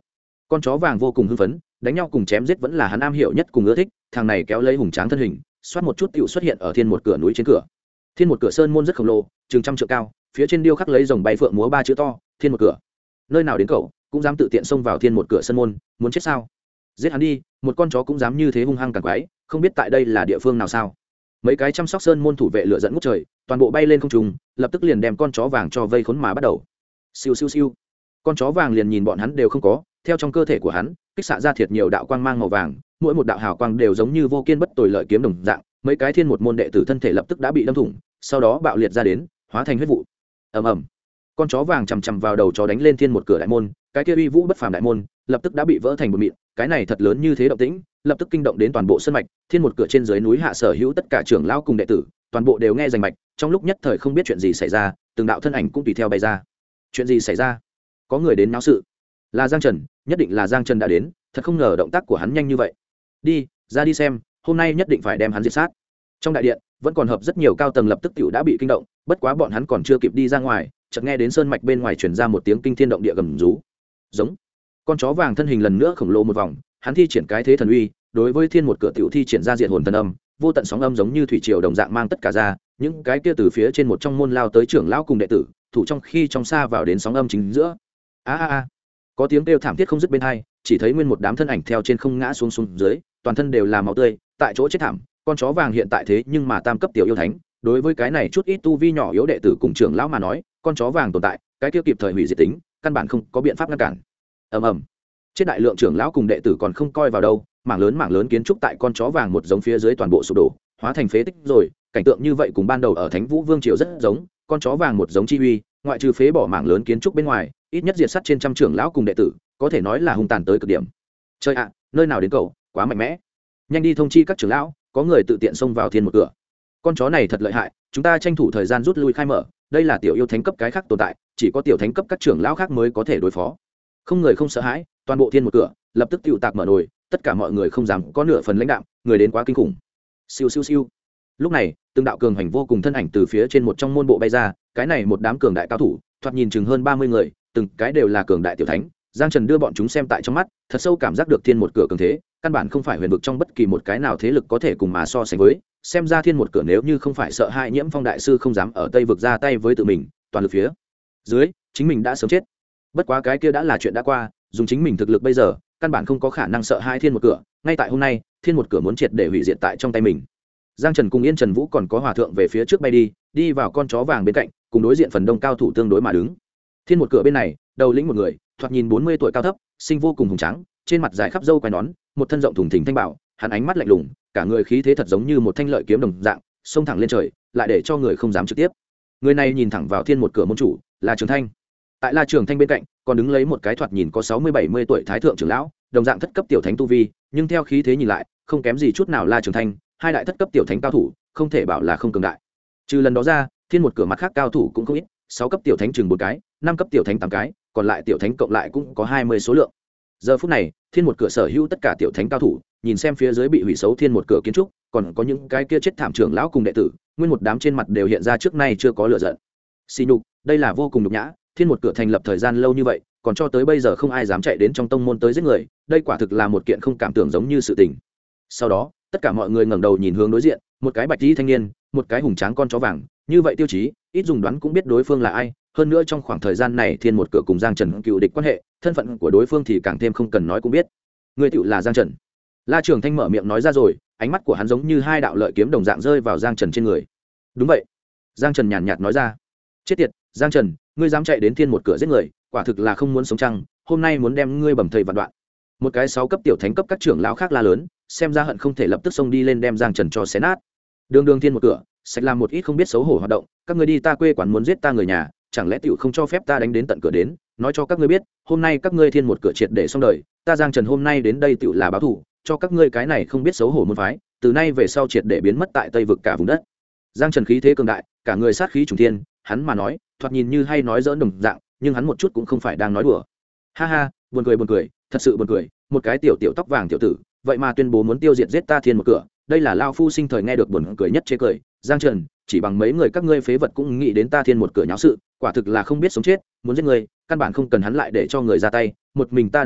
con chó vàng vô cùng hưng phấn, đánh nhau cùng chém giết vẫn là hắn am hiểu nhất cùng ưa thích. Thằng này kéo lấy hùng tráng thân hình, xoát một chút tựu xuất hiện ở thiên một cửa núi trên cửa. Thiên một cửa sơn môn rất khổng lồ, chừng 100 trượng cao, phía trên điêu khắc lấy rồng bay phượng múa 3 chữ to, thiên một cửa. Nơi nào đến cậu cũng dám tự tiện xông vào thiên một cửa sơn môn, muốn chết sao? Giết hắn đi, một con chó cũng dám như thế hung hăng càn quái, không biết tại đây là địa phương nào sao? Mấy cái chăm sóc sơn môn thủ vệ lửa dẫn ngút trời, toàn bộ bay lên không trung, lập tức liền đem con chó vàng cho vây khốn mà bắt đầu. Siêu siêu siêu. Con chó vàng liền nhìn bọn hắn đều không có, theo trong cơ thể của hắn kích xạ ra thiệt nhiều đạo quang mang màu vàng, mỗi một đạo hào quang đều giống như vô kiên bất tồi lợi kiếm đồng dạng. Mấy cái thiên một môn đệ tử thân thể lập tức đã bị đâm thủng, sau đó bạo liệt ra đến, hóa thành huyết vụ. Ầm ầm. Con chó vàng chầm chầm vào đầu chó đánh lên thiên một cửa đại môn, cái kia uy vũ bất phàm đại môn lập tức đã bị vỡ thành một mịn. Cái này thật lớn như thế động tĩnh, lập tức kinh động đến toàn bộ sơn mạch. Thiên một cửa trên dưới núi hạ sở hữu tất cả trưởng lão cùng đệ tử, toàn bộ đều nghe rành mạch. Trong lúc nhất thời không biết chuyện gì xảy ra, từng đạo thân ảnh cũng tùy theo bay ra. Chuyện gì xảy ra? Có người đến náo sự. Là Giang Trần, nhất định là Giang Trần đã đến, thật không ngờ động tác của hắn nhanh như vậy. Đi, ra đi xem, hôm nay nhất định phải đem hắn diệt sát. Trong đại điện vẫn còn hợp rất nhiều cao tầng lập tức tiểu đã bị kinh động, bất quá bọn hắn còn chưa kịp đi ra ngoài, chợt nghe đến sơn mạch bên ngoài truyền ra một tiếng kinh thiên động địa gầm rú. Giống. Con chó vàng thân hình lần nữa khổng lồ một vòng, hắn thi triển cái thế thần uy, đối với thiên một cửa tiểu thi triển ra diệt hồn thần âm, vô tận sóng âm giống như thủy triều đồng dạng mang tất cả ra, những cái kia từ phía trên một trong môn lao tới trưởng lão cùng đệ tử, thủ trong khi trong xa vào đến sóng âm chính giữa. A a a. Có tiếng kêu thảm thiết không dứt bên tai, chỉ thấy nguyên một đám thân ảnh theo trên không ngã xuống xuống dưới, toàn thân đều là máu tươi, tại chỗ chết thảm. Con chó vàng hiện tại thế nhưng mà tam cấp tiểu yêu thánh, đối với cái này chút ít tu vi nhỏ yếu đệ tử cùng trưởng lão mà nói, con chó vàng tồn tại, cái kia kịp thời hủy diệt tính, căn bản không có biện pháp ngăn cản. Ầm ầm. Chết đại lượng trưởng lão cùng đệ tử còn không coi vào đâu, mảng lớn kiến trúc tại con chó vàng một giống phía dưới toàn bộ sụp đổ, hóa thành phế tích rồi. Cảnh tượng như vậy cùng ban đầu ở Thánh Vũ Vương triều rất giống, con chó vàng một giống chi uy, ngoại trừ phế bỏ mảng lớn kiến trúc bên ngoài, ít nhất diệt sát trên 100 trưởng lão cùng đệ tử, có thể nói là hung tàn tới cực điểm. Chơi ạ, nơi nào đến cậu, quá mạnh mẽ. Nhanh đi thông chi các trưởng lão, có người tự tiện xông vào thiên một cửa. Con chó này thật lợi hại, chúng ta tranh thủ thời gian rút lui khai mở, đây là tiểu yêu thánh cấp cái khác tồn tại, chỉ có tiểu thánh cấp các trưởng lão khác mới có thể đối phó. Không người không sợ hãi, toàn bộ thiên một cửa lập tức tụ tạc mở nồi, tất cả mọi người không dám có nửa phần lãnh đạm, người đến quá kinh khủng. Siêu siêu siêu. Lúc này, từng đạo cường hành vô cùng thân ảnh từ phía trên một trong môn bộ bay ra, cái này một đám cường đại cao thủ, thoạt nhìn chừng hơn 30 người, từng cái đều là cường đại tiểu thánh. Giang Trần đưa bọn chúng xem tại trong mắt, thật sâu cảm giác được thiên một cửa cường thế, căn bản không phải huyền vực trong bất kỳ một cái nào thế lực có thể cùng mà so sánh với. Xem ra thiên một cửa nếu như không phải sợ hãi Nhiễm Phong đại sư không dám ở Tây vực ra tay với tự mình, toàn lực phía dưới, chính mình đã sớm chết. Bất quá cái kia đã là chuyện đã qua, dùng chính mình thực lực bây giờ, căn bản không có khả năng sợ hãi thiên một cửa. Ngay tại hôm nay, thiên một cửa muốn triệt để hủy diệt tại trong tay mình. Giang Trần cùng Yên Trần Vũ còn có hòa thượng về phía trước bay đi vào con chó vàng bên cạnh, cùng đối diện phần đông cao thủ tương đối mà đứng. Thiên một cửa bên này, đầu lĩnh một người, thoạt nhìn 40 tuổi cao thấp, sinh vô cùng hùng tráng, trên mặt dài khắp râu quai nón, một thân rộng thùng thình thanh bảo, hắn ánh mắt lạnh lùng, cả người khí thế thật giống như một thanh lợi kiếm đồng dạng, xông thẳng lên trời, lại để cho người không dám trực tiếp. Người này nhìn thẳng vào thiên một cửa môn chủ, là Trường Thanh. Tại La Trường Thanh bên cạnh, còn đứng lấy một cái thoạt nhìn có 60-70 tuổi thái thượng trưởng lão, đồng dạng thất cấp tiểu thánh tu vi, nhưng theo khí thế nhìn lại, không kém gì chút nào La Trường Thanh, hai đại thất cấp tiểu thánh cao thủ, không thể bảo là không cường đại. Trừ lần đó ra, thiên một cửa mặt khác cao thủ cũng không ít, 6 cấp tiểu thánh chừng 4 cái, 5 cấp tiểu thánh 8 cái, còn lại tiểu thánh cộng lại cũng có 20 số lượng. Giờ phút này, thiên một cửa sở hữu tất cả tiểu thánh cao thủ, nhìn xem phía dưới bị hủy xấu thiên một cửa kiến trúc, còn có những cái kia chết thảm trưởng lão cùng đệ tử, nguyên một đám trên mặt đều hiện ra trước nay chưa có lửa giận. Xỉ nhục, đây là vô cùng nhục nhã, thiên một cửa thành lập thời gian lâu như vậy, còn cho tới bây giờ không ai dám chạy đến trong tông môn tới giết người, đây quả thực là một kiện không cảm tưởng giống như sự tình. Sau đó, tất cả mọi người ngẩng đầu nhìn hướng đối diện, một cái bạch y thanh niên, một cái hùng tráng con chó vàng, như vậy tiêu chí, ít dùng đoán cũng biết đối phương là ai. Hơn nữa trong khoảng thời gian này thiên một cửa cùng Giang Trần cựu địch quan hệ, thân phận của đối phương thì càng thêm không cần nói cũng biết. Người tựu là Giang Trần. La Trường Thanh mở miệng nói ra rồi, ánh mắt của hắn giống như hai đạo lợi kiếm đồng dạng rơi vào Giang Trần trên người. Đúng vậy. Giang Trần nhàn nhạt nói ra. Chết tiệt, Giang Trần, ngươi dám chạy đến thiên một cửa giết người, quả thực là không muốn sống chăng, hôm nay muốn đem ngươi bầm thây vạn đoạn. Một cái 6 cấp tiểu thánh cấp các trưởng lão khác la lớn, xem ra hận không thể lập tức xông đi lên đem Giang Trần cho xé nát. Đường thiên một cửa, sạch làm một ít không biết xấu hổ hoạt động, các ngươi đi ta quê quán muốn giết ta người nhà, chẳng lẽ tiểu không cho phép ta đánh đến tận cửa đến, nói cho các ngươi biết, hôm nay các ngươi thiên một cửa triệt để xong đời, ta Giang Trần hôm nay đến đây tiểu là báo thù, cho các ngươi cái này không biết xấu hổ môn phái, từ nay về sau triệt để biến mất tại Tây vực cả vùng đất. Giang Trần khí thế cường đại, cả người sát khí trùng thiên, hắn mà nói, thoạt nhìn như hay nói giỡn đồng dạng, nhưng hắn một chút cũng không phải đang nói đùa. Ha ha, buồn cười, thật sự buồn cười, một cái tiểu tóc vàng tiểu tử, vậy mà tuyên bố muốn tiêu diệt giết ta thiên một cửa, đây là lao phu sinh thời nghe được buồn cười nhất chế cười. Giang Trần, chỉ bằng mấy người các ngươi phế vật cũng nghĩ đến ta thiên một cửa nháo sự, quả thực là không biết sống chết, muốn giết người, căn bản không cần hắn lại để cho người ra tay, một mình ta đầy đủ,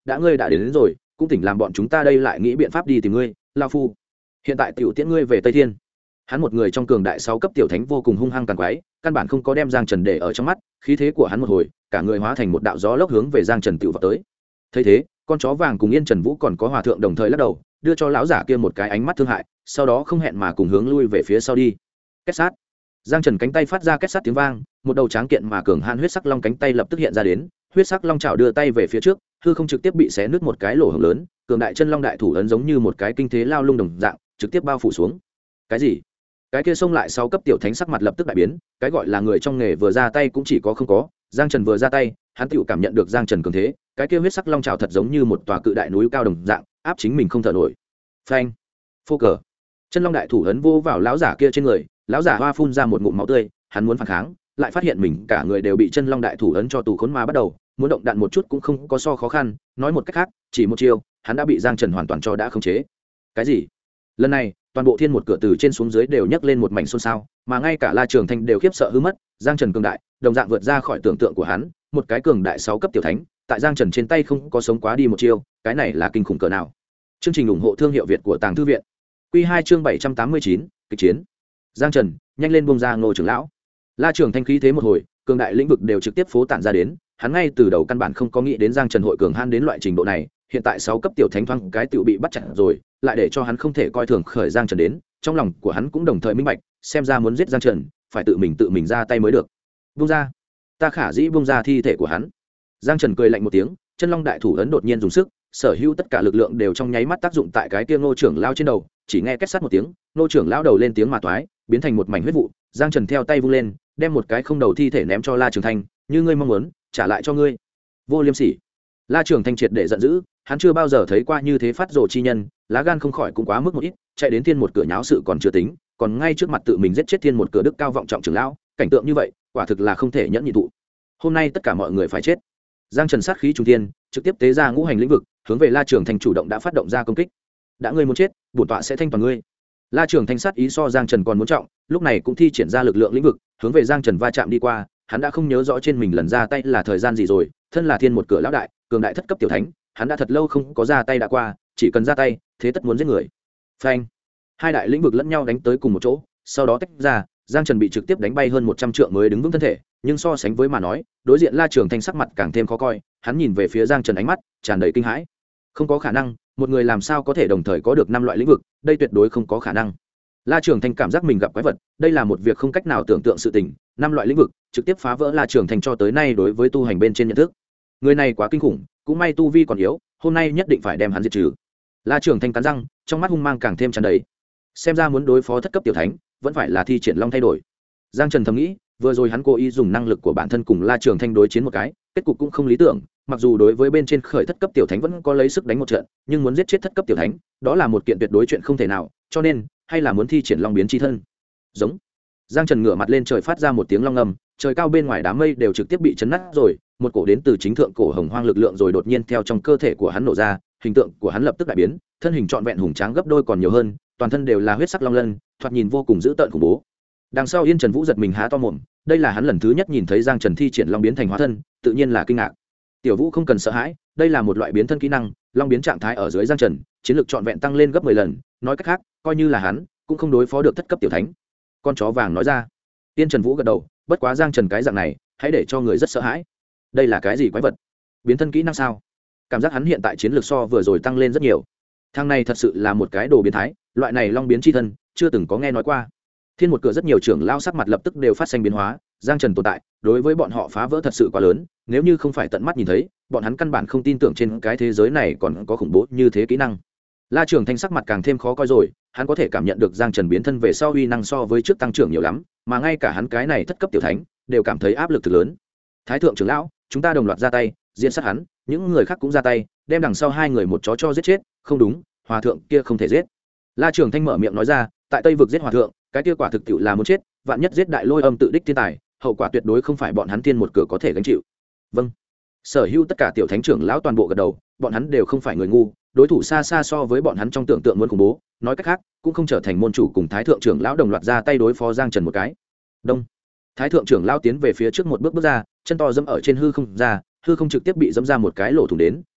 đã ngươi đã đến rồi cũng tỉnh làm bọn chúng ta đây lại nghĩ biện pháp đi tìm ngươi lao phu hiện tại tiểu tiễn ngươi về Tây Thiên. Hắn một người trong cường đại 6 cấp tiểu thánh vô cùng hung hăng tàn quái, căn bản không có đem Giang Trần để ở trong mắt, khí thế của hắn một hồi, cả người hóa thành một đạo gió lốc hướng về Giang Trần tiểu vào tới. Thấy thế, con chó vàng cùng Yên Trần Vũ còn có hòa thượng đồng thời lắc đầu, đưa cho lão giả kia một cái ánh mắt thương hại, sau đó không hẹn mà cùng hướng lui về phía sau đi. Két sát. Giang Trần cánh tay phát ra két sát tiếng vang, một đầu tráng kiện mà cường hãn huyết sắc long cánh tay lập tức hiện ra đến, huyết sắc long chảo đưa tay về phía trước, hư không trực tiếp bị xé nứt một cái lỗ hổng lớn, cường đại chân long đại thủ ấn giống như một cái kinh thế lao lung đồng dạng, trực tiếp bao phủ xuống. Cái gì? Cái kia xông lại 6 cấp tiểu thánh sắc mặt lập tức đại biến, cái gọi là người trong nghề vừa ra tay cũng chỉ có không có, Giang Trần vừa ra tay, hắn tựu cảm nhận được Giang Trần cường thế, cái kia huyết sắc long trào thật giống như một tòa cự đại núi cao đồng dạng, áp chính mình không thở nổi. Phanh! Phô cờ! Chân long đại thủ ấn vô vào lão giả kia trên người, lão giả hoa phun ra một ngụm máu tươi, hắn muốn phản kháng, lại phát hiện mình cả người đều bị chân long đại thủ ấn cho tù khốn mà bắt đầu, muốn động đạn một chút cũng không có so khó khăn, nói một cách khác, chỉ một chiêu, hắn đã bị Giang Trần hoàn toàn cho đã khống chế. Cái gì? Lần này, toàn bộ thiên một cửa từ trên xuống dưới đều nhấc lên một mảnh xôn xao, mà ngay cả La Trường Thanh đều khiếp sợ hư mất, Giang Trần cường đại, đồng dạng vượt ra khỏi tưởng tượng của hắn, một cái cường đại 6 cấp tiểu thánh, tại Giang Trần trên tay không có sống quá đi một chiêu, cái này là kinh khủng cỡ nào. Chương trình ủng hộ thương hiệu Việt của Tàng Thư viện. Quy 2 chương 789, kịch chiến. Giang Trần, nhanh lên buông ra Ngô trưởng lão. La Trường Thanh khí thế một hồi, cường đại lĩnh vực đều trực tiếp phố tản ra đến, hắn ngay từ đầu căn bản không có nghĩ đến Giang Trần hội cường han đến loại trình độ này, hiện tại 6 cấp tiểu thánh thoáng cái tiểu bị bắt chặt rồi, lại để cho hắn không thể coi thường khởi Giang Trần đến, trong lòng của hắn cũng đồng thời minh bạch, xem ra muốn giết Giang Trần, phải tự mình ra tay mới được. Buông ra, ta khả dĩ buông ra thi thể của hắn. Giang Trần cười lạnh một tiếng, chân long đại thủ ấn đột nhiên dùng sức, sở hữu tất cả lực lượng đều trong nháy mắt tác dụng tại cái kia Ngô trưởng lão trên đầu, chỉ nghe két sắt một tiếng, Ngô trưởng lão đầu lên tiếng mà toái, biến thành một mảnh huyết vụ. Giang Trần theo tay vung lên, đem một cái không đầu thi thể ném cho La Trường Thanh, như ngươi mong muốn, trả lại cho ngươi. Vô liêm sỉ. La Trường Thanh triệt để giận dữ, hắn chưa bao giờ thấy qua như thế phát rồ chi nhân, lá gan không khỏi cũng quá mức một ít, chạy đến thiên một cửa nháo sự còn chưa tính, còn ngay trước mặt tự mình giết chết thiên một cửa đức cao vọng trọng trưởng lão, cảnh tượng như vậy, quả thực là không thể nhẫn nhịn thụ. Hôm nay tất cả mọi người phải chết. Giang Trần sát khí trung thiên, trực tiếp tế ra ngũ hành lĩnh vực, hướng về La Trường Thanh chủ động đã phát động ra công kích. Đã ngươi muốn chết, bổn tọa sẽ thanh toàn ngươi. La Trường Thanh sát ý so Giang Trần còn muốn trọng, lúc này cũng thi triển ra lực lượng lĩnh vực, hướng về Giang Trần va chạm đi qua, hắn đã không nhớ rõ trên mình lần ra tay là thời gian gì rồi, thân là thiên một cửa lão đại, cường đại thất cấp tiểu thánh, hắn đã thật lâu không có ra tay đã qua, chỉ cần ra tay, thế tất muốn giết người. Phanh! Hai đại lĩnh vực lẫn nhau đánh tới cùng một chỗ, sau đó tách ra, Giang Trần bị trực tiếp đánh bay hơn 100 trượng mới đứng vững thân thể, nhưng so sánh với mà nói, đối diện La Trường Thanh sắc mặt càng thêm khó coi, hắn nhìn về phía Giang Trần ánh mắt tràn đầy kinh hãi. Không có khả năng, một người làm sao có thể đồng thời có được 5 loại lĩnh vực, đây tuyệt đối không có khả năng. La Trường Thanh cảm giác mình gặp quái vật, đây là một việc không cách nào tưởng tượng sự tình, 5 loại lĩnh vực trực tiếp phá vỡ La Trường Thanh cho tới nay đối với tu hành bên trên nhận thức. Người này quá kinh khủng, cũng may tu vi còn yếu, hôm nay nhất định phải đem hắn diệt trừ. La Trường Thanh cắn răng, trong mắt hung mang càng thêm tràn đầy. Xem ra muốn đối phó thất cấp tiểu thánh, vẫn phải là thi triển long thay đổi. Giang Trần thầm nghĩ, vừa rồi hắn cố ý dùng năng lực của bản thân cùng La Trường Thanh đối chiến một cái, kết cục cũng không lý tưởng, mặc dù đối với bên trên khởi thất cấp tiểu thánh vẫn có lấy sức đánh một trận, nhưng muốn giết chết thất cấp tiểu thánh, đó là một kiện tuyệt đối chuyện không thể nào, cho nên hay là muốn thi triển long biến chi thân. Giống. Giang Trần ngửa mặt lên trời phát ra một tiếng long ngầm, trời cao bên ngoài đám mây đều trực tiếp bị chấn nát rồi, một cổ đến từ chính thượng cổ hồng hoang lực lượng rồi đột nhiên theo trong cơ thể của hắn nổ ra, hình tượng của hắn lập tức đại biến, thân hình trọn vẹn hùng tráng gấp đôi còn nhiều hơn, toàn thân đều là huyết sắc long lân, thoạt nhìn vô cùng dữ tợn khủng bố. Đằng sau Yên Trần Vũ giật mình há to mồm, đây là hắn lần thứ nhất nhìn thấy Giang Trần thi triển long biến thành hóa thân, tự nhiên là kinh ngạc. Tiểu Vũ không cần sợ hãi, đây là một loại biến thân kỹ năng, long biến trạng thái ở dưới Giang Trần, chiến lược trọn vẹn tăng lên gấp 10 lần, nói cách khác, coi như là hắn, cũng không đối phó được thất cấp tiểu thánh. Con chó vàng nói ra. Yên Trần Vũ gật đầu, bất quá Giang Trần cái dạng này, hãy để cho người rất sợ hãi. Đây là cái gì quái vật? Biến thân kỹ năng sao? Cảm giác hắn hiện tại chiến lược so vừa rồi tăng lên rất nhiều. Thằng này thật sự là một cái đồ biến thái, loại này long biến chi thân, chưa từng có nghe nói qua. Thiên một cửa rất nhiều trưởng lao sắc mặt lập tức đều phát sinh biến hóa, Giang Trần tồn tại, đối với bọn họ phá vỡ thật sự quá lớn, nếu như không phải tận mắt nhìn thấy, bọn hắn căn bản không tin tưởng trên cái thế giới này còn có khủng bố như thế kỹ năng. La Trường Thanh sắc mặt càng thêm khó coi rồi, hắn có thể cảm nhận được Giang Trần biến thân về sau uy năng so với trước tăng trưởng nhiều lắm, mà ngay cả hắn cái này thất cấp tiểu thánh đều cảm thấy áp lực thực lớn. Thái thượng trưởng lão, chúng ta đồng loạt ra tay, diện sát hắn, những người khác cũng ra tay, đem đằng sau hai người một chó cho giết chết, không đúng, hòa thượng kia không thể giết. La Trường Thanh mở miệng nói ra, tại Tây vực giết hòa thượng, cái kia quả thực tiệu là muốn chết, vạn nhất giết đại lôi âm tự đích thiên tài, hậu quả tuyệt đối không phải bọn hắn thiên một cửa có thể gánh chịu. Vâng. Sở hữu tất cả tiểu thánh trưởng lão toàn bộ gật đầu, bọn hắn đều không phải người ngu, đối thủ xa xa so với bọn hắn trong tưởng tượng muốn khủng bố, nói cách khác, cũng không trở thành môn chủ cùng thái thượng trưởng lão đồng loạt ra tay đối phó Giang Trần một cái. Đông. Thái thượng trưởng lão tiến về phía trước một bước bước ra, chân to dẫm ở trên hư không ra, hư không trực tiếp bị dẫm ra một cái lỗ thủng đến,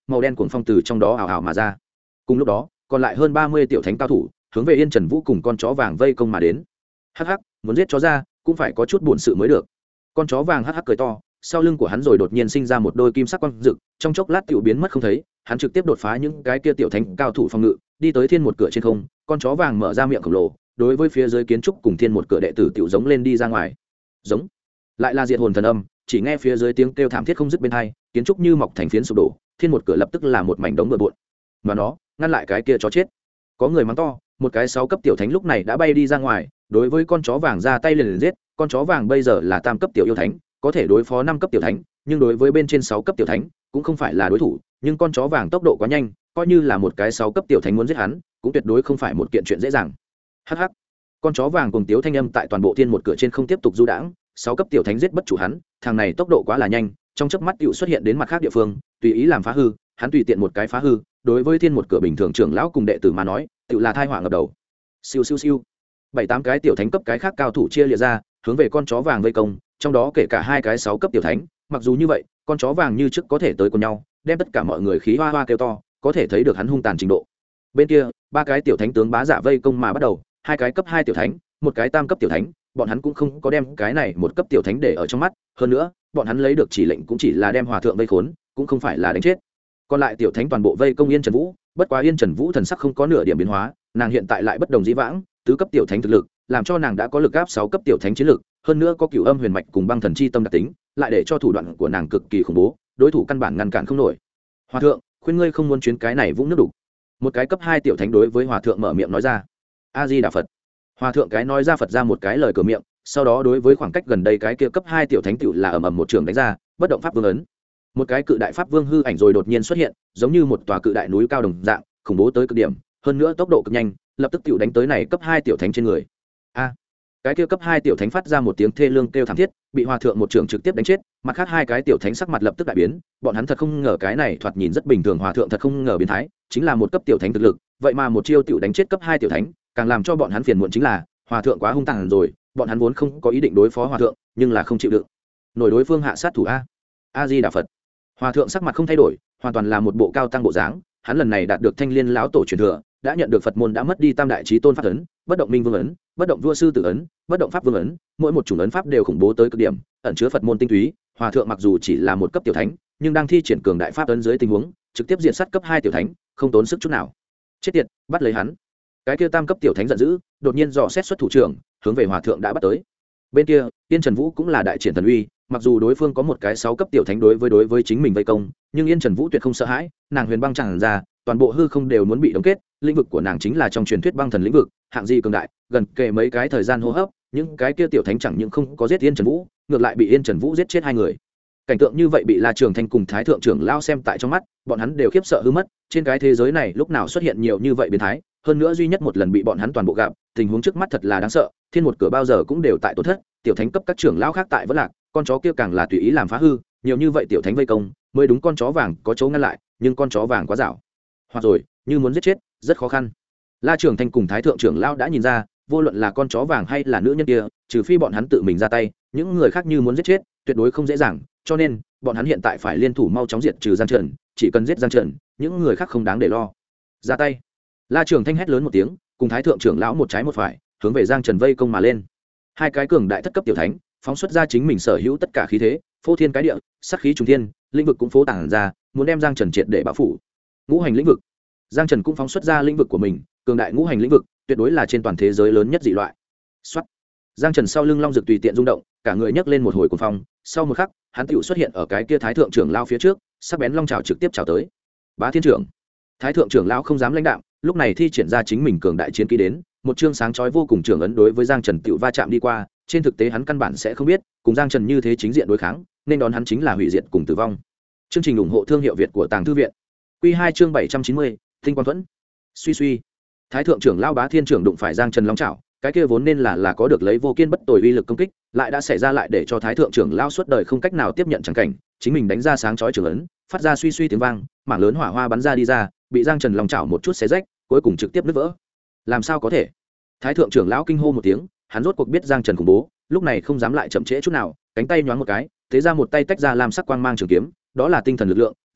màu đen cuồng phong từ trong đó ảo ảo mà ra. Cùng lúc đó còn lại hơn 30 tiểu thánh cao thủ hướng về Yên Trần Vũ cùng con chó vàng vây công mà đến. Hắc hắc, muốn giết chó ra cũng phải có chút buồn sự mới được. Con chó vàng hắc hắc cười to, sau lưng của hắn rồi đột nhiên sinh ra một đôi kim sắc quang rực, trong chốc lát tiểu biến mất không thấy, hắn trực tiếp đột phá những cái kia tiểu thánh cao thủ phòng ngự, đi tới thiên một cửa trên không. Con chó vàng mở ra miệng khổng lồ, đối với phía dưới kiến trúc cùng thiên một cửa đệ tử tiểu giống lên đi ra ngoài. Giống, lại là diệt hồn thần âm, chỉ nghe phía dưới tiếng kêu thảm thiết không dứt bên tai, kiến trúc như mọc thành phiến sụp đổ, thiên một cửa lập tức là một mảnh đống bừa bộn. Mà nó ngăn lại cái kia chó chết. Có người mắng to, một cái 6 cấp tiểu thánh lúc này đã bay đi ra ngoài, đối với con chó vàng ra tay liền giết. Con chó vàng bây giờ là tam cấp tiểu yêu thánh, có thể đối phó 5 cấp tiểu thánh, nhưng đối với bên trên 6 cấp tiểu thánh cũng không phải là đối thủ, nhưng con chó vàng tốc độ quá nhanh, coi như là một cái 6 cấp tiểu thánh muốn giết hắn, cũng tuyệt đối không phải một kiện chuyện dễ dàng. Hắc hắc. Con chó vàng cùng tiếu thanh âm tại toàn bộ thiên một cửa trên không tiếp tục du đãng, 6 cấp tiểu thánh giết bất chủ hắn, thằng này tốc độ quá là nhanh, trong chớp mắt tiểu xuất hiện đến mặt khác địa phương, tùy ý làm phá hư, hắn tùy tiện một cái phá hư, đối với thiên một cửa bình thường trưởng lão cùng đệ tử mà nói, tiểu là tai họa ngập đầu. Siêu siêu siêu. 7-8 cái tiểu thánh cấp cái khác cao thủ chia liệt ra, hướng về con chó vàng vây công, trong đó kể cả 2 cái 6 cấp tiểu thánh, mặc dù như vậy, con chó vàng như trước có thể tới cùng nhau, đem tất cả mọi người khí hoa hoa kêu to, có thể thấy được hắn hung tàn trình độ. Bên kia, 3 cái tiểu thánh tướng bá giả vây công mà bắt đầu, 2 cái cấp 2 tiểu thánh, một cái tam cấp tiểu thánh, bọn hắn cũng không có đem cái này một cấp tiểu thánh để ở trong mắt, hơn nữa, bọn hắn lấy được chỉ lệnh cũng chỉ là đem hòa thượng vây khốn, cũng không phải là đánh chết. Còn lại tiểu thánh toàn bộ vây công Yên Trần Vũ, bất quá Yên Trần Vũ thần sắc không có nửa điểm biến hóa, nàng hiện tại lại bất đồng dĩ vãng, tứ cấp tiểu thánh thực lực, làm cho nàng đã có lực áp 6 cấp tiểu thánh chiến lực, hơn nữa có cửu âm huyền mạch cùng băng thần chi tâm đặc tính, lại để cho thủ đoạn của nàng cực kỳ khủng bố, đối thủ căn bản ngăn cản không nổi. Hòa thượng, khuyên ngươi không muốn chuyến cái này vũng nước đục. Một cái cấp 2 tiểu thánh đối với hòa thượng mở miệng nói ra. A Di Đà Phật. Hòa thượng cái nói ra Phật ra một cái lời cửa miệng, sau đó đối với khoảng cách gần đây cái kia cấp 2 tiểu thánh tiểu là ầm ầm một trường đánh ra, bất động pháp vương ấn. Một cái cự đại pháp vương hư ảnh rồi đột nhiên xuất hiện, giống như một tòa cự đại núi cao đồng dạng, khủng bố tới cực điểm, hơn nữa tốc độ cực nhanh, lập tức tiểu đánh tới này cấp 2 tiểu thánh trên người. A, cái kia cấp 2 tiểu thánh phát ra một tiếng thê lương kêu thảm thiết, bị hòa thượng một trường trực tiếp đánh chết, mặt khác 2 cái tiểu thánh sắc mặt lập tức đại biến, bọn hắn thật không ngờ cái này thoạt nhìn rất bình thường hòa thượng thật không ngờ biến thái, chính là một cấp tiểu thánh thực lực, vậy mà một chiêu tiểu đánh chết cấp 2 tiểu thánh, càng làm cho bọn hắn phiền muộn chính là, hòa thượng quá hung tàn rồi, bọn hắn vốn không có ý định đối phó hòa thượng, nhưng là không chịu đựng nổi đối phương hạ sát thủ. A Di Đà Phật. Hòa thượng sắc mặt không thay đổi, hoàn toàn là một bộ cao tăng bộ dáng, hắn lần này đạt được Thanh Liên lão tổ truyền thừa, đã nhận được Phật môn đã mất đi tam đại chí tôn pháp ấn, bất động minh vương ấn, bất động vua sư tử ấn, bất động pháp vương ấn, mỗi một chủng ấn pháp đều khủng bố tới cực điểm, ẩn chứa Phật môn tinh túy. Hòa thượng mặc dù chỉ là một cấp tiểu thánh, nhưng đang thi triển cường đại pháp ấn dưới tình huống, trực tiếp diện sát cấp 2 tiểu thánh, không tốn sức chút nào. Chết tiệt, bắt lấy hắn. Cái kia tam cấp tiểu thánh giận dữ, đột nhiên dò xét xuất thủ trưởng, hướng về hòa thượng đã bắt tới. Bên kia, Yên Trần Vũ cũng là đại triển thần uy, mặc dù đối phương có một cái 6 cấp tiểu thánh đối với chính mình vây công, nhưng Yên Trần Vũ tuyệt không sợ hãi, nàng huyền băng tràn ra, toàn bộ hư không đều muốn bị đóng kết, lĩnh vực của nàng chính là trong truyền thuyết băng thần lĩnh vực, hạng gì cường đại, gần kề mấy cái thời gian hô hấp, những cái kia tiểu thánh chẳng những không có giết Yên Trần Vũ, ngược lại bị Yên Trần Vũ giết chết 2 người. Cảnh tượng như vậy bị La Trường Thanh cùng Thái thượng trưởng lao xem tại trong mắt, bọn hắn đều khiếp sợ hư mất, trên cái thế giới này lúc nào xuất hiện nhiều như vậy biến thái, hơn nữa duy nhất một lần bị bọn hắn toàn bộ gặp, tình huống trước mắt thật là đáng sợ, thiên một cửa bao giờ cũng đều tại tổn thất, tiểu thánh cấp các trưởng lão khác tại vẫn lạc, con chó kia càng là tùy ý làm phá hư, nhiều như vậy tiểu thánh vây công, mới đúng con chó vàng có chỗ ngăn lại, nhưng con chó vàng quá dảo, hoặc rồi, như muốn giết chết, rất khó khăn. La Trường Thanh cùng Thái thượng trưởng lão đã nhìn ra, vô luận là con chó vàng hay là nữ nhân kia, trừ phi bọn hắn tự mình ra tay, những người khác như muốn giết chết, tuyệt đối không dễ dàng, cho nên bọn hắn hiện tại phải liên thủ mau chóng diệt trừ Giang Trần, chỉ cần giết Giang Trần, những người khác không đáng để lo. Ra tay. La Trường Thanh hét lớn một tiếng, cùng Thái thượng trưởng lão một trái một phải, hướng về Giang Trần vây công mà lên. 2 cái cường đại thất cấp tiểu thánh, phóng xuất ra chính mình sở hữu tất cả khí thế, phô thiên cái địa, sát khí trùng thiên, lĩnh vực cũng phô tản ra, muốn đem Giang Trần triệt để bao phủ. Ngũ hành lĩnh vực. Giang Trần cũng phóng xuất ra lĩnh vực của mình, cường đại ngũ hành lĩnh vực, tuyệt đối là trên toàn thế giới lớn nhất dị loại. Soát. Giang Trần sau lưng long dược tùy tiện rung động, cả người nhấc lên một hồi cuồng phong, sau một khắc, hắn tựu xuất hiện ở cái kia Thái thượng trưởng lão phía trước, sắc bén long trảo trực tiếp chảo tới. Bá Thiên trưởng. Thái thượng trưởng lão không dám lãnh đạm, lúc này thi triển ra chính mình cường đại chiến kỹ đến, một chương sáng chói vô cùng trưởng ấn đối với Giang Trần tựu va chạm đi qua, trên thực tế hắn căn bản sẽ không biết, cùng Giang Trần như thế chính diện đối kháng, nên đón hắn chính là hủy diệt cùng tử vong. Chương trình ủng hộ thương hiệu Việt của Tàng Thư viện. Quy 2 chương 790, Tinh Quang Thuẫn. Suy suy. Thái thượng trưởng lão Bá Thiên trưởng đụng phải Giang Trần long chảo, cái kia vốn nên là có được lấy vô kiên bất tồi uy lực công kích, lại đã xảy ra lại để cho Thái thượng trưởng lão suốt đời không cách nào tiếp nhận chẳng cảnh, chính mình đánh ra sáng chói trưởng ấn, phát ra suy suy tiếng vang, mảng lớn hỏa hoa bắn ra đi ra, bị Giang Trần long chảo một chút xé rách, cuối cùng trực tiếp nứt vỡ. Làm sao có thể? Thái thượng trưởng lão kinh hô một tiếng, hắn rốt cuộc biết Giang Trần khủng bố, lúc này không dám lại chậm trễ chút nào, cánh tay nhoáng một cái, thế ra một tay tách ra làm sắc quang mang trường kiếm, đó là tinh thần lực lượng,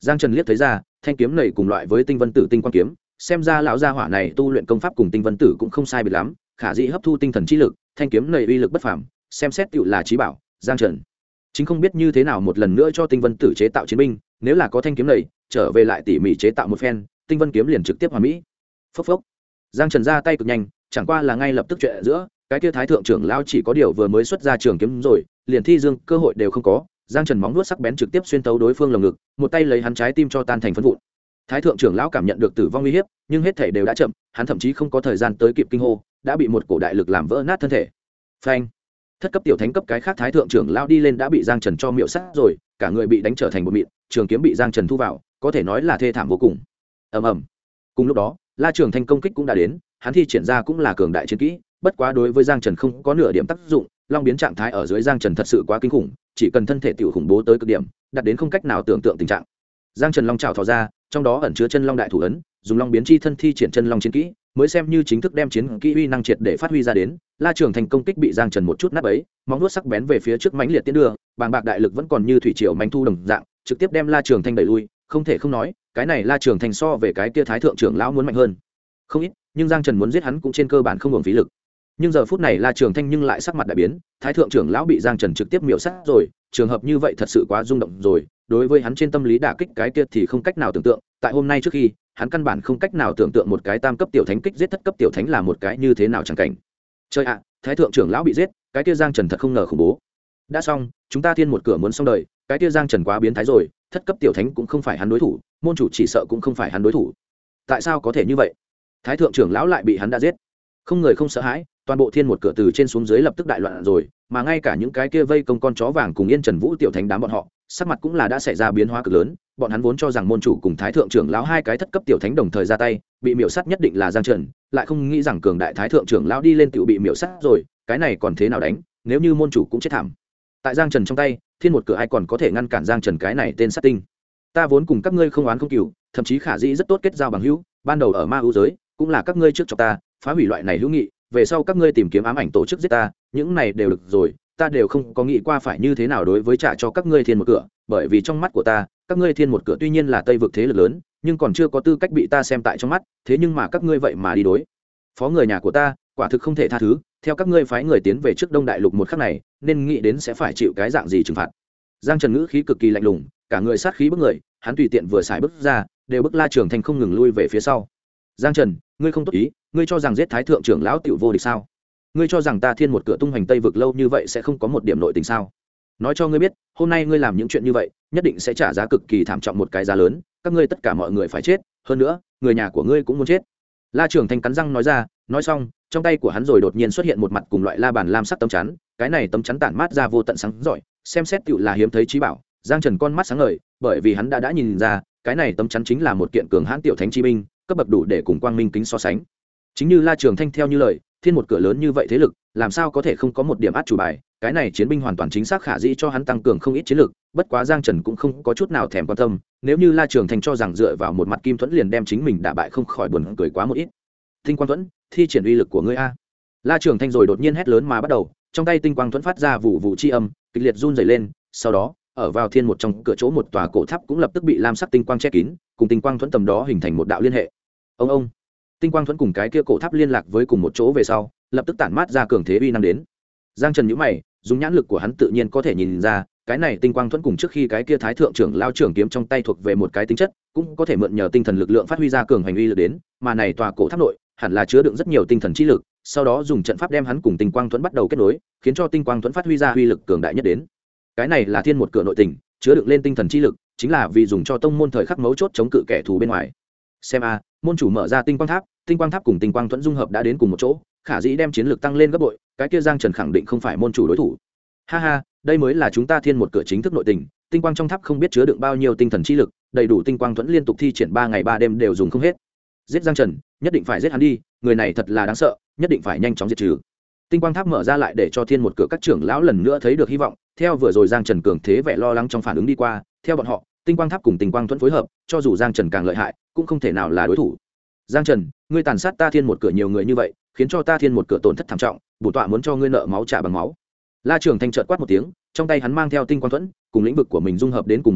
Giang Trần liếc thấy ra thanh kiếm này cùng loại với tinh vân tử tinh quang kiếm, xem ra lão gia hỏa này tu luyện công pháp cùng tinh vân tử cũng không sai biệt lắm, khả dĩ hấp thu tinh thần chi lực, thanh kiếm này uy lực bất phàm, xem xét tựu là trí bảo. Giang Trần chính không biết như thế nào một lần nữa cho tinh vân tử chế tạo chiến binh, nếu là có thanh kiếm này trở về lại tỉ mỉ chế tạo một phen, tinh vân kiếm liền trực tiếp hoàn mỹ. Phốc phốc. Giang Trần ra tay cực nhanh, chẳng qua là ngay lập tức chuyện giữa, cái kia thái thượng trưởng lão chỉ có điều vừa mới xuất ra trường kiếm rồi, liền thi dương cơ hội đều không có. Giang Trần móng vuốt sắc bén trực tiếp xuyên tấu đối phương lồng ngực, một tay lấy hắn trái tim cho tan thành phấn vụn. Thái thượng trưởng lão cảm nhận được tử vong uy hiếp, nhưng hết thể đều đã chậm, hắn thậm chí không có thời gian tới kịp kinh hô, đã bị một cổ đại lực làm vỡ nát thân thể. Phanh! Thất cấp tiểu thánh cấp cái khác thái thượng trưởng lão đi lên đã bị Giang Trần cho miệu sát rồi, cả người bị đánh trở thành bột mịn, trường kiếm bị Giang Trần thu vào, có thể nói là thê thảm vô cùng. Ầm ầm. Cùng lúc đó, La Trường Thanh công kích cũng đã đến, hắn thi triển ra cũng là cường đại chiến kỹ, bất quá đối với Giang Trần không có nửa điểm tác dụng, long biến trạng thái ở dưới Giang Trần thật sự quá kinh khủng, chỉ cần thân thể tiểu khủng bố tới cực điểm, đạt đến không cách nào tưởng tượng tình trạng. Giang Trần long trảo thò ra, trong đó ẩn chứa chân long đại thủ ấn, dùng long biến chi thân thi triển chân long chiến kỹ, mới xem như chính thức đem chiến kỹ uy năng triệt để phát huy ra đến. La Trường Thành công kích bị Giang Trần một chút nát bấy, móng vuốt sắc bén về phía trước mãnh liệt tiến đưa, bàng bạc đại lực vẫn còn như thủy triều mãnh thu đồng dạng, trực tiếp đem La Trường Thanh đẩy lui, không thể không nói, cái này La Trường Thành so về cái kia thái thượng trưởng lão muốn mạnh hơn. Không ít, nhưng Giang Trần muốn giết hắn cũng trên cơ bản không hưởng phí lực. Nhưng giờ phút này La Trường Thanh nhưng lại sắc mặt đại biến, thái thượng trưởng lão bị Giang Trần trực tiếp miểu sát rồi, trường hợp như vậy thật sự quá rung động rồi, đối với hắn trên tâm lý đả kích cái kia thì không cách nào tưởng tượng, tại hôm nay trước khi, hắn căn bản không cách nào tưởng tượng một cái tam cấp tiểu thánh kích giết thất cấp tiểu thánh là một cái như thế nào chẳng cảnh. Chơi ạ, thái thượng trưởng lão bị giết, cái kia Giang Trần thật không ngờ khủng bố. Đã xong, chúng ta thiên một cửa muốn xong đời, cái kia Giang Trần quá biến thái rồi, thất cấp tiểu thánh cũng không phải hắn đối thủ, môn chủ chỉ sợ cũng không phải hắn đối thủ. Tại sao có thể như vậy? Thái thượng trưởng lão lại bị hắn đã giết. Không người không sợ hãi, toàn bộ thiên một cửa từ trên xuống dưới lập tức đại loạn rồi, mà ngay cả những cái kia vây công con chó vàng cùng Yên Trần Vũ tiểu thánh đám bọn họ, sắc mặt cũng là đã xảy ra biến hóa cực lớn, bọn hắn vốn cho rằng môn chủ cùng thái thượng trưởng lão hai cái thất cấp tiểu thánh đồng thời ra tay, bị miểu sát nhất định là Giang Trần, lại không nghĩ rằng cường đại thái thượng trưởng lão đi lên tiểu bị miểu sát rồi, cái này còn thế nào đánh, nếu như môn chủ cũng chết thảm. Tại Giang Trần trong tay, thiên một cửa ai còn có thể ngăn cản Giang Trần cái này tên sát tinh. Ta vốn cùng các ngươi không oán không cừu, thậm chí khả dĩ rất tốt kết giao bằng hữu, ban đầu ở ma ưu giới, cũng là các ngươi trước cho ta, phá hủy loại này hữu nghị, về sau các ngươi tìm kiếm ám ảnh tổ chức giết ta, những này đều được rồi, ta đều không có nghĩ qua phải như thế nào đối với trả cho các ngươi thiên một cửa, bởi vì trong mắt của ta, các ngươi thiên một cửa tuy nhiên là Tây vực thế lực lớn, nhưng còn chưa có tư cách bị ta xem tại trong mắt, thế nhưng mà các ngươi vậy mà đi đối phó người nhà của ta, quả thực không thể tha thứ, theo các ngươi phái người tiến về trước Đông Đại Lục một khắc này, nên nghĩ đến sẽ phải chịu cái dạng gì trừng phạt. Giang Trần ngữ khí cực kỳ lạnh lùng, cả người sát khí bức người, hắn tùy tiện vừa xài bước ra, đều bức La Trường Thanh không ngừng lui về phía sau. Giang Trần, ngươi không tốt ý, ngươi cho rằng giết thái thượng trưởng lão tiểu vô địch sao? Ngươi cho rằng ta thiên một cửa tung hoành Tây vực lâu như vậy sẽ không có một điểm nội tình sao? Nói cho ngươi biết, hôm nay ngươi làm những chuyện như vậy, nhất định sẽ trả giá cực kỳ thảm trọng một cái giá lớn, các ngươi tất cả mọi người phải chết, hơn nữa, người nhà của ngươi cũng muốn chết. La Trường Thanh cắn răng nói ra, nói xong, trong tay của hắn rồi đột nhiên xuất hiện một mặt cùng loại la bàn lam sắc tấm chắn, cái này tấm chắn tản mát ra vô tận sáng rọi, xem xét tựu là hiếm thấy trí bảo. Giang Trần con mắt sáng ngời, bởi vì hắn đã nhìn ra, cái này tấm chắn chính là một kiện cường hãn tiểu thánh chi binh, cấp bậc đủ để cùng quang minh kính so sánh. Chính như La Trường Thanh theo như lời, thiên một cửa lớn như vậy thế lực, làm sao có thể không có một điểm át chủ bài, cái này chiến binh hoàn toàn chính xác khả dĩ cho hắn tăng cường không ít chiến lực, bất quá Giang Trần cũng không có chút nào thèm quan tâm, nếu như La Trường Thanh cho rằng dựa vào một mặt kim thuẫn liền đem chính mình đả bại không khỏi buồn cười quá một ít. Tinh quang thuẫn, thi triển uy lực của ngươi a. La Trường Thanh rồi đột nhiên hét lớn mà bắt đầu, trong tay tinh quang thuẫn phát ra vụ vụ chi âm, kịch liệt run rẩy lên, sau đó, ở vào thiên một trong cửa chỗ một tòa cổ tháp cũng lập tức bị lam sắc tinh quang che kín, cùng tinh quang thuẫn tầm đó hình thành một đạo liên hệ. Ông tinh quang thuẫn cùng cái kia cổ tháp liên lạc với cùng một chỗ về sau, lập tức tản mát ra cường thế uy năng đến. Giang Trần nhíu mày, dùng nhãn lực của hắn tự nhiên có thể nhìn ra, cái này tinh quang thuẫn cùng trước khi cái kia thái thượng trưởng lao trưởng kiếm trong tay thuộc về một cái tính chất, cũng có thể mượn nhờ tinh thần lực lượng phát huy ra cường hành uy lực đến, mà này tòa cổ tháp nội hẳn là chứa đựng rất nhiều tinh thần chi lực, sau đó dùng trận pháp đem hắn cùng tinh quang thuẫn bắt đầu kết nối, khiến cho tinh quang thuẫn phát huy ra uy lực cường đại nhất đến. Cái này là thiên một cửa nội tình, chứa đựng lên tinh thần chi lực, chính là vì dùng cho tông môn thời khắc mấu chốt chống cự kẻ thù bên ngoài. Xem a, môn chủ mở ra tinh quang tháp cùng tinh quang thuẫn dung hợp đã đến cùng một chỗ, khả dĩ đem chiến lực tăng lên gấp bội, cái kia Giang Trần khẳng định không phải môn chủ đối thủ. Ha ha, đây mới là chúng ta thiên một cửa chính thức nội tình, tinh quang trong tháp không biết chứa đựng bao nhiêu tinh thần chi lực, đầy đủ tinh quang thuẫn liên tục thi triển 3 ngày 3 đêm đều dùng không hết. Giết Giang Trần, nhất định phải giết hắn đi, người này thật là đáng sợ, nhất định phải nhanh chóng diệt trừ. Tinh quang tháp mở ra lại để cho thiên một cửa các trưởng lão lần nữa thấy được hy vọng, theo vừa rồi Giang Trần cường thế vẻ lo lắng trong phản ứng đi qua, theo bọn họ, tinh quang tháp cùng tinh quang thuẫn phối hợp, cho dù Giang Trần càng lợi hại, cũng không thể nào là đối thủ. Giang Trần, ngươi tàn sát ta thiên một cửa nhiều người như vậy, khiến cho ta thiên một cửa tổn thất thảm trọng, bổn tọa muốn cho ngươi nợ máu trả bằng máu. La Trường Thanh chợt quát một tiếng, trong tay hắn mang theo tinh quang thuẫn, cùng lĩnh vực của mình dung hợp đến cùng một chỗ,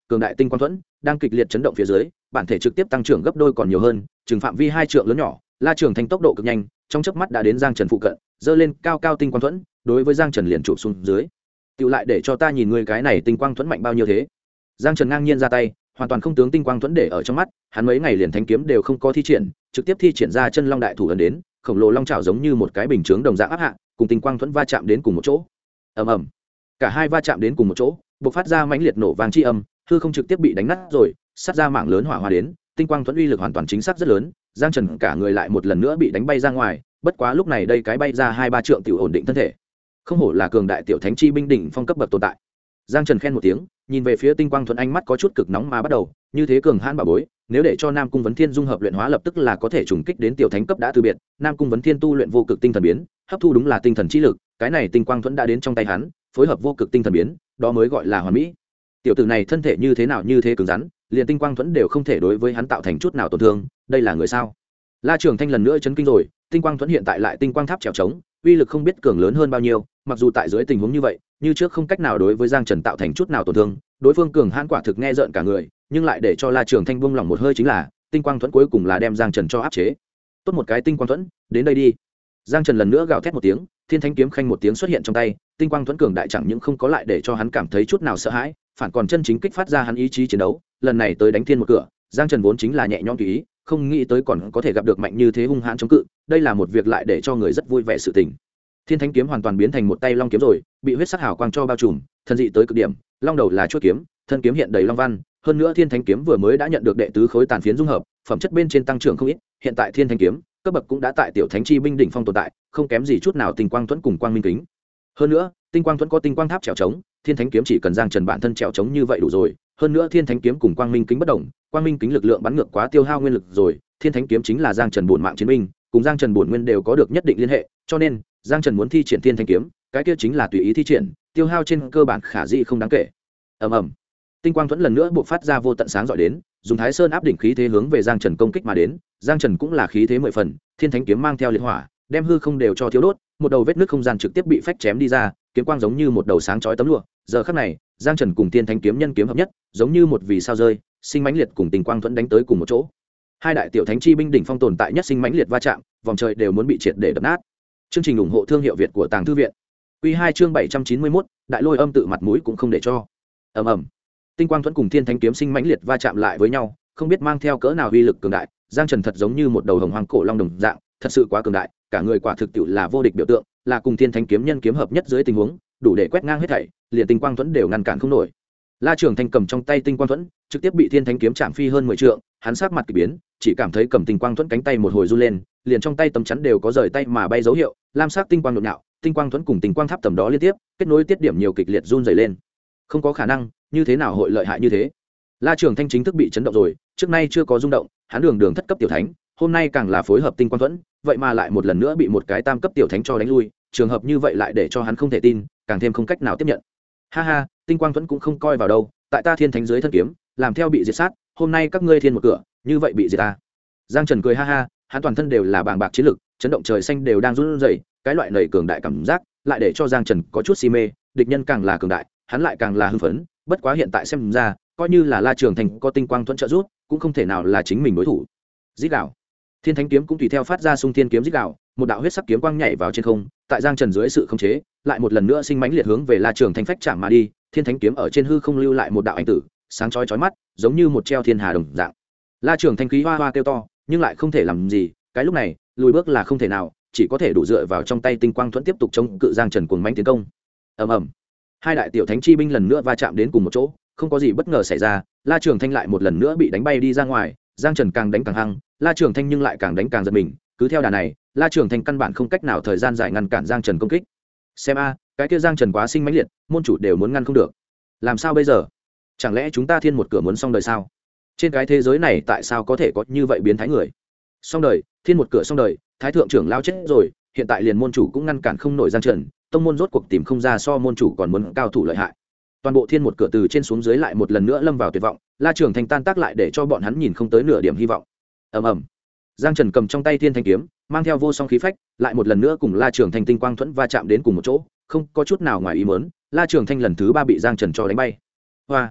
cường đại tinh quang thuẫn đang kịch liệt chấn động phía dưới, bản thể trực tiếp tăng trưởng gấp đôi còn nhiều hơn, chừng phạm vi 2 trượng lớn nhỏ. La Trường Thanh tốc độ cực nhanh, trong chớp mắt đã đến Giang Trần phụ cận, giơ lên cao cao tinh quang thuẫn, đối với Giang Trần liền chụp xuống dưới. "Tiểu lại để cho ta nhìn ngươi cái này tinh quang thuẫn mạnh bao nhiêu thế." Giang Trần ngang nhiên ra tay, hoàn toàn không tướng tinh quang thuẫn để ở trong mắt, hắn mấy ngày liền thánh kiếm đều không có thi triển, trực tiếp thi triển ra chân long đại thủ ấn đến, khổng lồ long chảo giống như một cái bình chướng đồng dạng áp hạ, cùng tinh quang thuẫn va chạm đến cùng một chỗ. Ầm ầm. Cả hai va chạm đến cùng một chỗ, bộc phát ra mãnh liệt nổ vang chi âm, hư không trực tiếp bị đánh nát rồi, sát ra mạng lớn hỏa hoa đến, tinh quang thuẫn uy lực hoàn toàn chính xác rất lớn, Giang Trần cả người lại một lần nữa bị đánh bay ra ngoài, bất quá lúc này đây cái bay ra 2-3 trượng tiểu ổn định thân thể. Không hổ là cường đại tiểu thánh chi binh đỉnh phong cấp bậc tồn tại. Giang Trần khen một tiếng, nhìn về phía tinh quang thuẫn, ánh mắt có chút cực nóng mà bắt đầu, như thế cường hãn bảo bối, nếu để cho Nam Cung Vấn Thiên dung hợp luyện hóa lập tức là có thể trùng kích đến tiểu thánh cấp đã từ biệt. Nam Cung Vấn Thiên tu luyện vô cực tinh thần biến, hấp thu đúng là tinh thần chi lực, cái này tinh quang thuẫn đã đến trong tay hắn, phối hợp vô cực tinh thần biến, đó mới gọi là hoàn mỹ. Tiểu tử này thân thể như thế nào như thế cứng rắn, liền tinh quang thuẫn đều không thể đối với hắn tạo thành chút nào tổn thương, đây là người sao? La Trường Thanh lần nữa chấn kinh rồi, tinh quang thuẫn hiện tại lại tinh quang tháp trèo trống, uy lực không biết cường lớn hơn bao nhiêu, mặc dù tại dưới tình huống như vậy, như trước không cách nào đối với Giang Trần tạo thành chút nào tổn thương, đối phương cường hãn quả thực nghe rợn cả người, nhưng lại để cho La Trường Thanh buông lỏng một hơi chính là, tinh quang thuẫn cuối cùng là đem Giang Trần cho áp chế. Tốt một cái tinh quang thuẫn, đến đây đi. Giang Trần lần nữa gào thét một tiếng, Thiên Thánh kiếm khanh một tiếng xuất hiện trong tay, tinh quang thuẫn cường đại chẳng những không có lại để cho hắn cảm thấy chút nào sợ hãi, phản còn chân chính kích phát ra hắn ý chí chiến đấu, lần này tới đánh thiên một cửa, Giang Trần vốn chính là nhẹ nhõm tùy ý, không nghĩ tới còn có thể gặp được mạnh như thế hung hãn chống cự, đây là một việc lại để cho người rất vui vẻ sự tình. Thiên Thánh kiếm hoàn toàn biến thành một tay long kiếm rồi, bị huyết sắc hào quang cho bao trùm, thân dị tới cực điểm, long đầu là chuôi kiếm, thân kiếm hiện đầy long văn, hơn nữa Thiên Thánh kiếm vừa mới đã nhận được đệ tứ khối tàn phiến dung hợp, phẩm chất bên trên tăng trưởng không ít, hiện tại Thiên Thánh kiếm cấp bậc cũng đã tại tiểu thánh chi binh đỉnh phong tồn tại, không kém gì chút nào tinh quang thuẫn cùng quang minh kính. Hơn nữa, tinh quang thuẫn có tinh quang tháp trèo trống, Thiên Thánh kiếm chỉ cần Giang Trần bản thân trèo trống như vậy đủ rồi. Hơn nữa Thiên Thánh kiếm cùng quang minh kính bất động, quang minh kính lực lượng bắn ngược quá tiêu hao nguyên lực rồi, Thiên Thánh kiếm chính là Giang Trần bổn mạng chiến binh, cùng Giang Trần bổn nguyên đều có được nhất định liên hệ, cho nên Giang Trần muốn thi triển Thiên Thánh kiếm, cái kia chính là tùy ý thi triển, tiêu hao trên cơ bản khả dĩ không đáng kể. Ầm ầm. Tinh quang thuẫn lần nữa bộc phát ra vô tận sáng rọi đến, dùng Thái Sơn áp đỉnh khí thế hướng về Giang Trần công kích mà đến, Giang Trần cũng là khí thế mười phần, Thiên Thánh kiếm mang theo liệt hỏa, đem hư không đều cho thiếu đốt, một đầu vết nứt không gian trực tiếp bị phách chém đi ra, kiếm quang giống như một đầu sáng chói tấm lụa. Giờ khắc này, Giang Trần cùng Thiên Thánh kiếm nhân kiếm hợp nhất, giống như một vì sao rơi, sinh mãnh liệt cùng tinh quang thuẫn đánh tới cùng một chỗ. Hai đại tiểu thánh chi binh đỉnh phong tồn tại nhất sinh mãnh liệt va chạm, vòng trời đều muốn bị triệt để đập nát. Chương trình ủng hộ thương hiệu Việt của Tàng Thư viện. Quy 2 chương 791, đại lôi âm tự mặt mũi cũng không để cho. Ầm ầm. Tinh quang thuẫn cùng Thiên Thánh kiếm sinh mãnh liệt va chạm lại với nhau, không biết mang theo cỡ nào uy lực cường đại, Giang Trần thật giống như một đầu hồng hoang cổ long đồng dạng, thật sự quá cường đại, cả người quả thực tiệu là vô địch biểu tượng, là cùng Thiên Thánh kiếm nhân kiếm hợp nhất dưới tình huống, đủ để quét ngang hết thảy, liền tinh quang thuẫn đều ngăn cản không nổi. La Trường Thanh cầm trong tay tinh quang thuẫn, trực tiếp bị Thiên Thánh kiếm chạm phi hơn 10 trượng, hắn sắc mặt kỳ biến, chỉ cảm thấy cầm tinh quang thuẫn cánh tay một hồi run lên, liền trong tay tấm chắn đều có rời tay mà bay dấu hiệu, lam sắc tinh quang nhộn nhạo, tinh quang thuẫn cùng tinh quang tháp tầm đó liên tiếp, kết nối tiết điểm nhiều kịch liệt run rẩy lên. Không có khả năng, như thế nào hội lợi hại như thế? La Trường Thanh chính thức bị chấn động rồi, trước nay chưa có rung động, hắn đường thất cấp tiểu thánh, hôm nay càng là phối hợp tinh quang thuẫn, vậy mà lại một lần nữa bị một cái tam cấp tiểu thánh cho đánh lui, trường hợp như vậy lại để cho hắn không thể tin, càng thêm không cách nào tiếp nhận. Ha ha, tinh quang thuẫn cũng không coi vào đâu, tại ta Thiên Thánh dưới thân kiếm, làm theo bị diệt sát, hôm nay các ngươi thiên một cửa, như vậy bị diệt ta. Giang Trần cười ha ha, hắn toàn thân đều là bàng bạc chiến lực, chấn động trời xanh đều đang run rẩy, cái loại nảy cường đại cảm giác, lại để cho Giang Trần có chút si mê, địch nhân càng là cường đại, hắn lại càng là hưng phấn, bất quá hiện tại xem ra, coi như là La Trường Thành có tinh quang thuẫn trợ giúp, cũng không thể nào là chính mình đối thủ. Rít gào. Thiên Thánh kiếm cũng tùy theo phát ra xung thiên kiếm rít gào, một đạo huyết sắc kiếm quang nhảy vào trên không, tại Giang Trần dưới sự khống chế, lại một lần nữa sinh mãnh liệt hướng về La Trường Thành phách chạm mà đi, Thiên Thánh kiếm ở trên hư không lưu lại một đạo ảnh tử, sáng chói chói mắt, giống như một treo thiên hà đồng dạng. La Trường Thành khí hoa hoa kêu to, nhưng lại không thể làm gì, cái lúc này, lùi bước là không thể nào, chỉ có thể đủ dựa vào trong tay tinh quang thuẫn tiếp tục chống cự Giang Trần cuồng mãnh tiến công. Ầm ầm. Hai đại tiểu thánh chi binh lần nữa va chạm đến cùng một chỗ, không có gì bất ngờ xảy ra, La Trường Thanh lại một lần nữa bị đánh bay đi ra ngoài, Giang Trần càng đánh càng hăng, La Trường Thanh nhưng lại càng đánh càng giật mình, cứ theo đà này, La Trường Thanh căn bản không cách nào thời gian dài ngăn cản Giang Trần công kích. Xem a, cái kia Giang Trần quá sinh mãnh liệt, môn chủ đều muốn ngăn không được. Làm sao bây giờ? Chẳng lẽ chúng ta thiên một cửa muốn xong đời sao? Trên cái thế giới này tại sao có thể có như vậy biến thái người? Xong đời, thiên một cửa xong đời, thái thượng trưởng lao chết rồi, hiện tại liền môn chủ cũng ngăn cản không nổi Giang Trần, tông môn rốt cuộc tìm không ra so môn chủ còn muốn cao thủ lợi hại. Toàn bộ thiên một cửa từ trên xuống dưới lại một lần nữa lâm vào tuyệt vọng, La Trường Thanh tan tác lại để cho bọn hắn nhìn không tới nửa điểm hy vọng. Ầm ầm. Giang Trần cầm trong tay Thiên Thanh kiếm, mang theo vô song khí phách, lại một lần nữa cùng La Trường Thanh tinh quang thuẫn va chạm đến cùng một chỗ, không có chút nào ngoài ý muốn, La Trường Thanh lần thứ 3 bị Giang Trần cho đánh bay. Hoa.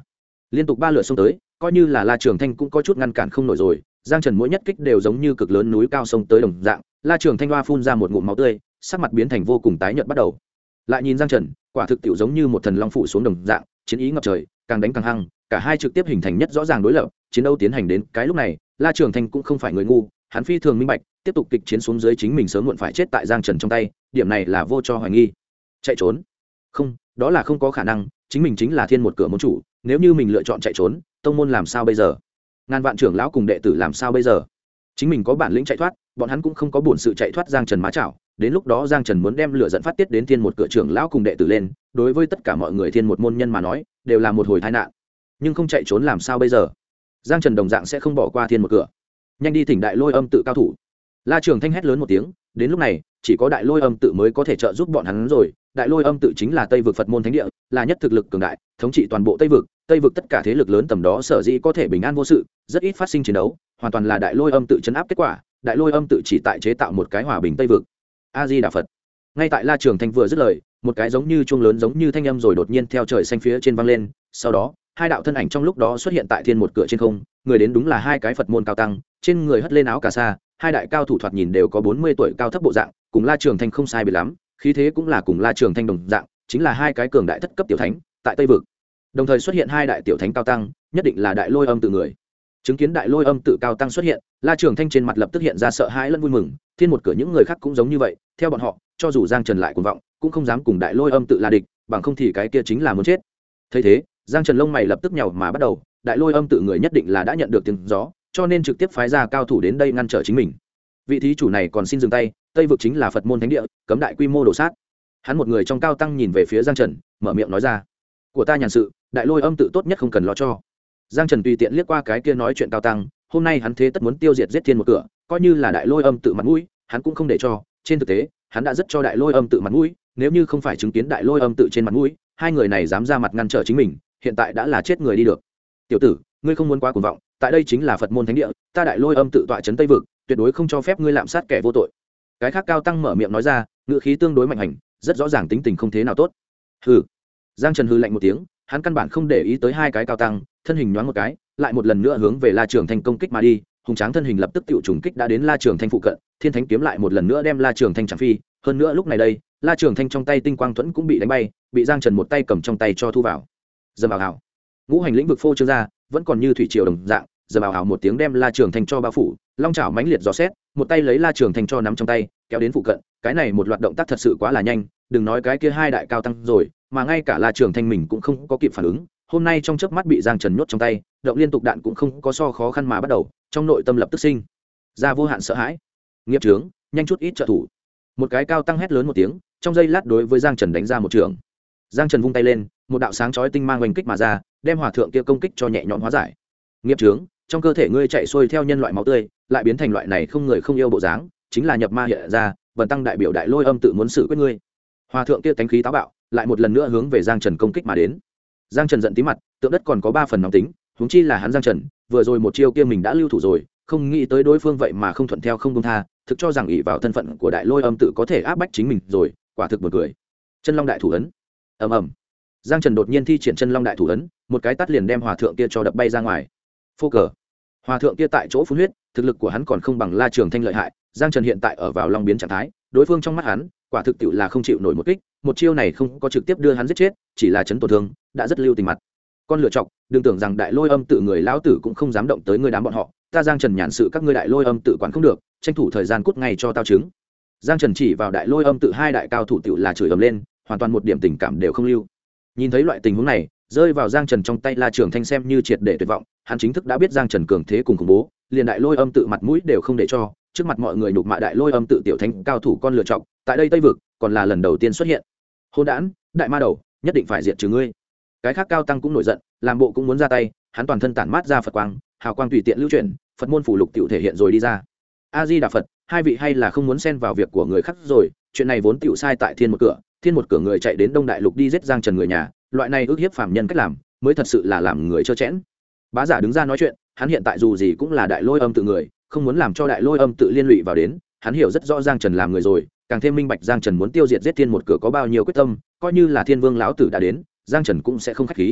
liên tục 3 lượt xông tới, coi như là La Trường Thanh cũng có chút ngăn cản không nổi rồi. Giang Trần mỗi nhất kích đều giống như cực lớn núi cao sông tới đồng dạng, La Trường Thanh hoa phun ra một ngụm máu tươi, sắc mặt biến thành vô cùng tái nhợt bắt đầu. Lại nhìn Giang Trần, quả thực tiểu giống như một thần long phụ xuống đồng dạng, chiến ý ngập trời, càng đánh càng hăng, cả hai trực tiếp hình thành nhất rõ ràng đối lập, chiến đấu tiến hành đến cái lúc này, La Trường Thanh cũng không phải người ngu, hắn phi thường minh bạch, tiếp tục kịch chiến xuống dưới chính mình sớm muộn phải chết tại Giang Trần trong tay, điểm này là vô cho hoài nghi. Chạy trốn? Không, đó là không có khả năng, chính mình chính là thiên một cửa môn chủ, nếu như mình lựa chọn chạy trốn, tông môn làm sao bây giờ? Ngàn vạn trưởng lão cùng đệ tử làm sao bây giờ? Chính mình có bản lĩnh chạy thoát, bọn hắn cũng không có buồn sự chạy thoát Giang Trần má chảo, đến lúc đó Giang Trần muốn đem lửa dẫn phát tiết đến thiên một cửa trưởng lão cùng đệ tử lên, đối với tất cả mọi người thiên một môn nhân mà nói, đều là một hồi tai nạn. Nhưng không chạy trốn làm sao bây giờ? Giang Trần đồng dạng sẽ không bỏ qua thiên một cửa. Nhanh đi thỉnh Đại Lôi Âm tự cao thủ. La Trường Thanh hét lớn một tiếng, đến lúc này, chỉ có Đại Lôi Âm tự mới có thể trợ giúp bọn hắn rồi. Đại Lôi Âm tự chính là Tây vực Phật môn thánh địa, là nhất thực lực cường đại, thống trị toàn bộ Tây vực, Tây vực tất cả thế lực lớn tầm đó sở dĩ có thể bình an vô sự, rất ít phát sinh chiến đấu, hoàn toàn là Đại Lôi Âm tự trấn áp kết quả. Đại Lôi Âm tự chỉ tại chế tạo một cái hòa bình Tây vực. A Di Đà Phật. Ngay tại La Trường Thanh vừa dứt lời, một cái giống như chuông lớn giống như thanh âm rồi đột nhiên theo trời xanh phía trên vang lên, sau đó, hai đạo thân ảnh trong lúc đó xuất hiện tại thiên một cửa trên không, người đến đúng là hai cái Phật môn cao tăng, trên người hất lên áo cà sa, hai đại cao thủ thoạt nhìn đều có 40 tuổi cao thấp bộ dạng, cùng La Trường Thanh không sai biệt lắm, khí thế cũng là cùng La Trường Thanh đồng dạng, chính là hai cái cường đại thất cấp tiểu thánh, tại Tây vực. Đồng thời xuất hiện hai đại tiểu thánh cao tăng, nhất định là Đại Lôi Âm tự người. Chứng kiến Đại Lôi Âm tự cao tăng xuất hiện, La Trường Thanh trên mặt lập tức hiện ra sợ hãi lẫn vui mừng, thiên một cửa những người khác cũng giống như vậy, theo bọn họ, cho dù Giang Trần lại cuồng vọng, cũng không dám cùng Đại Lôi Âm tự là địch, bằng không thì cái kia chính là muốn chết. Thấy thế, Giang Trần lông mày lập tức nhàu mà bắt đầu, Đại Lôi Âm tự người nhất định là đã nhận được tiếng gió, cho nên trực tiếp phái ra cao thủ đến đây ngăn trở chính mình. Vị thí chủ này còn xin dừng tay, Tây vực chính là Phật môn thánh địa, cấm đại quy mô đổ sát. Hắn một người trong cao tăng nhìn về phía Giang Trần, mở miệng nói ra: "Của ta nhàn sự, Đại Lôi Âm tự tốt nhất không cần lo cho." Giang Trần tùy tiện liếc qua cái kia nói chuyện cao tăng, hôm nay hắn thế tất muốn tiêu diệt giết thiên một cửa, coi như là Đại Lôi Âm tự mặt mũi, hắn cũng không để cho, trên thực tế, hắn đã rất cho Đại Lôi Âm tự mặt mũi, nếu như không phải chứng kiến Đại Lôi Âm tự trên mặt mũi, hai người này dám ra mặt ngăn trở chính mình, hiện tại đã là chết người đi được. "Tiểu tử, ngươi không muốn quá cuồng vọng, tại đây chính là Phật môn thánh địa, ta Đại Lôi Âm tự tọa trấn Tây vực, tuyệt đối không cho phép ngươi lạm sát kẻ vô tội." Cái khác cao tăng mở miệng nói ra, ngữ khí tương đối mạnh hành, rất rõ ràng tính tình không thế nào tốt. Hừ. Giang Trần hừ lạnh một tiếng, hắn căn bản không để ý tới hai cái cao tăng, thân hình nhoáng một cái, lại một lần nữa hướng về La Trường Thanh công kích mà đi, hùng tráng thân hình lập tức tiểu trùng kích đã đến La Trường Thanh phụ cận, Thiên Thánh kiếm lại một lần nữa đem La Trường Thanh chạm phi, hơn nữa lúc này đây, La Trường Thanh trong tay tinh quang thuẫn cũng bị đánh bay, bị Giang Trần một tay cầm trong tay cho thu vào. Dầm vào hào. Ngũ hành lĩnh vực phô trương ra, vẫn còn như thủy triều đồng dạng, dầm vào hào một tiếng đem La Trường Thanh cho bao phủ, long chảo mãnh liệt gió xét, một tay lấy La Trường Thanh cho nắm trong tay, kéo đến phụ cận, cái này một loạt động tác thật sự quá là nhanh, đừng nói cái kia hai đại cao tăng rồi, mà ngay cả La Trường Thanh mình cũng không có kịp phản ứng, hôm nay trong chớp mắt bị Giang Trần nhốt trong tay, động liên tục đạn cũng không có so khó khăn mà bắt đầu, trong nội tâm lập tức sinh ra vô hạn sợ hãi. Nghiệp chướng, nhanh chút ít trợ thủ. Một cái cao tăng hét lớn một tiếng, trong giây lát đối với Giang Trần đánh ra một trường. Giang Trần vung tay lên, một đạo sáng chói tinh mang oanh kích mà ra, đem hòa thượng kia công kích cho nhẹ nhõm hóa giải. Nghiệp chướng, trong cơ thể ngươi chạy xuôi theo nhân loại máu tươi, lại biến thành loại này không người không yêu bộ dáng, chính là nhập ma hiện ra, Vân tăng đại biểu Đại Lôi Âm tự muốn xử quyết ngươi. Hòa thượng kia cánh khí táo bạo, lại một lần nữa hướng về Giang Trần công kích mà đến. Giang Trần giận tí mặt, tượng đất còn có 3 phần nóng tính, huống chi là hắn Giang Trần, vừa rồi một chiêu kia mình đã lưu thủ rồi, không nghĩ tới đối phương vậy mà không thuận theo không buông tha, thực cho rằng ỷ vào thân phận của Đại Lôi Âm tự có thể áp bách chính mình rồi, quả thực buồn cười. Chân Long đại thủ ấn. Ầm ầm. Giang Trần đột nhiên thi triển Chân Long đại thủ ấn, một cái tát liền đem hòa thượng kia cho đập bay ra ngoài. Phô cờ. Hòa thượng kia tại chỗ phun huyết, thực lực của hắn còn không bằng La Trường Thanh lợi hại, Giang Trần hiện tại ở vào long biến trạng thái, đối phương trong mắt hắn, quả thực tiệu là không chịu nổi một kích, một chiêu này không có trực tiếp đưa hắn giết chết, chỉ là chấn tổn thương, đã rất lưu tình mặt. Con lựa chọc, đừng tưởng rằng Đại Lôi Âm tự người lão tử cũng không dám động tới ngươi đám bọn họ, ta Giang Trần nhàn sự các ngươi Đại Lôi Âm tự quản không được, tranh thủ thời gian cút ngay cho tao chứng. Giang Trần chỉ vào Đại Lôi Âm tự hai đại cao thủ tiệu là chửi ầm lên, hoàn toàn một điểm tình cảm đều không lưu. Nhìn thấy loại tình huống này, rơi vào Giang Trần trong tay La Trường Thanh xem như triệt để tuyệt vọng, hắn chính thức đã biết Giang Trần cường thế cùng khủng bố, liền Đại Lôi Âm tự mặt mũi đều không để cho, trước mặt mọi người nhục mạ Đại Lôi Âm tự tiểu thánh cao thủ con lựa chọc, tại đây Tây vực, còn là lần đầu tiên xuất hiện. Hỗn đản, đại ma đầu, nhất định phải diệt trừ ngươi. Cái khác cao tăng cũng nổi giận, làm bộ cũng muốn ra tay, hắn toàn thân tản mát ra Phật quang, hào quang tùy tiện lưu chuyển, Phật môn phủ lục tiểu thể hiện rồi đi ra. A Di Đà Phật, hai vị hay là không muốn xen vào việc của người khác rồi, chuyện này vốn tiểu sai tại thiên một cửa người chạy đến Đông Đại Lục đi giết Giang Trần người nhà, loại này ước hiếp phàm nhân cách làm, mới thật sự là làm người trơ chẽn. Bá giả đứng ra nói chuyện, hắn hiện tại dù gì cũng là Đại Lôi Âm tự người, không muốn làm cho Đại Lôi Âm tự liên lụy vào đến, hắn hiểu rất rõ Giang Trần làm người rồi, càng thêm minh bạch Giang Trần muốn tiêu diệt giết thiên một cửa có bao nhiêu quyết tâm, coi như là Thiên Vương lão tử đã đến, Giang Trần cũng sẽ không khách khí.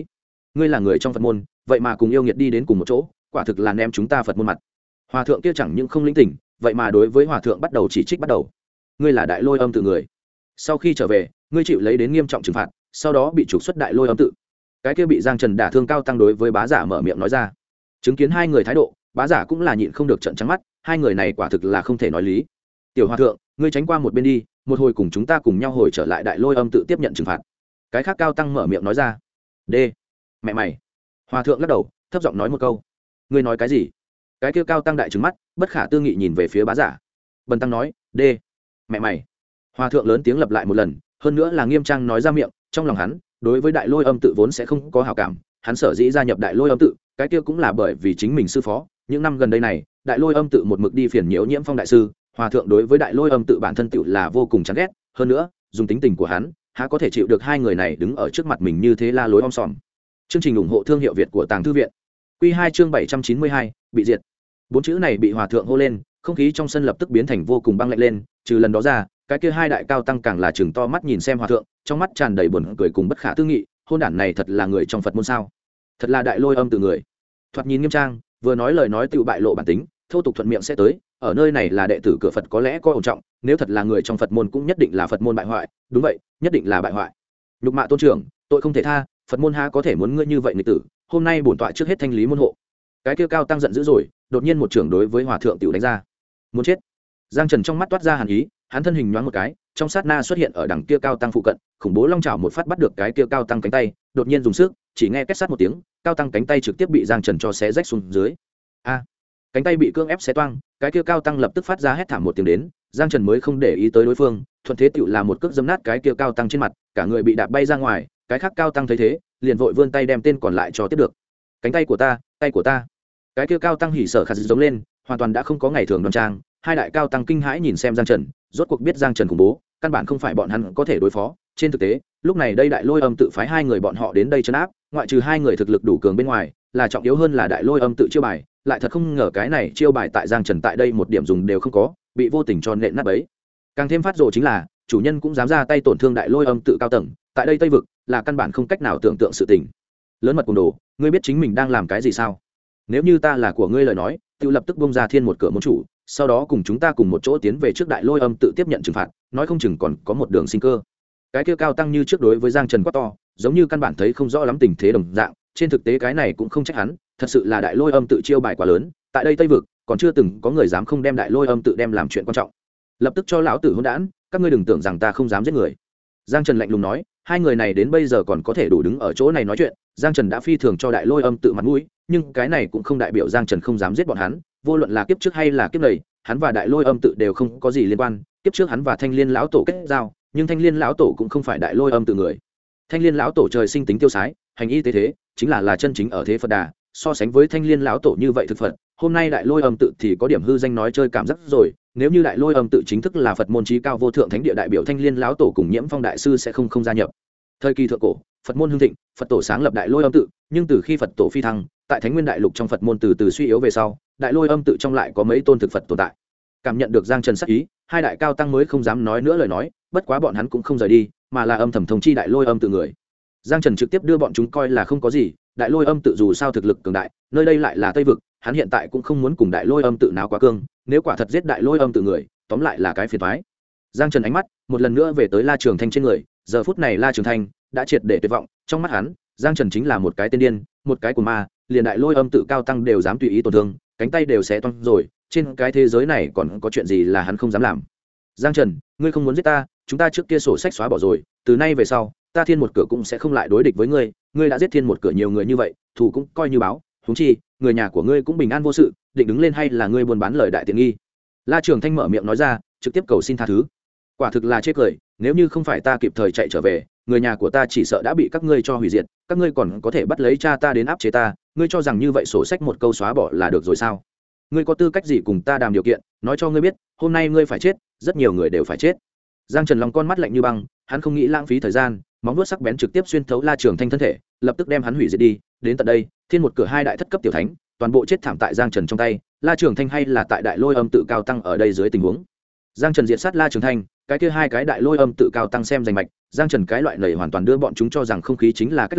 ngươi là người trong Phật môn, vậy mà cùng yêu nghiệt đi đến cùng một chỗ, quả thực là ném chúng ta Phật môn mặt. Hòa thượng kia chẳng những không lĩnh tỉnh, vậy mà đối với hòa thượng bắt đầu chỉ trích bắt đầu. Ngươi là Đại Lôi Âm tự người, sau khi trở về, ngươi chịu lấy đến nghiêm trọng trừng phạt, sau đó bị trục xuất Đại Lôi Âm tự. Cái kia bị Giang Trần đả thương cao tăng đối với bá giả mở miệng nói ra. Chứng kiến hai người thái độ, bá giả cũng là nhịn không được trợn trắng mắt, hai người này quả thực là không thể nói lý. Tiểu hòa thượng, ngươi tránh qua một bên đi, một hồi cùng chúng ta cùng nhau hồi trở lại Đại Lôi Âm tự tiếp nhận trừng phạt. Cái khác cao tăng mở miệng nói ra. D. Mẹ mày. Hòa thượng lắc đầu, thấp giọng nói một câu. Ngươi nói cái gì? Cái kia cao tăng đại trừng mắt, bất khả tư nghị nhìn về phía bá giả. Bần tăng nói, D. Mẹ mày. Hòa thượng lớn tiếng lặp lại một lần, hơn nữa là nghiêm trang nói ra miệng, trong lòng hắn, đối với Đại Lôi Âm tự vốn sẽ không có hảo cảm, hắn sở dĩ gia nhập Đại Lôi Âm tự, cái kia cũng là bởi vì chính mình sư phó, những năm gần đây này, Đại Lôi Âm tự một mực đi phiền nhiễu Nhiễm Phong đại sư, hòa thượng đối với Đại Lôi Âm tự bản thân tự là vô cùng chán ghét, hơn nữa, dùng tính tình của hắn, há có thể chịu được hai người này đứng ở trước mặt mình như thế la lối om sòm. Chương trình ủng hộ thương hiệu Việt của Tàng Thư viện. Quy 2 chương 792, bị diệt. Bốn chữ này bị hòa thượng hô lên, không khí trong sân lập tức biến thành vô cùng băng lạnh lên, trừ lần đó ra, cái kia hai đại cao tăng càng là chừng to mắt nhìn xem hòa thượng, trong mắt tràn đầy buồn cười cùng bất khả tư nghị, hôn đản này thật là người trong Phật môn sao? Thật là Đại Lôi Âm tự người. Thoạt nhìn nghiêm trang, vừa nói lời nói tự bại lộ bản tính, thô tục thuận miệng sẽ tới, ở nơi này là đệ tử cửa Phật có lẽ có ổn trọng, nếu thật là người trong Phật môn cũng nhất định là Phật môn bại hoại, đúng vậy, nhất định là bại hoại. Nhục mạ tôn trưởng, tội không thể tha, Phật môn há có thể muốn ngươi như vậy nghịch tử, hôm nay bổn tọa trước hết thanh lý môn hộ. Cái kia cao tăng giận dữ rồi, đột nhiên một trưởng đối với hòa thượng tiểu đánh ra. Muốn chết. Giang Trần trong mắt toát ra hàn ý, hắn thân hình nhoáng một cái, trong sát na xuất hiện ở đằng kia cao tăng phụ cận, khủng bố long chảo một phát bắt được cái kia cao tăng cánh tay, đột nhiên dùng sức, chỉ nghe két sát một tiếng, cao tăng cánh tay trực tiếp bị Giang Trần cho xé rách xuống dưới. A! Cánh tay bị cương ép xé toang, cái kia cao tăng lập tức phát ra hét thảm một tiếng đến, Giang Trần mới không để ý tới đối phương, thuận thế tựu là một cước dẫm nát cái kia cao tăng trên mặt, cả người bị đạp bay ra ngoài, cái khác cao tăng thấy thế, liền vội vươn tay đem tên còn lại cho tiếp được. Cánh tay của ta, tay của ta. Cái kia cao tăng hỉ sở khả giống lên, hoàn toàn đã không có ngày thường đoan trang, hai đại cao tăng kinh hãi nhìn xem Giang Trần, rốt cuộc biết Giang Trần khủng bố, căn bản không phải bọn hắn có thể đối phó. Trên thực tế, lúc này đây Đại Lôi Âm tự phái hai người bọn họ đến đây trấn áp, ngoại trừ hai người thực lực đủ cường bên ngoài, là trọng yếu hơn là Đại Lôi Âm tự chiêu bài, lại thật không ngờ cái này chiêu bài tại Giang Trần tại đây một điểm dùng đều không có, bị vô tình cho nện nát bấy. Càng thêm phát rồ chính là, chủ nhân cũng dám ra tay tổn thương Đại Lôi Âm tự cao tầng, tại đây Tây vực, là căn bản không cách nào tưởng tượng sự tình. Lớn mật cùng đồ, ngươi biết chính mình đang làm cái gì sao? Nếu như ta là của ngươi lời nói, tự lập tức bung ra thiên một cửa môn chủ, sau đó cùng chúng ta cùng một chỗ tiến về trước Đại Lôi Âm tự tiếp nhận trừng phạt, nói không chừng còn có một đường sinh cơ. Cái kia cao tăng như trước đối với Giang Trần quá to, giống như căn bản thấy không rõ lắm tình thế đồng dạng, trên thực tế cái này cũng không trách hắn, thật sự là Đại Lôi Âm tự chiêu bài quá lớn, tại đây Tây vực còn chưa từng có người dám không đem Đại Lôi Âm tự đem làm chuyện quan trọng. Lập tức cho lão tử hỗn đản, các ngươi đừng tưởng rằng ta không dám giết người. Giang Trần lạnh lùng nói, hai người này đến bây giờ còn có thể đủ đứng ở chỗ này nói chuyện, Giang Trần đã phi thường cho Đại Lôi Âm tự mặt mũi, nhưng cái này cũng không đại biểu Giang Trần không dám giết bọn hắn, vô luận là kiếp trước hay là kiếp này, hắn và Đại Lôi Âm tự đều không có gì liên quan, kiếp trước hắn và Thanh Liên lão tổ kết giao, nhưng Thanh Liên lão tổ cũng không phải Đại Lôi Âm tự người. Thanh Liên lão tổ trời sinh tính tiêu sái, hành y tế thế, chính là chân chính ở thế Phật đà, so sánh với Thanh Liên lão tổ như vậy thực Phật, hôm nay Đại Lôi Âm tự thì có điểm hư danh nói chơi cảm giác rồi, nếu như Đại Lôi Âm tự chính thức là Phật môn chí cao vô thượng thánh địa đại biểu Thanh Liên lão tổ cùng Nhiễm Phong đại sư sẽ không gia nhập. Thời kỳ thượng cổ, Phật môn hưng thịnh, Phật tổ sáng lập Đại Lôi Âm tự, nhưng từ khi Phật tổ phi thăng, tại Thánh Nguyên đại lục trong Phật môn từ từ suy yếu về sau, Đại Lôi Âm tự trong lại có mấy tôn thực Phật tồn tại. Cảm nhận được Giang Trần sắc ý, hai đại cao tăng mới không dám nói nữa lời nói, bất quá bọn hắn cũng không rời đi, mà là âm thầm thông chi Đại Lôi Âm tự người. Giang Trần trực tiếp đưa bọn chúng coi là không có gì, Đại Lôi Âm tự dù sao thực lực cường đại, nơi đây lại là Tây vực, hắn hiện tại cũng không muốn cùng Đại Lôi Âm tự náo quá cương, nếu quả thật giết Đại Lôi Âm tự người, tóm lại là cái phiền toái. Giang Trần ánh mắt một lần nữa về tới La Trường Thanh trên người, giờ phút này La Trường Thanh đã triệt để tuyệt vọng, trong mắt hắn, Giang Trần chính là một cái tên điên, một cái của ma, liền Đại Lôi Âm tự cao tăng đều dám tùy ý tổn thương, cánh tay đều xé toang rồi, trên cái thế giới này còn có chuyện gì là hắn không dám làm. Giang Trần, ngươi không muốn giết ta, chúng ta trước kia sổ sách xóa bỏ rồi, từ nay về sau, ta thiên một cửa cũng sẽ không lại đối địch với ngươi, ngươi đã giết thiên một cửa nhiều người như vậy, thù cũng coi như báo, huống chi, người nhà của ngươi cũng bình an vô sự, định đứng lên hay là ngươi buôn bán lời đại tiện nghi. La Trường Thanh mở miệng nói ra, trực tiếp cầu xin tha thứ. Quả thực là chê cười, nếu như không phải ta kịp thời chạy trở về, người nhà của ta chỉ sợ đã bị các ngươi cho hủy diệt, các ngươi còn có thể bắt lấy cha ta đến áp chế ta, ngươi cho rằng như vậy sổ sách một câu xóa bỏ là được rồi sao? Ngươi có tư cách gì cùng ta đàm điều kiện, nói cho ngươi biết, hôm nay ngươi phải chết, rất nhiều người đều phải chết. Giang Trần Long con mắt lạnh như băng, hắn không nghĩ lãng phí thời gian, móng vuốt sắc bén trực tiếp xuyên thấu La Trường Thanh thân thể, lập tức đem hắn hủy diệt đi. Đến tận đây, thiên một cửa hai đại thất cấp tiểu thánh, toàn bộ chết thảm tại Giang Trần trong tay. La Trường Thanh hay là tại Đại Lôi Âm tự cao tăng ở đây dưới tình huống. Giang Trần diệt sát La Trường Thanh, cái kia hai cái Đại Lôi Âm tự cao tăng xem danh mạch, Giang Trần cái loại này hoàn toàn đưa bọn chúng cho rằng không khí chính là cách làm,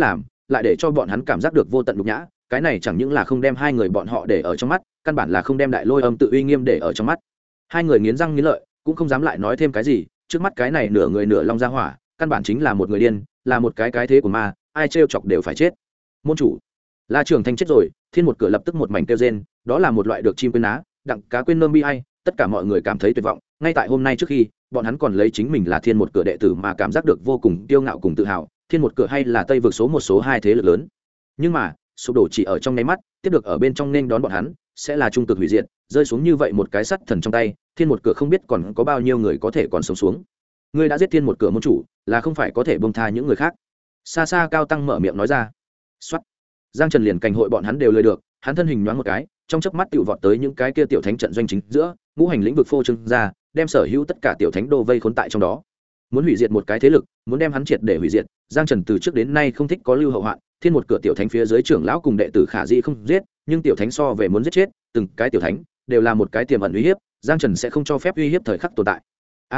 lại để cho bọn hắn cảm giác được vô tận nhục nhã. Cái này chẳng những là không đem hai người bọn họ để ở trong mắt, căn bản là không đem đại lôi âm tự uy nghiêm để ở trong mắt. Hai người nghiến răng nghiến lợi, cũng không dám lại nói thêm cái gì. Trước mắt cái này nửa người nửa long ra hỏa, căn bản chính là một người điên, là một cái thế của ma, ai trêu chọc đều phải chết. Môn chủ, La Trường Thanh chết rồi. Thiên một cửa lập tức một mảnh kêu rên, đó là một loại được chim quên á, đặng cá quên nơm bi ai. Tất cả mọi người cảm thấy tuyệt vọng. Ngay tại hôm nay trước khi bọn hắn còn lấy chính mình là Thiên một cửa đệ tử mà cảm giác được vô cùng kiêu ngạo cùng tự hào. Thiên một cửa hay là Tây vực số một số hai thế lực lớn, nhưng mà sụp đổ chỉ ở trong nháy mắt, tiếp được ở bên trong nên đón bọn hắn sẽ là trung cực hủy diệt, rơi xuống như vậy một cái sắt thần trong tay. Thiên một cửa không biết còn có bao nhiêu người có thể còn sống xuống. Ngươi đã giết Thiên một cửa môn chủ, là không phải có thể buông tha những người khác. Xa xa cao tăng mở miệng nói ra. Soát. Giang Trần liền cành hội bọn hắn đều lười được, hắn thân hình nhoáng một cái, trong chớp mắt tiểu vọt tới những cái kia tiểu thánh trận doanh chính giữa, ngũ hành lĩnh vực phô trương ra, đem sở hữu tất cả tiểu thánh đô vây khốn tại trong đó. Muốn hủy diệt một cái thế lực, muốn đem hắn triệt để hủy diệt, Giang Trần từ trước đến nay không thích có lưu hậu hoạn. Thiên một cửa tiểu thánh phía dưới trưởng lão cùng đệ tử khả dĩ không giết, nhưng tiểu thánh so về muốn giết chết, từng cái tiểu thánh đều là một cái tiềm ẩn uy hiếp, Giang Trần sẽ không cho phép uy hiếp thời khắc tồn tại.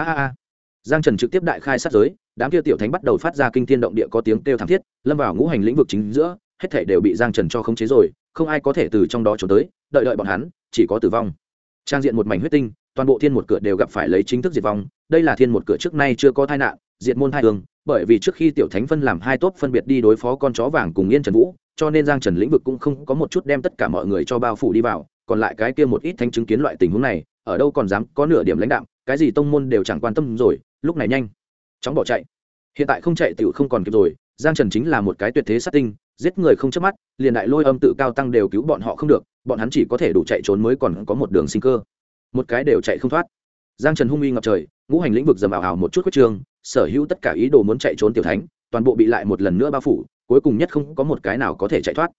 Giang Trần trực tiếp đại khai sát giới, đám kia tiểu thánh bắt đầu phát ra kinh thiên động địa có tiếng kêu thảm thiết, lâm vào ngũ hành lĩnh vực chính giữa, hết thảy đều bị Giang Trần cho khống chế rồi, không ai có thể từ trong đó trốn tới, đợi bọn hắn, chỉ có tử vong. Trang diện một mảnh huyết tinh, toàn bộ Thiên một cửa đều gặp phải lấy chính thức diệt vong, đây là Thiên một cửa trước nay chưa có tai nạn, diệt môn hai đường, bởi vì trước khi tiểu thánh phân làm hai tốp phân biệt đi đối phó con chó vàng cùng Yên Trần Vũ, cho nên Giang Trần lĩnh vực cũng không có một chút đem tất cả mọi người cho bao phủ đi vào, còn lại cái kia một ít thánh chứng kiến loại tình huống này, ở đâu còn dám có nửa điểm lãnh đạm, cái gì tông môn đều chẳng quan tâm rồi, lúc này nhanh chóng bỏ chạy. Hiện tại không chạy tiểu không còn kịp rồi, Giang Trần chính là một cái tuyệt thế sát tinh, giết người không chớp mắt, liền đại lôi âm tự cao tăng đều cứu bọn họ không được, bọn hắn chỉ có thể đủ chạy trốn mới còn có một đường sinh cơ, một cái đều chạy không thoát. Giang Trần hung uy ngập trời, ngũ hành lĩnh vực dầm ảo ảo một chút quyết trường, sở hữu tất cả ý đồ muốn chạy trốn tiểu thánh, toàn bộ bị lại một lần nữa bao phủ, cuối cùng nhất không có một cái nào có thể chạy thoát.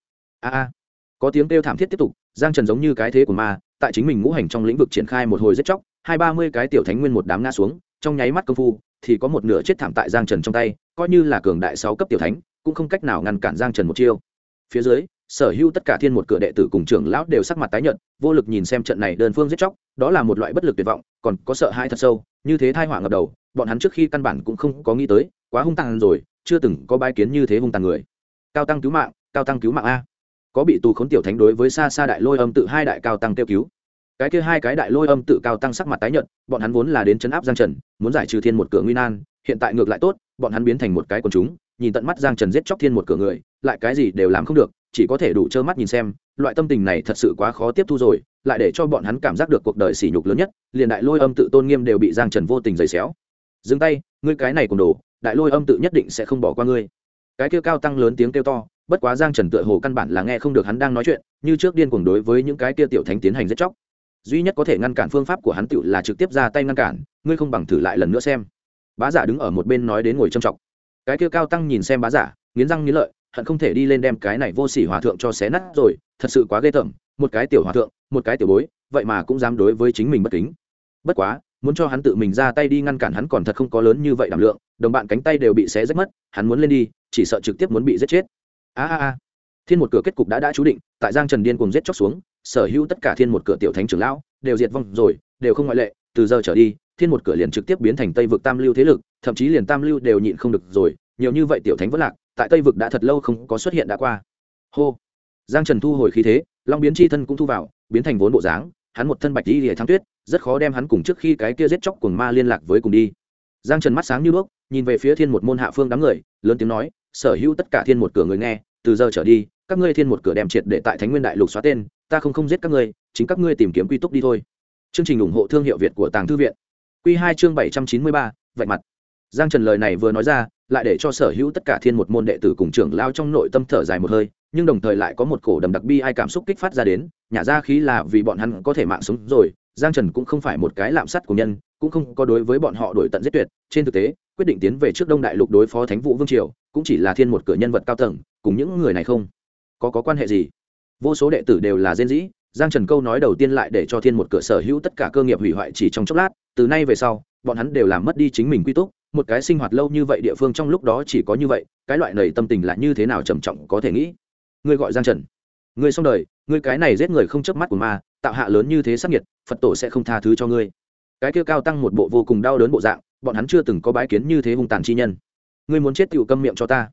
Có tiếng kêu thảm thiết tiếp tục, Giang Trần giống như cái thế của ma, tại chính mình ngũ hành trong lĩnh vực triển khai một hồi giết chóc, 20-30 cái tiểu thánh nguyên một đám ngã xuống, trong nháy mắt công phu thì có một nửa chết thảm tại Giang Trần trong tay, coi như là cường đại 6 cấp tiểu thánh, cũng không cách nào ngăn cản Giang Trần một chiêu. Phía dưới, sở hữu tất cả Thiên một cửa đệ tử cùng trưởng lão đều sắc mặt tái nhợt, vô lực nhìn xem trận này đơn phương giết chóc, đó là một loại bất lực tuyệt vọng, còn có sợ hãi thật sâu, như thế tai họa ngập đầu, bọn hắn trước khi căn bản cũng không có nghĩ tới, quá hung tàn rồi, chưa từng có bái kiến như thế hung tàn người. Cao tăng cứu mạng, cao tăng cứu mạng a. Có bị tù khốn tiểu thánh đối với xa xa đại lôi âm tự hai đại cao tăng kêu cứu. Cái kia hai cái đại lôi âm tự cao tăng sắc mặt tái nhợt, bọn hắn vốn là đến trấn áp Giang Trần, muốn giải trừ Thiên một cửa nguy nan, hiện tại ngược lại tốt, bọn hắn biến thành một cái quần chúng, nhìn tận mắt Giang Trần giết chóc Thiên một cửa người, lại cái gì đều làm không được, chỉ có thể đủ trơ mắt nhìn xem. Loại tâm tình này thật sự quá khó tiếp thu rồi, lại để cho bọn hắn cảm giác được cuộc đời sỉ nhục lớn nhất, liền đại lôi âm tự tôn nghiêm đều bị Giang Trần vô tình giày xéo. Dừng tay, ngươi cái này cùng đồ, đại lôi âm tự nhất định sẽ không bỏ qua ngươi. Cái kia cao tăng lớn tiếng kêu to, bất quá Giang Trần tựa hồ căn bản là nghe không được hắn đang nói chuyện, như trước điên cuồng đối với những cái kia tiểu thánh tiến hành giết chóc. Duy nhất có thể ngăn cản phương pháp của hắn tựu là trực tiếp ra tay ngăn cản, ngươi không bằng thử lại lần nữa xem. Bá giả đứng ở một bên nói đến ngồi trầm trọng. Cái kia cao tăng nhìn xem bá giả, nghiến răng nghiến lợi, hận không thể đi lên đem cái này vô sỉ hòa thượng cho xé nát rồi, thật sự quá ghê tởm, một cái tiểu hòa thượng, một cái tiểu bối, vậy mà cũng dám đối với chính mình bất kính. Bất quá, muốn cho hắn tự mình ra tay đi ngăn cản hắn còn thật không có lớn như vậy đảm lượng, đồng bạn cánh tay đều bị xé rách mất, hắn muốn lên đi, chỉ sợ trực tiếp muốn bị giết chết. Thiên một cửa kết cục đã chú định, tại Giang Trần điên cuồng giết chóc xuống, sở hữu tất cả Thiên một cửa tiểu thánh trưởng lão đều diệt vong rồi, đều không ngoại lệ, từ giờ trở đi, Thiên một cửa liền trực tiếp biến thành Tây vực tam lưu thế lực, thậm chí liền tam lưu đều nhịn không được rồi, nhiều như vậy tiểu thánh vỡ lạc, tại Tây vực đã thật lâu không có xuất hiện đã qua. Hô. Giang Trần thu hồi khí thế, long biến chi thân cũng thu vào, biến thành vốn bộ dáng, hắn một thân bạch y liễu thắng tuyết, rất khó đem hắn cùng trước khi cái kia giết chóc cuồng ma liên lạc với cùng đi. Giang Trần mắt sáng như đuốc, nhìn về phía Thiên một môn hạ phương đám người, lớn tiếng nói, sở hữu tất cả Thiên một cửa người nghe, từ giờ trở đi, các ngươi Thiên một cửa đem triệt để tại Thánh Nguyên Đại Lục xóa tên, ta không giết các ngươi, chính các ngươi tìm kiếm quy túc đi thôi. Chương trình ủng hộ thương hiệu Việt của Tàng Thư viện. Quy 2 chương 793, vạch mặt. Giang Trần lời này vừa nói ra, lại để cho sở hữu tất cả Thiên một môn đệ tử cùng trưởng lao trong nội tâm thở dài một hơi, nhưng đồng thời lại có một cổ đầm đặc bi ai cảm xúc kích phát ra đến, nhả ra khí là vì bọn hắn có thể mạng sống rồi. Giang Trần cũng không phải một cái lạm sát của nhân, cũng không có đối với bọn họ đổi tận giết tuyệt, trên thực tế, quyết định tiến về trước Đông Đại Lục đối phó Thánh Vũ Vương triều, cũng chỉ là Thiên một cửa nhân vật cao tầng, cùng những người này không có quan hệ gì. Vô số đệ tử đều là gen dĩ, Giang Trần câu nói đầu tiên lại để cho Thiên một cửa sở hữu tất cả cơ nghiệp hủy hoại chỉ trong chốc lát, từ nay về sau, bọn hắn đều làm mất đi chính mình quy túc, một cái sinh hoạt lâu như vậy địa phương trong lúc đó chỉ có như vậy, cái loại nảy tâm tình là như thế nào trầm trọng có thể nghĩ. Ngươi gọi Giang Trần, ngươi xong đời, ngươi cái này giết người không chớp mắt của ma, tạo hạ lớn như thế sát nhiệt, Phật tổ sẽ không tha thứ cho ngươi. Cái kia cao tăng một bộ vô cùng đau đớn bộ dạng, bọn hắn chưa từng có bái kiến như thế hung tàn chi nhân. Ngươi muốn chết tiểu câm miệng cho ta.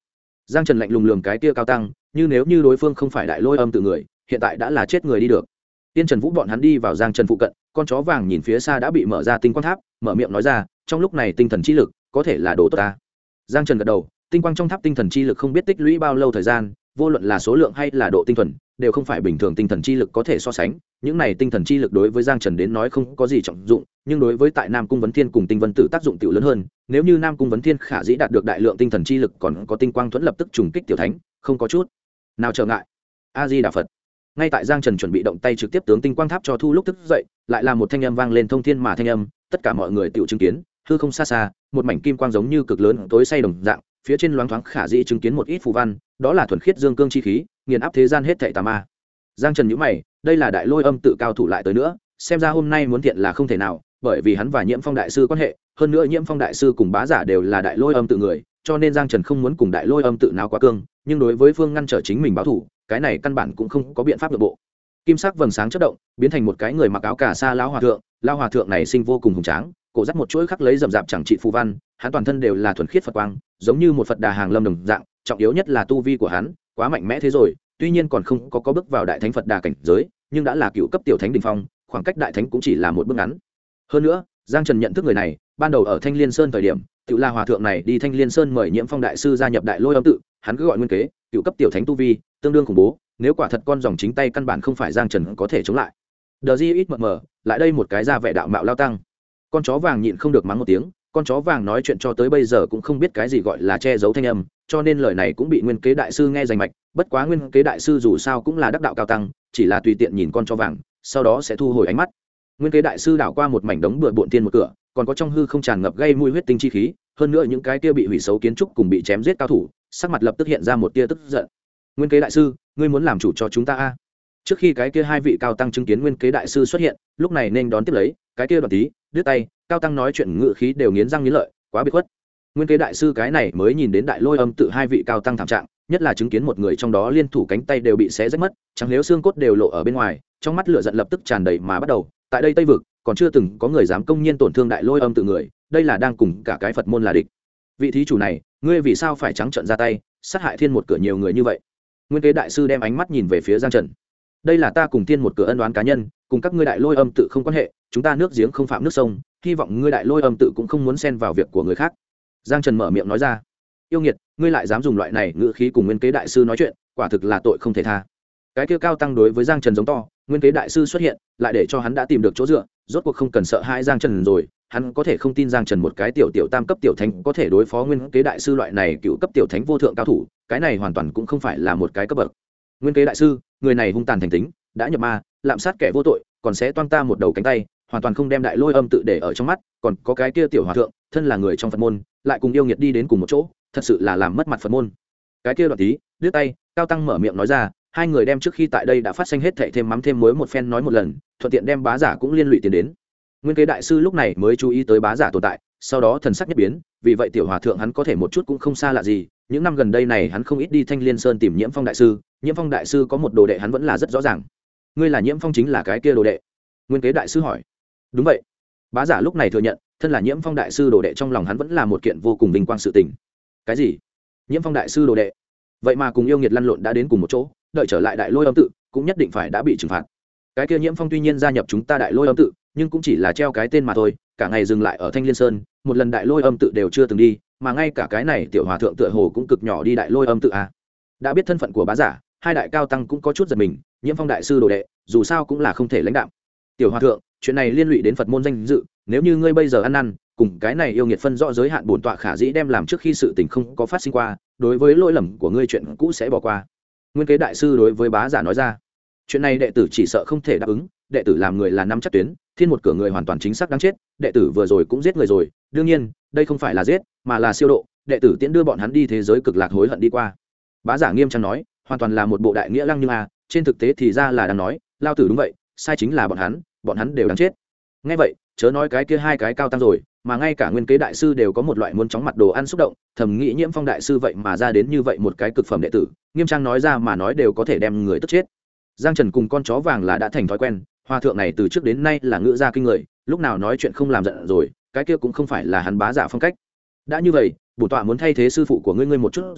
Giang Trần lạnh lùng lườm cái kia cao tăng, như nếu như đối phương không phải đại lôi âm tự người, hiện tại đã là chết người đi được. Tiên Trần Vũ bọn hắn đi vào Giang Trần phụ cận, con chó vàng nhìn phía xa đã bị mở ra tinh quang tháp, mở miệng nói ra, trong lúc này tinh thần chi lực có thể là đồ tốt ta. Giang Trần gật đầu, tinh quang trong tháp tinh thần chi lực không biết tích lũy bao lâu thời gian, vô luận là số lượng hay là độ tinh thuần, đều không phải bình thường tinh thần chi lực có thể so sánh. Những này tinh thần chi lực đối với Giang Trần đến nói không có gì trọng dụng, nhưng đối với tại Nam Cung Vấn Thiên cùng Tinh Vân Tử tác dụng tiểu lớn hơn. Nếu như Nam Cung Vấn Thiên khả dĩ đạt được đại lượng tinh thần chi lực, còn có tinh quang thuẫn lập tức trùng kích tiểu thánh, không có chút nào trở ngại. A Di Đà Phật. Ngay tại Giang Trần chuẩn bị động tay trực tiếp tướng tinh quang tháp cho thu lúc thức dậy, lại là một thanh âm vang lên thông thiên mà thanh âm, tất cả mọi người tiểu chứng kiến, hư không xa xa, một mảnh kim quang giống như cực lớn tối say đồng dạng, phía trên loáng thoáng khả dĩ chứng kiến một ít phù văn, đó là thuần khiết dương cương chi khí, nghiền áp thế gian hết thảy tà ma. Giang Trần nhíu mày, đây là đại lôi âm tự cao thủ lại tới nữa, xem ra hôm nay muốn thiện là không thể nào, bởi vì hắn và Nhiễm Phong đại sư quan hệ, hơn nữa Nhiễm Phong đại sư cùng bá giả đều là đại lôi âm tự người, cho nên Giang Trần không muốn cùng đại lôi âm tự nào quá cương, nhưng đối với phương ngăn trở chính mình báo thủ, cái này căn bản cũng không có biện pháp nội bộ. Kim sắc vầng sáng chớp động, biến thành một cái người mặc áo cà sa lão hòa thượng này sinh vô cùng hùng tráng, cổ dắt một chuỗi khắc lấy rậm rạp chẳng trị phù văn, hắn toàn thân đều là thuần khiết Phật quang, giống như một Phật đà hàng lâm đồng dạng, trọng yếu nhất là tu vi của hắn, quá mạnh mẽ thế rồi, tuy nhiên còn không có bước vào đại thánh Phật đà cảnh giới, nhưng đã là cựu cấp tiểu thánh đỉnh phong, khoảng cách đại thánh cũng chỉ là một bước ngắn. Hơn nữa, Giang Trần nhận thức người này, ban đầu ở Thanh Liên Sơn thời điểm, tự là hòa thượng này đi Thanh Liên Sơn mời Nhiễm Phong đại sư gia nhập đại lôi âm tự, hắn cứ gọi nguyên kế, cựu cấp tiểu thánh tu vi, tương đương khủng bố, nếu quả thật con dòng chính tay căn bản không phải Giang Trần có thể chống lại. Đờ Di ít mờ, lại đây một cái ra vẻ đạo mạo lao tăng. Con chó vàng nhịn không được mắng một tiếng, con chó vàng nói chuyện cho tới bây giờ cũng không biết cái gì gọi là che giấu thanh âm, cho nên lời này cũng bị nguyên kế đại sư nghe rành mạch, bất quá nguyên kế đại sư dù sao cũng là đắc đạo cao tăng, chỉ là tùy tiện nhìn con chó vàng, sau đó sẽ thu hồi ánh mắt. Nguyên kế đại sư đảo qua một mảnh đống bừa bộn tiên một cửa, còn có trong hư không tràn ngập gây mùi huyết tinh chi khí, hơn nữa những cái kia bị hủy xấu kiến trúc cùng bị chém giết cao thủ, sắc mặt lập tức hiện ra một tia tức giận. Nguyên kế đại sư, ngươi muốn làm chủ cho chúng ta a? Trước khi cái kia hai vị cao tăng chứng kiến nguyên kế đại sư xuất hiện, lúc này nên đón tiếp lấy, cái kia Đoàn Tý, đứt tay, cao tăng nói chuyện ngự khí đều nghiến răng nghiến lợi, quá biệt khuất. Nguyên kế đại sư cái này mới nhìn đến đại lôi âm tự hai vị cao tăng thảm trạng, nhất là chứng kiến một người trong đó liên thủ cánh tay đều bị xé rách mất, chẳng nếu xương cốt đều lộ ở bên ngoài, trong mắt lửa giận lập tức tràn đầy mà bắt đầu. Tại đây Tây vực, còn chưa từng có người dám công nhiên tổn thương đại lôi âm tự người, đây là đang cùng cả cái Phật môn là địch. Vị thí chủ này, ngươi vì sao phải trắng trợn ra tay, sát hại thiên một cửa nhiều người như vậy? Nguyên kế đại sư đem ánh mắt nhìn về phía Giang Trần. Đây là ta cùng thiên một cửa ân oán cá nhân, cùng các ngươi đại lôi âm tự không quan hệ, chúng ta nước giếng không phạm nước sông, hy vọng ngươi đại lôi âm tự cũng không muốn xen vào việc của người khác. Giang Trần mở miệng nói ra. Yêu nghiệt, ngươi lại dám dùng loại này ngữ khí cùng nguyên kế đại sư nói chuyện, quả thực là tội không thể tha. Cái kia cao tăng đối với Giang Trần giống to, nguyên kế đại sư xuất hiện, lại để cho hắn đã tìm được chỗ dựa, rốt cuộc không cần sợ hãi Giang Trần rồi, hắn có thể không tin Giang Trần một cái tiểu tam cấp tiểu thánh có thể đối phó nguyên kế đại sư loại này cựu cấp tiểu thánh vô thượng cao thủ, cái này hoàn toàn cũng không phải là một cái cấp bậc. Nguyên kế đại sư, người này hung tàn thành tính, đã nhập ma, lạm sát kẻ vô tội, còn sẽ toang ta một đầu cánh tay, hoàn toàn không đem đại lôi âm tự để ở trong mắt, còn có cái kia tiểu hòa thượng, thân là người trong Phật môn, lại cùng yêu nghiệt đi đến cùng một chỗ, thật sự là làm mất mặt Phật môn. Cái kia Đoạn Tý, đứt tay, cao tăng mở miệng nói ra, hai người đem trước khi tại đây đã phát sinh hết thảy thêm mắm thêm muối một phen nói một lần, thuận tiện đem bá giả cũng liên lụy tiến đến. Nguyên kế đại sư lúc này mới chú ý tới bá giả tồn tại, sau đó thần sắc nhất biến, vì vậy tiểu hòa thượng hắn có thể một chút cũng không xa lạ gì, những năm gần đây này hắn không ít đi Thanh Liên Sơn tìm Nhiễm Phong đại sư, Nhiễm Phong đại sư có một đồ đệ hắn vẫn là rất rõ ràng. Ngươi là Nhiễm Phong chính là cái kia đồ đệ? Nguyên kế đại sư hỏi. Đúng vậy. Bá giả lúc này thừa nhận, thân là Nhiễm Phong đại sư đồ đệ trong lòng hắn vẫn là một kiện vô cùng vinh quang sự tình. Cái gì? Nhiễm Phong đại sư đồ đệ? Vậy mà cùng yêu nghiệt lăn lộn đã đến cùng một chỗ, đợi trở lại đại lôi âm tự cũng nhất định phải đã bị trừng phạt. Cái kia Nhiễm Phong tuy nhiên gia nhập chúng ta đại lôi âm tự, nhưng cũng chỉ là treo cái tên mà thôi, cả ngày dừng lại ở Thanh Liên Sơn, một lần đại lôi âm tự đều chưa từng đi, mà ngay cả cái này tiểu hòa thượng tựa hồ cũng cực nhỏ đi đại lôi âm tự à. Đã biết thân phận của bá giả, hai đại cao tăng cũng có chút giật mình, Nhiễm Phong đại sư đồ đệ dù sao cũng là không thể lãnh đạo. Tiểu hòa thượng, chuyện này liên lụy đến Phật môn danh dự, nếu như ngươi bây giờ ăn năn cùng cái này yêu nghiệt phân rõ giới hạn, bổn tọa khả dĩ đem làm trước khi sự tình không có phát sinh qua, đối với lỗi lầm của ngươi chuyện cũ sẽ bỏ qua. Nguyên kế đại sư đối với bá giả nói ra. Chuyện này đệ tử chỉ sợ không thể đáp ứng, đệ tử làm người là nắm chắc tuyến, thiên một cửa người hoàn toàn chính xác đáng chết, đệ tử vừa rồi cũng giết người rồi, đương nhiên đây không phải là giết mà là siêu độ, đệ tử tiễn đưa bọn hắn đi thế giới cực lạc hối hận đi qua. Bá giả nghiêm trang nói, hoàn toàn là một bộ đại nghĩa lăng, nhưng trên thực tế thì ra là đang nói lao tử đúng vậy, sai chính là bọn hắn đều đáng chết. Nghe vậy chớ nói cái kia hai cái cao tăng rồi, mà ngay cả nguyên kế đại sư đều có một loại muốn chóng mặt đồ ăn xúc động, thầm nghĩ Nhiễm Phong đại sư vậy mà ra đến như vậy một cái cực phẩm đệ tử, nghiêm trang nói ra mà nói đều có thể đem người tức chết. Giang Trần cùng con chó vàng là đã thành thói quen, hòa thượng này từ trước đến nay là ngữ gia kinh người, lúc nào nói chuyện không làm giận rồi, cái kia cũng không phải là hắn bá giả phong cách. Đã như vậy, bổn tọa muốn thay thế sư phụ của ngươi một chút rồi,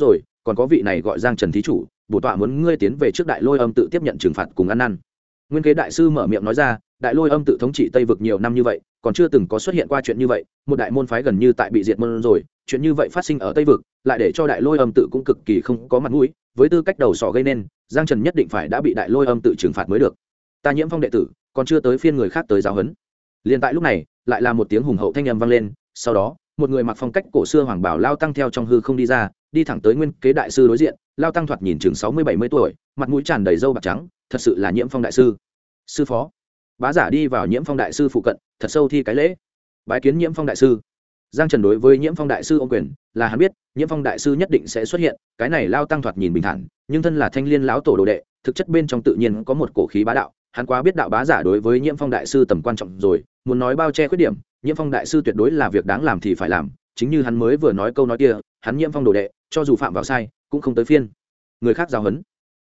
còn có vị này gọi Giang Trần thí chủ, bổ tọa muốn ngươi tiến về trước Đại Lôi Âm tự tiếp nhận trừng phạt cùng ăn năn. Nguyên Kế đại sư mở miệng nói ra, Đại Lôi Âm tự thống trị Tây vực nhiều năm như vậy, còn chưa từng có xuất hiện qua chuyện như vậy, một đại môn phái gần như tại bị diệt môn rồi, chuyện như vậy phát sinh ở Tây vực, lại để cho Đại Lôi Âm tự cũng cực kỳ không có mặt mũi, với tư cách đầu sỏ gây nên, Giang Trần nhất định phải đã bị Đại Lôi Âm tự trừng phạt mới được. Ta Nhiễm Phong đệ tử, còn chưa tới phiên người khác tới giáo huấn. Liền tại lúc này, lại là một tiếng hùng hậu thanh âm vang lên, sau đó, một người mặc phong cách cổ xưa hoàng bảo lao tăng theo trong hư không đi ra, đi thẳng tới Nguyên Kế đại sư đối diện. Lao tăng thoạt nhìn chừng 60-70 tuổi, mặt mũi tràn đầy râu bạc trắng, thật sự là Nhiễm Phong đại sư. Sư phó. Bá giả đi vào Nhiễm Phong đại sư phụ cận, thật sâu thi cái lễ. Bái kiến Nhiễm Phong đại sư. Giang Trần đối với Nhiễm Phong đại sư ôm quyền, là hắn biết, Nhiễm Phong đại sư nhất định sẽ xuất hiện, cái này lao tăng thoạt nhìn bình thản, nhưng thân là Thanh Liên lão tổ đồ đệ, thực chất bên trong tự nhiên có một cổ khí bá đạo, hắn quá biết đạo bá giả đối với Nhiễm Phong đại sư tầm quan trọng rồi, muốn nói bao che khuyết điểm, Nhiễm Phong đại sư tuyệt đối là việc đáng làm thì phải làm, chính như hắn mới vừa nói câu nói kia, hắn Nhiễm Phong đồ đệ, cho dù phạm vào sai, cũng không tới phiên người khác giáo huấn.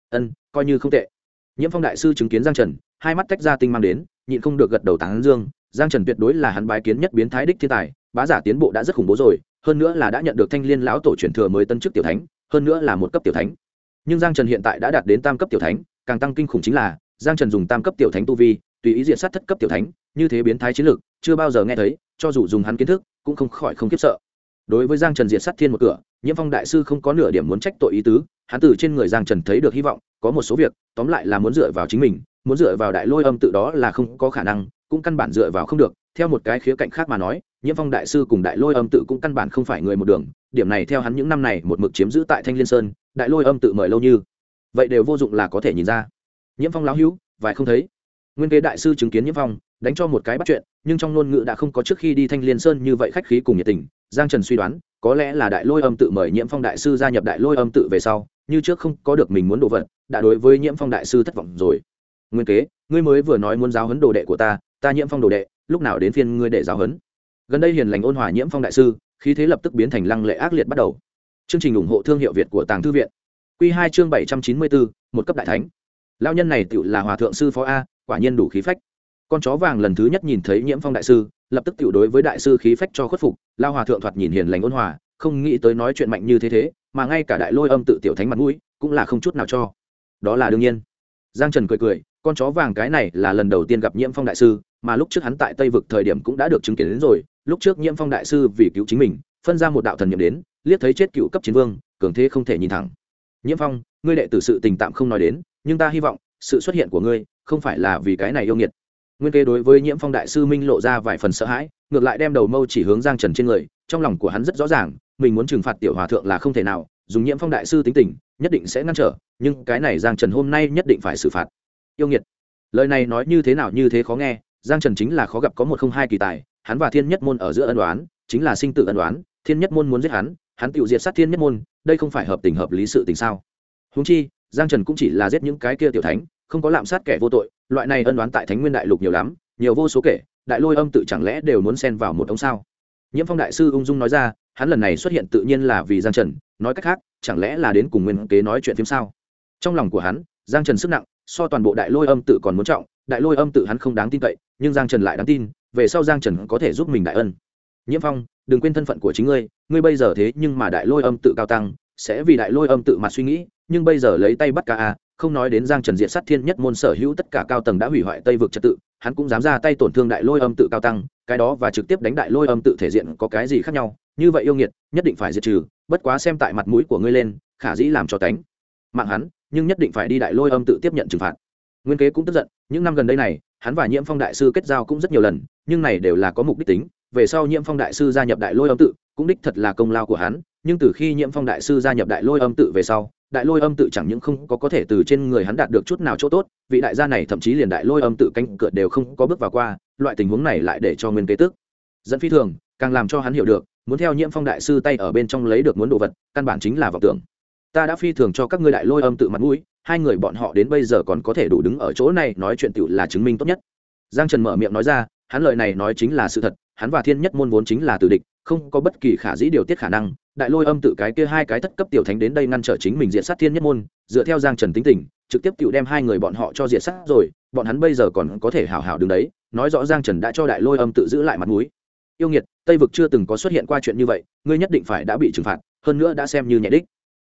Coi như không tệ. Nhiễm Phong đại sư chứng kiến Giang Trần, hai mắt tách ra tinh mang đến, nhịn không được gật đầu tán dương, Giang Trần tuyệt đối là hắn bái kiến nhất biến thái đích thiên tài, bá giả tiến bộ đã rất khủng bố rồi, hơn nữa là đã nhận được Thanh Liên lão tổ truyền thừa mới tân chức tiểu thánh, hơn nữa là một cấp tiểu thánh. Nhưng Giang Trần hiện tại đã đạt đến tam cấp tiểu thánh, càng tăng kinh khủng chính là, Giang Trần dùng tam cấp tiểu thánh tu vi, tùy ý diệt sát thất cấp tiểu thánh, như thế biến thái chiến lược, chưa bao giờ nghe thấy, cho dù dùng hắn kiến thức, cũng không khỏi không khiếp sợ. Đối với Giang Trần diệt sát thiên một cửa, Nhiễm Phong đại sư không có nửa điểm muốn trách tội ý tứ, hắn từ trên người Giang Trần thấy được hy vọng, có một số việc, tóm lại là muốn dựa vào chính mình, muốn dựa vào Đại Lôi Âm tự đó là không có khả năng, cũng căn bản dựa vào không được. Theo một cái khía cạnh khác mà nói, Nhiễm Phong đại sư cùng Đại Lôi Âm tự cũng căn bản không phải người một đường, điểm này theo hắn những năm này một mực chiếm giữ tại Thanh Liên Sơn, Đại Lôi Âm tự mời lâu như vậy đều vô dụng là có thể nhìn ra. Nhiễm Phong lão hữu, vài không thấy. Nguyên Kế đại sư chứng kiến Nhiễm Phong, đánh cho một cái bắt chuyện, nhưng trong ngôn ngữ đã không có trước khi đi Thanh Liên Sơn như vậy khách khí cùng nhiệt tình. Giang Trần suy đoán, có lẽ là Đại Lôi Âm tự mời Nhiễm Phong đại sư gia nhập Đại Lôi Âm tự về sau, như trước không có được mình muốn đồ vật, đã đối với Nhiễm Phong đại sư thất vọng rồi. Nguyên Kế, ngươi mới vừa nói muốn giáo huấn đồ đệ của ta Nhiễm Phong đồ đệ, lúc nào đến phiên ngươi để giáo huấn? Gần đây hiền lành ôn hòa Nhiễm Phong đại sư, khí thế lập tức biến thành lăng lệ ác liệt bắt đầu. Chương trình ủng hộ thương hiệu Việt của Tàng Thư viện. Quy 2 chương 794, một cấp đại thánh. Lão nhân này tựu là Hòa thượng sư phó a, quả nhiên đủ khí phách. Con chó vàng lần thứ nhất nhìn thấy Nhiễm Phong đại sư, lập tức tựu đối với đại sư khí phách cho khuất phục. Lão hòa thượng thoạt nhìn hiền lành ôn hòa, không nghĩ tới nói chuyện mạnh như thế, mà ngay cả Đại Lôi Âm tự tiểu thánh mặt mũi cũng là không chút nào cho. Đó là đương nhiên. Giang Trần cười, con chó vàng cái này là lần đầu tiên gặp Nhiễm Phong đại sư, mà lúc trước hắn tại Tây vực thời điểm cũng đã được chứng kiến đến rồi, lúc trước Nhiễm Phong đại sư vì cứu chính mình, phân ra một đạo thần niệm đến, liếc thấy chết cựu cấp chiến vương, cường thế không thể nhìn thẳng. Nhiễm Phong, ngươi đệ tử sự tình tạm không nói đến, nhưng ta hy vọng sự xuất hiện của ngươi không phải là vì cái này yêu nghiệt. Nguyên Kế đối với Nhiễm Phong đại sư minh lộ ra vài phần sợ hãi, ngược lại đem đầu mâu chỉ hướng Giang Trần trên người, trong lòng của hắn rất rõ ràng, mình muốn trừng phạt tiểu hòa thượng là không thể nào, dùng Nhiễm Phong đại sư tính tình, nhất định sẽ ngăn trở, nhưng cái này Giang Trần hôm nay nhất định phải xử phạt. Yêu nghiệt. Lời này nói như thế nào như thế khó nghe, Giang Trần chính là khó gặp có một không hai kỳ tài, hắn và Thiên Nhất môn ở giữa ân oán, chính là sinh tử ân oán, Thiên Nhất môn muốn giết hắn tiêu diệt sát Thiên Nhất môn, đây không phải hợp tình hợp lý sự tình sao? Huống chi, Giang Trần cũng chỉ là giết những cái kia tiểu thánh, không có lạm sát kẻ vô tội, loại này ân oán tại Thánh Nguyên đại lục nhiều lắm, nhiều vô số kể, Đại Lôi Âm tự chẳng lẽ đều muốn xen vào một ống sao? Nhiễm Phong đại sư ung dung nói ra, hắn lần này xuất hiện tự nhiên là vì Giang Trần, nói cách khác, chẳng lẽ là đến cùng Nguyên Kế nói chuyện phim sao? Trong lòng của hắn, Giang Trần sức nặng, so toàn bộ Đại Lôi Âm tự còn muốn trọng, Đại Lôi Âm tự hắn không đáng tin cậy, nhưng Giang Trần lại đáng tin, về sau Giang Trần có thể giúp mình đại ân. Nhiễm Phong, đừng quên thân phận của chính ngươi bây giờ thế nhưng mà Đại Lôi Âm tự cao tăng, sẽ vì Đại Lôi Âm tự mà suy nghĩ, nhưng bây giờ lấy tay bắt cá a, không nói đến Giang Trần diệt sát Thiên Nhất môn sở hữu tất cả cao tầng đã hủy hoại Tây vực trật tự, hắn cũng dám ra tay tổn thương Đại Lôi Âm tự cao tăng, cái đó và trực tiếp đánh Đại Lôi Âm tự thể diện có cái gì khác nhau? Như vậy yêu nghiệt, nhất định phải diệt trừ, bất quá xem tại mặt mũi của ngươi lên, khả dĩ làm cho tánh mạng hắn, nhưng nhất định phải đi Đại Lôi Âm tự tiếp nhận trừng phạt. Nguyên Kế cũng tức giận, những năm gần đây này, hắn và Nhiễm Phong đại sư kết giao cũng rất nhiều lần, nhưng này đều là có mục đích tính, về sau Nhiễm Phong đại sư gia nhập Đại Lôi Âm tự, cũng đích thật là công lao của hắn, nhưng từ khi Nhiễm Phong đại sư gia nhập Đại Lôi Âm tự về sau, Đại Lôi Âm tự chẳng những không có thể từ trên người hắn đạt được chút nào chỗ tốt, vị đại gia này thậm chí liền Đại Lôi Âm tự cánh cửa đều không có bước vào qua, loại tình huống này lại để cho Nguyên Kế tức dẫn phi thường, càng làm cho hắn hiểu được, muốn theo Nhiễm Phong đại sư tay ở bên trong lấy được muốn đồ vật, căn bản chính là vọng tưởng. Ta đã phi thường cho các ngươi Đại Lôi Âm tự mặt mũi, hai người bọn họ đến bây giờ còn có thể đủ đứng ở chỗ này nói chuyện tiểu là chứng minh tốt nhất. Giang Trần mở miệng nói ra, hắn lời này nói chính là sự thật, hắn và Thiên Nhất môn vốn chính là tử địch, không có bất kỳ khả dĩ điều tiết khả năng. Đại Lôi Âm tự cái kia hai cái thất cấp tiểu thánh đến đây ngăn trở chính mình diệt sát Thiên Nhất môn, dựa theo Giang Trần tính tình, trực tiếp tiểu đem hai người bọn họ cho diệt sát rồi, bọn hắn bây giờ còn có thể hảo hảo đứng đấy, nói rõ Giang Trần đã cho Đại Lôi Âm tự giữ lại mặt mũi. Yêu nghiệt, Tây vực chưa từng có xuất hiện qua chuyện như vậy, ngươi nhất định phải đã bị trừng phạt, hơn nữa đã xem như nhẹ đích.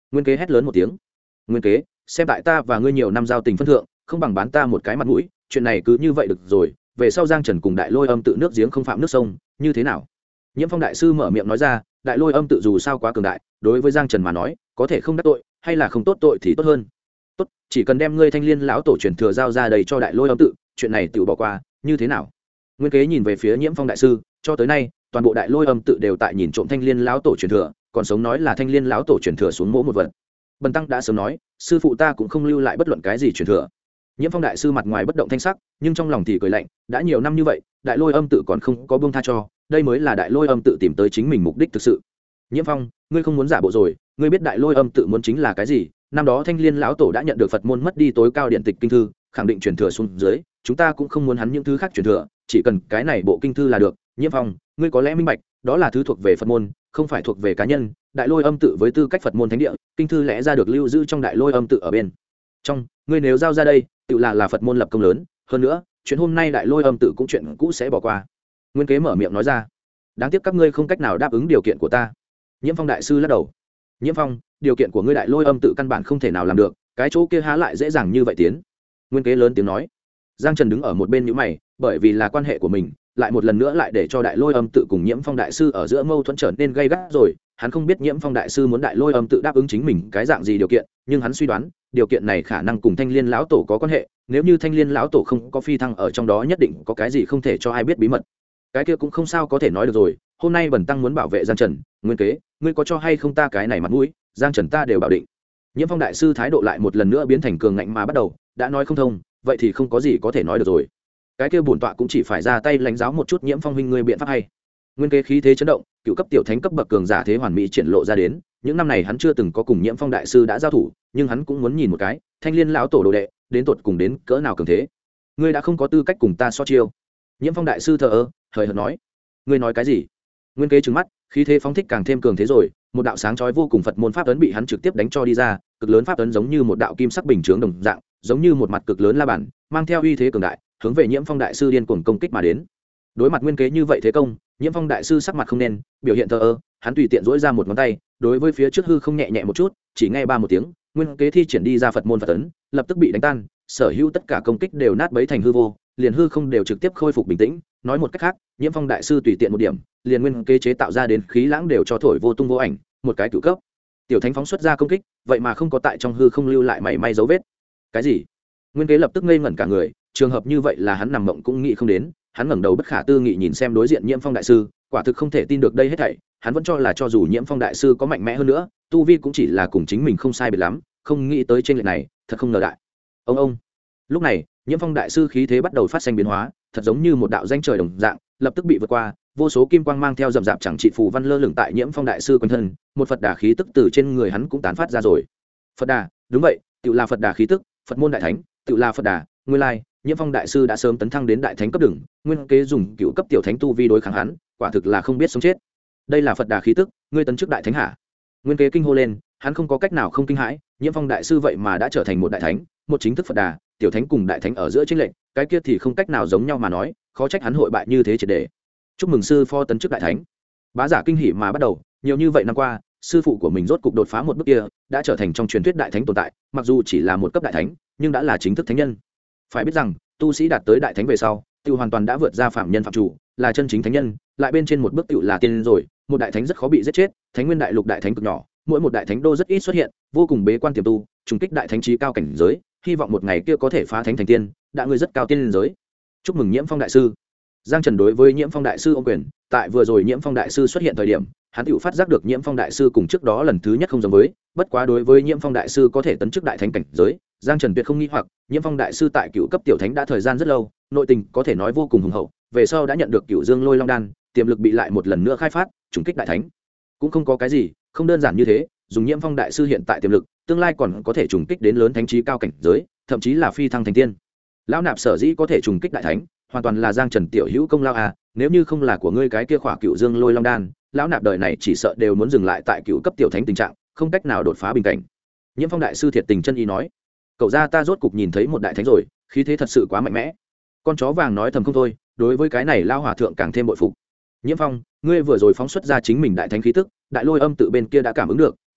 Nguyên Kế hét lớn một tiếng. Nguyên Kế, xem tại ta và ngươi nhiều năm giao tình phân thượng, không bằng bán ta một cái mặt mũi, chuyện này cứ như vậy được rồi, về sau Giang Trần cùng Đại Lôi Âm tự nước giếng không phạm nước sông, như thế nào? Nhiễm Phong đại sư mở miệng nói ra, Đại Lôi Âm tự dù sao quá cường đại, đối với Giang Trần mà nói, có thể không đắc tội, hay là không tốt tội thì tốt hơn. Tốt, chỉ cần đem ngươi Thanh Liên lão tổ truyền thừa giao ra đây cho Đại Lôi Âm tự, chuyện này tự bỏ qua, như thế nào? Nguyên Kế nhìn về phía Nhiễm Phong đại sư, cho tới nay, toàn bộ Đại Lôi Âm tự đều tại nhìn trộm Thanh Liên lão tổ truyền thừa, còn sống nói là Thanh Liên lão tổ truyền thừa xuống mỗi một vật. Bần tăng đã sớm nói, sư phụ ta cũng không lưu lại bất luận cái gì truyền thừa. Nhiễm Phong đại sư mặt ngoài bất động thanh sắc, nhưng trong lòng thì cười lạnh, đã nhiều năm như vậy, Đại Lôi Âm tự còn không có buông tha cho, đây mới là Đại Lôi Âm tự tìm tới chính mình mục đích thực sự. Nhiễm Phong, ngươi không muốn giả bộ rồi, ngươi biết Đại Lôi Âm tự muốn chính là cái gì? Năm đó Thanh Liên lão tổ đã nhận được Phật môn mất đi tối cao điện tịch kinh thư, khẳng định truyền thừa xuống dưới, chúng ta cũng không muốn hắn những thứ khác truyền thừa, chỉ cần cái này bộ kinh thư là được. Nhiễm Phong, ngươi có lẽ minh bạch, đó là thứ thuộc về Phật môn, không phải thuộc về cá nhân. Đại Lôi Âm tự với tư cách Phật môn thánh địa, kinh thư lẽ ra được lưu giữ trong Đại Lôi Âm tự ở bên trong, ngươi nếu giao ra đây, tự là Phật môn lập công lớn, hơn nữa, chuyện hôm nay Đại Lôi Âm tự cũng chuyện cũ sẽ bỏ qua. Nguyên Kế mở miệng nói ra. Đáng tiếc các ngươi không cách nào đáp ứng điều kiện của ta. Nhiễm Phong đại sư lắc đầu. Nhiễm Phong, điều kiện của ngươi Đại Lôi Âm tự căn bản không thể nào làm được, cái chỗ kia há lại dễ dàng như vậy tiến. Nguyên Kế lớn tiếng nói. Giang Trần đứng ở một bên nhíu mày, bởi vì là quan hệ của mình, lại một lần nữa lại để cho Đại Lôi Âm tự cùng Nhiễm Phong đại sư ở giữa mâu thuẫn trở nên gay gắt rồi. Hắn không biết Nhiễm Phong đại sư muốn Đại Lôi Âm tự đáp ứng chính mình cái dạng gì điều kiện, nhưng hắn suy đoán, điều kiện này khả năng cùng Thanh Liên lão tổ có quan hệ, nếu như Thanh Liên lão tổ không có phi thăng ở trong đó, nhất định có cái gì không thể cho ai biết bí mật. Cái kia cũng không sao có thể nói được rồi, hôm nay bần tăng muốn bảo vệ Giang Trần. Nguyên Kế, ngươi có cho hay không ta cái này mặt mũi, Giang Trần ta đều bảo định. Nhiễm Phong đại sư thái độ lại một lần nữa biến thành cường ngạnh mà bắt đầu, đã nói không thông, vậy thì không có gì có thể nói được rồi. Cái kia bổn tọa cũng chỉ phải ra tay lãnh giáo một chút Nhiễm Phong huynh ngươi biện pháp hay. Nguyên Kế khí thế chấn động, cựu cấp tiểu thánh cấp bậc cường giả thế hoàn mỹ triển lộ ra đến, những năm này hắn chưa từng có cùng Nhiễm Phong đại sư đã giao thủ, nhưng hắn cũng muốn nhìn một cái, Thanh Liên lão tổ đồ đệ, đến tột cùng đến cỡ nào cường thế. Ngươi đã không có tư cách cùng ta so chiêu. Nhiễm Phong đại sư thờ ơ, hời hợt nói. Ngươi nói cái gì? Nguyên Kế trừng mắt, khí thế phóng thích càng thêm cường thế rồi, một đạo sáng chói vô cùng Phật môn pháp ấn bị hắn trực tiếp đánh cho đi ra, cực lớn pháp ấn giống như một đạo kim sắc bình chướng đồng dạng, giống như một mặt cực lớn la bàn, mang theo uy thế cường đại, hướng về Nhiễm Phong đại sư điên cuồng công kích mà đến. Đối mặt Nguyên Kế như vậy thế công, Nhiễm Phong đại sư sắc mặt không nên, biểu hiện thờ ơ, hắn tùy tiện duỗi ra một ngón tay, đối với phía trước hư không nhẹ nhẹ một chút, chỉ nghe ba một tiếng, Nguyên Kế thi triển đi ra Phật môn Phật ấn, lập tức bị đánh tan, sở hữu tất cả công kích đều nát bấy thành hư vô, liền hư không đều trực tiếp khôi phục bình tĩnh. Nói một cách khác, Nhiễm Phong đại sư tùy tiện một điểm, liền Nguyên Kế chế tạo ra đến khí lãng đều cho thổi vô tung vô ảnh, một cái cửu cấp tiểu thánh phóng xuất ra công kích, vậy mà không có tại trong hư không lưu lại mảy may dấu vết. Cái gì? Nguyên Kế lập tức ngây ngẩn cả người, trường hợp như vậy là hắn nằm mộng cũng nghĩ không đến. Hắn ngẩng đầu bất khả tư nghị nhìn xem đối diện Nhiễm Phong đại sư, quả thực không thể tin được đây hết thảy. Hắn vẫn cho là cho dù Nhiễm Phong đại sư có mạnh mẽ hơn nữa, tu vi cũng chỉ là cùng chính mình không sai biệt lắm, không nghĩ tới trên lệch này, thật không ngờ đại. Ông. Lúc này, Nhiễm Phong đại sư khí thế bắt đầu phát sinh biến hóa, thật giống như một đạo danh trời đồng dạng, lập tức bị vượt qua, vô số kim quang mang theo rậm rạp chẳng trị phù văn lơ lửng tại Nhiễm Phong đại sư quanh thân, một Phật đà khí tức từ trên người hắn cũng tán phát ra rồi. Phật đà, đúng vậy, tự là Phật đà khí tức, Phật môn đại thánh, tự là Phật đà. Nguyên lai, Nhiễm Phong đại sư đã sớm tấn thăng đến đại thánh cấp đường, Nguyên Kế dùng cựu cấp tiểu thánh tu vi đối kháng hắn, quả thực là không biết sống chết. Đây là Phật đà khí tức, ngươi tấn chức đại thánh hả? Nguyên Kế kinh hô lên, hắn không có cách nào không kinh hãi, Nhiễm Phong đại sư vậy mà đã trở thành một đại thánh, một chính thức Phật đà, tiểu thánh cùng đại thánh ở giữa chênh lệch, cái kia thì không cách nào giống nhau mà nói, khó trách hắn hội bại như thế triệt để. Chúc mừng sư phó tấn chức đại thánh. Bá giả kinh hỉ mà bắt đầu, nhiều như vậy năm qua, sư phụ của mình rốt cục đột phá một bước kia, đã trở thành trong truyền thuyết đại thánh tồn tại, mặc dù chỉ là một cấp đại thánh, nhưng đã là chính thức thánh nhân. Phải biết rằng, tu sĩ đạt tới đại thánh về sau, tự hoàn toàn đã vượt ra phạm nhân phạm chủ, là chân chính thánh nhân, lại bên trên một bước tự là tiên rồi. Một đại thánh rất khó bị giết chết, Thánh Nguyên đại lục đại thánh cực nhỏ, mỗi một đại thánh đô rất ít xuất hiện, vô cùng bế quan tiềm tu, trùng kích đại thánh trí cao cảnh giới, hy vọng một ngày kia có thể phá thánh thành tiên, đã ngươi rất cao tiên giới. Chúc mừng Nhiễm Phong đại sư. Giang Trần đối với Nhiễm Phong đại sư ôm quyền, tại vừa rồi Nhiễm Phong đại sư xuất hiện thời điểm, hắn tự phát giác được Nhiễm Phong đại sư cùng trước đó lần thứ nhất không giống với, bất quá đối với Nhiễm Phong đại sư có thể tấn chức đại thánh cảnh giới, Giang Trần tuyệt không nghi hoặc. Nhiễm Phong đại sư tại cựu cấp tiểu thánh đã thời gian rất lâu, nội tình có thể nói vô cùng hùng hậu, về sau đã nhận được Cựu Dương Lôi Long đan, tiềm lực bị lại một lần nữa khai phát, trùng kích đại thánh. Cũng không có cái gì, không đơn giản như thế, dùng Nhiễm Phong đại sư hiện tại tiềm lực, tương lai còn có thể trùng kích đến lớn thánh trí cao cảnh giới, thậm chí là phi thăng thành tiên. Lão nạp sở dĩ có thể trùng kích đại thánh, hoàn toàn là Giang Trần tiểu hữu công lao à, nếu như không là của ngươi cái kia khỏa Cựu Dương Lôi Long đan, lão nạp đời này chỉ sợ đều muốn dừng lại tại cựu cấp tiểu thánh tình trạng, không cách nào đột phá bình cảnh. Nhiễm Phong đại sư thiệt tình chân ý nói, cậu ra ta rốt cục nhìn thấy một đại thánh rồi, khí thế thật sự quá mạnh mẽ. Con chó vàng nói thầm không thôi, đối với cái này lao hòa thượng càng thêm bội phục. Nhiễm Phong, ngươi vừa rồi phóng xuất ra chính mình đại thánh khí tức, Đại Lôi Âm tự bên kia đã cảm ứng được,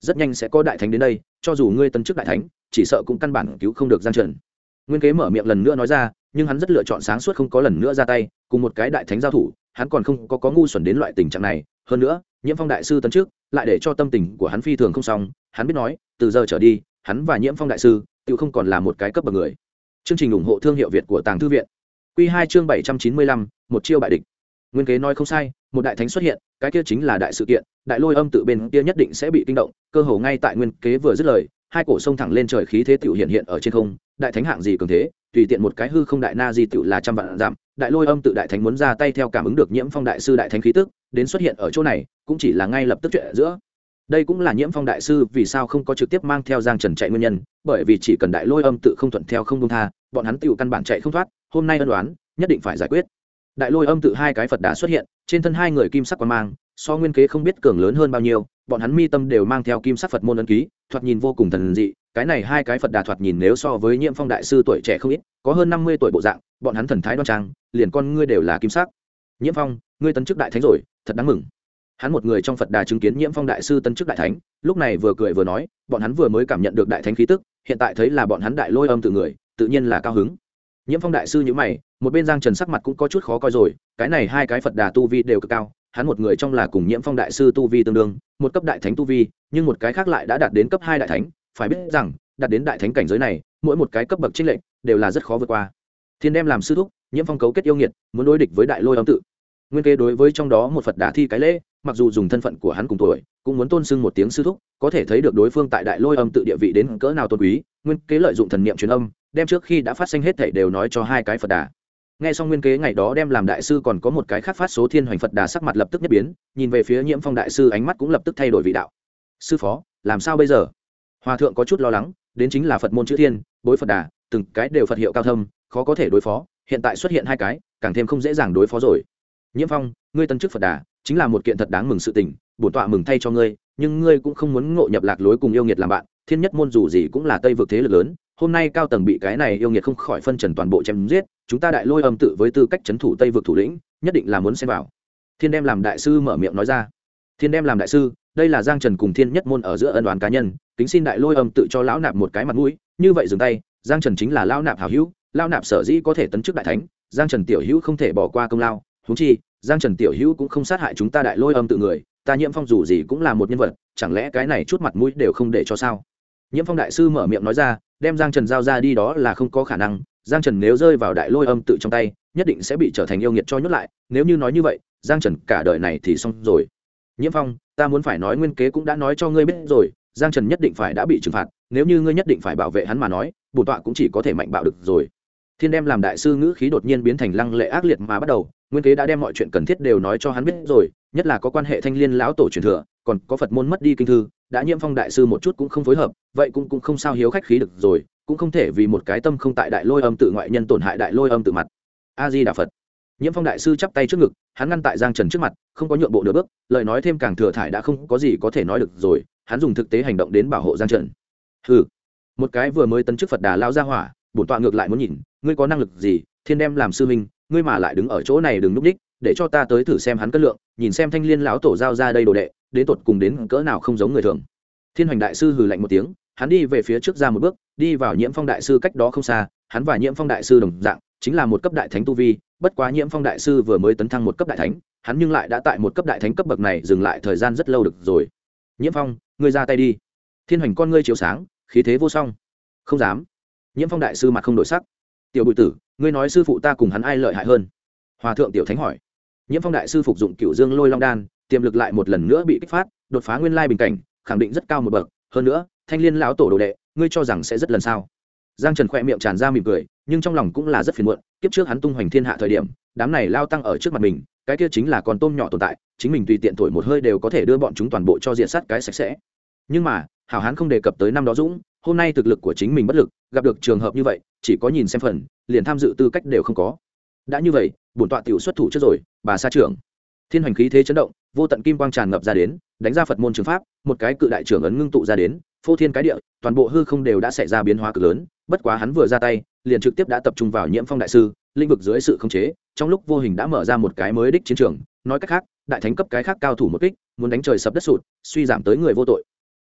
rất nhanh sẽ có đại thánh đến đây, cho dù ngươi tấn chức đại thánh chỉ sợ cũng căn bản cứu không được Giang Trần. Nguyên Kế mở miệng lần nữa nói ra, nhưng hắn rất lựa chọn sáng suốt không có lần nữa ra tay cùng một cái đại thánh giao thủ, hắn còn không có ngu xuẩn đến loại tình trạng này. Hơn nữa Nhiễm Phong đại sư tấn trước lại để cho tâm tình của hắn phi thường không xong, hắn biết nói từ giờ trở đi hắn và Nhiễm Phong đại sư tự không còn là một cái cấp bậc người. Chương trình ủng hộ thương hiệu Việt của Tàng Thư viện. Quy 2 chương 795, một chiêu bại địch. Nguyên Kế nói không sai, một đại thánh xuất hiện, cái kia chính là đại sự kiện, Đại Lôi Âm tự bên kia nhất định sẽ bị kinh động. Cơ hồ ngay tại Nguyên Kế vừa dứt lời, hai cổ sông thẳng lên trời, khí thế tiểu hiện hiện ở trên không. Đại thánh hạng gì cường thế, tùy tiện một cái hư không đại na di tiểu là trăm vạn giảm. Đại Lôi Âm tự đại thánh muốn ra tay theo cảm ứng được Nhiễm Phong đại sư đại thánh khí tức, đến xuất hiện ở chỗ này, cũng chỉ là ngay lập tức chuyện giữa. Đây cũng là Nhiễm Phong đại sư vì sao không có trực tiếp mang theo Giang Trần chạy nguyên nhân, bởi vì chỉ cần Đại Lôi Âm tự không thuận theo không buông tha, bọn hắn tiểu căn bản chạy không thoát, hôm nay ân đoán nhất định phải giải quyết. Đại Lôi Âm tự hai cái Phật đà xuất hiện, trên thân hai người kim sắc quang mang, so Nguyên Kế không biết cường lớn hơn bao nhiêu, bọn hắn mi tâm đều mang theo kim sắc Phật môn ấn ký, thoạt nhìn vô cùng thần dị. Cái này hai cái Phật đà thoạt nhìn nếu so với Nhiễm Phong đại sư tuổi trẻ không ít, có hơn 50 tuổi bộ dạng, bọn hắn thần thái đoan trang, liền con ngươi đều là kim sắc. Nhiễm Phong, ngươi tấn chức đại thánh rồi, thật đáng mừng. Hắn một người trong Phật đà chứng kiến Nhiễm Phong đại sư tấn chức đại thánh, lúc này vừa cười vừa nói, bọn hắn vừa mới cảm nhận được đại thánh khí tức, hiện tại thấy là bọn hắn Đại Lôi Âm tự người, tự nhiên là cao hứng. Nhiễm Phong đại sư nhíu mày, một bên Giang Trần sắc mặt cũng có chút khó coi rồi, cái này hai cái Phật đà tu vi đều cực cao, hắn một người trong là cùng Nhiễm Phong đại sư tu vi tương đương, một cấp đại thánh tu vi, nhưng một cái khác lại đã đạt đến cấp 2 đại thánh, phải biết rằng, đạt đến đại thánh cảnh giới này, mỗi một cái cấp bậc chênh lệch đều là rất khó vượt qua. Thiên đem làm sư thúc, Nhiễm Phong cấu kết yêu nghiệt, muốn đối địch với Đại Lôi Âm tự. Nguyên Kế đối với trong đó một Phật đà thi cái lễ, mặc dù dùng thân phận của hắn cùng tuổi, cũng muốn tôn xưng một tiếng sư thúc, có thể thấy được đối phương tại Đại Lôi Âm tự địa vị đến cỡ nào tôn quý. Nguyên Kế lợi dụng thần niệm truyền âm, đem trước khi đã phát sinh hết thảy đều nói cho hai cái Phật đà. Nghe xong Nguyên Kế ngày đó đem làm đại sư còn có một cái khác phát số Thiên Hoành Phật đà sắc mặt lập tức nhất biến, nhìn về phía Nhiễm Phong đại sư ánh mắt cũng lập tức thay đổi vị đạo. Sư phó, làm sao bây giờ? Hòa thượng có chút lo lắng, đến chính là Phật môn chữ Thiên, bối Phật đà, từng cái đều Phật hiệu cao thâm, khó có thể đối phó, hiện tại xuất hiện hai cái, càng thêm không dễ dàng đối phó rồi. Nhiễm Phong, ngươi tân chức Phật đà, chính là một kiện thật đáng mừng sự tình, bổn tọa mừng thay cho ngươi, nhưng ngươi cũng không muốn ngộ nhập lạc lối cùng yêu nghiệt làm bạn, Thiên Nhất môn dù gì cũng là Tây vực thế lực lớn, hôm nay cao tầng bị cái này yêu nghiệt không khỏi phân trần toàn bộ chém giết, chúng ta Đại Lôi Âm tự với tư cách trấn thủ Tây vực thủ lĩnh, nhất định là muốn xen vào. Thiên đem làm đại sư mở miệng nói ra. Thiên đem làm đại sư, đây là Giang Trần cùng Thiên Nhất môn ở giữa ân oán cá nhân, kính xin Đại Lôi Âm tự cho lão nạp một cái mặt mũi, như vậy dừng tay, Giang Trần chính là lão nạp hảo hữu, lão nạp sở dĩ có thể tấn chức đại thánh, Giang Trần tiểu hữu không thể bỏ qua công lao, huống chi, Giang Trần tiểu hữu cũng không sát hại chúng ta Đại Lôi Âm tự người, ta Nhiễm Phong dù gì cũng là một nhân vật, chẳng lẽ cái này chút mặt mũi đều không để cho sao? Nhiễm Phong đại sư mở miệng nói ra, đem Giang Trần giao ra đi đó là không có khả năng, Giang Trần nếu rơi vào Đại Lôi Âm tự trong tay, nhất định sẽ bị trở thành yêu nghiệt cho nhốt lại, nếu như nói như vậy, Giang Trần cả đời này thì xong rồi. Nhiễm Phong, ta muốn phải nói Nguyên Kế cũng đã nói cho ngươi biết rồi, Giang Trần nhất định phải đã bị trừng phạt, nếu như ngươi nhất định phải bảo vệ hắn mà nói, bổn tọa cũng chỉ có thể mạnh bạo được rồi. Thiên đem làm đại sư ngữ khí đột nhiên biến thành lăng lệ ác liệt mà bắt đầu, Nguyên Kế đã đem mọi chuyện cần thiết đều nói cho hắn biết rồi, nhất là có quan hệ Thanh Liên lão tổ truyền thừa, còn có Phật môn mất đi kinh thư, đã Nhiễm Phong đại sư một chút cũng không phối hợp, vậy cũng không sao hiếu khách khí được rồi, cũng không thể vì một cái tâm không tại Đại Lôi Âm tự ngoại nhân tổn hại Đại Lôi Âm tự mặt. A Di Đà Phật. Nhiễm Phong đại sư chắp tay trước ngực, hắn ngăn tại Giang Trần trước mặt, không có nhượng bộ nửa bước, lời nói thêm càng thừa thải đã không có gì có thể nói được rồi, hắn dùng thực tế hành động đến bảo hộ Giang Trần. Hừ, một cái vừa mới tấn chức Phật đà lao ra hỏa, bổn tọa ngược lại muốn nhìn, ngươi có năng lực gì, Thiên đem làm sư huynh, ngươi mà lại đứng ở chỗ này đừng núp đích, để cho ta tới thử xem hắn cân lượng, nhìn xem Thanh Liên lão tổ giao ra đây đồ đệ, đến tột cùng đến cỡ nào không giống người thường. Thiên Hoành đại sư hừ lạnh một tiếng, hắn đi về phía trước ra một bước, đi vào Nhiễm Phong đại sư cách đó không xa, hắn và Nhiễm Phong đại sư đồng dạng, chính là một cấp đại thánh tu vi, bất quá Nhiễm Phong đại sư vừa mới tấn thăng một cấp đại thánh, hắn nhưng lại đã tại một cấp đại thánh cấp bậc này dừng lại thời gian rất lâu được rồi. Nhiễm Phong, ngươi ra tay đi. Thiên Hoành con ngươi chiếu sáng, khí thế vô song. Không dám. Nhiễm Phong đại sư mặt không đổi sắc. Tiểu bụi tử, ngươi nói sư phụ ta cùng hắn ai lợi hại hơn? Hòa thượng tiểu thánh hỏi. Nhiễm Phong đại sư phục dụng Cửu Dương Lôi Long đan, tiềm lực lại một lần nữa bị kích phát, đột phá nguyên lai bình cảnh, khẳng định rất cao một bậc, hơn nữa, Thanh Liên lão tổ đồ đệ, ngươi cho rằng sẽ rất lần sao? Giang Trần khẽ miệng tràn ra mỉm cười, nhưng trong lòng cũng là rất phiền muộn, kiếp trước hắn tung hoành thiên hạ thời điểm, đám này lao tăng ở trước mặt mình, cái kia chính là con tôm nhỏ tồn tại, chính mình tùy tiện thổi một hơi đều có thể đưa bọn chúng toàn bộ cho diệt sát cái sạch sẽ. Nhưng mà, hảo hán không đề cập tới năm đó dũng, hôm nay thực lực của chính mình bất lực, gặp được trường hợp như vậy, chỉ có nhìn xem phần, liền tham dự tư cách đều không có. Đã như vậy, bổn tọa tiểu xuất thủ trước rồi, bà sa trưởng. Thiên Hoành khí thế chấn động, vô tận kim quang tràn ngập ra đến, đánh ra Phật môn trường pháp, một cái cự đại trưởng ấn ngưng tụ ra đến, phô thiên cái địa, toàn bộ hư không đều đã xảy ra biến hóa cực lớn, bất quá hắn vừa ra tay, liền trực tiếp đã tập trung vào Nhiễm Phong đại sư, lĩnh vực dưới sự khống chế, trong lúc vô hình đã mở ra một cái mới đích chiến trường, nói cách khác, đại thánh cấp cái khác cao thủ một kích, muốn đánh trời sập đất sụt, suy giảm tới người vô tội.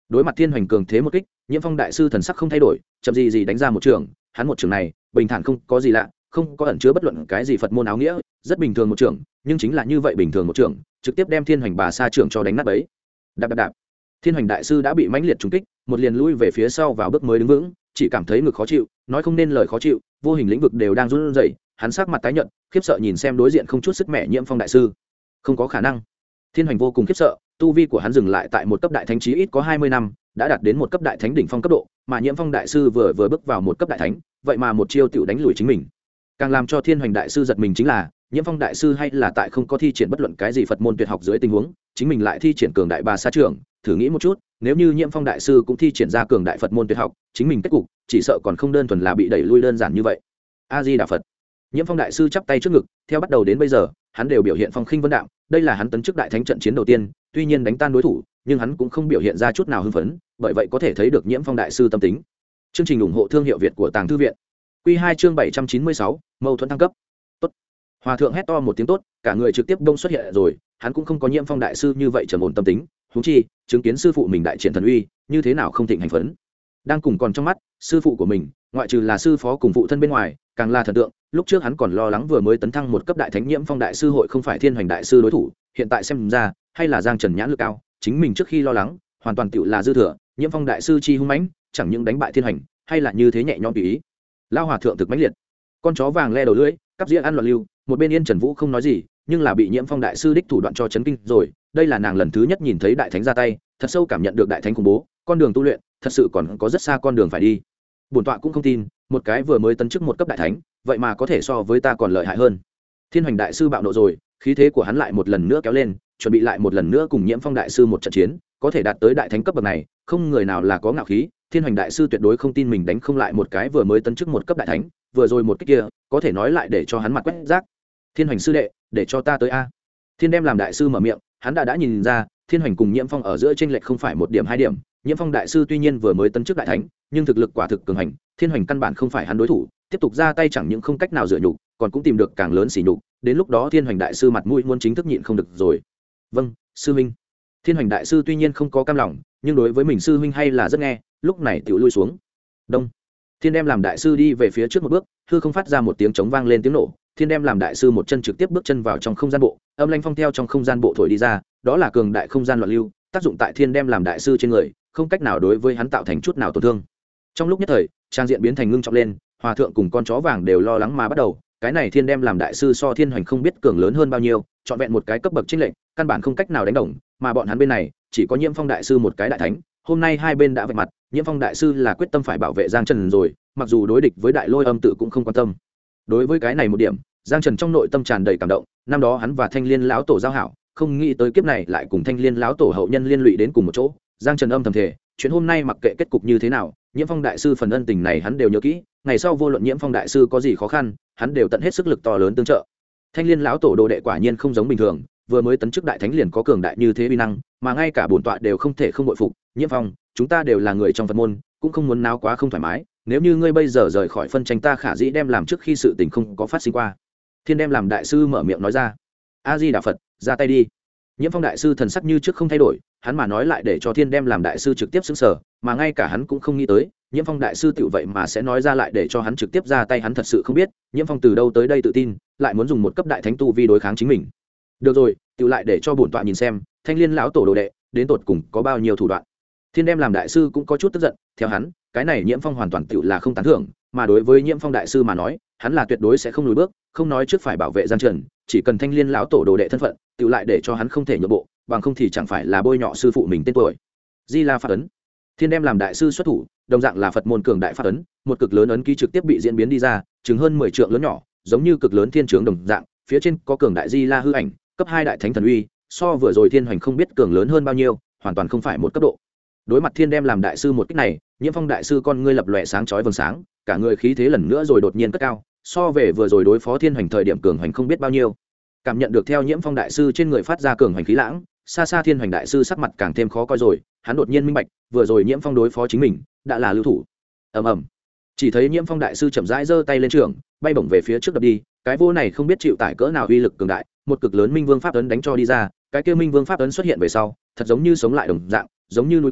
đối mặt thiên hoành cường thế một kích, Nhiễm Phong đại sư thần sắc không thay đổi, chậm gì đánh ra một trường. Hắn một trường này bình thản không có gì lạ, không có ẩn chứa bất luận cái gì Phật môn áo nghĩa, rất bình thường một trường, nhưng chính là như vậy bình thường một trường, trực tiếp đem thiên hoành bà sa trường cho đánh nát bấy. Đạp. Thiên hoành đại sư đã bị mãnh liệt trúng kích, một liền lui về phía sau vào bước mới đứng vững, chỉ cảm thấy ngực khó chịu, nói không nên lời khó chịu, vô hình lĩnh vực đều đang run rẩy. Hắn sắc mặt tái nhợt, khiếp sợ nhìn xem đối diện không chút sức mẹ Nhiễm Phong đại sư. Không có khả năng. Thiên hoành vô cùng khiếp sợ, tu vi của hắn dừng lại tại một cấp đại thánh chí ít có 20 năm, đã đạt đến một cấp đại thánh đỉnh phong cấp độ, mà Nhiễm Phong đại sư vừa bước vào một cấp đại thánh, vậy mà một chiêu tiểu đánh lùi chính mình. Càng làm cho Thiên hoành đại sư giật mình chính là, Nhiễm Phong đại sư hay là tại không có thi triển bất luận cái gì Phật môn tuyệt học dưới tình huống, chính mình lại thi triển cường đại bà sa trưởng, thử nghĩ một chút, nếu như Nhiễm Phong đại sư cũng thi triển ra cường đại Phật môn tuyệt học, chính mình kết cục chỉ sợ còn không đơn thuần là bị đẩy lui đơn giản như vậy. A Di Đà Phật. Nhiễm Phong đại sư chắp tay trước ngực, theo bắt đầu đến bây giờ, hắn đều biểu hiện phong khinh vân đạm, đây là hắn tấn chức đại thánh trận chiến đầu tiên, tuy nhiên đánh tan đối thủ, nhưng hắn cũng không biểu hiện ra chút nào hưng phấn, bởi vậy có thể thấy được Nhiễm Phong đại sư tâm tính. Chương trình ủng hộ thương hiệu Việt của Tàng Thư viện. Quy 2 chương 796, mâu thuẫn thăng cấp. Tốt. Hòa thượng hét to một tiếng tốt, cả người trực tiếp đông xuất hiện rồi, hắn cũng không có Nhiễm Phong đại sư như vậy trầm ổn tâm tính, huống chi, chứng kiến sư phụ mình đại triển thần uy, như thế nào không thịnh hành phấn. Đang cùng còn trong mắt, sư phụ của mình, ngoại trừ là sư phó cùng phụ thân bên ngoài, càng là thần tượng, lúc trước hắn còn lo lắng vừa mới tấn thăng một cấp đại thánh Nhiễm Phong đại sư hội không phải Thiên Hoành đại sư đối thủ, hiện tại xem ra, hay là Giang Trần nhãn lực cao, chính mình trước khi lo lắng, hoàn toàn tựu là dư thừa, Nhiễm Phong đại sư chi hung mãnh, chẳng những đánh bại Thiên Hoành, hay là như thế nhẹ nhõm tùy ý. Lao hòa thượng thực mãnh liệt, con chó vàng le đầu lưỡi, cắp dĩa ăn loạn lưu, một bên Yên Trần Vũ không nói gì, nhưng là bị Nhiễm Phong đại sư đích thủ đoạn cho chấn kinh rồi, đây là nàng lần thứ nhất nhìn thấy đại thánh ra tay, thật sâu cảm nhận được đại thánh khủng bố, con đường tu luyện, thật sự còn có rất xa con đường phải đi. Bổn tọa cũng không tin, một cái vừa mới tấn chức một cấp đại thánh, vậy mà có thể so với ta còn lợi hại hơn. Thiên Hoành đại sư bạo nộ rồi, khí thế của hắn lại một lần nữa kéo lên, chuẩn bị lại một lần nữa cùng Nhiễm Phong đại sư một trận chiến, có thể đạt tới đại thánh cấp bậc này, không người nào là có ngạo khí, Thiên Hoành đại sư tuyệt đối không tin mình đánh không lại một cái vừa mới tấn chức một cấp đại thánh, vừa rồi một cái kia, có thể nói lại để cho hắn mặt quét rác. Thiên Hoành sư đệ, để cho ta tới a. Thiên đem làm đại sư mở miệng, hắn đã nhìn ra, Thiên Hoành cùng Nhiễm Phong ở giữa chênh lệch không phải một điểm hai điểm, Nhiễm Phong đại sư tuy nhiên vừa mới tấn chức đại thánh, nhưng thực lực quả thực cường hành, Thiên Hoành căn bản không phải hắn đối thủ, tiếp tục ra tay chẳng những không cách nào dựa nhục, còn cũng tìm được càng lớn sỉ nhục, đến lúc đó Thiên Hoành đại sư mặt mũi muốn chính thức nhịn không được rồi. Vâng, sư huynh. Thiên Hoành đại sư tuy nhiên không có cam lòng, nhưng đối với mình sư huynh hay là rất nghe, lúc này tiểu lui xuống. Đông. Thiên đem làm đại sư đi về phía trước một bước, hư không phát ra một tiếng trống vang lên tiếng nổ, Thiên đem làm đại sư một chân trực tiếp bước chân vào trong không gian bộ, âm lãnh phong theo trong không gian bộ thổi đi ra, đó là cường đại không gian loạn lưu, tác dụng tại Thiên đem làm đại sư trên người, không cách nào đối với hắn tạo thành chút nào tổn thương. Trong lúc nhất thời, trang diện biến thành ngưng trọng lên, hòa thượng cùng con chó vàng đều lo lắng mà bắt đầu, cái này Thiên đem làm đại sư so Thiên Hoành không biết cường lớn hơn bao nhiêu, chọn vẹn một cái cấp bậc chênh lệch, căn bản không cách nào đánh đồng, mà bọn hắn bên này chỉ có Nhiễm Phong đại sư một cái đại thánh, hôm nay hai bên đã vạch mặt, Nhiễm Phong đại sư là quyết tâm phải bảo vệ Giang Trần rồi, mặc dù đối địch với Đại Lôi Âm tự cũng không quan tâm. Đối với cái này một điểm, Giang Trần trong nội tâm tràn đầy cảm động, năm đó hắn và Thanh Liên lão tổ giao hảo, không nghĩ tới kiếp này lại cùng Thanh Liên lão tổ hậu nhân liên lụy đến cùng một chỗ. Giang Trần âm thầm thề, chuyện hôm nay mặc kệ kết cục như thế nào, Nhiễm Phong đại sư phần ân tình này hắn đều nhớ kỹ, ngày sau vô luận Nhiễm Phong đại sư có gì khó khăn, hắn đều tận hết sức lực to lớn tương trợ. Thanh Liên lão tổ đồ đệ quả nhiên không giống bình thường, vừa mới tấn chức đại thánh liền có cường đại như thế uy năng, mà ngay cả bổn tọa đều không thể không bội phục. Nhiễm Phong, chúng ta đều là người trong Phật môn, cũng không muốn náo quá không thoải mái, nếu như ngươi bây giờ rời khỏi phân tranh ta khả dĩ đem làm trước khi sự tình không có phát sinh qua. Thiên đem làm đại sư mở miệng nói ra. A Di Đà Phật, ra tay đi. Nhiễm Phong đại sư thần sắc như trước không thay đổi, hắn mà nói lại để cho Thiên đem làm đại sư trực tiếp xứng sở, mà ngay cả hắn cũng không nghĩ tới, Nhiễm Phong đại sư tiểu vậy mà sẽ nói ra lại để cho hắn trực tiếp ra tay, hắn thật sự không biết, Nhiễm Phong từ đâu tới đây tự tin, lại muốn dùng một cấp đại thánh tu vi đối kháng chính mình. Được rồi, tiểu lại để cho bổn tọa nhìn xem, Thanh Liên lão tổ đồ đệ, đến tột cùng có bao nhiêu thủ đoạn. Thiên đem làm đại sư cũng có chút tức giận, theo hắn, cái này Nhiễm Phong hoàn toàn tiểu là không tán thưởng, mà đối với Nhiễm Phong đại sư mà nói, hắn là tuyệt đối sẽ không lùi bước, không nói trước phải bảo vệ Giang Trần, chỉ cần Thanh Liên lão tổ đồ đệ thân phận, tiểu lại để cho hắn không thể nhượng bộ, bằng không thì chẳng phải là bôi nhọ sư phụ mình tên tuổi. Di La Pháp ấn. Thiên đem làm đại sư xuất thủ, đồng dạng là Phật môn cường đại pháp ấn, một cực lớn ấn ký trực tiếp bị diễn biến đi ra, chừng hơn 10 trượng lớn nhỏ, giống như cực lớn thiên trướng đồng dạng, phía trên có cường đại Di La hư ảnh, cấp 2 đại thánh thần uy, so vừa rồi Thiên Hoành không biết cường lớn hơn bao nhiêu, hoàn toàn không phải một cấp độ. Đối mặt Thiên đem làm đại sư một kích này, Nhiễm Phong đại sư con ngươi lập lòe sáng chói vầng sáng, cả người khí thế lần nữa rồi đột nhiên cất cao, so về vừa rồi đối phó Thiên Hoành thời điểm cường hoành không biết bao nhiêu. Cảm nhận được theo Nhiễm Phong đại sư trên người phát ra cường hoành khí lãng, xa xa Thiên Hoành đại sư sắc mặt càng thêm khó coi rồi, hắn đột nhiên minh bạch, vừa rồi Nhiễm Phong đối phó chính mình, đã là lưu thủ. Ầm ầm. Chỉ thấy Nhiễm Phong đại sư chậm rãi giơ tay lên trường, bay bổng về phía trước đập đi, cái vô này không biết chịu tải cỡ nào uy lực cường đại, một cực lớn Minh Vương pháp ấn đánh cho đi ra, cái kia Minh Vương pháp ấn xuất hiện về sau, thật giống như sống lại đồng dạng, giống như núi cao,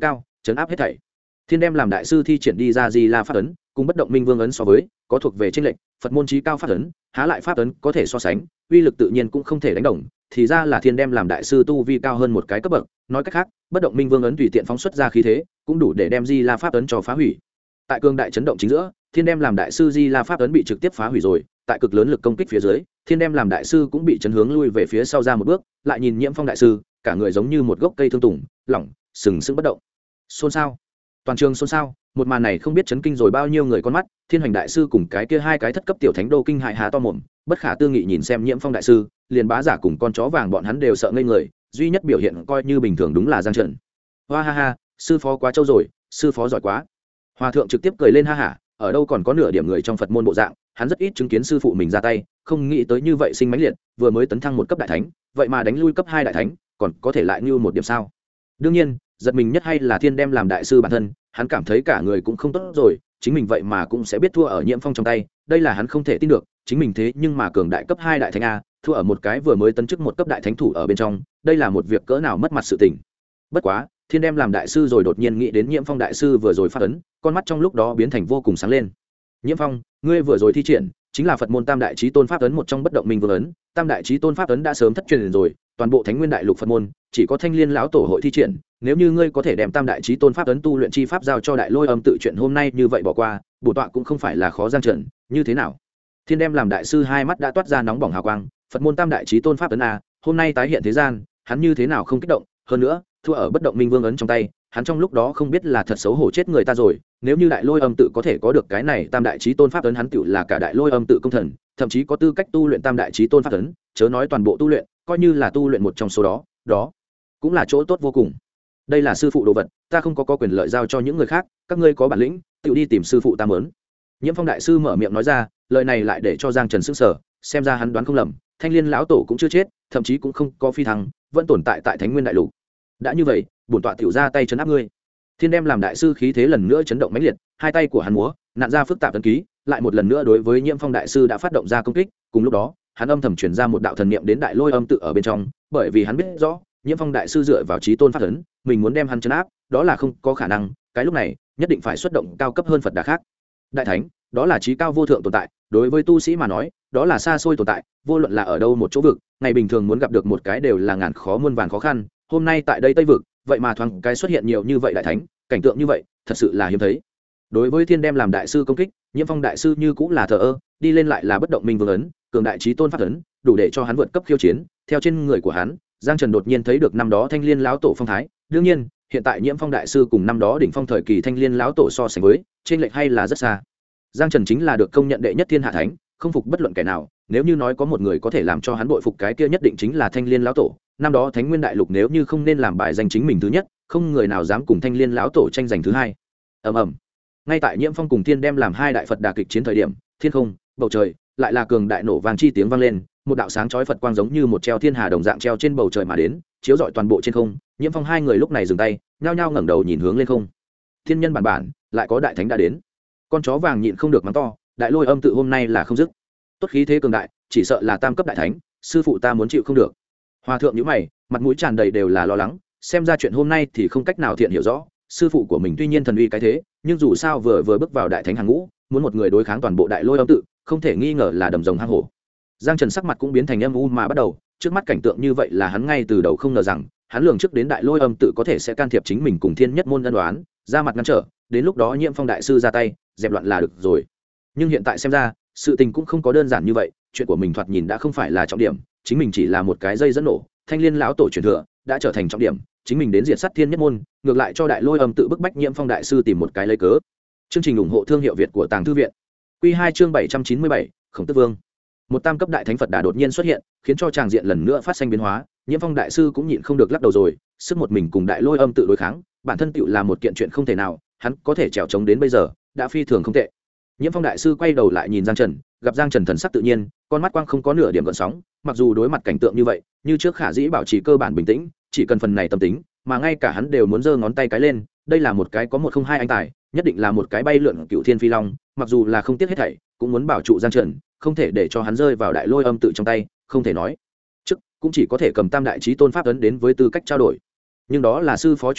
chấn áp hết thảy. Thiên đem làm đại sư thi triển đi ra Di La pháp ấn, cùng bất động minh vương ấn so với, có thuộc về chênh lệch, Phật môn chí cao pháp ấn, há lại pháp ấn có thể so sánh, uy lực tự nhiên cũng không thể đánh đồng, thì ra là Thiên đem làm đại sư tu vi cao hơn một cái cấp bậc, nói cách khác, bất động minh vương ấn tùy tiện phóng xuất ra khí thế, cũng đủ để đem Di La pháp ấn cho phá hủy. Tại cương đại chấn động chính giữa, Thiên đem làm đại sư Di La pháp ấn bị trực tiếp phá hủy rồi, tại cực lớn lực công kích phía dưới, Thiên đem làm đại sư cũng bị chấn hướng lui về phía sau ra một bước, lại nhìn Nhiễm Phong đại sư, cả người giống như một gốc cây thương tùng, lỏng, sừng sững bất động. Xôn xao, toàn trường xôn xao, một màn này không biết chấn kinh rồi bao nhiêu người con mắt. Thiên Hoành đại sư cùng cái kia hai cái thất cấp tiểu thánh đô kinh hại há to mồm, bất khả tư nghị nhìn xem Nhiễm Phong đại sư, liền bá giả cùng con chó vàng bọn hắn đều sợ ngây người, duy nhất biểu hiện coi như bình thường đúng là Giang Trần. Hoa ha ha, sư phó quá trâu rồi, sư phó giỏi quá. Hòa thượng trực tiếp cười lên ha hả, ở đâu còn có nửa điểm người trong Phật môn bộ dạng, hắn rất ít chứng kiến sư phụ mình ra tay, không nghĩ tới như vậy sinh mãnh liệt, vừa mới tấn thăng một cấp đại thánh, vậy mà đánh lui cấp 2 đại thánh, còn có thể lại như một điểm sao? Đương nhiên, giật mình nhất hay là Thiên đem làm đại sư bản thân, hắn cảm thấy cả người cũng không tốt rồi, chính mình vậy mà cũng sẽ biết thua ở Nhiễm Phong trong tay, đây là hắn không thể tin được, chính mình thế nhưng mà cường đại cấp 2 đại thánh a, thua ở một cái vừa mới tấn chức một cấp đại thánh thủ ở bên trong, đây là một việc cỡ nào mất mặt sự tình. Bất quá, Thiên đem làm đại sư rồi đột nhiên nghĩ đến Nhiễm Phong đại sư vừa rồi phát ấn, con mắt trong lúc đó biến thành vô cùng sáng lên. Nhiễm Phong, ngươi vừa rồi thi triển chính là Phật môn Tam đại chí tôn pháp ấn một trong bất động minh vương ấn, Tam đại chí tôn pháp ấn đã sớm thất truyền rồi, toàn bộ Thánh Nguyên đại lục Phật môn chỉ có Thanh Liên lão tổ hội thi triển, nếu như ngươi có thể đem Tam đại chí tôn pháp ấn tu luyện chi pháp giao cho Đại Lôi Âm tự chuyện hôm nay như vậy bỏ qua, bổ tọa cũng không phải là khó Giang Trần, như thế nào? Thiên đem làm đại sư hai mắt đã toát ra nóng bỏng hào quang, Phật môn Tam đại chí tôn pháp ấn a, hôm nay tái hiện thế gian, hắn như thế nào không kích động, hơn nữa, thua ở bất động minh vương ấn trong tay, hắn trong lúc đó không biết là thật xấu hổ chết người ta rồi, nếu như Đại Lôi Âm tự có thể có được cái này Tam đại chí tôn pháp ấn, hắn tựu là cả Đại Lôi Âm tự công thần, thậm chí có tư cách tu luyện Tam đại chí tôn pháp ấn, chớ nói toàn bộ tu luyện, coi như là tu luyện một trong số đó, đó cũng là chỗ tốt vô cùng. Đây là sư phụ đồ vật, ta không có quyền lợi giao cho những người khác, các ngươi có bản lĩnh, tựu đi tìm sư phụ ta mớn. Nhiễm Phong đại sư mở miệng nói ra, lời này lại để cho Giang Trần sững sờ, xem ra hắn đoán không lầm, Thanh Liên lão tổ cũng chưa chết, thậm chí cũng không có phi thăng, vẫn tồn tại tại Thánh Nguyên đại lục. Đã như vậy, bổn tọa tiểu ra tay trấn áp ngươi. Thiên đem làm đại sư khí thế lần nữa chấn động mãnh liệt, hai tay của hắn múa, nạn ra phức tạp ấn ký, lại một lần nữa đối với Nhiễm Phong đại sư đã phát động ra công kích, cùng lúc đó, hắn âm thầm truyền ra một đạo thần niệm đến Đại Lôi Âm tự ở bên trong, bởi vì hắn biết rõ, Nhiễm Phong đại sư dựa vào chí tôn pháp ấn, mình muốn đem hắn trấn áp, đó là không có khả năng, cái lúc này, nhất định phải xuất động cao cấp hơn Phật Đà khác. Đại thánh, đó là chí cao vô thượng tồn tại, đối với tu sĩ mà nói, đó là xa xôi tồn tại, vô luận là ở đâu một chỗ vực, ngày bình thường muốn gặp được một cái đều là ngàn khó muôn vàn khó khăn, hôm nay tại đây Tây vực, vậy mà thoáng cái xuất hiện nhiều như vậy đại thánh, cảnh tượng như vậy, thật sự là hiếm thấy. Đối với Thiên đem làm đại sư công kích, Nhiễm Phong đại sư như cũng là thờ ơ, đi lên lại là bất động minh vương ấn, cường đại chí tôn pháp ấn, đủ để cho hắn vượt cấp khiêu chiến. Theo trên người của hắn, Giang Trần đột nhiên thấy được năm đó Thanh Liên lão tổ phong thái, đương nhiên, hiện tại Nhiễm Phong đại sư cùng năm đó đỉnh phong thời kỳ Thanh Liên lão tổ so sánh với, trên lệch hay là rất xa. Giang Trần chính là được công nhận đệ nhất thiên hạ thánh, không phục bất luận kẻ nào, nếu như nói có một người có thể làm cho hắn bội phục cái kia nhất định chính là Thanh Liên lão tổ. Năm đó Thánh Nguyên đại lục nếu như không nên làm bài danh chính mình thứ nhất, không người nào dám cùng Thanh Liên lão tổ tranh giành thứ hai. Ầm ầm. Ngay tại Nhiễm Phong cùng Thiên đem làm hai đại Phật Đà kịch chiến thời điểm, thiên không, bầu trời, lại là cường đại nổ vang chi tiếng vang lên, một đạo sáng chói Phật quang giống như một treo thiên hà đồng dạng treo trên bầu trời mà đến, chiếu rọi toàn bộ trên không. Nhiễm Phong hai người lúc này dừng tay, nhao nhao ngẩng đầu nhìn hướng lên không. Thiên nhân bản bản, lại có đại thánh đã đến. Con chó vàng nhịn không được mắng to, Đại Lôi Âm tự hôm nay là không dứt. Tốt khí thế cường đại, chỉ sợ là tam cấp đại thánh, sư phụ ta muốn chịu không được. Hòa thượng nhíu mày, mặt mũi tràn đầy đều là lo lắng, xem ra chuyện hôm nay thì không cách nào thiện hiểu rõ, sư phụ của mình tuy nhiên thần uy cái thế, nhưng dù sao vừa bước vào đại thánh hàng ngũ, muốn một người đối kháng toàn bộ Đại Lôi Âm tự, không thể nghi ngờ là đầm rồng hang hổ. Giang Trần sắc mặt cũng biến thành âm u mà bắt đầu, trước mắt cảnh tượng như vậy là hắn ngay từ đầu không ngờ rằng, hắn lường trước đến Đại Lôi Âm tự có thể sẽ can thiệp chính mình cùng Thiên Nhất môn ân đoán, ra mặt ngăn trở, đến lúc đó Nhiễm Phong đại sư ra tay, dẹp loạn là được rồi. Nhưng hiện tại xem ra, sự tình cũng không có đơn giản như vậy, chuyện của mình thoạt nhìn đã không phải là trọng điểm, chính mình chỉ là một cái dây dẫn nổ, Thanh Liên lão tổ truyền thừa đã trở thành trọng điểm, chính mình đến diệt sát Thiên Nhất môn, ngược lại cho Đại Lôi Âm tự bức bách Nhiễm Phong đại sư tìm một cái lấy cớ. Chương trình ủng hộ thương hiệu Việt của Tàng Thư viện. Quy 2 chương 797, Khổng Tước Vương. Một tam cấp đại thánh Phật Đà đột nhiên xuất hiện, khiến cho tràng diện lần nữa phát sinh biến hóa, Nhiễm Phong đại sư cũng nhịn không được lắc đầu rồi, sức một mình cùng Đại Lôi Âm tự đối kháng, bản thân tựu là một kiện chuyện không thể nào, hắn có thể trèo chống đến bây giờ, đã phi thường không tệ. Nhiễm Phong đại sư quay đầu lại nhìn Giang Trần, gặp Giang Trần thần sắc tự nhiên, con mắt quang không có nửa điểm gợn sóng, mặc dù đối mặt cảnh tượng như vậy, như trước khả dĩ bảo trì cơ bản bình tĩnh, chỉ cần phần này tâm tính, mà ngay cả hắn đều muốn giơ ngón tay cái lên, đây là một cái có một không hai anh tài, nhất định là một cái bay lượn cựu thiên phi long, mặc dù là không tiếc hết thảy, cũng muốn bảo trụ Giang Trần, không thể để cho hắn rơi vào Đại Lôi Âm tự trong tay, không thể nói trước cũng chỉ có thể cầm tam đại chí tôn pháp ấn đến với tư cách trao đổi, nhưng đó là sư phó truyền thừa,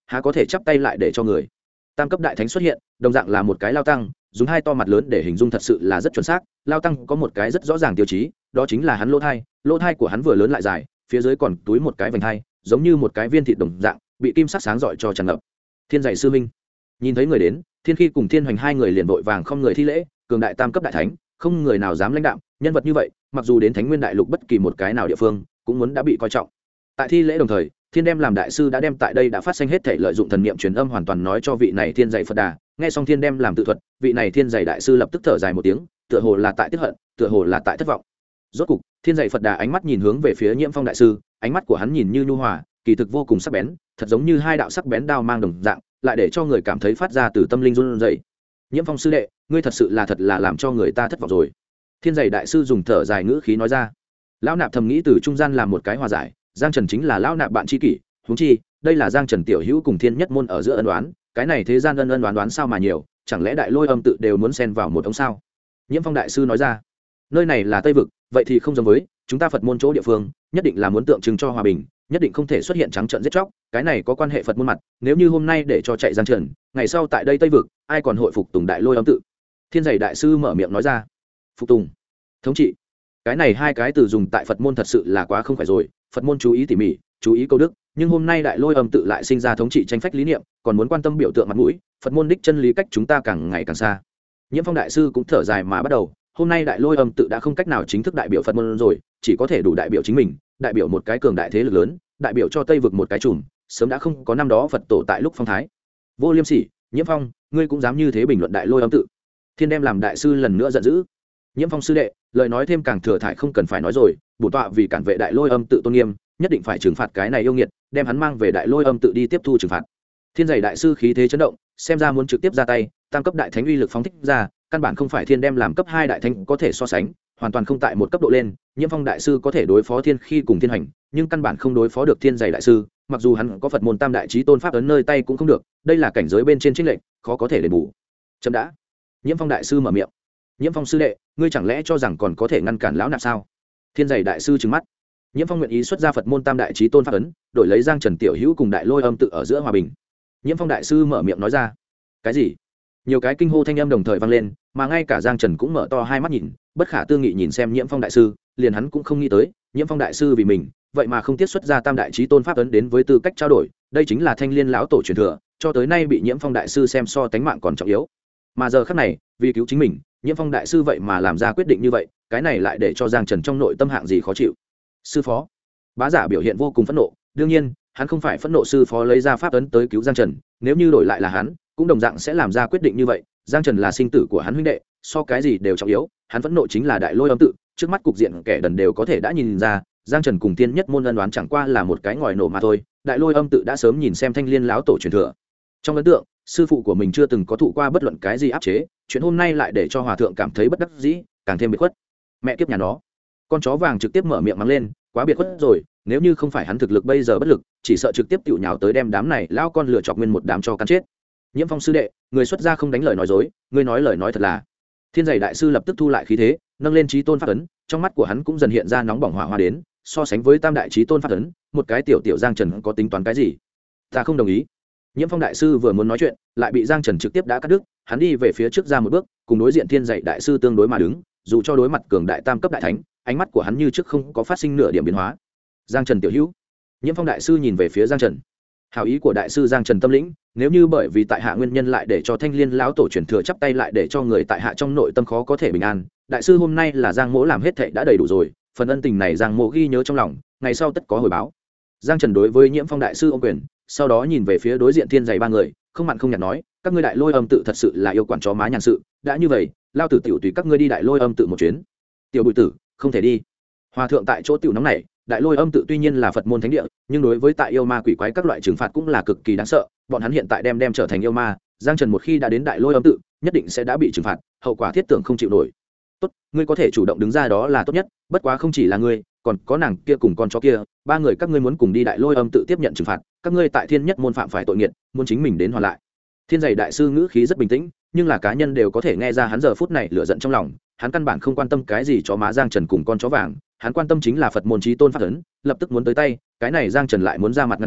há có thể chắp tay lại để cho người. Tam cấp đại thánh xuất hiện, đồng dạng là một cái lao tăng, dùng hai to mặt lớn để hình dung thật sự là rất chuẩn xác. Lao tăng có một cái rất rõ ràng tiêu chí, đó chính là hắn lỗ thai của hắn vừa lớn lại dài, phía dưới còn túi một cái vành thai, giống như một cái viên thịt đồng dạng, bị kim sắc sáng rọi cho tràn ngập. Thiên dạy sư minh nhìn thấy người đến, Thiên Khi cùng Thiên Hoành hai người liền vội vàng không người thi lễ. Cường đại tam cấp đại thánh, không người nào dám lãnh đạm, nhân vật như vậy mặc dù đến Thánh Nguyên đại lục bất kỳ một cái nào địa phương cũng muốn đã bị coi trọng. Tại thi lễ đồng thời, Thiên đem làm đại sư đã đem tại đây đã phát sinh hết thể lợi dụng thần niệm truyền âm hoàn toàn nói cho vị này Thiên dạy Phật Đà. Nghe xong Thiên đem làm tự thuật, vị này Thiên dạy đại sư lập tức thở dài một tiếng, tựa hồ là tại tiếc hận, tựa hồ là tại thất vọng. Rốt cục, Thiên dạy Phật Đà ánh mắt nhìn hướng về phía Nhiễm Phong đại sư, ánh mắt của hắn nhìn như nhu hòa, kỳ thực vô cùng sắc bén, thật giống như hai đạo sắc bén đao mang đồng dạng, lại để cho người cảm thấy phát ra từ tâm linh run rẩy. Nhiễm Phong sư đệ, ngươi thật là làm cho người ta thất vọng rồi. Thiên dạy đại sư dùng thở dài ngữ khí nói ra. Lão nạp thầm nghĩ từ trung gian làm một cái hòa giải, Giang Trần chính là lão nạp bạn tri kỷ, huống chi đây là Giang Trần tiểu hữu cùng Thiên nhất môn ở giữa ân oán, cái này thế gian ân đoán sao mà nhiều, chẳng lẽ Đại Lôi Âm tự đều muốn xen vào một ống sao? Nhiễm Phong đại sư nói ra. Nơi này là Tây vực, vậy thì không giống với chúng ta Phật môn chỗ địa phương, nhất định là muốn tượng trưng cho hòa bình, nhất định không thể xuất hiện trắng trợn giết chóc, cái này có quan hệ Phật môn mặt, nếu như hôm nay để cho chạy Giang Trần, ngày sau tại đây Tây vực, ai còn hội phục tùng Đại Lôi Âm tự? Thiên dạy đại sư mở miệng nói ra. Phục tùng, thống trị, cái này hai cái từ dùng tại Phật môn thật sự là quá không phải rồi. Phật môn chú ý tỉ mỉ, chú ý câu đức, nhưng hôm nay Đại Lôi Âm tự lại sinh ra thống trị tranh phách lý niệm, còn muốn quan tâm biểu tượng mặt mũi, Phật môn đích chân lý cách chúng ta càng ngày càng xa. Nhiễm Phong đại sư cũng thở dài mà bắt đầu, hôm nay Đại Lôi Âm tự đã không cách nào chính thức đại biểu Phật môn rồi, chỉ có thể đủ đại biểu chính mình, đại biểu một cái cường đại thế lực lớn, đại biểu cho Tây vực một cái chùm, sớm đã không có năm đó Phật tổ tại lúc phong thái. Vô Liêm Sỉ, Nhiễm Phong, ngươi cũng dám như thế bình luận Đại Lôi Âm tự? Thiên đem làm đại sư lần nữa giận dữ. Nhiễm Phong sư đệ, lời nói thêm càng thừa thải không cần phải nói rồi, bổn tọa vì cản vệ Đại Lôi Âm tự tôn nghiêm, nhất định phải trừng phạt cái này yêu nghiệt, đem hắn mang về Đại Lôi Âm tự đi tiếp thu trừng phạt. Thiên dạy đại sư khí thế chấn động, xem ra muốn trực tiếp ra tay, tam cấp đại thánh uy lực phóng thích ra, căn bản không phải Thiên đem làm cấp 2 đại thánh có thể so sánh, hoàn toàn không tại một cấp độ lên. Nhiễm Phong đại sư có thể đối phó Thiên Khi cùng Thiên Hành, nhưng căn bản không đối phó được Thiên dạy đại sư, mặc dù hắn có Phật môn tam đại chí tôn pháp ấn nơi tay cũng không được, đây là cảnh giới bên trên chênh lệch, khó có thể đền bù. Chấm đã. Nhiễm Phong đại sư mở miệng. Nhiễm Phong sư đệ, ngươi chẳng lẽ cho rằng còn có thể ngăn cản lão nạp sao? Thiên dạy đại sư trừng mắt. Nhiễm Phong nguyện ý xuất ra Phật môn tam đại chí tôn pháp ấn, đổi lấy Giang Trần tiểu hữu cùng Đại Lôi Âm tự ở giữa hòa bình. Nhiễm Phong đại sư mở miệng nói ra. Cái gì? Nhiều cái kinh hô thanh âm đồng thời vang lên, mà ngay cả Giang Trần cũng mở to hai mắt nhìn, bất khả tư nghị nhìn xem Nhiễm Phong đại sư, liền hắn cũng không nghĩ tới, Nhiễm Phong đại sư vì mình, vậy mà không tiết xuất ra tam đại chí tôn pháp ấn đến với tư cách trao đổi, đây chính là Thanh Liên lão tổ truyền thừa, cho tới nay bị Nhiễm Phong đại sư xem so tánh mạng còn trọng yếu. Mà giờ khắc này, vì cứu chính mình, Nhiễm Phong đại sư vậy mà làm ra quyết định như vậy, cái này lại để cho Giang Trần trong nội tâm hạng gì khó chịu. Sư phó. Bá giả biểu hiện vô cùng phẫn nộ, đương nhiên, hắn không phải phẫn nộ sư phó lấy ra pháp ấn tới cứu Giang Trần, nếu như đổi lại là hắn, cũng đồng dạng sẽ làm ra quyết định như vậy. Giang Trần là sinh tử của hắn huynh đệ, so cái gì đều trọng yếu, hắn phẫn nộ chính là Đại Lôi Âm tự, trước mắt cục diện kẻ đần đều có thể đã nhìn ra, Giang Trần cùng Tiên Nhất môn ân đoán chẳng qua là một cái ngòi nổ mà thôi, Đại Lôi Âm tự đã sớm nhìn xem Thanh Liên lão tổ truyền thừa. Trong ấn tượng, sư phụ của mình chưa từng có thụ qua bất luận cái gì áp chế, chuyện hôm nay lại để cho hòa thượng cảm thấy bất đắc dĩ, càng thêm biệt khuất. Mẹ kiếp nhà nó, con chó vàng trực tiếp mở miệng mắng lên, quá biệt khuất rồi, nếu như không phải hắn thực lực bây giờ bất lực, chỉ sợ trực tiếp tiểu nhào tới đem đám này lao con lựa chọc nguyên một đám cho cắn chết. Nhiễm Phong sư đệ, người xuất gia không đánh lời nói dối, ngươi nói lời nói thật là. Thiên dạy đại sư lập tức thu lại khí thế, nâng lên chí tôn pháp ấn, trong mắt của hắn cũng dần hiện ra nóng bỏng hỏa hoa đến, so sánh với tam đại chí tôn pháp ấn, một cái tiểu tiểu Giang Trần có tính toán cái gì? Ta không đồng ý. Nhiễm Phong đại sư vừa muốn nói chuyện, lại bị Giang Trần trực tiếp đã cắt đứt, hắn đi về phía trước ra một bước, cùng đối diện Thiên dạy đại sư tương đối mà đứng, dù cho đối mặt cường đại tam cấp đại thánh, ánh mắt của hắn như trước không có phát sinh nửa điểm biến hóa. Giang Trần tiểu hữu. Nhiễm Phong đại sư nhìn về phía Giang Trần. Hảo ý của đại sư Giang Trần tâm lĩnh, nếu như bởi vì tại hạ nguyên nhân lại để cho Thanh Liên lão tổ truyền thừa chắp tay lại để cho người tại hạ trong nội tâm khó có thể bình an, đại sư hôm nay là Giang Mỗ làm hết thảy đã đầy đủ rồi, phần ân tình này Giang Mỗ ghi nhớ trong lòng, ngày sau tất có hồi báo. Giang Trần đối với Nhiễm Phong đại sư ôm quyền, sau đó nhìn về phía đối diện Thiên dạy ba người, không mặn không nhạt nói, các ngươi Đại Lôi Âm tự thật sự là yêu quản chó má nhàn sự, đã như vậy, lao tử tiểu tùy các ngươi đi Đại Lôi Âm tự một chuyến. Tiểu bụi tử, không thể đi. Hòa thượng tại chỗ tiểu nóng này, Đại Lôi Âm tự tuy nhiên là Phật môn thánh địa, nhưng đối với tại yêu ma quỷ quái các loại trừng phạt cũng là cực kỳ đáng sợ, bọn hắn hiện tại đem trở thành yêu ma, Giang Trần một khi đã đến Đại Lôi Âm tự, nhất định sẽ đã bị trừng phạt, hậu quả thiết tưởng không chịu nổi. Tốt, ngươi có thể chủ động đứng ra đó là tốt nhất, bất quá không chỉ là ngươi, còn có nàng kia cùng con chó kia, ba người các ngươi muốn cùng đi Đại Lôi Âm tự tiếp nhận trừng phạt, các ngươi tại Thiên Nhất môn phạm phải tội nghiệt, muốn chính mình đến hoàn lại. Thiên dạy đại sư ngữ khí rất bình tĩnh, nhưng là cá nhân đều có thể nghe ra hắn giờ phút này lửa giận trong lòng, hắn căn bản không quan tâm cái gì chó má Giang Trần cùng con chó vàng, hắn quan tâm chính là Phật môn chí tôn pháp ấn, lập tức muốn tới tay, cái này Giang Trần lại muốn ra mặt ngăn trở,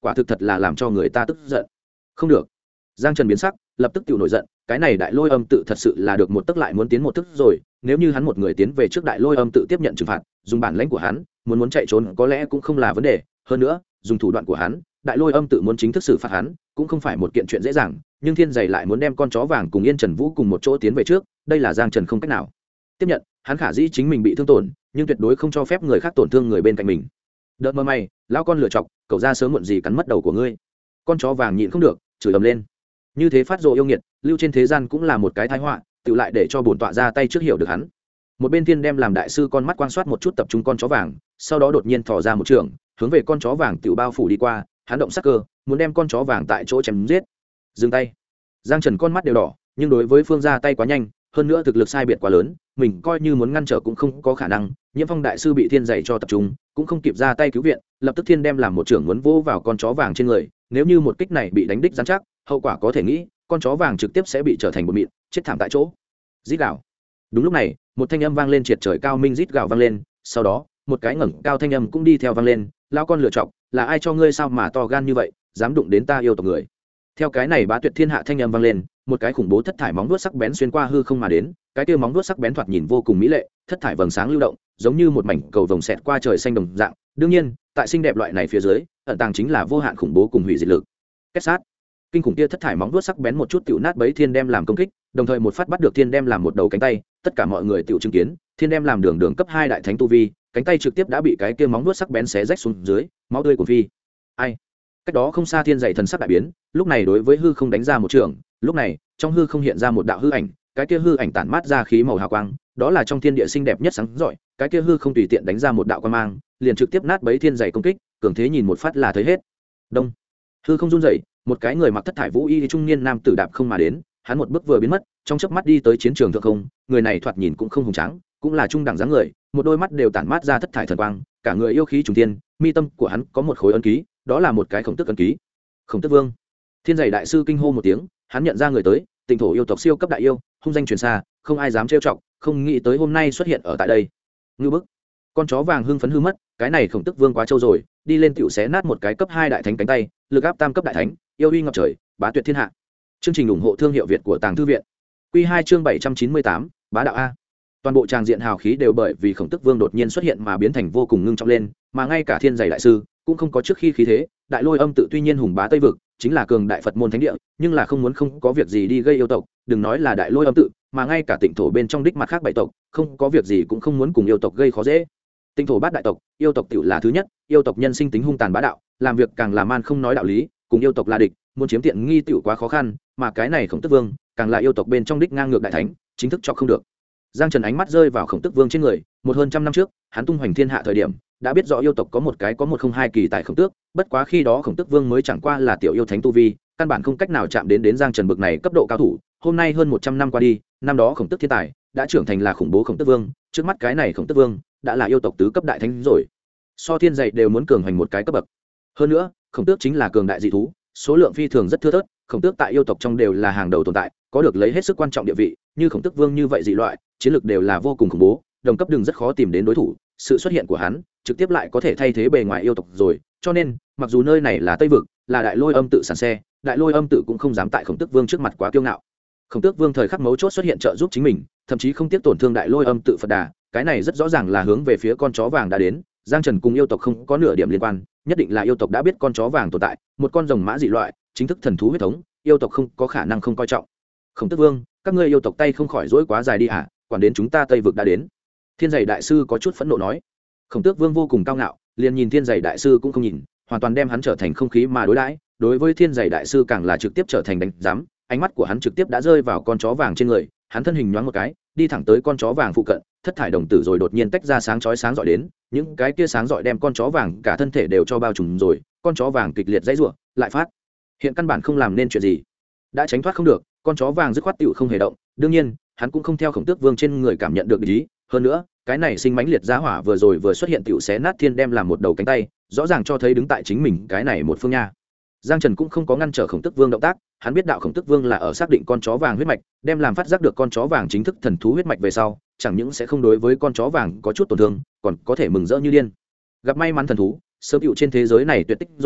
quả thực thật là làm cho người ta tức giận. Không được. Giang Trần biến sắc, lập tức tự nổi giận, cái này đại lôi âm tự thật sự là được một tức lại muốn tiến một tức rồi, nếu như hắn một người tiến về trước đại lôi âm tự tiếp nhận trừng phạt, dùng bản lãnh của hắn, muốn chạy trốn có lẽ cũng không là vấn đề, hơn nữa, dùng thủ đoạn của hắn, đại lôi âm tự muốn chính thức xử phạt hắn, cũng không phải một kiện chuyện dễ dàng, nhưng Thiên Dày lại muốn đem con chó vàng cùng Yên Trần Vũ cùng một chỗ tiến về trước, đây là Giang Trần không cách nào tiếp nhận, hắn khả dĩ chính mình bị thương tổn, nhưng tuyệt đối không cho phép người khác tổn thương người bên cạnh mình. Đợt mơ mày, lão con lựa chọc, cậu ra sớm muộn gì cắn mất đầu của ngươi. Con chó vàng nhịn không được, chửi ầm lên. Như thế phát rồ yêu nghiệt, lưu trên thế gian cũng là một cái tai họa, tự lại để cho bổn tọa ra tay trước hiểu được hắn. Một bên Thiên đem làm đại sư con mắt quan sát một chút tập trung con chó vàng, sau đó đột nhiên thò ra một trường, hướng về con chó vàng tiểu bao phủ đi qua, hắn động sắc cơ, muốn đem con chó vàng tại chỗ chém giết. Dừng tay. Giang Trần con mắt đều đỏ, nhưng đối với Phương ra tay quá nhanh, hơn nữa thực lực sai biệt quá lớn, mình coi như muốn ngăn trở cũng không có khả năng. Nhiễm Phong đại sư bị Thiên dạy cho tập trung, cũng không kịp ra tay cứu viện, lập tức Thiên đem làm một trưởng muốn vô vào con chó vàng trên người, nếu như một kích này bị đánh đích rắn chắc, hậu quả có thể nghĩ, con chó vàng trực tiếp sẽ bị trở thành bột mịn, chết thảm tại chỗ. Rít gào. Đúng lúc này, một thanh âm vang lên triệt trời cao minh rít gào vang lên, sau đó, một cái ngẩng cao thanh âm cũng đi theo vang lên, lao con lựa chọc, là ai cho ngươi sao mà to gan như vậy, dám đụng đến ta yêu tộc người. Theo cái này bá tuyệt thiên hạ thanh âm vang lên, một cái khủng bố thất thải móng vuốt sắc bén xuyên qua hư không mà đến, cái kia móng vuốt sắc bén thoạt nhìn vô cùng mỹ lệ, thất thải vầng sáng lưu động, giống như một mảnh cầu vồng xẹt qua trời xanh đồng dạng. Đương nhiên, tại xinh đẹp loại này phía dưới, ẩn tàng chính là vô hạn khủng bố cùng hủy diệt lực. Kết sát. Kinh khủng kia thất thải móng vuốt sắc bén một chút tiểu nát bấy Thiên đem làm công kích, đồng thời một phát bắt được Thiên đem làm một đầu cánh tay, tất cả mọi người tiểu chứng kiến, Thiên đem làm đường cấp 2 đại thánh tu vi, cánh tay trực tiếp đã bị cái kia móng vuốt sắc bén xé rách xuống dưới, máu tươi của phi. Ai? Cách đó không xa Thiên dày thần sắc đại biến, lúc này đối với hư không đánh ra một trường, lúc này, trong hư không hiện ra một đạo hư ảnh, cái kia hư ảnh tản mát ra khí màu hào quang, đó là trong thiên địa xinh đẹp nhất sáng rọi, cái kia hư không tùy tiện đánh ra một đạo quang mang, liền trực tiếp nát bấy Thiên dày công kích, cường thế nhìn một phát là thấy hết. Đông. Hư không run rẩy, một cái người mặc thất thải vũ y trung niên nam tử đạp không mà đến, hắn một bước vừa biến mất, trong chớp mắt đi tới chiến trường thượng không, người này thoạt nhìn cũng không hùng tráng, cũng là trung đẳng dáng người, một đôi mắt đều tản mát ra thất thải thần quang, cả người yêu khí trùng thiên, mi tâm của hắn có một khối ấn ký, đó là một cái khổng tức ấn ký. Khổng Tức Vương. Thiên dày đại sư kinh hô một tiếng, hắn nhận ra người tới, Tịnh thổ yêu tộc siêu cấp đại yêu, hung danh truyền xa, không ai dám trêu chọc, không nghĩ tới hôm nay xuất hiện ở tại đây. Ngư bức. Con chó vàng hưng phấn hư mất, cái này Khổng Tức Vương quá trâu rồi, đi lên tiểu xé nát một cái cấp 2 đại thánh cánh tay, lực áp tam cấp đại thánh, yêu uy ngập trời, bá tuyệt thiên hạ. Chương trình ủng hộ thương hiệu Việt của Tàng Thư viện. Quy 2 chương 798, bá đạo a. Toàn bộ tràng diện hào khí đều bởi vì Khổng Tức Vương đột nhiên xuất hiện mà biến thành vô cùng ngưng trọng lên, mà ngay cả Thiên dày đại sư cũng không có trước khi khí thế, đại lôi âm tự tuy nhiên hùng bá Tây vực, chính là cường đại Phật môn thánh địa, nhưng là không muốn không có việc gì đi gây yêu tộc, đừng nói là đại lôi âm tự, mà ngay cả Tịnh thổ bên trong đích mặt khác bảy tộc, không có việc gì cũng không muốn cùng yêu tộc gây khó dễ. Tịnh thổ bát đại tộc, yêu tộc tiểu là thứ nhất, yêu tộc nhân sinh tính hung tàn bá đạo, làm việc càng làm man không nói đạo lý, cùng yêu tộc là địch, muốn chiếm tiện nghi tiểu quá khó khăn, mà cái này Khổng Tức Vương, càng là yêu tộc bên trong đích ngang ngược đại thánh, chính thức cho không được. Giang Trần ánh mắt rơi vào Khổng Tức Vương trên người, một hơn trăm năm trước, hắn tung hoành thiên hạ thời điểm, đã biết rõ yêu tộc có một cái có 102 kỳ tại Khổng Tước, bất quá khi đó Khổng Tức Vương mới chẳng qua là tiểu yêu thánh tu vi, căn bản không cách nào chạm đến Giang Trần bực này cấp độ cao thủ. Hôm nay hơn 100 năm qua đi, năm đó Khổng Tức thiên tài đã trưởng thành là khủng bố Khổng Tức Vương, trước mắt cái này Khổng Tức Vương đã là yêu tộc tứ cấp đại thánh rồi. So thiên dạy đều muốn cường hành một cái cấp bậc. Hơn nữa, Khổng Tước chính là cường đại dị thú, số lượng phi thường rất thưa thớt, Khổng Tước tại yêu tộc trong đều là hàng đầu tồn tại, có được lấy hết sức quan trọng địa vị, như Khổng Tức Vương như vậy dị loại, chiến lược đều là vô cùng khủng bố, đồng cấp đường rất khó tìm đến đối thủ, sự xuất hiện của hắn trực tiếp lại có thể thay thế bề ngoài yêu tộc rồi, cho nên mặc dù nơi này là Tây vực, là đại lôi âm tự sản xe, đại lôi âm tự cũng không dám tại Khổng Tức Vương trước mặt quá kiêu ngạo. Khổng Tước Vương thời khắc mấu chốt xuất hiện trợ giúp chính mình, thậm chí không tiếc tổn thương đại lôi âm tự Phật Đà, cái này rất rõ ràng là hướng về phía con chó vàng đã đến. Giang Trần cùng yêu tộc không có nửa điểm liên quan, nhất định là yêu tộc đã biết con chó vàng tồn tại, một con rồng mã dị loại, chính thức thần thú huyết thống, yêu tộc không có khả năng không coi trọng. Khổng Tức Vương, các ngươi yêu tộc tay không khỏi dỗi quá dài đi hả? Quản đến chúng ta Tây vực đã đến. Thiên dày đại sư có chút phẫn nộ nói. Khổng Tước Vương vô cùng cao ngạo, liền nhìn Thiên dày đại sư cũng không nhìn, hoàn toàn đem hắn trở thành không khí mà đối đãi. Đối với Thiên dày đại sư càng là trực tiếp trở thành đánh giám, ánh mắt của hắn trực tiếp đã rơi vào con chó vàng trên người, hắn thân hình nhoáng một cái, đi thẳng tới con chó vàng phụ cận, thất thải đồng tử rồi đột nhiên tách ra sáng chói sáng rọi đến, những cái kia sáng rọi đem con chó vàng cả thân thể đều cho bao trùm rồi, con chó vàng kịch liệt dãy rủa, lại phát hiện căn bản không làm nên chuyện gì, đã tránh thoát không được, con chó vàng dứt khoát tựu không hề động. Đương nhiên, hắn cũng không theo Khổng Tước Vương trên người cảm nhận được ý, hơn nữa, cái này sinh mãnh liệt giá hỏa vừa rồi vừa xuất hiện tựu xé nát thiên đem làm một đầu cánh tay, rõ ràng cho thấy đứng tại chính mình cái này một phương nha. Giang Trần cũng không có ngăn trở Khổng Tước Vương động tác, hắn biết đạo Khổng Tước Vương là ở xác định con chó vàng huyết mạch, đem làm phát giác được con chó vàng chính thức thần thú huyết mạch về sau, chẳng những sẽ không đối với con chó vàng có chút tổn thương, còn có thể mừng rỡ như điên. Gặp may mắn thần thú, sớm hữu trên thế giới này tuyệt tích rồi,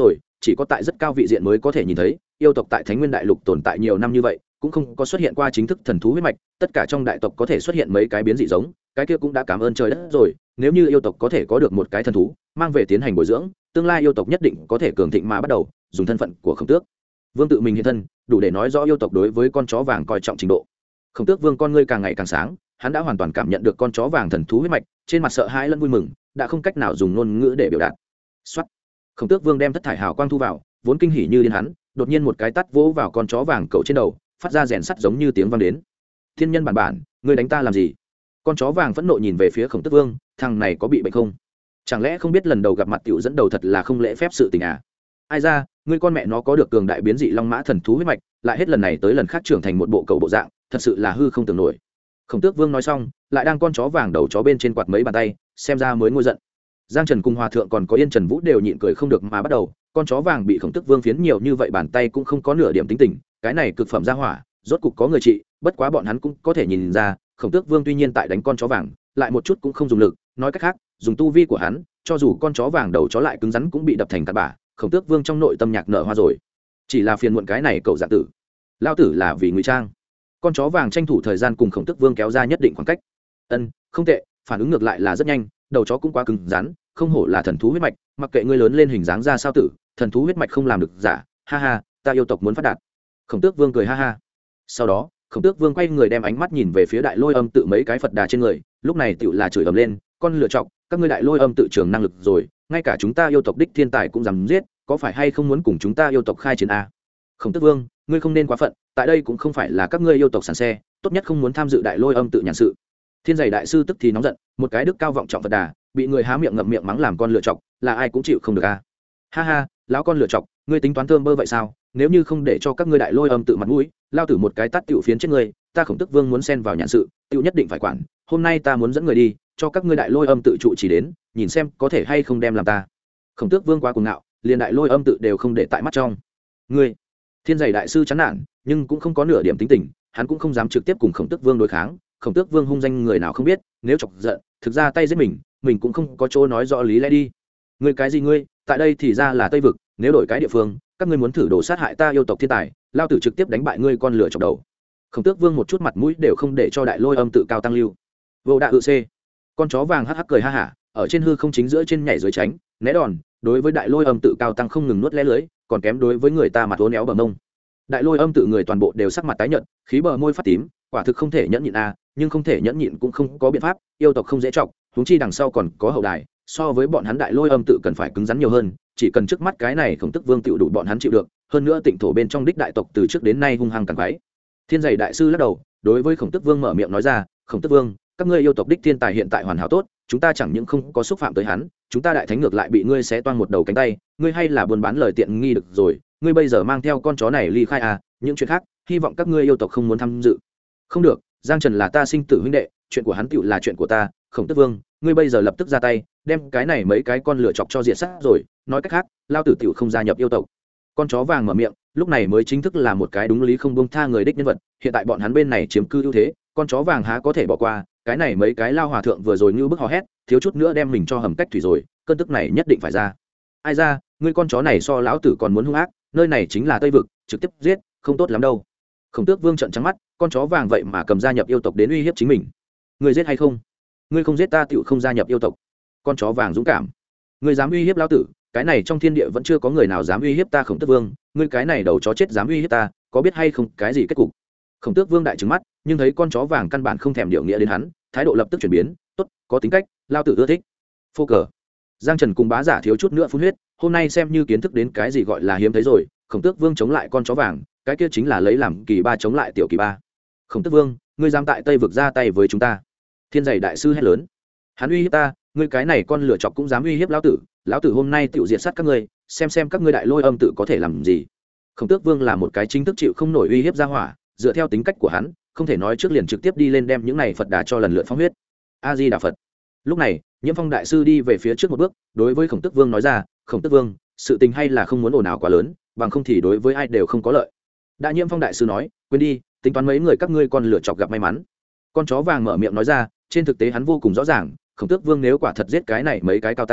chỉ có tại rất cao vị diện mới có thể nhìn thấy. Yêu tộc tại Thánh Nguyên Đại Lục tồn tại nhiều năm như vậy, cũng không có xuất hiện qua chính thức thần thú huyết mạch, tất cả trong đại tộc có thể xuất hiện mấy cái biến dị giống, cái kia cũng đã cảm ơn trời đất rồi. Nếu như yêu tộc có thể có được một cái thần thú mang về tiến hành bồi dưỡng, tương lai yêu tộc nhất định có thể cường thịnh mà bắt đầu dùng thân phận của Khổng Tước Vương tự mình hiện thân, đủ để nói rõ yêu tộc đối với con chó vàng coi trọng trình độ. Khổng Tước Vương con ngươi càng ngày càng sáng, hắn đã hoàn toàn cảm nhận được con chó vàng thần thú huyết mạch, trên mặt sợ hãi lẫn vui mừng đã không cách nào dùng ngôn ngữ để biểu đạt. Soát. Khổng Tước Vương đem thất thải hào quang thu vào, vốn kinh hỉ như điên hắn, đột nhiên một cái tát vỗ vào con chó vàng cậu trên đầu, phát ra rèn sắt giống như tiếng vang đến. Thiên nhân bản, ngươi đánh ta làm gì? Con chó vàng phẫn nộ nhìn về phía Khổng Tước Vương, thằng này có bị bệnh không? Chẳng lẽ không biết lần đầu gặp mặt tiểu dẫn đầu thật là không lễ phép sự tình à? Ai ra, ngươi con mẹ nó có được cường đại biến dị long mã thần thú huyết mạch, lại hết lần này tới lần khác trưởng thành một bộ cậu bộ dạng, thật sự là hư không tưởng nổi. Khổng Tước Vương nói xong, lại đang con chó vàng đầu chó bên trên quạt mấy bàn tay, xem ra mới ngôi giận. Giang Trần cùng Hòa thượng còn có Yên Trần Vũ đều nhịn cười không được mà bắt đầu, con chó vàng bị Khổng Tước Vương phiến nhiều như vậy bàn tay cũng không có nửa điểm tính tình, cái này cực phẩm gia hỏa, rốt cục có người trị, bất quá bọn hắn cũng có thể nhìn ra, Khổng Tước Vương tuy nhiên tại đánh con chó vàng, lại một chút cũng không dùng lực, nói cách khác, dùng tu vi của hắn, cho dù con chó vàng đầu chó lại cứng rắn cũng bị đập thành cát bã. Khổng Tước Vương trong nội tâm nhạc nở hoa rồi, chỉ là phiền muộn cái này cậu dạ tử, lao tử là vì ngụy trang. Con chó vàng tranh thủ thời gian cùng Khổng Tước Vương kéo ra nhất định khoảng cách. Không tệ, phản ứng ngược lại là rất nhanh, đầu chó cũng quá cứng rắn, không hổ là thần thú huyết mạch, mặc kệ ngươi lớn lên hình dáng ra sao tử, thần thú huyết mạch không làm được giả, ha ha, ta yêu tộc muốn phát đạt. Khổng Tước Vương cười ha ha. Sau đó, Khổng Tước Vương quay người đem ánh mắt nhìn về phía Đại Lôi Âm tự mấy cái Phật đà trên người, lúc này tựu là chửi ầm lên, con lựa chọc, các ngươi Đại Lôi Âm tự trường năng lực rồi, ngay cả chúng ta yêu tộc đích thiên tài cũng dám giết, có phải hay không muốn cùng chúng ta yêu tộc khai chiến a? Khổng Tước Vương, ngươi không nên quá phận, tại đây cũng không phải là các ngươi yêu tộc sàn xe, tốt nhất không muốn tham dự Đại Lôi Âm tự nhàn sự. Thiên Giày đại sư tức thì nóng giận, một cái đức cao vọng trọng Phật đà, bị người há miệng ngậm miệng mắng làm con lựa chọc, là ai cũng chịu không được a. Ha ha, lão con lựa chọc, ngươi tính toán thơm bơ vậy sao? Nếu như không để cho các ngươi Đại Lôi Âm tự mặt mũi, lao tử một cái tát tiểu phiến chết ngươi, ta Khổng Tước Vương muốn xen vào nhàn sự, tiểu nhất định phải quản. Hôm nay ta muốn dẫn người đi, cho các ngươi Đại Lôi Âm tự trụ chỉ đến, nhìn xem có thể hay không đem làm ta. Khổng Tước Vương quá cuồng ngạo, liền Đại Lôi Âm tự đều không để tại mắt trong. Ngươi, Thiên Giày đại sư chán nản, nhưng cũng không có nửa điểm tính tình, hắn cũng không dám trực tiếp cùng Khổng Tước Vương đối kháng. Khổng Tước Vương hung danh người nào không biết, nếu chọc giận, thực ra tay giết mình cũng không có chỗ nói rõ lý lẽ đi. Ngươi cái gì ngươi, tại đây thì ra là Tây vực, nếu đổi cái địa phương, các ngươi muốn thử đổ sát hại ta yêu tộc thiên tài, lao tử trực tiếp đánh bại ngươi con lửa chọc đầu. Khổng Tước Vương một chút mặt mũi đều không để cho Đại Lôi Âm tự cao tăng lưu. Vô đạo c, con chó vàng hắc hắc cười ha hả, ở trên hư không chính giữa trên nhảy dưới tránh né đòn, đối với Đại Lôi Âm tự cao tăng không ngừng nuốt lé lưới, còn kém đối với người ta mặt uốn éo bờ mông. Đại Lôi Âm tự người toàn bộ đều sắc mặt tái nhợt, khí bờ môi phát tím, quả thực không thể nhẫn nhịn a, nhưng không thể nhẫn nhịn cũng không có biện pháp, yêu tộc không dễ trọng, huống chi đằng sau còn có hậu đài, so với bọn hắn Đại Lôi Âm tự cần phải cứng rắn nhiều hơn, chỉ cần trước mắt cái này Khổng Tước Vương tiểu đủ bọn hắn chịu được, hơn nữa tịnh thổ bên trong đích đại tộc từ trước đến nay hung hăng càng quái. Thiên Giày đại sư lắc đầu, đối với Khổng Tước Vương mở miệng nói ra, Khổng Tước Vương, các ngươi yêu tộc đích thiên tài hiện tại hoàn hảo tốt, chúng ta chẳng những không có xúc phạm tới hắn, chúng ta đại thánh ngược lại bị ngươi xé toang một đầu cánh tay, ngươi hay là buôn bán lời tiện nghi được rồi, ngươi bây giờ mang theo con chó này ly khai à, những chuyện khác, hy vọng các ngươi yêu tộc không muốn tham dự. Không được, Giang Trần là ta sinh tử huynh đệ, chuyện của hắn tựu là chuyện của ta, Khổng Tước Vương, ngươi bây giờ lập tức ra tay, đem cái này mấy cái con lửa chọc cho diệt sát rồi, nói cách khác, lao tử tựu không gia nhập yêu tộc. Con chó vàng mở miệng, lúc này mới chính thức là một cái đúng lý không buông tha người đích nhân vật, hiện tại bọn hắn bên này chiếm cư ưu thế, con chó vàng há có thể bỏ qua, cái này mấy cái lao hòa thượng vừa rồi như bức hò hét, thiếu chút nữa đem mình cho hầm cách thủy rồi, cơn tức này nhất định phải ra. Ai ra, ngươi con chó này so lão tử còn muốn hung ác, nơi này chính là Tây vực, trực tiếp giết, không tốt lắm đâu. Khổng Tước Vương trợn trắng mắt, con chó vàng vậy mà cầm gia nhập yêu tộc đến uy hiếp chính mình. Ngươi giết hay không? Ngươi không giết ta tựu không gia nhập yêu tộc. Con chó vàng dũng cảm. Ngươi dám uy hiếp lão tử, cái này trong thiên địa vẫn chưa có người nào dám uy hiếp ta Khổng Tước Vương, ngươi cái này đầu chó chết dám uy hiếp ta, có biết hay không cái gì kết cục? Khổng Tước Vương đại trừng mắt, nhưng thấy con chó vàng căn bản không thèm điều nghĩa đến hắn, thái độ lập tức chuyển biến, tốt, có tính cách, lao tử ưa thích. Phô cờ. Giang Trần cùng bá giả thiếu chút nữa phun huyết, hôm nay xem như kiến thức đến cái gì gọi là hiếm thấy rồi, Khổng Tước Vương chống lại con chó vàng, cái kia chính là lấy làm kỳ ba chống lại tiểu kỳ ba. Khổng Tước Vương, ngươi dám tại Tây vực ra tay với chúng ta? Thiên Giày đại sư hét lớn. Hắn uy hiếp ta, ngươi cái này con lửa chọc cũng dám uy hiếp lão tử hôm nay tiểu diệt sát các ngươi, xem các ngươi Đại Lôi Âm tự có thể làm gì. Khổng Tước Vương là một cái chính thức chịu không nổi uy hiếp ra hỏa, dựa theo tính cách của hắn, không thể nói trước liền trực tiếp đi lên đem những này Phật đà cho lần lượt phóng huyết. A Di Đà Phật. Lúc này, Nhiễm Phong đại sư đi về phía trước một bước, đối với Khổng Tước Vương nói ra, Khổng Tước Vương, sự tình hay là không muốn ồn ào quá lớn, bằng không thì đối với ai đều không có lợi. Đã Nhiễm Phong đại sư nói, quên đi, tính toán mấy người các ngươi còn lựa chọc gặp may mắn. Con chó vàng mở miệng nói ra, trên thực tế hắn vô cùng rõ ràng, Khổng Tước Vương nếu quả thật giết cái này mấy cái cao tăng,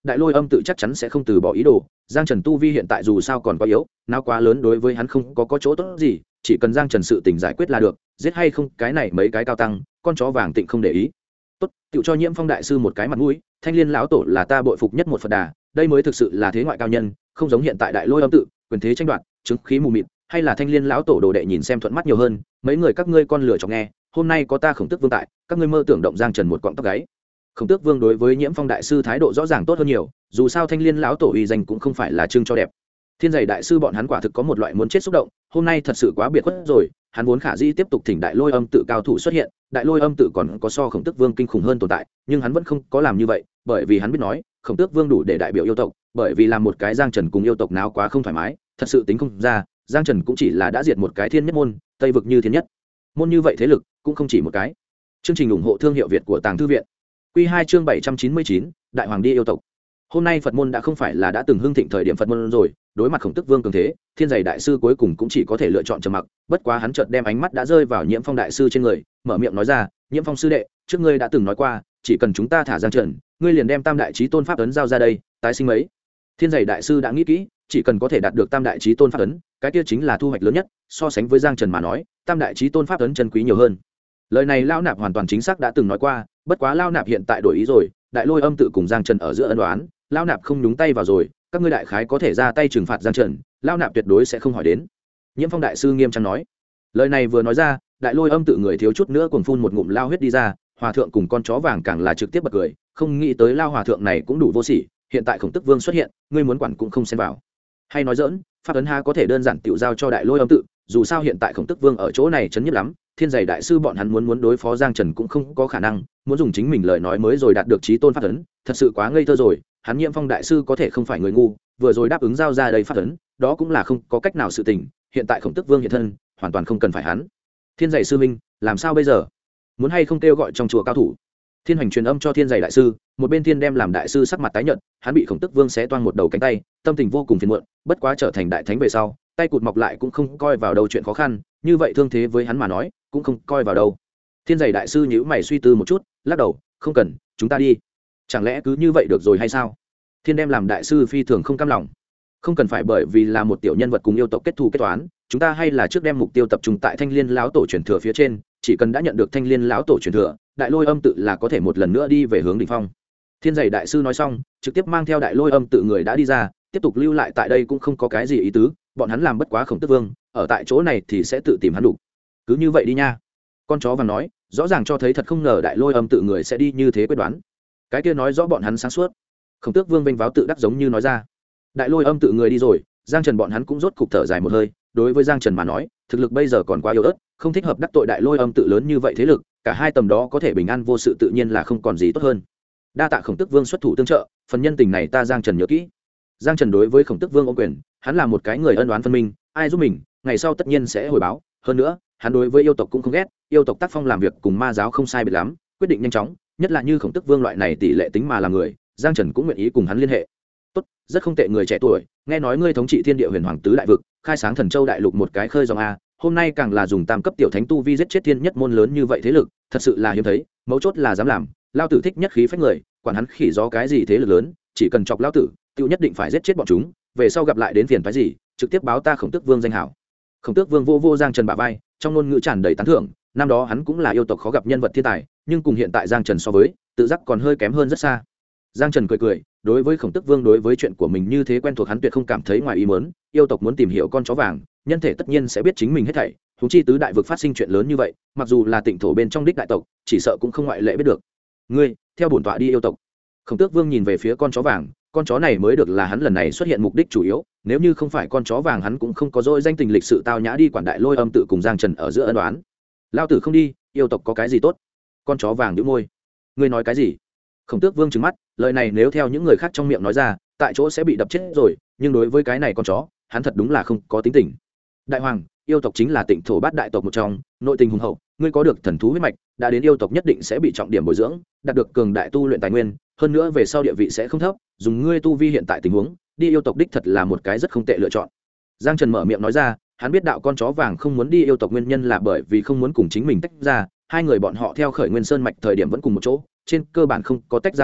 đại lôi âm tự chắc chắn sẽ không từ bỏ ý đồ. Giang Trần tu vi hiện tại dù sao còn quá yếu, nào quá lớn đối với hắn không có chỗ tốt gì, chỉ cần Giang Trần sự tình giải quyết là được, giết hay không cái này mấy cái cao tăng, con chó vàng tịnh không để ý. Tốt, tự cho Nhiễm Phong đại sư một cái mặt mũi, Thanh Liên lão tổ là ta bội phục nhất một Phật Đà, đây mới thực sự là thế ngoại cao nhân, không giống hiện tại đại lôi âm tự, quyền thế tranh đoạt, chứng khí mù mịt, hay là Thanh Liên lão tổ đồ đệ nhìn xem thuận mắt nhiều hơn, mấy người các ngươi con lửa chọc nghe, hôm nay có ta Khổng Tước Vương tại, các ngươi mơ tưởng động Giang Trần một cọng tóc gáy. Khổng Tước Vương đối với Nhiễm Phong đại sư thái độ rõ ràng tốt hơn nhiều, dù sao Thanh Liên lão tổ uy danh cũng không phải là trưng cho đẹp. Thiên Dày đại sư bọn hắn quả thực có một loại muốn chết xúc động, hôm nay thật sự quá biệt khuất rồi, hắn vốn khả dĩ tiếp tục thỉnh đại lôi âm tự cao thủ xuất hiện, đại lôi âm tự còn có so Khổng Tước Vương kinh khủng hơn tồn tại, nhưng hắn vẫn không có làm như vậy, bởi vì hắn biết nói, Khổng Tước Vương đủ để đại biểu yêu tộc, bởi vì làm một cái Giang Trần cùng yêu tộc nào quá không thoải mái, thật sự tính không ra, Giang Trần cũng chỉ là đã diệt một cái thiên nhất môn, Tây vực như thiên nhất môn như vậy thế lực cũng không chỉ một cái. Chương trình ủng hộ thương hiệu Việt của Tàng Thư viện. Quy 2 chương 799, Đại Hoàng đi yêu tộc. Hôm nay Phật môn đã không phải là đã từng hưng thịnh thời điểm Phật môn rồi, đối mặt Khổng Tước Vương cường thế, Thiên Dày đại sư cuối cùng cũng chỉ có thể lựa chọn trầm mặc, bất quá hắn chợt đem ánh mắt đã rơi vào Nhiễm Phong đại sư trên người, mở miệng nói ra, "Nhiễm Phong sư đệ, trước ngươi đã từng nói qua, chỉ cần chúng ta thả Giang Trần, ngươi liền đem Tam đại chí tôn pháp ấn giao ra đây, tái sinh mấy." Thiên Dày đại sư đã nghĩ kỹ, chỉ cần có thể đạt được Tam đại chí tôn pháp ấn, cái kia chính là thu hoạch lớn nhất, so sánh với Giang Trần mà nói, Tam đại chí tôn pháp ấn chân quý nhiều hơn. Lời này Lão Nạp hoàn toàn chính xác đã từng nói qua, bất quá Lão Nạp hiện tại đổi ý rồi, đại lôi âm tự cùng Giang Trần ở giữa ân oán, Lão Nạp không nhúng tay vào rồi, các ngươi đại khái có thể ra tay trừng phạt Giang Trần, Lão Nạp tuyệt đối sẽ không hỏi đến. Nhiễm Phong đại sư nghiêm trang nói. Lời này vừa nói ra, đại lôi âm tự người thiếu chút nữa cuồng phun một ngụm lao huyết đi ra, hòa thượng cùng con chó vàng càng là trực tiếp bật cười, không nghĩ tới lao hòa thượng này cũng đủ vô sỉ, hiện tại Khổng Tước Vương xuất hiện, ngươi muốn quản cũng không xen vào. Hay nói dỡn, pháp ấn ha có thể đơn giản tiểu giao cho đại lôi âm tự, dù sao hiện tại Khổng Tước Vương ở chỗ này chấn nhất lắm, Thiên Dày đại sư bọn hắn muốn đối phó Giang Trần cũng không có khả năng, muốn dùng chính mình lời nói mới rồi đạt được chí tôn pháp ấn, thật sự quá ngây thơ rồi, hắn Nhiễm Phong đại sư có thể không phải người ngu, vừa rồi đáp ứng giao ra đây pháp ấn, đó cũng là không có cách nào sự tình, hiện tại Khổng Tước Vương hiện thân, hoàn toàn không cần phải hắn. Thiên Dày sư minh, làm sao bây giờ? Muốn hay không kêu gọi trong chùa cao thủ? Thiên Hoành truyền âm cho Thiên Dày đại sư, một bên Thiên đem làm đại sư sắc mặt tái nhợt, hắn bị Khổng Tước Vương xé toang một đầu cánh tay, tâm tình vô cùng phiền muộn, bất quá trở thành đại thánh về sau, tay cụt mọc lại cũng không coi vào đâu chuyện khó khăn, như vậy thương thế với hắn mà nói, cũng không coi vào đâu. Thiên Dày đại sư nhíu mày suy tư một chút, lắc đầu, không cần, chúng ta đi. Chẳng lẽ cứ như vậy được rồi hay sao? Thiên đem làm đại sư phi thường không cam lòng. Không cần phải bởi vì là một tiểu nhân vật cùng yêu tộc kết thù kết toán, chúng ta hay là trước đem mục tiêu tập trung tại Thanh Liên lão tổ truyền thừa phía trên, chỉ cần đã nhận được Thanh Liên lão tổ truyền thừa, đại lôi âm tự là có thể một lần nữa đi về hướng đỉnh phong. Thiên Dày đại sư nói xong, trực tiếp mang theo đại lôi âm tự người đã đi ra, tiếp tục lưu lại tại đây cũng không có cái gì ý tứ, bọn hắn làm bất quá Khổng Tước Vương, ở tại chỗ này thì sẽ tự tìm hắn đủ. Cứ như vậy đi nha. Con chó vàng nói, rõ ràng cho thấy thật không ngờ đại lôi âm tự người sẽ đi như thế quyết đoán. Cái kia nói rõ bọn hắn sáng suốt. Khổng Tước Vương vênh váo tự đắc giống như nói ra. Đại lôi âm tự người đi rồi, Giang Trần bọn hắn cũng rốt cục thở dài một hơi, đối với Giang Trần mà nói, thực lực bây giờ còn quá yếu ớt, không thích hợp đắc tội đại lôi âm tự lớn như vậy thế lực, cả hai tầm đó có thể bình an vô sự tự nhiên là không còn gì tốt hơn. Đa tạ Khổng Tước Vương xuất thủ tương trợ, phần nhân tình này ta Giang Trần nhớ kỹ. Giang Trần đối với Khổng Tước Vương ôm quyền, hắn là một cái người ân oán phân minh, ai giúp mình, ngày sau tất nhiên sẽ hồi báo, hơn nữa, hắn đối với yêu tộc cũng không ghét, yêu tộc tác phong làm việc cùng ma giáo không sai biệt lắm, quyết định nhanh chóng, nhất là như Khổng Tước Vương loại này tỷ lệ tính mà làm người, Giang Trần cũng nguyện ý cùng hắn liên hệ. Tốt, rất không tệ người trẻ tuổi, nghe nói ngươi thống trị thiên địa huyền hoàng tứ đại vực, khai sáng thần châu đại lục một cái khơi dòng a, hôm nay càng là dùng tam cấp tiểu thánh tu vi giết chết thiên nhất môn lớn như vậy thế lực, thật sự là hiếm thấy, mấu chốt là dám làm, lao tử thích nhất khí phách người, quản hắn khỉ gió cái gì thế lực lớn, chỉ cần chọc lao tử, tiêu nhất định phải giết chết bọn chúng, về sau gặp lại đến phiền phái gì, trực tiếp báo ta Khổng Tước Vương danh hảo. Khổng Tước Vương vô Giang Trần bả vai, trong ngôn ngữ tràn đầy tán thưởng, năm đó hắn cũng là yêu tộc khó gặp nhân vật thiên tài, nhưng cùng hiện tại Giang Trần so với, tự giác còn hơi kém hơn rất xa. Giang Trần cười cười, đối với Khổng Tước Vương đối với chuyện của mình như thế quen thuộc hắn tuyệt không cảm thấy ngoài ý muốn, yêu tộc muốn tìm hiểu con chó vàng, nhân thể tất nhiên sẽ biết chính mình hết thảy, huống chi tứ đại vực phát sinh chuyện lớn như vậy, mặc dù là tịnh thổ bên trong đích đại tộc, chỉ sợ cũng không ngoại lệ biết được. Ngươi, theo bổn tọa đi yêu tộc. Khổng Tước Vương nhìn về phía con chó vàng, con chó này mới được là hắn lần này xuất hiện mục đích chủ yếu, nếu như không phải con chó vàng hắn cũng không có dỗi danh tình lịch sự tao nhã đi quản đại lôi âm tự cùng Giang Trần ở giữa ân oán. Lao tử không đi, yêu tộc có cái gì tốt? Con chó vàng nhíu môi. Ngươi nói cái gì? Khổng Tước Vương trừng mắt, lời này nếu theo những người khác trong miệng nói ra, tại chỗ sẽ bị đập chết rồi, nhưng đối với cái này con chó, hắn thật đúng là không có tính tình. Đại hoàng, yêu tộc chính là tịnh thổ bát đại tộc một trong, nội tình hùng hậu, ngươi có được thần thú huyết mạch, đã đến yêu tộc nhất định sẽ bị trọng điểm bồi dưỡng, đạt được cường đại tu luyện tài nguyên, hơn nữa về sau địa vị sẽ không thấp, dùng ngươi tu vi hiện tại tình huống, đi yêu tộc đích thật là một cái rất không tệ lựa chọn. Giang Trần mở miệng nói ra, hắn biết đạo con chó vàng không muốn đi yêu tộc nguyên nhân là bởi vì không muốn cùng chính mình tách ra, hai người bọn họ theo khởi nguyên sơn mạch thời điểm vẫn cùng một chỗ, trên cơ bản không có tách ra qua,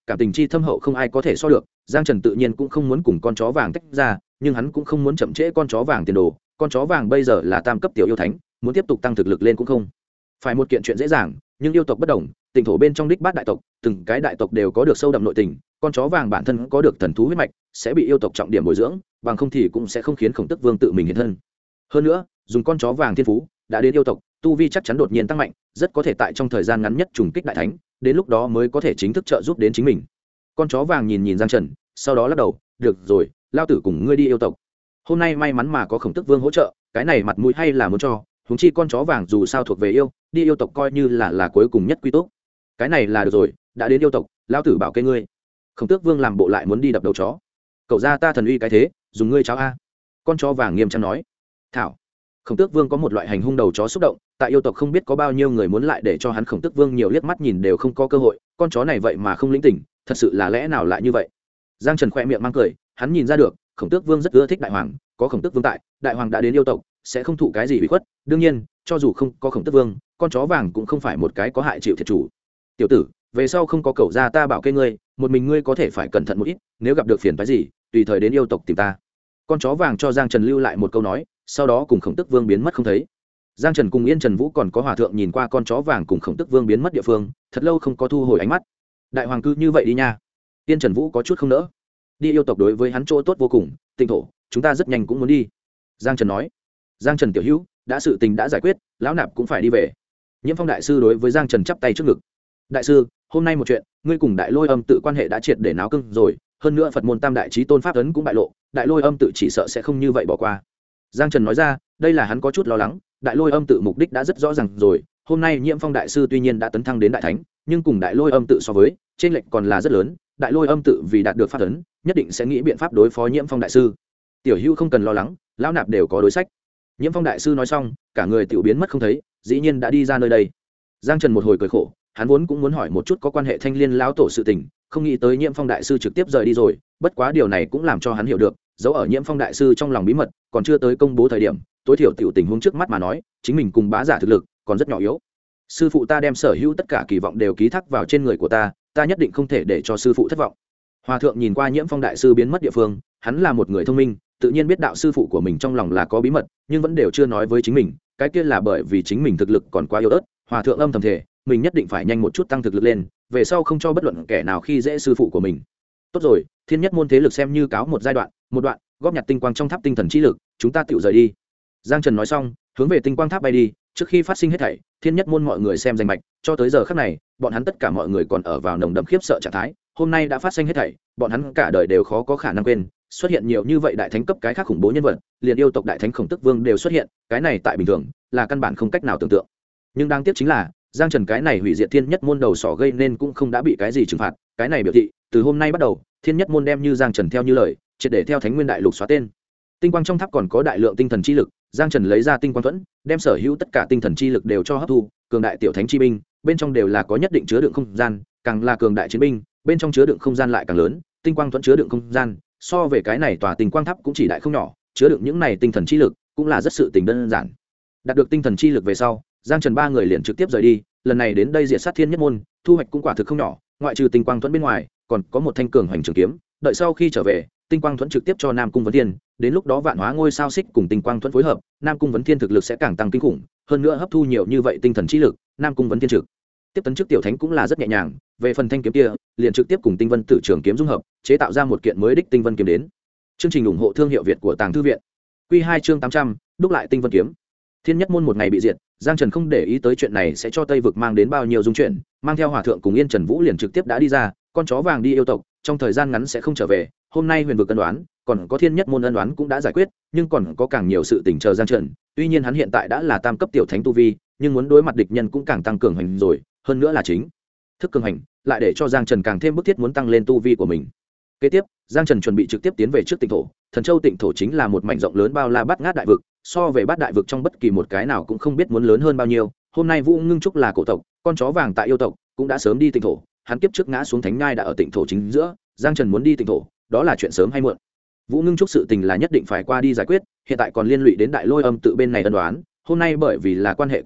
cảm tình chi thâm hậu không ai có thể so được. Giang Trần tự nhiên cũng không muốn cùng con chó vàng tách ra, nhưng hắn cũng không muốn chậm trễ con chó vàng tiền đồ. Con chó vàng bây giờ là tam cấp tiểu yêu thánh, muốn tiếp tục tăng thực lực lên cũng không phải một kiện chuyện dễ dàng. Nhưng yêu tộc bất đồng, tỉnh thổ bên trong đích bát đại tộc, từng cái đại tộc đều có được sâu đậm nội tình. Con chó vàng bản thân có được thần thú huyết mạch, sẽ bị yêu tộc trọng điểm bồi dưỡng, bằng không thì cũng sẽ không khiến Khổng Tức Vương tự mình hiện thân. Hơn nữa, dùng con chó vàng thiên phú đã đến yêu tộc, tu vi chắc chắn đột nhiên tăng mạnh, rất có thể tại trong thời gian ngắn nhất trùng kích đại thánh, đến lúc đó mới có thể chính thức trợ giúp đến chính mình. Con chó vàng nhìn nhìn Giang Trần, sau đó lắc đầu, được rồi, lao tử cùng ngươi đi yêu tộc. Hôm nay may mắn mà có Khổng Tức Vương hỗ trợ, cái này mặt mũi hay là muốn cho, huống chi con chó vàng dù sao thuộc về yêu, đi yêu tộc coi như là cuối cùng nhất quy tốt. Cái này là được rồi, đã đến yêu tộc, lao tử bảo kê ngươi. Khổng Tước Vương làm bộ lại muốn đi đập đầu chó. Cậu ra ta thần uy cái thế, dùng ngươi cháo a. Con chó vàng nghiêm trang nói. Thảo. Khổng Tước Vương có một loại hành hung đầu chó xúc động, tại yêu tộc không biết có bao nhiêu người muốn lại để cho hắn Khổng Tước Vương nhiều liếc mắt nhìn đều không có cơ hội, con chó này vậy mà không lĩnh tỉnh, thật sự là lẽ nào lại như vậy. Giang Trần khẽ miệng mang cười, hắn nhìn ra được, Khổng Tước Vương rất ưa thích đại hoàng, có Khổng Tước Vương tại, đại hoàng đã đến yêu tộc, sẽ không thụ cái gì bị khuất, đương nhiên, cho dù không có Khổng Tước Vương, con chó vàng cũng không phải một cái có hại chịu thiệt chủ. Tiểu tử, về sau không có cậu ra ta bảo kê ngươi, một mình ngươi có thể phải cẩn thận một ít, nếu gặp được phiền phức gì, tùy thời đến yêu tộc tìm ta. Con chó vàng cho Giang Trần lưu lại một câu nói, sau đó cùng Khổng Tức Vương biến mất không thấy. Giang Trần cùng Yên Trần Vũ còn có hòa thượng nhìn qua con chó vàng cùng Khổng Tức Vương biến mất địa phương, thật lâu không có thu hồi ánh mắt. Đại hoàng cư như vậy đi nha. Yên Trần Vũ có chút không nỡ. Đi yêu tộc đối với hắn chỗ tốt vô cùng, tinh thổ, chúng ta rất nhanh cũng muốn đi. Giang Trần nói. Giang Trần tiểu hữu, đã sự tình đã giải quyết, lão nạp cũng phải đi về. Nhiễm Phong đại sư đối với Giang Trần chắp tay trước ngực. Đại sư, hôm nay một chuyện, ngươi cùng Đại Lôi Âm tự quan hệ đã triệt để náo cưng rồi, hơn nữa Phật môn Tam đại chí tôn pháp ấn cũng bại lộ, Đại Lôi Âm tự chỉ sợ sẽ không như vậy bỏ qua. Giang Trần nói ra, đây là hắn có chút lo lắng, Đại Lôi Âm tự mục đích đã rất rõ ràng rồi, hôm nay Nhiễm Phong đại sư tuy nhiên đã tấn thăng đến đại thánh, nhưng cùng Đại Lôi Âm tự so với, trên lệch còn là rất lớn, Đại Lôi Âm tự vì đạt được pháp ấn, nhất định sẽ nghĩ biện pháp đối phó Nhiễm Phong đại sư. Tiểu Hữu không cần lo lắng, lão nạp đều có đối sách. Nhiễm Phong đại sư nói xong, cả người tiểu biến mất không thấy, dĩ nhiên đã đi ra nơi đây. Giang Trần một hồi cười khổ, hắn vốn cũng muốn hỏi một chút có quan hệ Thanh Liên lão tổ sự tình, không nghĩ tới Nhiễm Phong đại sư trực tiếp rời đi rồi, bất quá điều này cũng làm cho hắn hiểu được, dấu ở Nhiễm Phong đại sư trong lòng bí mật, còn chưa tới công bố thời điểm, tối thiểu tiểu tình huống trước mắt mà nói, chính mình cùng bá giả thực lực còn rất nhỏ yếu. Sư phụ ta đem sở hữu tất cả kỳ vọng đều ký thác vào trên người của ta, ta nhất định không thể để cho sư phụ thất vọng. Hòa thượng nhìn qua Nhiễm Phong đại sư biến mất địa phương, hắn là một người thông minh, tự nhiên biết đạo sư phụ của mình trong lòng là có bí mật, nhưng vẫn đều chưa nói với chính mình, cái kia là bởi vì chính mình thực lực còn quá yếu ớt. Hòa thượng âm thầm thề, mình nhất định phải nhanh một chút tăng thực lực lên, về sau không cho bất luận kẻ nào khi dễ sư phụ của mình. Tốt rồi, thiên nhất môn thế lực xem như cáo một giai đoạn, một đoạn, góp nhặt tinh quang trong tháp tinh thần chi lực, chúng ta tự rời đi. Giang Trần nói xong, hướng về tinh quang tháp bay đi, trước khi phát sinh hết thảy, thiên nhất môn mọi người xem danh mạch, cho tới giờ khắc này, bọn hắn tất cả mọi người còn ở vào nồng đậm khiếp sợ trạng thái, hôm nay đã phát sinh hết thảy, bọn hắn cả đời đều khó có khả năng quên, xuất hiện nhiều như vậy đại thánh cấp cái khác khủng bố nhân vật, liền yêu tộc đại thánh Khổng Tức Vương đều xuất hiện, cái này tại bình thường là căn bản không cách nào tưởng tượng. Nhưng đáng tiếc chính là, Giang Trần cái này hủy diệt thiên nhất môn đầu sỏ gây nên cũng không đã bị cái gì trừng phạt, cái này biểu thị, từ hôm nay bắt đầu, thiên nhất môn đem như Giang Trần theo như lời, triệt để theo Thánh Nguyên Đại Lục xóa tên. Tinh quang trong tháp còn có đại lượng tinh thần chi lực, Giang Trần lấy ra tinh quang thuẫn, đem sở hữu tất cả tinh thần chi lực đều cho hấp thu, cường đại tiểu thánh chi binh, bên trong đều là có nhất định chứa đựng không gian, càng là cường đại chiến binh, bên trong chứa đựng không gian lại càng lớn, tinh quang thuẫn chứa đựng không gian, so về cái này tòa tinh quang tháp cũng chỉ đại không nhỏ, chứa đựng những này tinh thần chi lực, cũng là rất sự tình đơn giản. Đạt được tinh thần chi lực về sau, Giang Trần ba người liền trực tiếp rời đi, lần này đến đây diệt sát thiên nhất môn, thu hoạch cũng quả thực không nhỏ, ngoại trừ tinh quang thuẫn bên ngoài, còn có một thanh cường hoành trường kiếm, đợi sau khi trở về, tinh quang thuẫn trực tiếp cho Nam Cung Vấn Thiên, đến lúc đó vạn hóa ngôi sao xích cùng tinh quang thuẫn phối hợp, Nam Cung Vấn Thiên thực lực sẽ càng tăng kinh khủng, hơn nữa hấp thu nhiều như vậy tinh thần chi lực, Nam Cung Vấn Thiên trực tiếp tấn chức tiểu thánh cũng là rất nhẹ nhàng, về phần thanh kiếm kia, liền trực tiếp cùng Tinh Vân Tử Trường kiếm dung hợp, chế tạo ra một kiện mới đích Tinh Vân kiếm đến. Chương trình ủng hộ thương hiệu Việt của Tàng Thư viện. Quy 2 chương 800, đúc lại Tinh Vân kiếm. Thiên nhất môn một ngày bị diệt, Giang Trần không để ý tới chuyện này sẽ cho Tây vực mang đến bao nhiêu dung chuyện, mang theo hòa thượng cùng Yên Trần Vũ liền trực tiếp đã đi ra, con chó vàng đi yêu tộc, trong thời gian ngắn sẽ không trở về, hôm nay huyền vực ân đoán, còn có thiên nhất môn ân đoán cũng đã giải quyết, nhưng còn có càng nhiều sự tình chờ Giang Trần, tuy nhiên hắn hiện tại đã là tam cấp tiểu thánh tu vi, nhưng muốn đối mặt địch nhân cũng càng tăng cường hành rồi, hơn nữa là chính thức cường hành, lại để cho Giang Trần càng thêm bức thiết muốn tăng lên tu vi của mình. Kế tiếp, Giang Trần chuẩn bị trực tiếp tiến về trước Tịnh thổ, Thần Châu Tịnh thổ chính là một mảnh rộng lớn bao la bát ngát đại vực, so về bát đại vực trong bất kỳ một cái nào cũng không biết muốn lớn hơn bao nhiêu. Hôm nay Vũ Ngưng Trúc là cổ tộc, con chó vàng tại yêu tộc cũng đã sớm đi Tịnh thổ, hắn kiếp trước ngã xuống thánh nhai đã ở Tịnh thổ chính giữa, Giang Trần muốn đi Tịnh thổ, đó là chuyện sớm hay muộn. Vũ Ngưng Trúc sự tình là nhất định phải qua đi giải quyết, hiện tại còn liên lụy đến Đại Lôi Âm tự bên này ân đoán, hôm nay bởi vì là quan hệ của mình,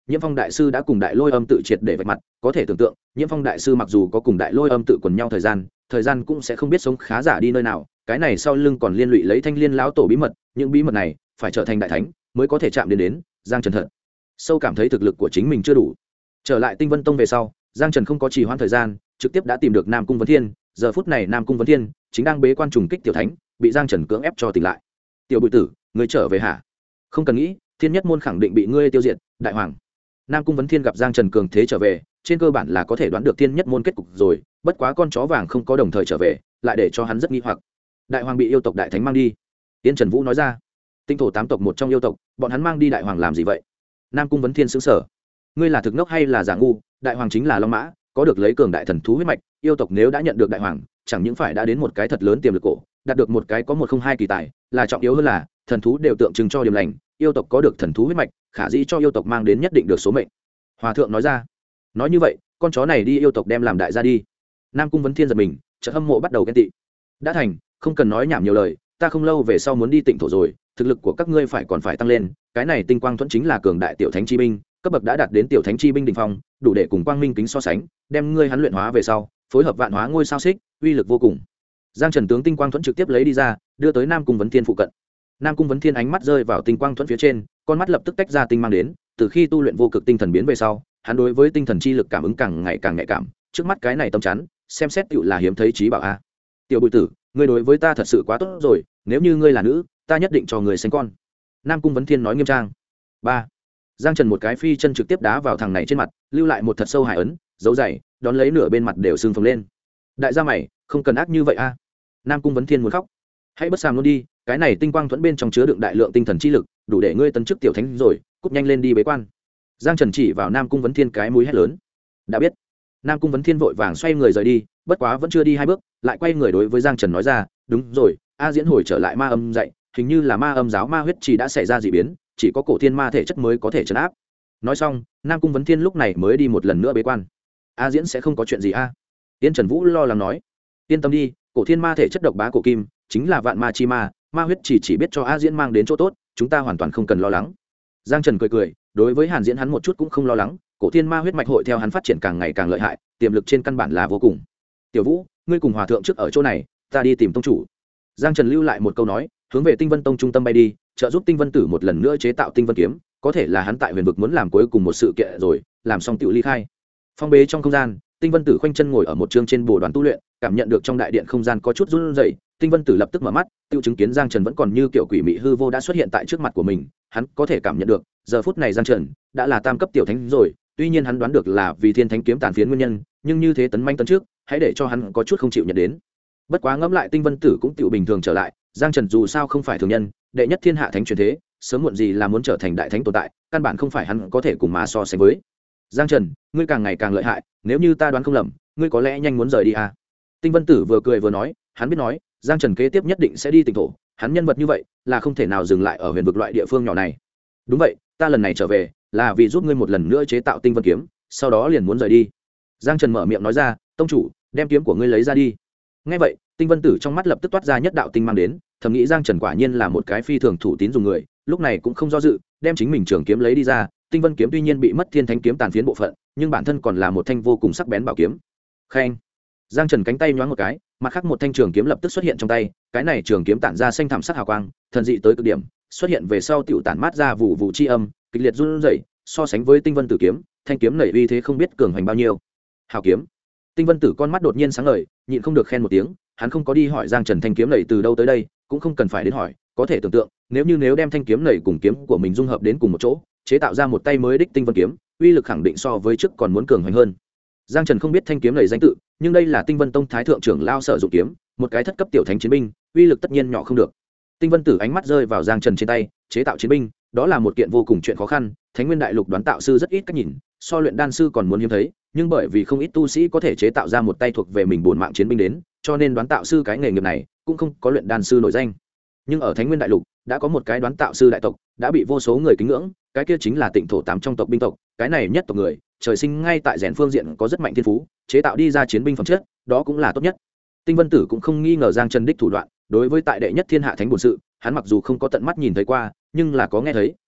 Nhiễm Phong đại sư đã cùng Đại Lôi Âm tự triệt để vạch mặt, có thể tưởng tượng, Nhiễm Phong đại sư mặc dù có cùng Đại Lôi Âm tự quần nhau thời gian cũng sẽ không biết sống khá giả đi nơi nào, cái này sau lưng còn liên lụy lấy Thanh Liên lão tổ bí mật, những bí mật này phải trở thành đại thánh mới có thể chạm đến. Giang Trần thật sâu cảm thấy thực lực của chính mình chưa đủ. Trở lại Tinh Vân Tông về sau, Giang Trần không có trì hoãn thời gian, trực tiếp đã tìm được Nam Cung Vấn Thiên. Giờ phút này Nam Cung Vấn Thiên chính đang bế quan trùng kích tiểu thánh, bị Giang Trần cưỡng ép cho tỉnh lại. Tiểu Bụi Tử, ngươi trở về hả? Không cần nghĩ, Thiên Nhất môn khẳng định bị ngươi tiêu diệt. Đại hoàng. Nam Cung Vấn Thiên gặp Giang Trần cường thế trở về, trên cơ bản là có thể đoán được Thiên Nhất môn kết cục rồi, bất quá con chó vàng không có đồng thời trở về, lại để cho hắn rất nghi hoặc. Đại hoàng bị yêu tộc đại thánh mang đi. Tiên Trần Vũ nói ra. Tinh thổ 8 tộc một trong yêu tộc, bọn hắn mang đi đại hoàng làm gì vậy? Nam Cung Vấn Thiên sững sờ. Ngươi là thực ngốc hay là giả ngu? Đại hoàng chính là long mã, có được lấy cường đại thần thú huyết mạch, yêu tộc nếu đã nhận được đại hoàng, chẳng những phải đã đến một cái thật lớn tiềm lực cổ, đạt được một cái có 102 kỳ tài, là trọng yếu hơn là thần thú đều tượng trưng cho điểm lành, yêu tộc có được thần thú huyết mạch, khả dĩ cho yêu tộc mang đến nhất định được số mệnh. Hòa thượng nói ra. Nói như vậy, con chó này đi yêu tộc đem làm đại gia đi. Nam Cung Vấn Thiên giật mình, chợt hâm mộ bắt đầu ghen tị. Đã thành, không cần nói nhảm nhiều lời, ta không lâu về sau muốn đi Tịnh thổ rồi, thực lực của các ngươi phải tăng lên, cái này tinh quang thuẫn chính là cường đại tiểu thánh chi binh, cấp bậc đã đạt đến tiểu thánh chi binh đỉnh phong, đủ để cùng quang minh kính so sánh, đem ngươi hắn luyện hóa về sau, phối hợp vạn hóa ngôi sao xích, uy lực vô cùng. Giang Trần tướng tinh quang thuẫn trực tiếp lấy đi ra, đưa tới Nam Cung Vấn Thiên phụ cận. Nam Cung Vấn Thiên ánh mắt rơi vào tinh quang thuẫn phía trên, con mắt lập tức tách ra tinh mang đến, từ khi tu luyện vô cực tinh thần biến về sau, hắn đối với tinh thần chi lực cảm ứng càng ngày càng nhạy cảm, trước mắt cái này tâm chắn, xem xét tựu là hiếm thấy trí bảo a. Tiểu Bụi Tử, ngươi đối với ta thật sự quá tốt rồi, nếu như ngươi là nữ, ta nhất định cho người sinh con. Nam Cung Vấn Thiên nói nghiêm trang. 3. Giang Trần một cái phi chân trực tiếp đá vào thằng này trên mặt, lưu lại một thật sâu hải ấn, dấu dày, đón lấy nửa bên mặt đều sưng phồng lên. Đại gia mày, không cần ác như vậy a. Nam Cung Vấn Thiên muốn khóc. Hãy bất sàm luôn đi, cái này tinh quang thuẫn bên trong chứa đựng đại lượng tinh thần chi lực, đủ để ngươi tấn chức tiểu thánh rồi, cút nhanh lên đi bế quan. Giang Trần chỉ vào Nam Cung Vấn Thiên cái mũi hét lớn. Đã biết. Nam Cung Vấn Thiên vội vàng xoay người rời đi, bất quá vẫn chưa đi 2 bước, lại quay người đối với Giang Trần nói ra, đúng rồi, A Diễn hồi trở lại ma âm dạy, hình như là ma âm giáo ma huyết chỉ đã xảy ra dị biến, chỉ có cổ thiên ma thể chất mới có thể trấn áp. Nói xong, Nam Cung Vấn Thiên lúc này mới đi một lần nữa bế quan. A Diễn sẽ không có chuyện gì a? Tiên Trần Vũ lo lắng nói. Yên tâm đi, cổ thiên ma thể chất độc bá cổ kim, chính là vạn ma chi ma, ma huyết chỉ biết cho A Diễn mang đến chỗ tốt, chúng ta hoàn toàn không cần lo lắng. Giang Trần cười, đối với Hàn Diễn hắn một chút cũng không lo lắng, cổ thiên ma huyết mạch hội theo hắn phát triển càng ngày càng lợi hại, tiềm lực trên căn bản là vô cùng. Tiểu Vũ, ngươi cùng hòa thượng trước ở chỗ này, ta đi tìm tông chủ. Giang Trần lưu lại một câu nói, hướng về Tinh Vân Tông trung tâm bay đi, trợ giúp Tinh Vân Tử một lần nữa chế tạo Tinh Vân kiếm, có thể là hắn tại huyền vực muốn làm cuối cùng một sự kiện rồi, làm xong tiểu ly khai. Phong bế trong không gian, Tinh Vân Tử khoanh chân ngồi ở một chương trên bồ đoàn tu luyện, cảm nhận được trong đại điện không gian có chút run rẩy, Tinh Vân Tử lập tức mở mắt, tiêu chứng kiến Giang Trần vẫn còn như kiểu quỷ mị hư vô đã xuất hiện tại trước mặt của mình, hắn có thể cảm nhận được, giờ phút này Giang Trần đã là tam cấp tiểu thánh rồi, tuy nhiên hắn đoán được là vì Thiên Thánh kiếm tàn phiến nguyên nhân, nhưng như thế tấn manh tấn trước, hãy để cho hắn có chút không chịu nhận đến. Bất quá ngẫm lại Tinh Vân Tử cũng tiểu bình thường trở lại, Giang Trần dù sao không phải thường nhân, đệ nhất thiên hạ thánh truyền thế, sớm muộn gì là muốn trở thành đại thánh tồn tại, căn bản không phải hắn có thể cùng mà so sánh với. Giang Trần, ngươi càng ngày càng lợi hại, nếu như ta đoán không lầm, ngươi có lẽ nhanh muốn rời đi à? Tinh Vân Tử vừa cười vừa nói, hắn biết nói, Giang Trần kế tiếp nhất định sẽ đi Tịnh thổ, hắn nhân vật như vậy, là không thể nào dừng lại ở huyền vực loại địa phương nhỏ này. Đúng vậy, ta lần này trở về, là vì giúp ngươi một lần nữa chế tạo Tinh Vân kiếm, sau đó liền muốn rời đi. Giang Trần mở miệng nói ra, tông chủ, đem kiếm của ngươi lấy ra đi. Nghe vậy, Tinh Vân Tử trong mắt lập tức toát ra nhất đạo tinh mang đến, thầm nghĩ Giang Trần quả nhiên là một cái phi thường thủ tín dùng người, lúc này cũng không do dự, đem chính mình trường kiếm lấy đi ra. Tinh Vân kiếm tuy nhiên bị mất Thiên Thánh kiếm tàn phiến bộ phận, nhưng bản thân còn là một thanh vô cùng sắc bén bảo kiếm. Khen. Giang Trần cánh tay nhoáng một cái, mặt khác một thanh trường kiếm lập tức xuất hiện trong tay, cái này trường kiếm tản ra xanh thẳm sắc hào quang, thần dị tới cực điểm, xuất hiện về sau tiểu tản mát ra vụ vụ chi âm, kịch liệt run rẩy, so sánh với Tinh Vân Tử kiếm, thanh kiếm này uy thế không biết cường hành bao nhiêu. Hào kiếm. Tinh Vân Tử con mắt đột nhiên sáng ngời, nhịn không được khen một tiếng, hắn không có đi hỏi Giang Trần thanh kiếm này từ đâu tới đây, cũng không cần phải đến hỏi, có thể tưởng tượng, nếu đem thanh kiếm này cùng kiếm của mình dung hợp đến cùng một chỗ, chế tạo ra một tay mới đích Tinh Vân kiếm, uy lực khẳng định so với trước còn muốn cường hành hơn. Giang Trần không biết thanh kiếm này danh tự, nhưng đây là Tinh Vân Tông thái thượng trưởng lao sử dụng kiếm, một cái thất cấp tiểu thánh chiến binh, uy lực tất nhiên nhỏ không được. Tinh Vân Tử ánh mắt rơi vào Giang Trần trên tay, chế tạo chiến binh, đó là một kiện vô cùng chuyện khó khăn, Thánh Nguyên Đại Lục đoán tạo sư rất ít cách nhìn, so luyện đan sư còn muốn hiếm thấy, nhưng bởi vì không ít tu sĩ có thể chế tạo ra một tay thuộc về mình bổn mạng chiến binh đến, cho nên đoán tạo sư cái nghề nghiệp này cũng không có luyện đan sư nổi danh. Nhưng ở Thánh Nguyên Đại Lục đã có một cái đoán tạo sư đại tộc, đã bị vô số người kính ngưỡng, cái kia chính là Tịnh thổ 8 trong tộc binh tộc, cái này nhất tộc người, trời sinh ngay tại rèn phương diện có rất mạnh thiên phú, chế tạo đi ra chiến binh phẩm chất, đó cũng là tốt nhất. Tinh Vân Tử cũng không nghi ngờ Giang Trần đích thủ đoạn, đối với tại đệ nhất thiên hạ thánh bổn sự, hắn mặc dù không có tận mắt nhìn thấy qua, nhưng là có nghe thấy,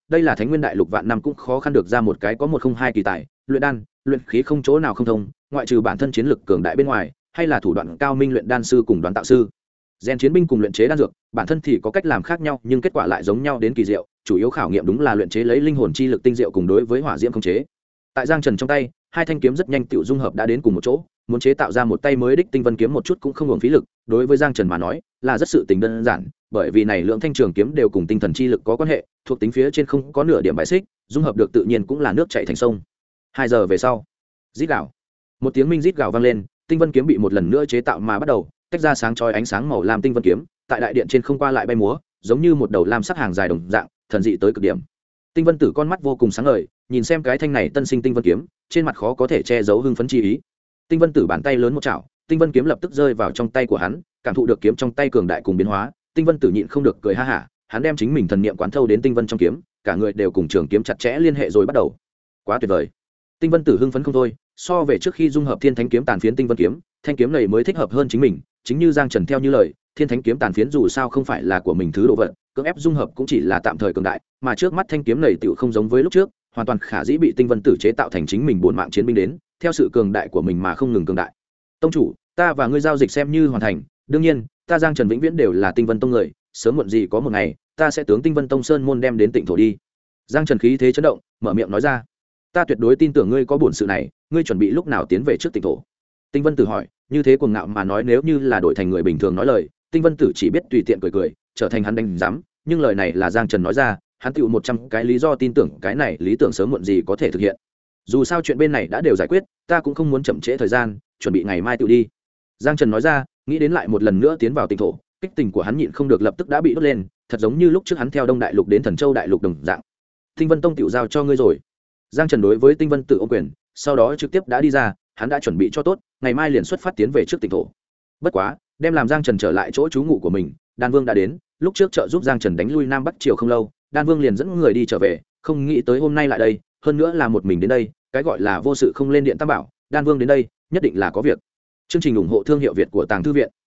đây là Thánh Nguyên Đại Lục vạn năm cũng khó khăn được ra một cái có 102 kỳ tài, luyện đan, luyện khí không chỗ nào không thông, ngoại trừ bản thân chiến lực cường đại bên ngoài, hay là thủ đoạn cao minh luyện đan sư cùng đoán tạo sư. Rèn chiến binh cùng luyện chế đan dược, bản thân thì có cách làm khác nhau, nhưng kết quả lại giống nhau đến kỳ diệu, chủ yếu khảo nghiệm đúng là luyện chế lấy linh hồn chi lực tinh diệu cùng đối với hỏa diễm khống chế. Tại Giang Trần trong tay, hai thanh kiếm rất nhanh tựu dung hợp đã đến cùng một chỗ, muốn chế tạo ra một tay mới đích tinh vân kiếm một chút cũng không hưởng phí lực, đối với Giang Trần mà nói, là rất sự tình đơn giản, bởi vì này lượng thanh trường kiếm đều cùng tinh thần chi lực có quan hệ, thuộc tính phía trên không có nửa điểm bài xích, dung hợp được tự nhiên cũng là nước chảy thành sông. 2 giờ về sau, rít gào. Một tiếng minh rít gào vang lên, tinh vân kiếm bị một lần nữa chế tạo mà bắt đầu, tách ra sáng chói ánh sáng màu lam tinh vân kiếm, tại đại điện trên không qua lại bay múa, giống như một đầu lam sắc hàng dài đồng dạng, thần dị tới cực điểm. Tinh vân tử con mắt vô cùng sáng ngời, nhìn xem cái thanh này tân sinh tinh vân kiếm, trên mặt khó có thể che giấu hưng phấn chi ý. Tinh vân tử bàn tay lớn một chảo, tinh vân kiếm lập tức rơi vào trong tay của hắn, cảm thụ được kiếm trong tay cường đại cùng biến hóa, tinh vân tử nhịn không được cười ha hả, hắn đem chính mình thần niệm quán thâu đến tinh vân trong kiếm, cả người đều cùng trường kiếm chặt chẽ liên hệ rồi bắt đầu. Quá tuyệt vời. Tinh vân tử hưng phấn không thôi, so về trước khi dung hợp thiên thánh kiếm tàn phiến tinh vân kiếm, thanh kiếm này mới thích hợp hơn chính mình, chính như Giang Trần theo như lời, thiên thánh kiếm tàn phiến dù sao không phải là của mình thứ đồ vật, cưỡng ép dung hợp cũng chỉ là tạm thời cường đại, mà trước mắt thanh kiếm này tựu không giống với lúc trước, hoàn toàn khả dĩ bị tinh vân tử chế tạo thành chính mình bổn mạng chiến binh đến, theo sự cường đại của mình mà không ngừng cường đại. Tông chủ, ta và ngươi giao dịch xem như hoàn thành, đương nhiên, ta Giang Trần vĩnh viễn đều là Tinh Vân Tông người, sớm muộn gì có một ngày, ta sẽ tướng Tinh Vân Tông sơn môn đem đến Tịnh thổ đi. Giang Trần khí thế chấn động, mở miệng nói ra, ta tuyệt đối tin tưởng ngươi có bổn sự này, ngươi chuẩn bị lúc nào tiến về trước Tịnh thổ? Tinh Vân Tử hỏi, như thế cuồng ngạo mà nói nếu như là đổi thành người bình thường nói lời, Tinh Vân Tử chỉ biết tùy tiện cười cười, trở thành hắn đánh giám, nhưng lời này là Giang Trần nói ra, hắn tựu 100 cái lý do tin tưởng cái này lý tưởng sớm muộn gì có thể thực hiện. Dù sao chuyện bên này đã đều giải quyết, ta cũng không muốn chậm trễ thời gian, chuẩn bị ngày mai tựu đi. Giang Trần nói ra, nghĩ đến lại một lần nữa tiến vào Tịnh thổ, kích tình của hắn nhịn không được lập tức đã bị đốt lên, thật giống như lúc trước hắn theo Đông Đại Lục đến Thần Châu Đại Lục đồng dạng. Tinh Vân Tông tiểu giao cho ngươi rồi. Giang Trần đối với Tinh Vân Tử ôm quyền, sau đó trực tiếp đã đi ra, hắn đã chuẩn bị cho tốt, ngày mai liền xuất phát tiến về trước Tịnh thổ. Bất quá, đem làm Giang Trần trở lại chỗ trú ngụ của mình, Đan Vương đã đến, lúc trước trợ giúp Giang Trần đánh lui Nam Bắc Triều không lâu, Đan Vương liền dẫn người đi trở về, không nghĩ tới hôm nay lại đây, hơn nữa là một mình đến đây, cái gọi là vô sự không lên điện tam bảo, Đan Vương đến đây, nhất định là có việc. Chương trình ủng hộ thương hiệu Việt của Tàng Thư viện.